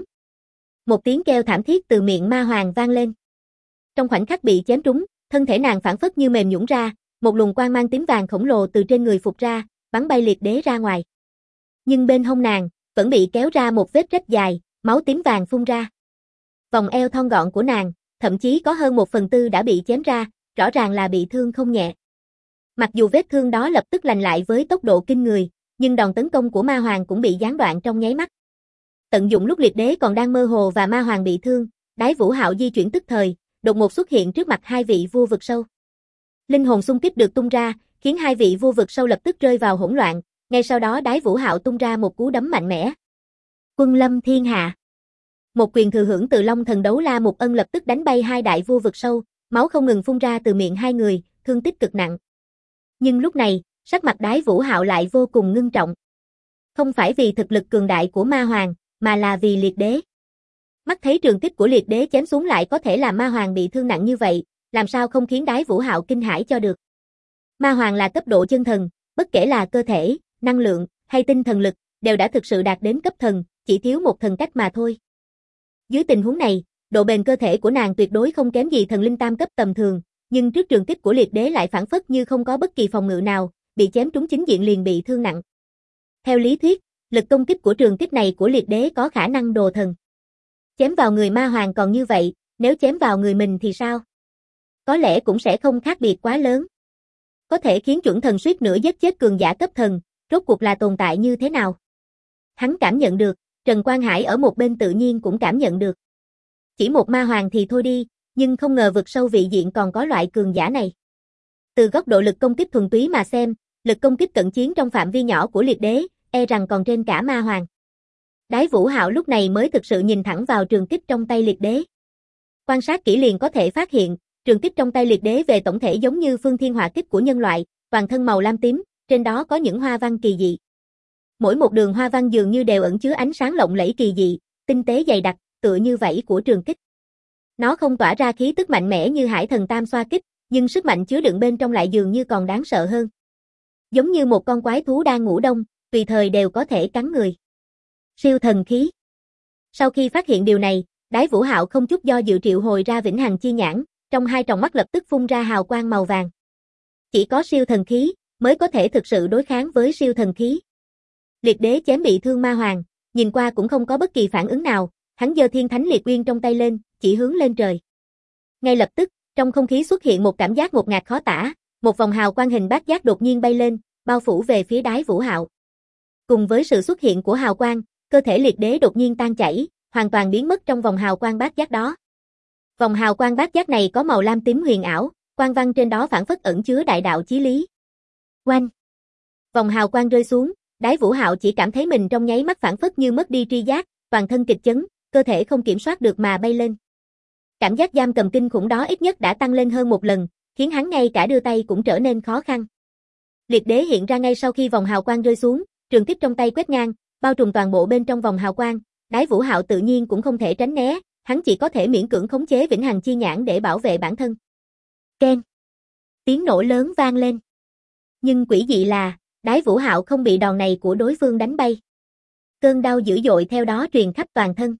Một tiếng kêu thảm thiết từ miệng Ma Hoàng vang lên. Trong khoảnh khắc bị chém trúng, thân thể nàng phảng phất như mềm nhũn ra, một luồng quang mang tím vàng khổng lồ từ trên người phụt ra, bắn bay Liệt Đế ra ngoài. Nhưng bên hông nàng, vẫn bị kéo ra một vết rách dài, máu tím vàng phun ra. Vòng eo thon gọn của nàng, thậm chí có hơn 1/4 đã bị chém ra, rõ ràng là bị thương không nhẹ. Mặc dù vết thương đó lập tức lành lại với tốc độ kinh người, nhưng đòn tấn công của Ma Hoàng cũng bị gián đoạn trong nháy mắt. Tận dụng lúc Liệt Đế còn đang mơ hồ và Ma Hoàng bị thương, Đái Vũ Hạo di chuyển tức thời, đột ngột xuất hiện trước mặt hai vị vua vực sâu. Linh hồn xung kích được tung ra, khiến hai vị vua vực sâu lập tức rơi vào hỗn loạn, ngay sau đó Đái Vũ Hạo tung ra một cú đấm mạnh mẽ. Quân lâm thiên hạ. Một quyền thừa hưởng từ Long Thần Đấu La Mục Ân lập tức đánh bay hai đại vua vực sâu, máu không ngừng phun ra từ miệng hai người, thương tích cực nặng. Nhưng lúc này, sắc mặt Đái Vũ Hạo lại vô cùng ngưng trọng. Không phải vì thực lực cường đại của Ma Hoàng, mà là vì Liệt Đế. Mắt thấy trường kích của Liệt Đế chém xuống lại có thể làm Ma Hoàng bị thương nặng như vậy, làm sao không khiến Đái Vũ Hạo kinh hãi cho được. Ma Hoàng là cấp độ chân thần, bất kể là cơ thể, năng lượng, hay tinh thần lực, đều đã thực sự đạt đến cấp thần, chỉ thiếu một thần cách mà thôi. Dưới tình huống này, độ bền cơ thể của nàng tuyệt đối không kém gì thần linh tam cấp tầm thường, nhưng trước trường kích của liệt đế lại phảng phất như không có bất kỳ phòng ngự nào, bị chém trúng chính diện liền bị thương nặng. Theo lý thuyết, lực công kích của trường kích này của liệt đế có khả năng đồ thần. Chém vào người ma hoàng còn như vậy, nếu chém vào người mình thì sao? Có lẽ cũng sẽ không khác biệt quá lớn. Có thể khiến chuẩn thần suýt nữa giết chết cường giả cấp thần, rốt cuộc là tồn tại như thế nào? Hắn cảm nhận được, Trần Quang Hải ở một bên tự nhiên cũng cảm nhận được. Chỉ một ma hoàng thì thôi đi, nhưng không ngờ vực sâu vị diện còn có loại cường giả này. Từ góc độ lực công kích thuần túy mà xem, lực công kích cận chiến trong phạm vi nhỏ của liệt đế, e rằng còn trên cả ma hoàng. Đái Vũ Hạo lúc này mới thực sự nhìn thẳng vào trường kích trong tay liệt đế. Quan sát kỹ liền có thể phát hiện, trường kích trong tay liệt đế về tổng thể giống như phương thiên hỏa kích của nhân loại, toàn thân màu lam tím, trên đó có những hoa văn kỳ dị. Mỗi một đường hoa văn dường như đều ẩn chứa ánh sáng lộng lẫy kỳ dị, tinh tế dày đặc, tựa như vảy của trường kích. Nó không tỏa ra khí tức mạnh mẽ như Hải Thần Tam Xoa kích, nhưng sức mạnh chứa đựng bên trong lại dường như còn đáng sợ hơn. Giống như một con quái thú đang ngủ đông, tùy thời đều có thể cắn người. Siêu thần khí. Sau khi phát hiện điều này, Đái Vũ Hạo không chút do dự triệu hồi ra Vĩnh Hằng Chi Nhãn, trong hai tròng mắt lập tức phun ra hào quang màu vàng. Chỉ có siêu thần khí mới có thể thực sự đối kháng với siêu thần khí. Liệt đế chém bị thương ma hoàng, nhìn qua cũng không có bất kỳ phản ứng nào, hắn giơ Thiên Thánh Liệt Uyên trong tay lên, chỉ hướng lên trời. Ngay lập tức, trong không khí xuất hiện một cảm giác ngột ngạt khó tả, một vòng hào quang hình bát giác đột nhiên bay lên, bao phủ về phía Đái Vũ Hạo. Cùng với sự xuất hiện của hào quang, cơ thể liệt đế đột nhiên tan chảy, hoàn toàn biến mất trong vòng hào quang bát giác đó. Vòng hào quang bát giác này có màu lam tím huyền ảo, quang văn trên đó phảng phất ẩn chứa đại đạo chí lý. Oanh! Vòng hào quang rơi xuống, Đái Vũ Hạo chỉ cảm thấy mình trong nháy mắt phảng phất như mất đi tri giác, toàn thân kịch chấn, cơ thể không kiểm soát được mà bay lên. Cảm giác giam cầm kinh khủng đó ít nhất đã tăng lên hơn một lần, khiến hắn ngay cả đưa tay cũng trở nên khó khăn. Liệt đế hiện ra ngay sau khi vòng hào quang rơi xuống, trường kích trong tay quét ngang, bao trùm toàn bộ bên trong vòng hào quang, Đái Vũ Hạo tự nhiên cũng không thể tránh né, hắn chỉ có thể miễn cưỡng khống chế Vĩnh Hằng Chi Nhãn để bảo vệ bản thân. Keng! Tiếng nổ lớn vang lên. Nhưng quỷ dị là, Đái Vũ Hạo không bị đòn này của đối phương đánh bay. Cơn đau dữ dội theo đó truyền khắp toàn thân.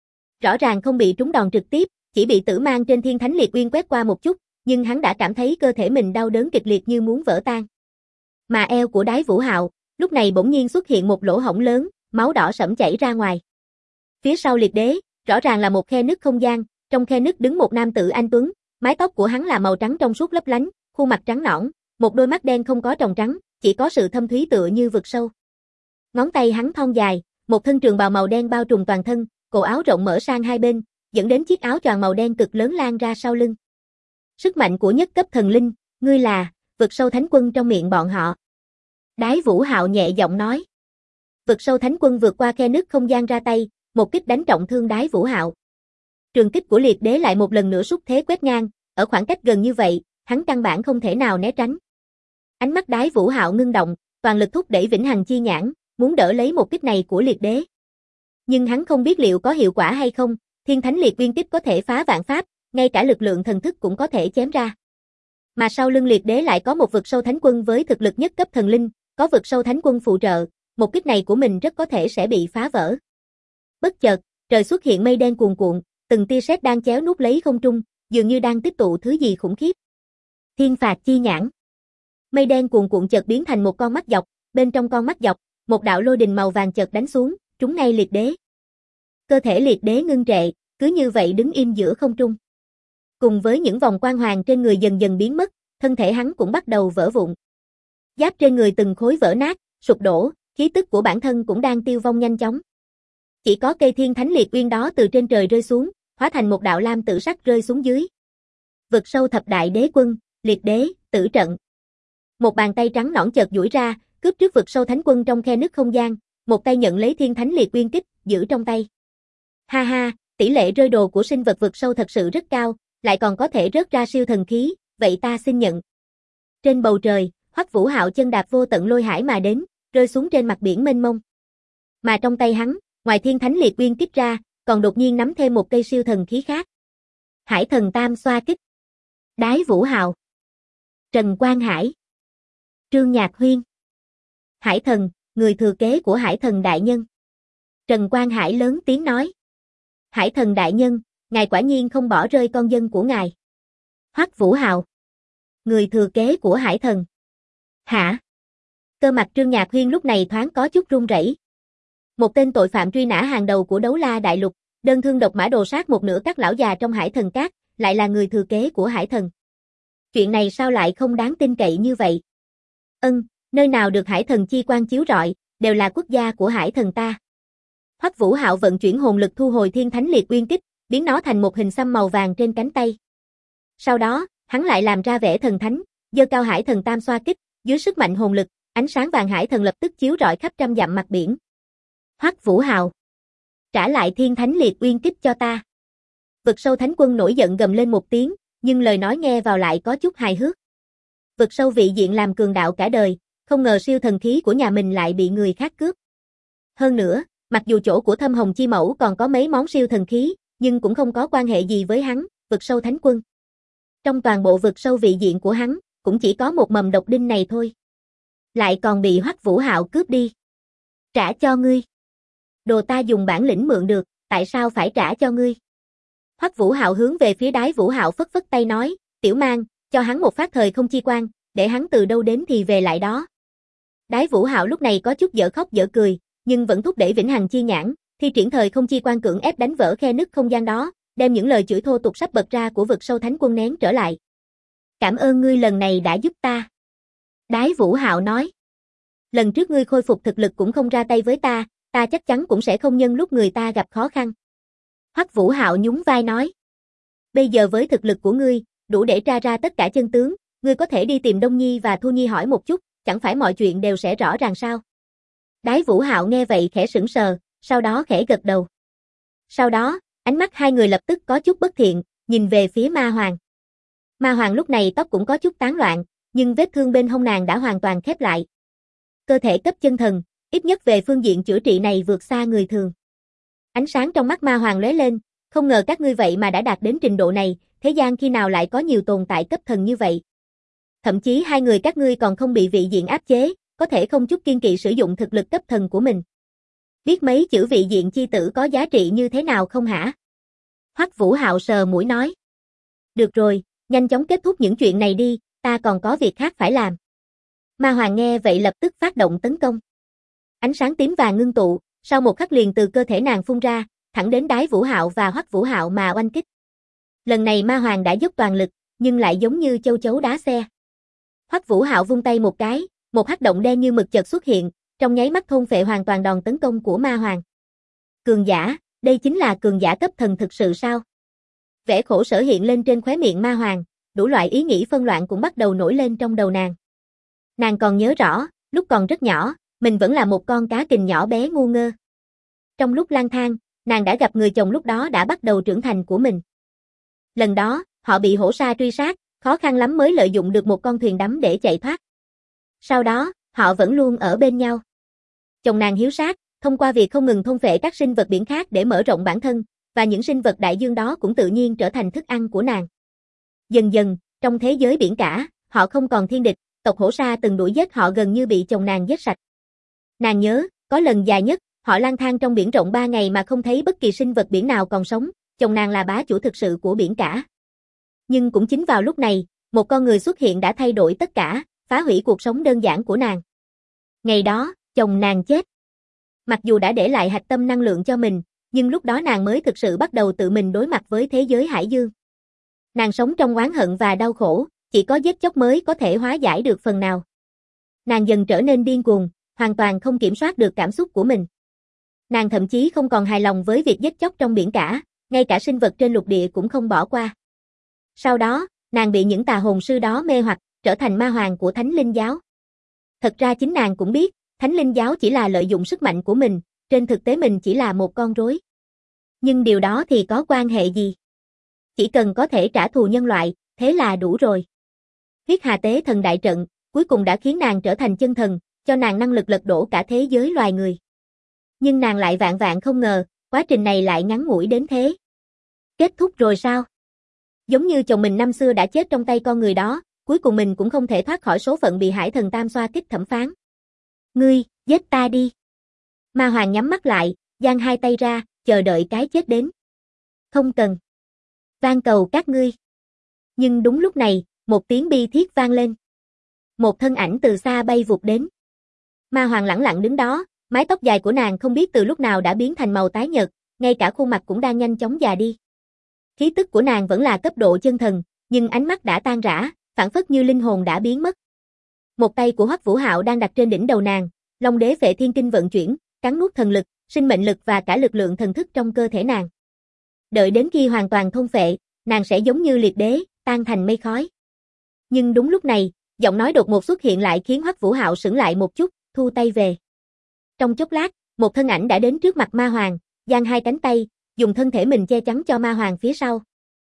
Rõ ràng không bị trúng đòn trực tiếp, chỉ bị tử mang trên Thiên Thánh Liệt Uyên quét qua một chút, nhưng hắn đã cảm thấy cơ thể mình đau đớn kịch liệt như muốn vỡ tan. Mà eo của Đái Vũ Hạo, lúc này bỗng nhiên xuất hiện một lỗ hổng lớn, máu đỏ sẫm chảy ra ngoài. Phía sau liệt đế, rõ ràng là một khe nứt không gian, trong khe nứt đứng một nam tử anh tuấn, mái tóc của hắn là màu trắng trong suốt lấp lánh, khuôn mặt trắng nõn, một đôi mắt đen không có tròng trắng, chỉ có sự thâm thúy tựa như vực sâu. Ngón tay hắn thon dài, một thân trường bào màu đen bao trùm toàn thân, cổ áo rộng mở sang hai bên, dẫn đến chiếc áo choàng màu đen cực lớn lan ra sau lưng. Sức mạnh của nhất cấp thần linh, ngươi là vực sâu thánh quân trong miệng bọn họ. Đái Vũ Hạo nhẹ giọng nói. Vực sâu thánh quân vượt qua khe nứt không gian ra tay, một kích đánh trọng thương Đái Vũ Hạo. Trường kích của liệt đế lại một lần nữa xúc thế quét ngang, ở khoảng cách gần như vậy, hắn căn bản không thể nào né tránh. Ánh mắt Đái Vũ Hạo ngưng động, toàn lực thúc đẩy Vĩnh Hằng Chi Nhãn, muốn đỡ lấy một kích này của liệt đế. Nhưng hắn không biết liệu có hiệu quả hay không, Thiên Thánh Liệt Uyên kích có thể phá vạn pháp, ngay cả lực lượng thần thức cũng có thể chém ra. Mà sau lưng liệt đế lại có một vực sâu thánh quân với thực lực nhất cấp thần linh, có vực sâu thánh quân phụ trợ, một kích này của mình rất có thể sẽ bị phá vỡ. Bất chợt, trời xuất hiện mây đen cuồn cuộn, từng tia sét đang chéo nút lấy không trung, dường như đang tích tụ thứ gì khủng khiếp. Thiên Phạt Chi Nhãn. Mây đen cuồn cuộn chợt biến thành một con mắt dọc, bên trong con mắt dọc, một đạo lôi đình màu vàng chợt đánh xuống, trúng ngay liệt đế. Cơ thể liệt đế ngưng trệ, cứ như vậy đứng im giữa không trung. Cùng với những vòng quang hoàng trên người dần dần biến mất, thân thể hắn cũng bắt đầu vỡ vụn. Giáp trên người từng khối vỡ nát, sụp đổ, khí tức của bản thân cũng đang tiêu vong nhanh chóng. Chỉ có cây Thiên Thánh Liệt Uyên đó từ trên trời rơi xuống, hóa thành một đạo lam tử sắc rơi xuống dưới. Vực sâu thập đại đế quân, liệt đế, tử trận. Một bàn tay trắng nõn chợt duỗi ra, cướp trước vực sâu thánh quân trong khe nứt không gian, một tay nhận lấy Thiên Thánh Liệt Uyên kích, giữ trong tay. Ha ha, tỷ lệ rơi đồ của sinh vật vực sâu thật sự rất cao, lại còn có thể rớt ra siêu thần khí, vậy ta xin nhận. Trên bầu trời, Hoắc Vũ Hạo chân đạp vô tận lôi hải mà đến, rơi xuống trên mặt biển mênh mông. Mà trong tay hắn, ngoài Thiên Thánh Liệt Uyên kích ra, còn đột nhiên nắm thêm một cây siêu thần khí khác. Hải Thần Tam Xoa kích. Đái Vũ Hạo. Trần Quang Hải. Trương Nhạc Huyên. Hải Thần, người thừa kế của Hải Thần đại nhân. Trần Quang Hải lớn tiếng nói. Hải Thần đại nhân, ngài quả nhiên không bỏ rơi con dân của ngài. Hoắc Vũ Hạo. Người thừa kế của Hải Thần. Hả? Cơ mặt Trương Nhạc Huyên lúc này thoáng có chút run rẩy. Một tên tội phạm truy nã hàng đầu của Đấu La Đại Lục, đơn thương độc mã đồ sát một nửa các lão già trong Hải Thần Các, lại là người thừa kế của Hải Thần. Chuyện này sao lại không đáng tin cậy như vậy? Nơi nào được Hải Thần chi quan chiếu rọi, đều là quốc gia của Hải Thần ta. Hoắc Vũ Hạo vận chuyển hồn lực thu hồi Thiên Thánh Liệt Uyên Kích, biến nó thành một hình xăm màu vàng trên cánh tay. Sau đó, hắn lại làm ra vẻ thần thánh, giơ cao Hải Thần Tam Xoa Kích, dưới sức mạnh hồn lực, ánh sáng vàng Hải Thần lập tức chiếu rọi khắp trăm dặm mặt biển. Hoắc Vũ Hạo, trả lại Thiên Thánh Liệt Uyên Kích cho ta. Vực Sâu Thánh Quân nổi giận gầm lên một tiếng, nhưng lời nói nghe vào lại có chút hài hước. Vực Sâu vị diện làm cường đạo cả đời, không ngờ siêu thần khí của nhà mình lại bị người khác cướp. Hơn nữa, mặc dù chỗ của Thâm Hồng Chi Mẫu còn có mấy món siêu thần khí, nhưng cũng không có quan hệ gì với hắn, Vực Sâu Thánh Quân. Trong toàn bộ vực sâu vị diện của hắn, cũng chỉ có một mầm độc đinh này thôi. Lại còn bị Hoắc Vũ Hạo cướp đi. Trả cho ngươi. Đồ ta dùng bản lĩnh mượn được, tại sao phải trả cho ngươi? Hoắc Vũ Hạo hướng về phía Đái Vũ Hạo phất phất tay nói, Tiểu Mang, cho hắn một phát thời không chi quan, để hắn từ đâu đến thì về lại đó. Đái Vũ Hạo lúc này có chút dở khóc dở cười, nhưng vẫn thúc đẩy vĩnh hằng chi nhãn, thi triển thời không chi quan cưỡng ép đánh vỡ khe nứt không gian đó, đem những lời chửi thô tục sắp bật ra của vực sâu Thánh Quân nén trở lại. Cảm ơn ngươi lần này đã giúp ta. Đái Vũ Hạo nói. Lần trước ngươi khôi phục thực lực cũng không ra tay với ta chắc chắn cũng sẽ không nhân lúc người ta gặp khó khăn. Hoắc Vũ Hạo nhún vai nói. Bây giờ với thực lực của ngươi, đủ để tra ra tất cả chân tướng, ngươi có thể đi tìm Đông Nhi và Thu Nhi hỏi một chút, chẳng phải mọi chuyện đều sẽ rõ ràng sao? Đái Vũ Hạo nghe vậy khẽ sững sờ, sau đó khẽ gật đầu. Sau đó, ánh mắt hai người lập tức có chút bất thiện, nhìn về phía Ma Hoàng. Ma Hoàng lúc này tóc cũng có chút tán loạn, nhưng vết thương bên hông nàng đã hoàn toàn khép lại. Cơ thể cấp chân thần, ít nhất về phương diện chữa trị này vượt xa người thường. Ánh sáng trong mắt Ma Hoàng lóe lên, không ngờ các ngươi vậy mà đã đạt đến trình độ này, thế gian khi nào lại có nhiều tồn tại cấp thần như vậy. Thậm chí hai người các ngươi còn không bị vị diện áp chế, có thể không chút kiên kỵ sử dụng thực lực cấp thần của mình. Biết mấy chữ vị diện chi tử có giá trị như thế nào không hả? Hoắc Vũ Hạo sờ mũi nói. Được rồi, nhanh chóng kết thúc những chuyện này đi, ta còn có việc khác phải làm. Ma Hoàng nghe vậy lập tức phát động tấn công. Ánh sáng tím vàng ngưng tụ, sau một khắc liền từ cơ thể nàng phun ra, thẳng đến Đái Vũ Hạo và Hoắc Vũ Hạo mà oanh kích. Lần này Ma Hoàng đã dốc toàn lực, nhưng lại giống như châu chấu đá xe. Hoắc Vũ Hạo vung tay một cái, một hắc động đen như mực chợt xuất hiện, trong nháy mắt thôn phệ hoàn toàn đòn tấn công của Ma Hoàng. Cường giả, đây chính là cường giả cấp thần thực sự sao? Vẻ khổ sở hiện lên trên khóe miệng Ma Hoàng, đủ loại ý nghĩ phân loạn cũng bắt đầu nổi lên trong đầu nàng. Nàng còn nhớ rõ, lúc còn rất nhỏ, mình vẫn là một con cá kình nhỏ bé ngu ngơ. Trong lúc lang thang, nàng đã gặp người chồng lúc đó đã bắt đầu trưởng thành của mình. Lần đó, họ bị hổ sa truy sát, khó khăn lắm mới lợi dụng được một con thuyền đắm để chạy thoát. Sau đó, họ vẫn luôn ở bên nhau. Chồng nàng hiếu sát, thông qua việc không ngừng thôn phệ các sinh vật biển khác để mở rộng bản thân, và những sinh vật đại dương đó cũng tự nhiên trở thành thức ăn của nàng. Dần dần, trong thế giới biển cả, họ không còn thiên địch, tộc hổ sa từng đuổi giết họ gần như bị chồng nàng giết sạch. Nàng nhớ, có lần dài nhất, họ lang thang trong biển rộng 3 ngày mà không thấy bất kỳ sinh vật biển nào còn sống, chồng nàng là bá chủ thực sự của biển cả. Nhưng cũng chính vào lúc này, một con người xuất hiện đã thay đổi tất cả, phá hủy cuộc sống đơn giản của nàng. Ngày đó, chồng nàng chết. Mặc dù đã để lại hạch tâm năng lượng cho mình, nhưng lúc đó nàng mới thực sự bắt đầu tự mình đối mặt với thế giới hải dương. Nàng sống trong oán hận và đau khổ, chỉ có giết chóc mới có thể hóa giải được phần nào. Nàng dần trở nên điên cuồng, hoàn toàn không kiểm soát được cảm xúc của mình. Nàng thậm chí không còn hài lòng với việc giết chóc trong biển cả, ngay cả sinh vật trên lục địa cũng không bỏ qua. Sau đó, nàng bị những tà hồn sư đó mê hoặc, trở thành ma hoàng của Thánh Linh Giáo. Thật ra chính nàng cũng biết, Thánh Linh Giáo chỉ là lợi dụng sức mạnh của mình, trên thực tế mình chỉ là một con rối. Nhưng điều đó thì có quan hệ gì? Chỉ cần có thể trả thù nhân loại, thế là đủ rồi. Huyết Hà Tế Thần đại trận, cuối cùng đã khiến nàng trở thành chân thần, cho nàng năng lực lật đổ cả thế giới loài người. Nhưng nàng lại vạn vạn không ngờ, quá trình này lại ngắn ngủi đến thế. Kết thúc rồi sao? Giống như chồng mình năm xưa đã chết trong tay con người đó, cuối cùng mình cũng không thể thoát khỏi số phận bị Hải Thần Tam Xoa Kích thẩm phán. Ngươi, giết ta đi. Ma Hoàng nhắm mắt lại, giang hai tay ra, chờ đợi cái chết đến. Không cần. van cầu các ngươi. Nhưng đúng lúc này, một tiếng bi thiết vang lên. Một thân ảnh từ xa bay vụt đến. Ma Hoàng lẳng lặng đứng đó, mái tóc dài của nàng không biết từ lúc nào đã biến thành màu tái nhợt, ngay cả khuôn mặt cũng đang nhanh chóng già đi. Khí tức của nàng vẫn là cấp độ chân thần, nhưng ánh mắt đã tan rã, phảng phất như linh hồn đã biến mất. Một tay của Hoắc Vũ Hạo đang đặt trên đỉnh đầu nàng, Long Đế Phệ Thiên Kinh vận chuyển, cắn nuốt thần lực, sinh mệnh lực và cả lực lượng thần thức trong cơ thể nàng. Đợi đến khi hoàn toàn thôn phệ, nàng sẽ giống như liệt đế, tan thành mây khói. Nhưng đúng lúc này, giọng nói đột ngột xuất hiện lại khiến Hoắc Vũ Hạo sững lại một chút, thu tay về. Trong chốc lát, một thân ảnh đã đến trước mặt Ma Hoàng, giang hai cánh tay, dùng thân thể mình che chắn cho Ma Hoàng phía sau.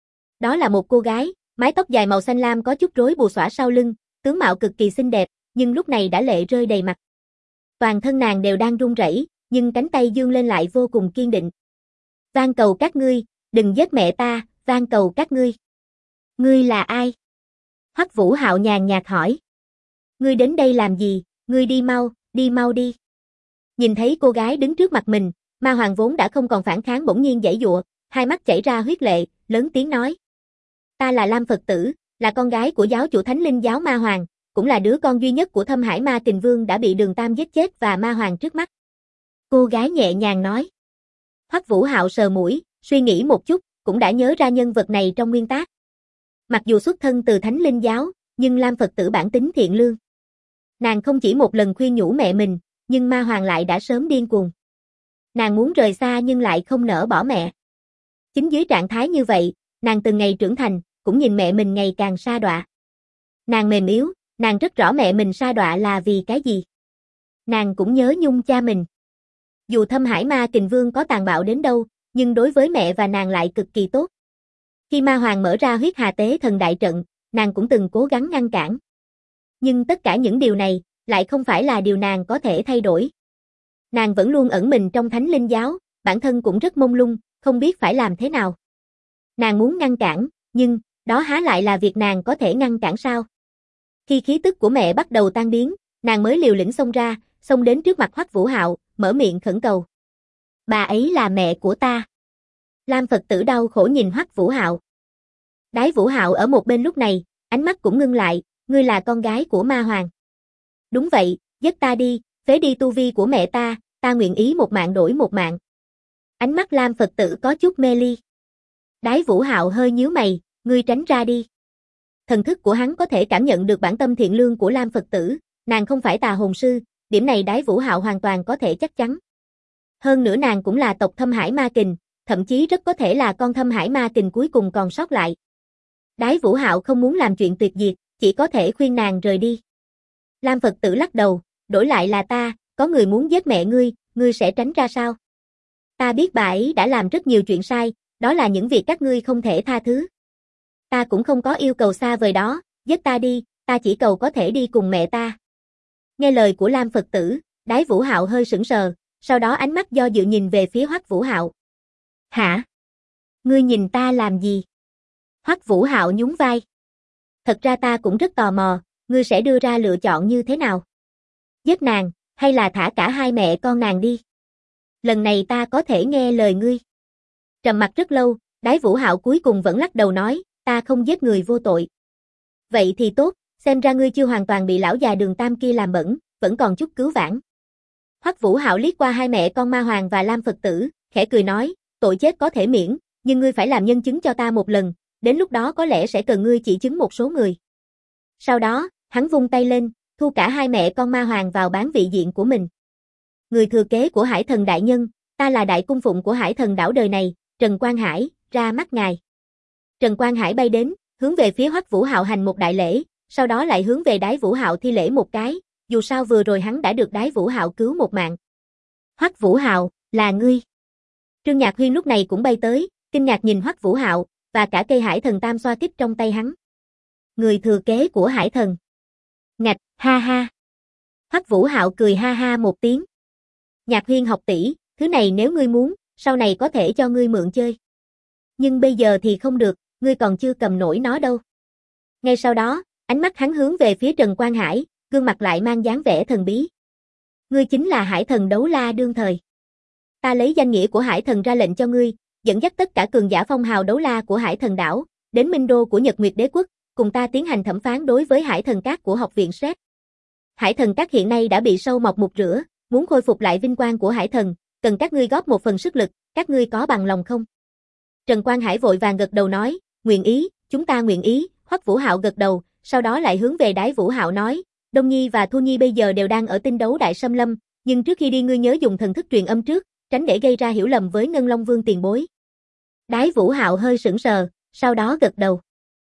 Đó là một cô gái, mái tóc dài màu xanh lam có chút rối bù xõa sau lưng, tướng mạo cực kỳ xinh đẹp, nhưng lúc này đã lệ rơi đầy mặt. Toàn thân nàng đều đang run rẩy, nhưng cánh tay giương lên lại vô cùng kiên định. Van cầu các ngươi, đừng giết mẹ ta, van cầu các ngươi. Ngươi là ai? Hoắc Vũ Hạo nhàn nhạt hỏi. Ngươi đến đây làm gì, ngươi đi mau đi. Nhìn thấy cô gái đứng trước mặt mình, Ma Hoàng vốn đã không còn phản kháng bỗng nhiên giãy giụa, hai mắt chảy ra huyết lệ, lớn tiếng nói. Ta là Lam Phật Tử, là con gái của giáo chủ Thánh Linh giáo Ma Hoàng, cũng là đứa con duy nhất của Thâm Hải Ma Kình Vương đã bị Đường Tam giết chết và Ma Hoàng trước mắt. Cô gái nhẹ nhàng nói. Hoắc Vũ Hạo sờ mũi, suy nghĩ một chút, cũng đã nhớ ra nhân vật này trong nguyên tác. Mặc dù xuất thân từ Thánh Linh giáo, nhưng Lam Phật Tử bản tính thiện lương. Nàng không chỉ một lần khuyên nhủ mẹ mình, nhưng Ma Hoàng lại đã sớm điên cuồng. Nàng muốn rời xa nhưng lại không nỡ bỏ mẹ. Chính dưới trạng thái như vậy, nàng từng ngày trưởng thành, cũng nhìn mẹ mình ngày càng sa đọa. Nàng mềm yếu, nàng rất rõ mẹ mình sa đọa là vì cái gì. Nàng cũng nhớ nhung cha mình. Dù Thâm Hải Ma Kình Vương có tàn bạo đến đâu, nhưng đối với mẹ và nàng lại cực kỳ tốt. Khi Ma Hoàng mở ra huyết hà tế thần đại trận, nàng cũng từng cố gắng ngăn cản. Nhưng tất cả những điều này, lại không phải là điều nàng có thể thay đổi. Nàng vẫn luôn ẩn mình trong Thánh Linh giáo, bản thân cũng rất mông lung, không biết phải làm thế nào. Nàng muốn ngăn cản, nhưng, đó há lại là việc nàng có thể ngăn cản sao? Khi khí tức của mẹ bắt đầu tan biến, nàng mới liều lĩnh xông ra, xông đến trước mặt Hoắc Vũ Hạo, mở miệng khẩn cầu. Bà ấy là mẹ của ta. Lam Phật Tử đau khổ nhìn Hoắc Vũ Hạo. Đái Vũ Hạo ở một bên lúc này, ánh mắt cũng ngưng lại, ngươi là con gái của Ma Hoàng. Đúng vậy, giết ta đi, phế đi tu vi của mẹ ta nguyện ý một mạng đổi một mạng. Ánh mắt Lam Phật Tử có chút mê ly. Đái Vũ Hạo hơi nhíu mày, ngươi tránh ra đi. Thần thức của hắn có thể cảm nhận được bản tâm thiện lương của Lam Phật Tử, nàng không phải tà hồn sư, điểm này Đái Vũ Hạo hoàn toàn có thể chắc chắn. Hơn nữa nàng cũng là tộc Thâm Hải Ma Kình, thậm chí rất có thể là con Thâm Hải Ma Kình cuối cùng còn sót lại. Đái Vũ Hạo không muốn làm chuyện tuyệt diệt, chỉ có thể khuyên nàng rời đi. Lam Phật Tử lắc đầu, đổi lại là ta, có người muốn giết mẹ ngươi sẽ tránh ra sao? Ta biết bà ấy đã làm rất nhiều chuyện sai, đó là những việc các ngươi không thể tha thứ. Ta cũng không có yêu cầu xa vời đó, giết ta đi, ta chỉ cầu có thể đi cùng mẹ ta. Nghe lời của Lam Phật Tử, Đái Vũ Hạo hơi sững sờ, sau đó ánh mắt do dự nhìn về phía Hoắc Vũ Hạo. Hả? Ngươi nhìn ta làm gì? Hoắc Vũ Hạo nhún vai. Thật ra ta cũng rất tò mò, ngươi sẽ đưa ra lựa chọn như thế nào? Giết nàng, hay là thả cả hai mẹ con nàng đi? Lần này ta có thể nghe lời ngươi. Trầm mặc rất lâu, Đái Vũ Hạo cuối cùng vẫn lắc đầu nói, ta không giết người vô tội. Vậy thì tốt, xem ra ngươi chưa hoàn toàn bị lão già Đường Tam kia làm bẩn, vẫn còn chút cứu vãn. Hoắc Vũ Hạo liếc qua hai mẹ con Ma Hoàng và Lam Phật Tử, khẽ cười nói, tội chết có thể miễn, nhưng ngươi phải làm nhân chứng cho ta một lần, đến lúc đó có lẽ sẽ cần ngươi chỉ chứng một số người. Sau đó, hắn vung tay lên, thu cả hai mẹ con Ma Hoàng vào bán vị diện của mình. Người thừa kế của Hải Thần đại nhân, ta là đại cung phụng của Hải Thần đảo đời này, Trần Quang Hải, ra mắt ngài. Trần Quang Hải bay đến, hướng về phía Hoắc Vũ Hạo hành một đại lễ, sau đó lại hướng về Đái Vũ Hạo thi lễ một cái, dù sao vừa rồi hắn đã được Đái Vũ Hạo cứu một mạng. Hoắc Vũ Hạo, là ngươi. Trương Nhạc Huyên lúc này cũng bay tới, kinh ngạc nhìn Hoắc Vũ Hạo, và cả cây Hải Thần Tam xoa kích trong tay hắn. Người thừa kế của Hải Thần. Ngạch, ha ha. Hoắc Vũ Hạo cười ha ha một tiếng. Nhạc Huyên học tỷ, thứ này nếu ngươi muốn, sau này có thể cho ngươi mượn chơi. Nhưng bây giờ thì không được, ngươi còn chưa cầm nổi nó đâu. Ngay sau đó, ánh mắt hắn hướng về phía Trần Quang Hải, gương mặt lại mang dáng vẻ thần bí. Ngươi chính là Hải Thần Đấu La đương thời. Ta lấy danh nghĩa của Hải Thần ra lệnh cho ngươi, dẫn dắt tất cả cường giả phong hào đấu la của Hải Thần đảo, đến Minh Đô của Nhật Nguyệt Đế quốc, cùng ta tiến hành thẩm phán đối với Hải Thần Các của học viện Sret. Hải Thần Các hiện nay đã bị sâu mọt mục rửa, muốn khôi phục lại vinh quang của Hải Thần, cần các ngươi góp một phần sức lực, các ngươi có bằng lòng không? Trần Quang Hải vội vàng gật đầu nói, nguyện ý, chúng ta nguyện ý. Hoắc Vũ Hạo gật đầu, sau đó lại hướng về Đái Vũ Hạo nói, Đông Nhi và Thu Nhi bây giờ đều đang ở tinh đấu đại xâm lâm, nhưng trước khi đi ngươi nhớ dùng thần thức truyền âm trước, tránh để gây ra hiểu lầm với Ngân Long Vương tiền bối. Đái Vũ Hạo hơi sững sờ, sau đó gật đầu.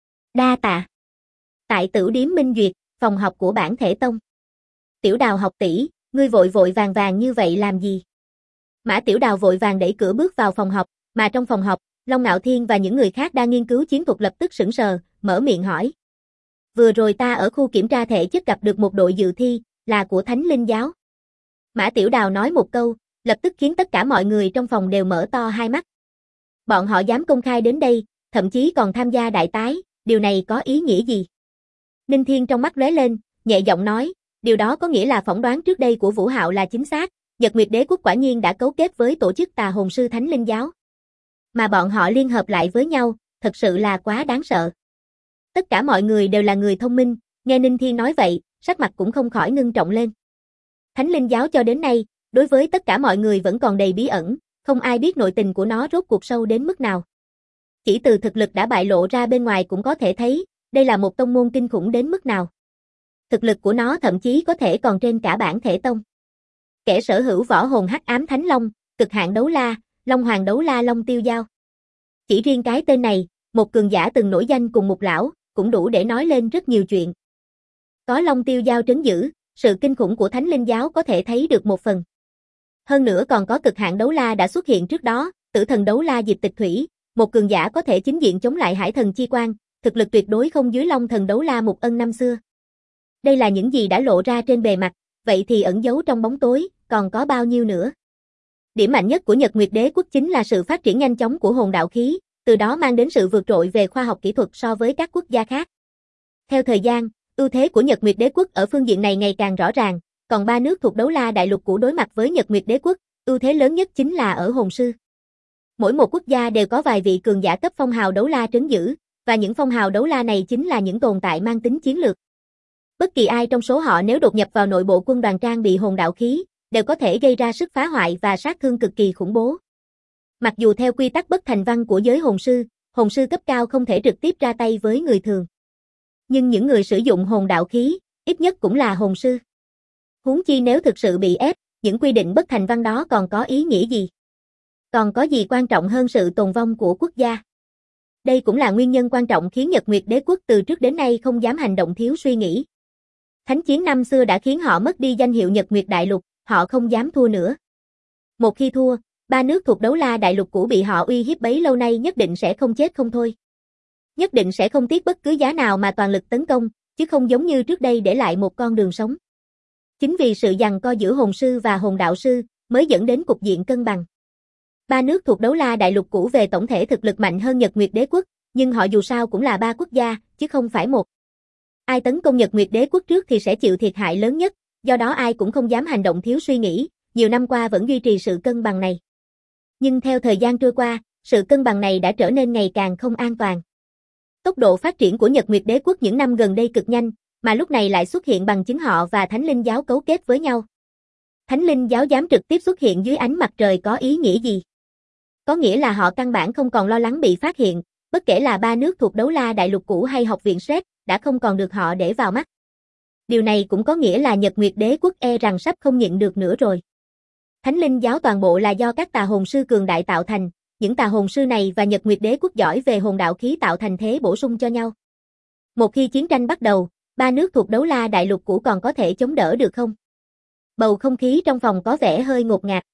Đa tạ. Tại Tửu Điếm Minh Duyệt, phòng học của Bản Thể Tông. Tiểu Đào học tỷ, ngươi vội vội vàng vàng như vậy làm gì? Mã Tiểu Đào vội vàng đẩy cửa bước vào phòng học, mà trong phòng học, Long Ngạo Thiên và những người khác đang nghiên cứu chiến thuật lập tức sững sờ, mở miệng hỏi. Vừa rồi ta ở khu kiểm tra thể chất gặp được một đội dự thi, là của Thánh Linh Giáo. Mã Tiểu Đào nói một câu, lập tức khiến tất cả mọi người trong phòng đều mở to hai mắt. Bọn họ dám công khai đến đây, thậm chí còn tham gia đại tái, điều này có ý nghĩa gì? Ninh Thiên trong mắt lóe lên, nhẹ giọng nói, điều đó có nghĩa là phỏng đoán trước đây của Vũ Hạo là chính xác, Nhật Nguyệt Đế quốc quả nhiên đã cấu kết với tổ chức Tà Hồn Sư Thánh Linh Giáo. Mà bọn họ liên hợp lại với nhau, thật sự là quá đáng sợ. Tất cả mọi người đều là người thông minh, nghe Ninh Thiên nói vậy, sắc mặt cũng không khỏi ngưng trọng lên. Thánh Linh Giáo cho đến nay, đối với tất cả mọi người vẫn còn đầy bí ẩn, không ai biết nội tình của nó rốt cuộc sâu đến mức nào. Chỉ từ thực lực đã bại lộ ra bên ngoài cũng có thể thấy, đây là một tông môn kinh khủng đến mức nào. Thực lực của nó thậm chí có thể còn trên cả Bản Thể Tông. Kẻ sở hữu võ hồn hắc ám thánh long, cực hạn đấu la, Long Hoàng đấu la Long Tiêu Dao. Chỉ riêng cái tên này, một cường giả từng nổi danh cùng một lão, cũng đủ để nói lên rất nhiều chuyện. Có Long Tiêu Dao trấn giữ, sự kinh khủng của Thánh Linh Giáo có thể thấy được một phần. Hơn nữa còn có cực hạn đấu la đã xuất hiện trước đó, tử thần đấu la Diệp Tịch Thủy, một cường giả có thể chính diện chống lại Hải Thần Chi Quang, thực lực tuyệt đối không dưới Long Thần đấu la Mục Ân năm xưa. Đây là những gì đã lộ ra trên bề mặt, vậy thì ẩn giấu trong bóng tối, còn có bao nhiêu nữa? Điểm mạnh nhất của Nhật Nguyệt Đế quốc chính là sự phát triển nhanh chóng của hồn đạo khí, từ đó mang đến sự vượt trội về khoa học kỹ thuật so với các quốc gia khác. Theo thời gian, ưu thế của Nhật Nguyệt Đế quốc ở phương diện này ngày càng rõ ràng, còn ba nước thuộc Đấu La Đại Lục cũ đối mặt với Nhật Nguyệt Đế quốc, ưu thế lớn nhất chính là ở hồn sư. Mỗi một quốc gia đều có vài vị cường giả cấp phong hào đấu la trấn giữ, và những phong hào đấu la này chính là những tồn tại mang tính chiến lược. Bất kỳ ai trong số họ nếu đột nhập vào nội bộ quân đoàn trang bị hồn đạo khí, đều có thể gây ra sức phá hoại và sát thương cực kỳ khủng bố. Mặc dù theo quy tắc bất thành văn của giới hồn sư cấp cao không thể trực tiếp ra tay với người thường. Nhưng những người sử dụng hồn đạo khí, ít nhất cũng là hồn sư. Huống chi nếu thực sự bị ép, những quy định bất thành văn đó còn có ý nghĩa gì? Còn có gì quan trọng hơn sự tồn vong của quốc gia? Đây cũng là nguyên nhân quan trọng khiến Nhật Nguyệt Đế quốc từ trước đến nay không dám hành động thiếu suy nghĩ. Thánh chiến năm xưa đã khiến họ mất đi danh hiệu Nhật Nguyệt Đại Lục, họ không dám thua nữa. Một khi thua, ba nước thuộc Đấu La Đại Lục cũ bị họ uy hiếp bấy lâu nay nhất định sẽ không chết không thôi. Nhất định sẽ không tiếc bất cứ giá nào mà toàn lực tấn công, chứ không giống như trước đây để lại một con đường sống. Chính vì sự giằng co giữa hồn sư và hồn đạo sư, mới dẫn đến cục diện cân bằng. Ba nước thuộc Đấu La Đại Lục cũ về tổng thể thực lực mạnh hơn Nhật Nguyệt Đế quốc, nhưng họ dù sao cũng là ba quốc gia, chứ không phải một. Ai tấn công Nhật Nguyệt Đế quốc trước thì sẽ chịu thiệt hại lớn nhất, do đó ai cũng không dám hành động thiếu suy nghĩ, nhiều năm qua vẫn duy trì sự cân bằng này. Nhưng theo thời gian trôi qua, sự cân bằng này đã trở nên ngày càng không an toàn. Tốc độ phát triển của Nhật Nguyệt Đế quốc những năm gần đây cực nhanh, mà lúc này lại xuất hiện bằng chứng họ và Thánh Linh Giáo cấu kết với nhau. Thánh Linh Giáo dám trực tiếp xuất hiện dưới ánh mặt trời có ý nghĩa gì? Có nghĩa là họ căn bản không còn lo lắng bị phát hiện, bất kể là ba nước thuộc Đấu La Đại Lục cũ hay học viện Sret, đã không còn được họ để vào mắt. Điều này cũng có nghĩa là Nhật Nguyệt Đế quốc e rằng sắp không nhịn được nữa rồi. Thánh Linh Giáo toàn bộ là do các tà hồn sư cường đại tạo thành, những tà hồn sư này và Nhật Nguyệt Đế quốc giỏi về hồn đạo khí tạo thành thế bổ sung cho nhau. Một khi chiến tranh bắt đầu, ba nước thuộc Đấu La Đại Lục cũ còn có thể chống đỡ được không? Bầu không khí trong phòng có vẻ hơi ngột ngạt.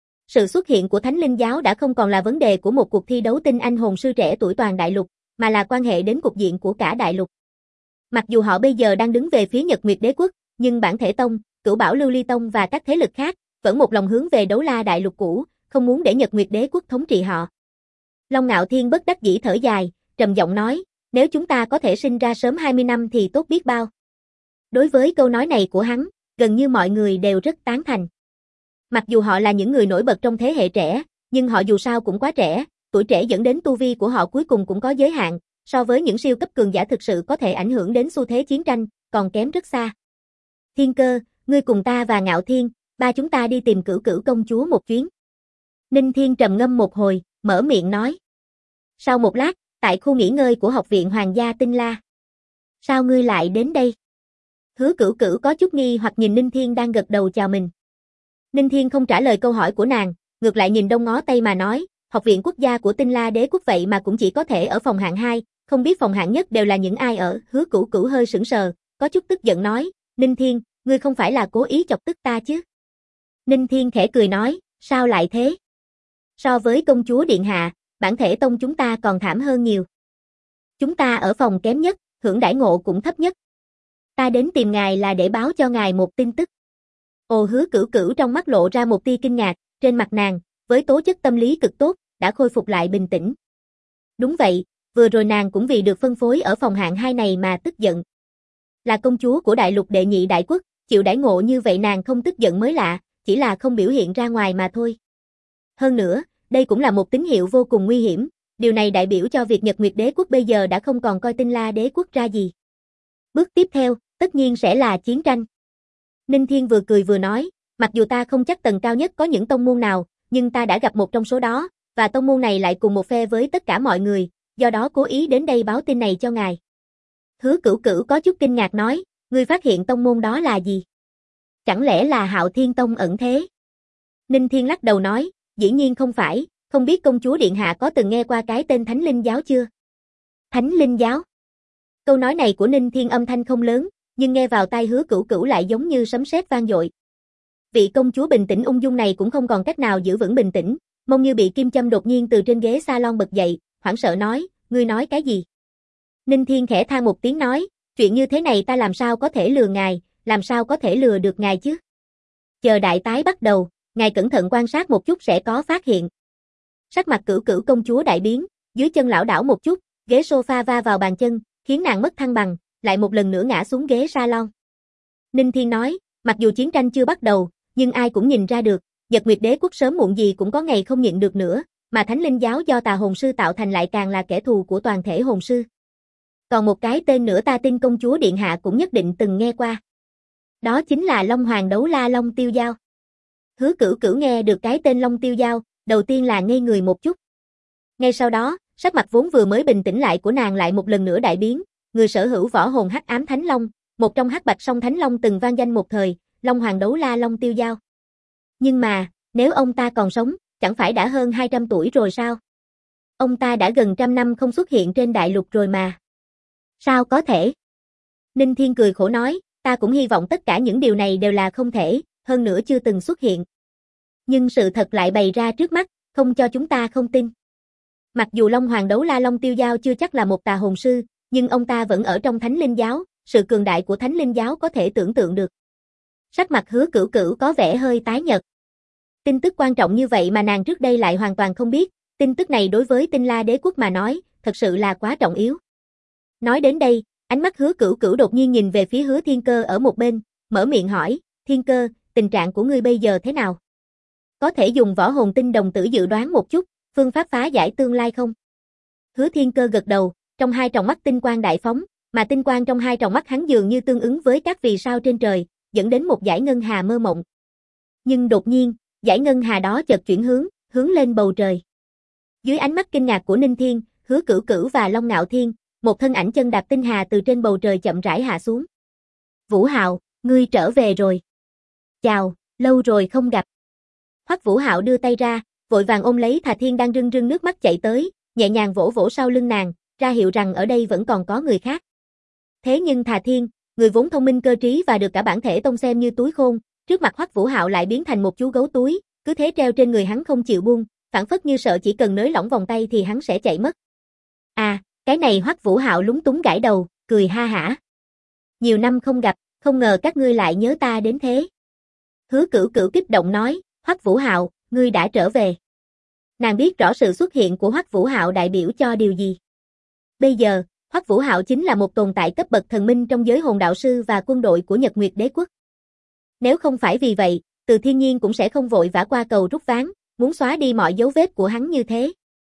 Sự xuất hiện của Thánh Linh Giáo đã không còn là vấn đề của một cuộc thi đấu tinh anh hồn sư trẻ tuổi toàn đại lục, mà là quan hệ đến cục diện của cả đại lục. Mặc dù họ bây giờ đang đứng về phía Nhật Nguyệt Đế quốc, nhưng Bản Thể Tông, Cửu Bảo Lưu Ly Tông và các thế lực khác vẫn một lòng hướng về Đấu La Đại Lục cũ, không muốn để Nhật Nguyệt Đế quốc thống trị họ. Long Ngạo Thiên bất đắc dĩ thở dài, trầm giọng nói, nếu chúng ta có thể sinh ra sớm 20 năm thì tốt biết bao. Đối với câu nói này của hắn, gần như mọi người đều rất tán thành. Mặc dù họ là những người nổi bật trong thế hệ trẻ, nhưng họ dù sao cũng quá trẻ, tuổi trẻ dẫn đến tu vi của họ cuối cùng cũng có giới hạn, so với những siêu cấp cường giả thực sự có thể ảnh hưởng đến xu thế chiến tranh, còn kém rất xa. Thiên Cơ, ngươi cùng ta và Ngạo Thiên, ba chúng ta đi tìm Cửu Cửu công chúa một chuyến. Ninh Thiên trầm ngâm một hồi, mở miệng nói. Sau một lát, tại khu nghỉ ngơi của Học viện Hoàng gia Tinh La. Sao ngươi lại đến đây? Hứa Cửu Cửu có chút nghi hoặc nhìn Ninh Thiên đang gật đầu chào mình. Ninh Thiên không trả lời câu hỏi của nàng, ngược lại nhìn đông ngó tây mà nói, Học viện quốc gia của Tinh La đế quốc vậy mà cũng chỉ có thể ở phòng hạng 2, không biết phòng hạng nhất đều là những ai ở. Hứa Cửu Cửu hơi sững sờ, có chút tức giận nói, Ninh Thiên, ngươi không phải là cố ý chọc tức ta chứ? Ninh Thiên khẽ cười nói, sao lại thế? So với công chúa điện hạ, bản thể tông chúng ta còn thảm hơn nhiều. Chúng ta ở phòng kém nhất, hưởng đãi ngộ cũng thấp nhất. Ta đến tìm ngài là để báo cho ngài một tin tức. Ồ, Hứa Cửu Cửu trong mắt lộ ra một tia kinh ngạc, trên mặt nàng, với tố chất tâm lý cực tốt, đã khôi phục lại bình tĩnh. Đúng vậy, vừa rồi nàng cũng vì được phân phối ở phòng hạng 2 này mà tức giận. Là công chúa của đại lục đệ nhị đại quốc, chịu đãi ngộ như vậy nàng không tức giận mới lạ, chỉ là không biểu hiện ra ngoài mà thôi. Hơn nữa, đây cũng là một tín hiệu vô cùng nguy hiểm, điều này đại biểu cho việc Nhật Nguyệt đế quốc bây giờ đã không còn coi Tinh La đế quốc ra gì. Bước tiếp theo, tất nhiên sẽ là chiến tranh. Ninh Thiên vừa cười vừa nói, mặc dù ta không chắc tầng cao nhất có những tông môn nào, nhưng ta đã gặp một trong số đó, và tông môn này lại cùng một phe với tất cả mọi người, do đó cố ý đến đây báo tin này cho ngài. Hứa Cửu Cửu có chút kinh ngạc nói, ngươi phát hiện tông môn đó là gì? Chẳng lẽ là Hạo Thiên Tông ẩn thế? Ninh Thiên lắc đầu nói, dĩ nhiên không phải, không biết công chúa điện hạ có từng nghe qua cái tên Thánh Linh giáo chưa? Thánh Linh giáo? Câu nói này của Ninh Thiên âm thanh không lớn, nhưng nghe vào tai Hứa Cửu Cửu lại giống như sấm sét vang dội. Vị công chúa bình tĩnh ung dung này cũng không còn cách nào giữ vững bình tĩnh, mông như bị kim châm đột nhiên từ trên ghế salon bật dậy, hoảng sợ nói, ngươi nói cái gì? Ninh Thiên khẽ than một tiếng nói, chuyện như thế này ta làm sao có thể lừa ngài, làm sao có thể lừa được ngài chứ? Chờ đại tái bắt đầu, ngài cẩn thận quan sát một chút sẽ có phát hiện. Sắc mặt Cửu Cửu công chúa đại biến, dưới chân lảo đảo một chút, ghế sofa va vào bàn chân, khiến nàng mất thăng bằng, lại một lần nữa ngã xuống ghế salon. Ninh Thiên nói, mặc dù chiến tranh chưa bắt đầu, nhưng ai cũng nhìn ra được, Nhật Nguyệt đế quốc sớm muộn gì cũng có ngày không nhịn được nữa, mà Thánh Linh giáo do tà hồn sư tạo thành lại càng là kẻ thù của toàn thể hồn sư. Còn một cái tên nữa ta tin công chúa điện hạ cũng nhất định từng nghe qua. Đó chính là Long Hoàng đấu la Long Tiêu Dao. Hứa Cửu Cửu nghe được cái tên Long Tiêu Dao, đầu tiên là ngây người một chút. Ngay sau đó, sắc mặt vốn vừa mới bình tĩnh lại của nàng lại một lần nữa đại biến, người sở hữu võ hồn hắc ám thánh long, một trong hắc bạch song thánh long từng vang danh một thời, Long Hoàng đấu la Long Tiêu Dao. Nhưng mà, nếu ông ta còn sống, chẳng phải đã hơn 200 tuổi rồi sao? Ông ta đã gần trăm năm không xuất hiện trên đại lục rồi mà. Sao có thể? Ninh Thiên cười khổ nói, ta cũng hy vọng tất cả những điều này đều là không thể, hơn nữa chưa từng xuất hiện. Nhưng sự thật lại bày ra trước mắt, không cho chúng ta không tin. Mặc dù Long Hoàng đấu la Long Tiêu Dao chưa chắc là một tà hồn sư, nhưng ông ta vẫn ở trong Thánh Linh giáo, sự cường đại của Thánh Linh giáo có thể tưởng tượng được. Sắc mặt Hứa Cửu Cửu có vẻ hơi tái nhợt. Tin tức quan trọng như vậy mà nàng trước đây lại hoàn toàn không biết, tin tức này đối với Tinh La đế quốc mà nói, thật sự là quá trọng yếu. Nói đến đây, ánh mắt Hứa Cửu Cửu đột nhiên nhìn về phía Hứa Thiên Cơ ở một bên, mở miệng hỏi, Thiên Cơ, tình trạng của ngươi bây giờ thế nào? Có thể dùng võ hồn tinh đồng tử dự đoán một chút, phương pháp phá giải tương lai không? Hứa Thiên Cơ gật đầu, trong hai tròng mắt tinh quang đại phóng, mà tinh quang trong hai tròng mắt hắn dường như tương ứng với các vì sao trên trời, dẫn đến một dải ngân hà mơ mộng. Nhưng đột nhiên, dải ngân hà đó chợt chuyển hướng lên bầu trời. Dưới ánh mắt kinh ngạc của Ninh Thiên, Hứa Cửu Cửu và Long Ngạo Thiên, một thân ảnh chân đạp tinh hà từ trên bầu trời chậm rãi hạ xuống. Vũ Hạo, ngươi trở về rồi. Chào, lâu rồi không gặp. Hoắc Vũ Hạo đưa tay ra, vội vàng ôm lấy Thà Thiên đang rưng rưng nước mắt chạy tới, nhẹ nhàng vỗ vỗ sau lưng nàng, ra hiệu rằng ở đây vẫn còn có người khác. Thế nhưng Thà Thiên, người vốn thông minh cơ trí và được cả bản thể tông xem như túi khôn, trước mặt Hoắc Vũ Hạo lại biến thành một chú gấu túi, cứ thế treo trên người hắn không chịu buông, phảng phất như sợ chỉ cần nới lỏng vòng tay thì hắn sẽ chạy mất. À, cái này Hoắc Vũ Hạo lúng túng gãi đầu, cười ha hả. Nhiều năm không gặp, không ngờ các ngươi lại nhớ ta đến thế. Hứa Cửu Cửu kích động nói, Hoắc Vũ Hạo, ngươi đã trở về. Nàng biết rõ sự xuất hiện của Hoắc Vũ Hạo đại biểu cho điều gì. Bây giờ, Hoắc Vũ Hạo chính là một tồn tại cấp bậc thần minh trong giới hồn đạo sư và quân đội của Nhật Nguyệt đế quốc. Nếu không phải vì vậy, Từ Thiên Nhiên cũng sẽ không vội vã qua cầu rút ván, muốn xóa đi mọi dấu vết của hắn như thế.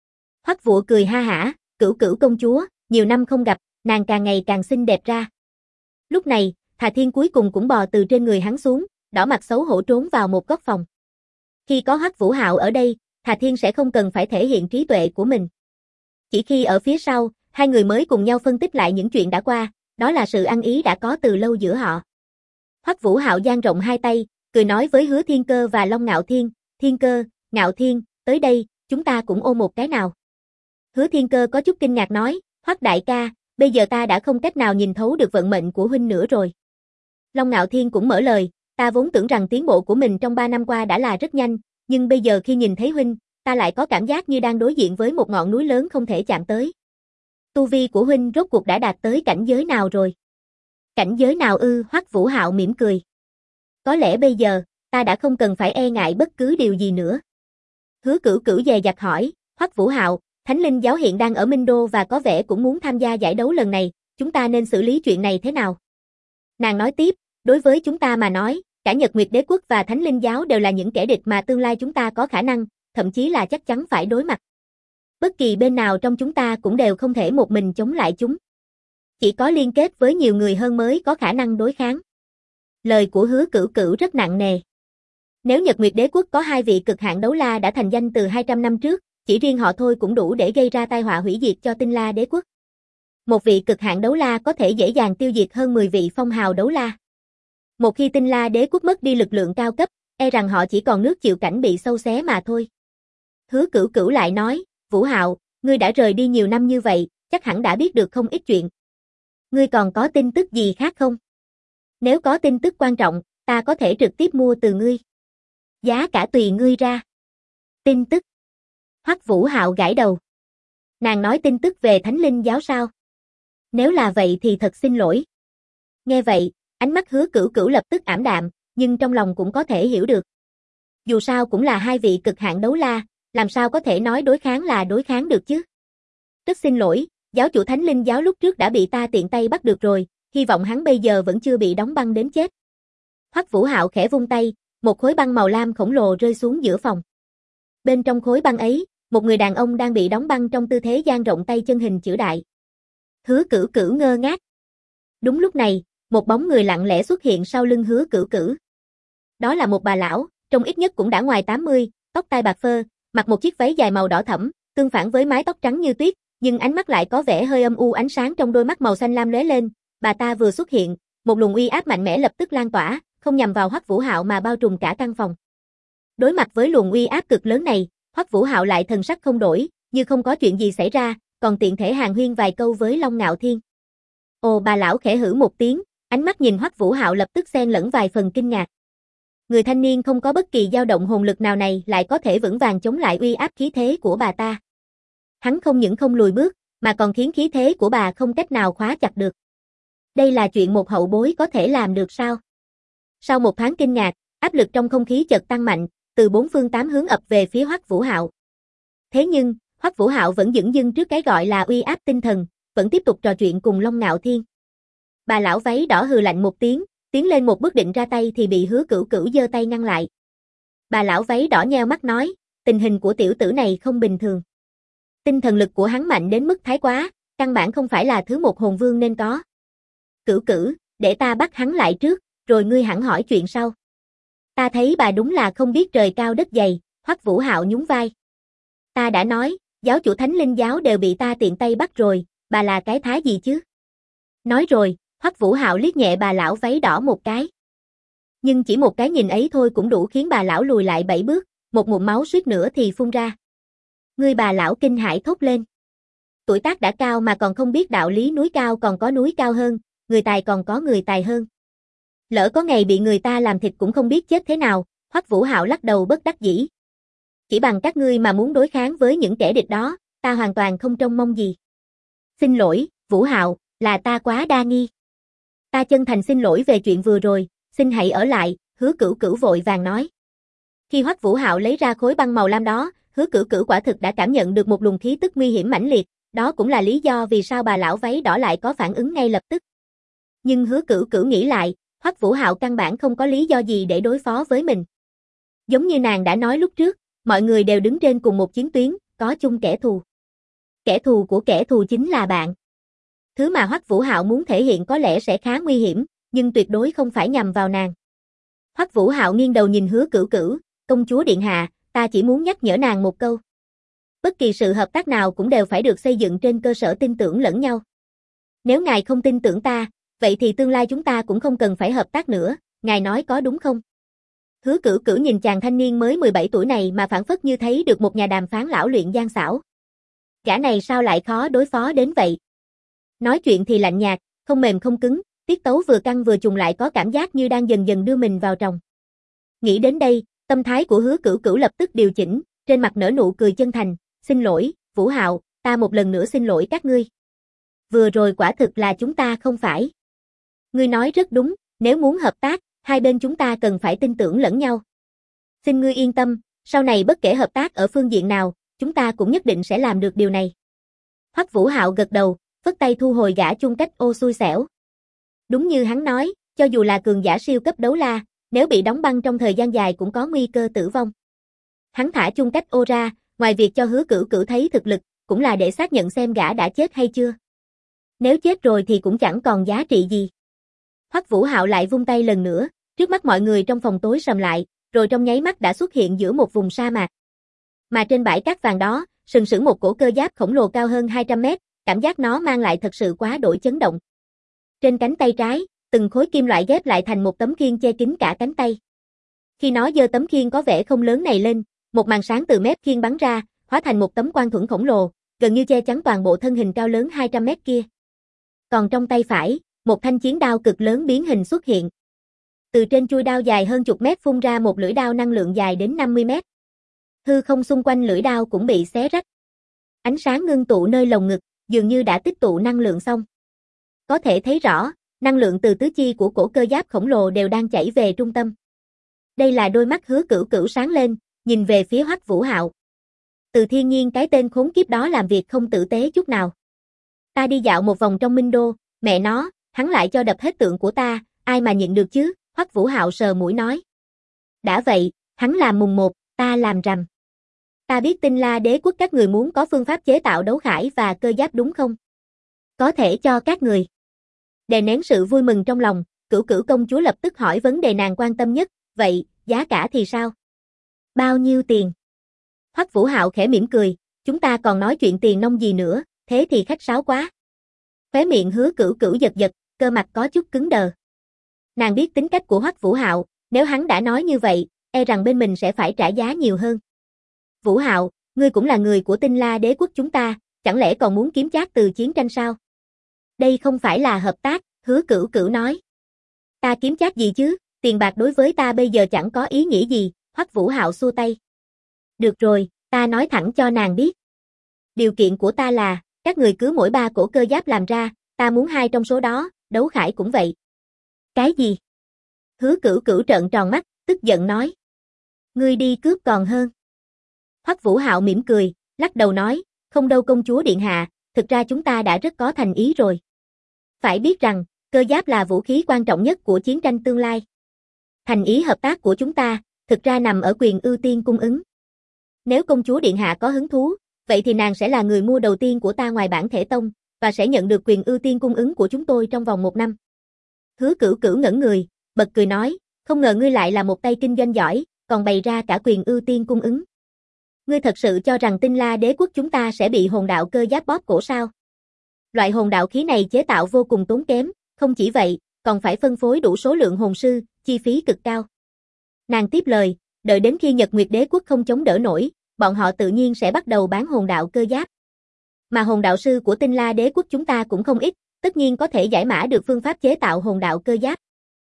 Hoắc Vũ cười ha hả, Cửu Cửu công chúa, nhiều năm không gặp, nàng càng ngày càng xinh đẹp ra. Lúc này, Thà Thiên cuối cùng cũng bò từ trên người hắn xuống, đỏ mặt xấu hổ trốn vào một góc phòng. Khi có Hoắc Vũ Hạo ở đây, Thà Thiên sẽ không cần phải thể hiện trí tuệ của mình. Chỉ khi ở phía sau, hai người mới cùng nhau phân tích lại những chuyện đã qua, đó là sự ăn ý đã có từ lâu giữa họ. Hoắc Vũ Hạo dang rộng hai tay, cười nói với Hứa Thiên Cơ và Long Ngạo Thiên, Thiên Cơ, Ngạo Thiên, tới đây, chúng ta cũng ôm một cái nào. Hứa Thiên Cơ có chút kinh ngạc nói, Hoắc đại ca, bây giờ ta đã không cách nào nhìn thấu được vận mệnh của huynh nữa rồi. Long Ngạo Thiên cũng mở lời, ta vốn tưởng rằng tiến bộ của mình trong 3 năm qua đã là rất nhanh, nhưng bây giờ khi nhìn thấy huynh, ta lại có cảm giác như đang đối diện với một ngọn núi lớn không thể chạm tới. Tu vi của huynh rốt cuộc đã đạt tới cảnh giới nào rồi? Cảnh giới nào ư? Hoắc Vũ Hạo mỉm cười. Có lẽ bây giờ, ta đã không cần phải e ngại bất cứ điều gì nữa. Hứa Cửu Cửu dè dặt hỏi, Hoắc Vũ Hạo, Thánh Linh giáo hiện đang ở Minh Đô và có vẻ cũng muốn tham gia giải đấu lần này, chúng ta nên xử lý chuyện này thế nào? Nàng nói tiếp, đối với chúng ta mà nói, cả Nhật Nguyệt Đế quốc và Thánh Linh giáo đều là những kẻ địch mà tương lai chúng ta có khả năng, thậm chí là chắc chắn phải đối mặt. Bất kỳ bên nào trong chúng ta cũng đều không thể một mình chống lại chúng. Chỉ có liên kết với nhiều người hơn mới có khả năng đối kháng. Lời của Hứa Cửu Cửu rất nặng nề. Nếu Nhật Nguyệt Đế quốc có hai vị cực hạn đấu la đã thành danh từ 200 năm trước, chỉ riêng họ thôi cũng đủ để gây ra tai họa hủy diệt cho Tinh La Đế quốc. Một vị cực hạn đấu la có thể dễ dàng tiêu diệt hơn 10 vị phong hào đấu la. Một khi Tinh La Đế quốc mất đi lực lượng cao cấp, e rằng họ chỉ còn nước chịu cảnh bị xâu xé mà thôi. Hứa Cửu Cửu lại nói, Vũ Hạo, ngươi đã rời đi nhiều năm như vậy, chắc hẳn đã biết được không ít chuyện. Ngươi còn có tin tức gì khác không? Nếu có tin tức quan trọng, ta có thể trực tiếp mua từ ngươi. Giá cả tùy ngươi ra. Tin tức. Hoắc Vũ Hạo gãi đầu. Nàng nói tin tức về Thánh Linh giáo sao? Nếu là vậy thì thật xin lỗi. Nghe vậy, ánh mắt Hứa Cửu Cửu lập tức ảm đạm, nhưng trong lòng cũng có thể hiểu được. Dù sao cũng là hai vị cực hạn đấu la, làm sao có thể nói đối kháng là đối kháng được chứ? Rất xin lỗi, giáo chủ Thánh Linh giáo lúc trước đã bị ta tiện tay bắt được rồi, hy vọng hắn bây giờ vẫn chưa bị đóng băng đến chết. Hoắc Vũ Hạo khẽ vung tay, một khối băng màu lam khổng lồ rơi xuống giữa phòng. Bên trong khối băng ấy, một người đàn ông đang bị đóng băng trong tư thế dang rộng tay chân hình chữ đại. Hứa Cửu Cửu ngơ ngác. Đúng lúc này, một bóng người lặng lẽ xuất hiện sau lưng Hứa Cửu Cửu. Đó là một bà lão, trông ít nhất cũng đã ngoài 80, tóc tai bạc phơ, mặc một chiếc váy dài màu đỏ thẫm, tương phản với mái tóc trắng như tuyết, nhưng ánh mắt lại có vẻ hơi âm u, ánh sáng trong đôi mắt màu xanh lam lóe lên. Bà ta vừa xuất hiện, một luồng uy áp mạnh mẽ lập tức lan tỏa, không nhằm vào Hoắc Vũ Hạo mà bao trùm cả căn phòng. Đối mặt với luồng uy áp cực lớn này, Hoắc Vũ Hạo lại thần sắc không đổi, như không có chuyện gì xảy ra, còn tiện thể hàn huyên vài câu với Long Ngạo Thiên. Ồ, bà lão khẽ hử một tiếng, ánh mắt nhìn Hoắc Vũ Hạo lập tức xen lẫn vài phần kinh ngạc. Người thanh niên không có bất kỳ dao động hồn lực nào này lại có thể vững vàng chống lại uy áp khí thế của bà ta. Hắn không những không lùi bước, mà còn khiến khí thế của bà không cách nào khóa chặt được. Đây là chuyện một hậu bối có thể làm được sao? Sau một thoáng kinh ngạc, áp lực trong không khí chợt tăng mạnh, từ bốn phương tám hướng ập về phía Hoắc Vũ Hạo. Thế nhưng, Hoắc Vũ Hạo vẫn dửng dưng trước cái gọi là uy áp tinh thần, vẫn tiếp tục trò chuyện cùng Long Ngạo Thiên. Bà lão váy đỏ hừ lạnh một tiếng, tiến lên một bước định ra tay thì bị Hứa Cửu Cửu giơ tay ngăn lại. Bà lão váy đỏ nheo mắt nói, tình hình của tiểu tử này không bình thường. Tinh thần lực của hắn mạnh đến mức thái quá, căn bản không phải là thứ một hồn vương nên có. Cửu Cửu, để ta bắt hắn lại trước, rồi ngươi hẳn hỏi chuyện sau. Ta thấy bà đúng là không biết trời cao đất dày, Hoắc Vũ Hạo nhún vai. Ta đã nói, giáo chủ Thánh Linh giáo đều bị ta tiện tay bắt rồi, bà là cái thá gì chứ? Nói rồi, Hoắc Vũ Hạo liếc nhẹ bà lão váy đỏ một cái. Nhưng chỉ một cái nhìn ấy thôi cũng đủ khiến bà lão lùi lại 7 bước, một ngụm máu suýt nữa thì phun ra. Ngươi, bà lão kinh hãi thốt lên. Tuổi tác đã cao mà còn không biết đạo lý núi cao còn có núi cao hơn, người tài còn có người tài hơn. Lỡ có ngày bị người ta làm thịt cũng không biết chết thế nào, Hoắc Vũ Hạo lắc đầu bất đắc dĩ. Chỉ bằng các ngươi mà muốn đối kháng với những kẻ địch đó, ta hoàn toàn không trông mong gì. Xin lỗi, Vũ Hạo, là ta quá đa nghi. Ta chân thành xin lỗi về chuyện vừa rồi, xin hãy ở lại, Hứa Cửu Cửu vội vàng nói. Khi Hoắc Vũ Hạo lấy ra khối băng màu lam đó, Hứa Cửu Cửu quả thực đã cảm nhận được một luồng khí tức nguy hiểm mãnh liệt, đó cũng là lý do vì sao bà lão váy đỏ lại có phản ứng ngay lập tức. Nhưng Hứa Cửu Cửu nghĩ lại, Hoắc Vũ Hạo căn bản không có lý do gì để đối phó với mình. Giống như nàng đã nói lúc trước, mọi người đều đứng trên cùng một chiến tuyến, có chung kẻ thù. Kẻ thù của kẻ thù chính là bạn. Thứ mà Hoắc Vũ Hạo muốn thể hiện có lẽ sẽ khá nguy hiểm, nhưng tuyệt đối không phải nhằm vào nàng. Hoắc Vũ Hạo nghiêng đầu nhìn Hứa Cửu Cửu, công chúa điện hạ, ta chỉ muốn nhắc nhở nàng một câu. Bất kỳ sự hợp tác nào cũng đều phải được xây dựng trên cơ sở tin tưởng lẫn nhau. Nếu ngài không tin tưởng ta, vậy thì tương lai chúng ta cũng không cần phải hợp tác nữa, ngài nói có đúng không? Hứa Cửu Cửu nhìn chàng thanh niên mới 17 tuổi này mà phảng phất như thấy được một nhà đàm phán lão luyện gian xảo. Gã này sao lại khó đối phó đến vậy? Nói chuyện thì lạnh nhạt, không mềm không cứng, tiết tấu vừa căng vừa trùng lại có cảm giác như đang dần dần đưa mình vào tròng. Nghĩ đến đây, tâm thái của Hứa Cửu Cửu lập tức điều chỉnh, trên mặt nở nụ cười chân thành, xin lỗi, Vũ Hạo, ta một lần nữa xin lỗi các ngươi. Vừa rồi quả thực là chúng ta không phải. Ngươi nói rất đúng, nếu muốn hợp tác, hai bên chúng ta cần phải tin tưởng lẫn nhau. Xin ngươi yên tâm, sau này bất kể hợp tác ở phương diện nào, chúng ta cũng nhất định sẽ làm được điều này. Hoắc Vũ Hạo gật đầu, phất tay thu hồi gã chung cách ô xui xẻo. Đúng như hắn nói, cho dù là cường giả siêu cấp đấu la, nếu bị đóng băng trong thời gian dài cũng có nguy cơ tử vong. Hắn thả chung cách ô ra, ngoài việc cho Hứa Cửu Cửu thấy thực lực, cũng là để xác nhận xem gã đã chết hay chưa. Nếu chết rồi thì cũng chẳng còn giá trị gì. Hoắc Vũ Hạo lại vung tay lần nữa, trước mắt mọi người trong phòng tối sầm lại, rồi trong nháy mắt đã xuất hiện giữa một vùng sa mạc. Mà trên bãi cát vàng đó, sừng sững một cổ cơ giáp khổng lồ cao hơn 200 mét, cảm giác nó mang lại thật sự quá đổi chấn động. Trên cánh tay trái, từng khối kim loại ghép lại thành một tấm khiên che kín cả cánh tay. Khi nó giơ tấm khiên có vẻ không lớn này lên, một màn sáng từ mép khiên bắn ra, hóa thành một tấm quang thuẫn khổng lồ, gần như che chắn toàn bộ thân hình cao lớn 200 mét kia. Còn trong tay phải, một thanh chiến đao cực lớn biến hình xuất hiện. Từ trên chuôi đao dài hơn chục mét phun ra một lưỡi đao năng lượng dài đến 50 mét. Hư không xung quanh lưỡi đao cũng bị xé rách. Ánh sáng ngưng tụ nơi lồng ngực, dường như đã tích tụ năng lượng xong. Có thể thấy rõ, năng lượng từ tứ chi của cổ cơ giáp khổng lồ đều đang chảy về trung tâm. Đây là đôi mắt Hứa Cửu Cửu sáng lên, nhìn về phía Hoắc Vũ Hạo. Từ thiên nhiên cái tên khốn kiếp đó làm việc không tử tế chút nào. Ta đi dạo một vòng trong Minh Đô, mẹ nó, hắn lại cho đập hết tượng của ta, ai mà nhịn được chứ, Hoắc Vũ Hạo sờ mũi nói. Đã vậy, hắn làm mùng 1, ta làm rằm. Ta biết Tinh La Đế quốc các người muốn có phương pháp chế tạo đấu khải và cơ giáp đúng không? Có thể cho các người. Đè nén sự vui mừng trong lòng, Cửu Cửu công chúa lập tức hỏi vấn đề nàng quan tâm nhất, vậy, giá cả thì sao? Bao nhiêu tiền? Hoắc Vũ Hạo khẽ mỉm cười, chúng ta còn nói chuyện tiền nong gì nữa, thế thì khách sáo quá. Khóe miệng Hứa Cửu Cửu giật giật, cơ mặt có chút cứng đờ. Nàng biết tính cách của Hoắc Vũ Hạo, nếu hắn đã nói như vậy, e rằng bên mình sẽ phải trả giá nhiều hơn. Vũ Hạo, ngươi cũng là người của Tinh La Đế quốc chúng ta, chẳng lẽ còn muốn kiếm trác từ chiến tranh sao? Đây không phải là hợp tác, Hứa Cửu Cửu nói. Ta kiếm trác gì chứ, tiền bạc đối với ta bây giờ chẳng có ý nghĩa gì, Hoắc Vũ Hạo xua tay. Được rồi, ta nói thẳng cho nàng biết. Điều kiện của ta là, các người cứ mỗi 3 cổ cơ giáp làm ra, ta muốn 2 trong số đó, đấu khải cũng vậy. Cái gì? Hứa Cửu Cửu trợn tròn mắt, tức giận nói. Ngươi đi cướp còn hơn. Hoắc Vũ Hạo mỉm cười, lắc đầu nói, không đâu công chúa điện hạ, thực ra chúng ta đã rất có thành ý rồi. Phải biết rằng, cơ giáp là vũ khí quan trọng nhất của chiến tranh tương lai. Thành ý hợp tác của chúng ta, thực ra nằm ở quyền ưu tiên cung ứng. Nếu công chúa điện hạ có hứng thú, vậy thì nàng sẽ là người mua đầu tiên của ta ngoài bản thể tông, và sẽ nhận được quyền ưu tiên cung ứng của chúng tôi trong vòng 1 năm. Hứa Cửu Cửu ngẩn người, bật cười nói, không ngờ ngươi lại là một tay kinh doanh giỏi, còn bày ra cả quyền ưu tiên cung ứng. Ngươi thật sự cho rằng Tinh La Đế quốc chúng ta sẽ bị hồn đạo cơ giáp bóp cổ sao? Loại hồn đạo khí này chế tạo vô cùng tốn kém, không chỉ vậy, còn phải phân phối đủ số lượng hồn sư, chi phí cực cao. Nàng tiếp lời, đợi đến khi Nhật Nguyệt Đế quốc không chống đỡ nổi, bọn họ tự nhiên sẽ bắt đầu bán hồn đạo cơ giáp. Mà hồn đạo sư của Tinh La Đế quốc chúng ta cũng không ít, tất nhiên có thể giải mã được phương pháp chế tạo hồn đạo cơ giáp.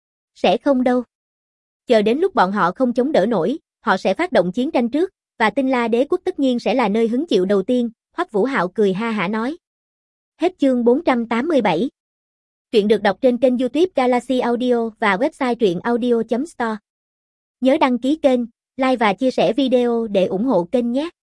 Sẽ không đâu. Chờ đến lúc bọn họ không chống đỡ nổi, họ sẽ phát động chiến tranh trước, và Tinh La Đế quốc tất nhiên sẽ là nơi hứng chịu đầu tiên, Hoắc Vũ Hạo cười ha hả nói. Hết chương 487. Truyện được đọc trên kênh YouTube Galaxy Audio và website truyệnaudio.store. Nhớ đăng ký kênh, like và chia sẻ video để ủng hộ kênh nhé.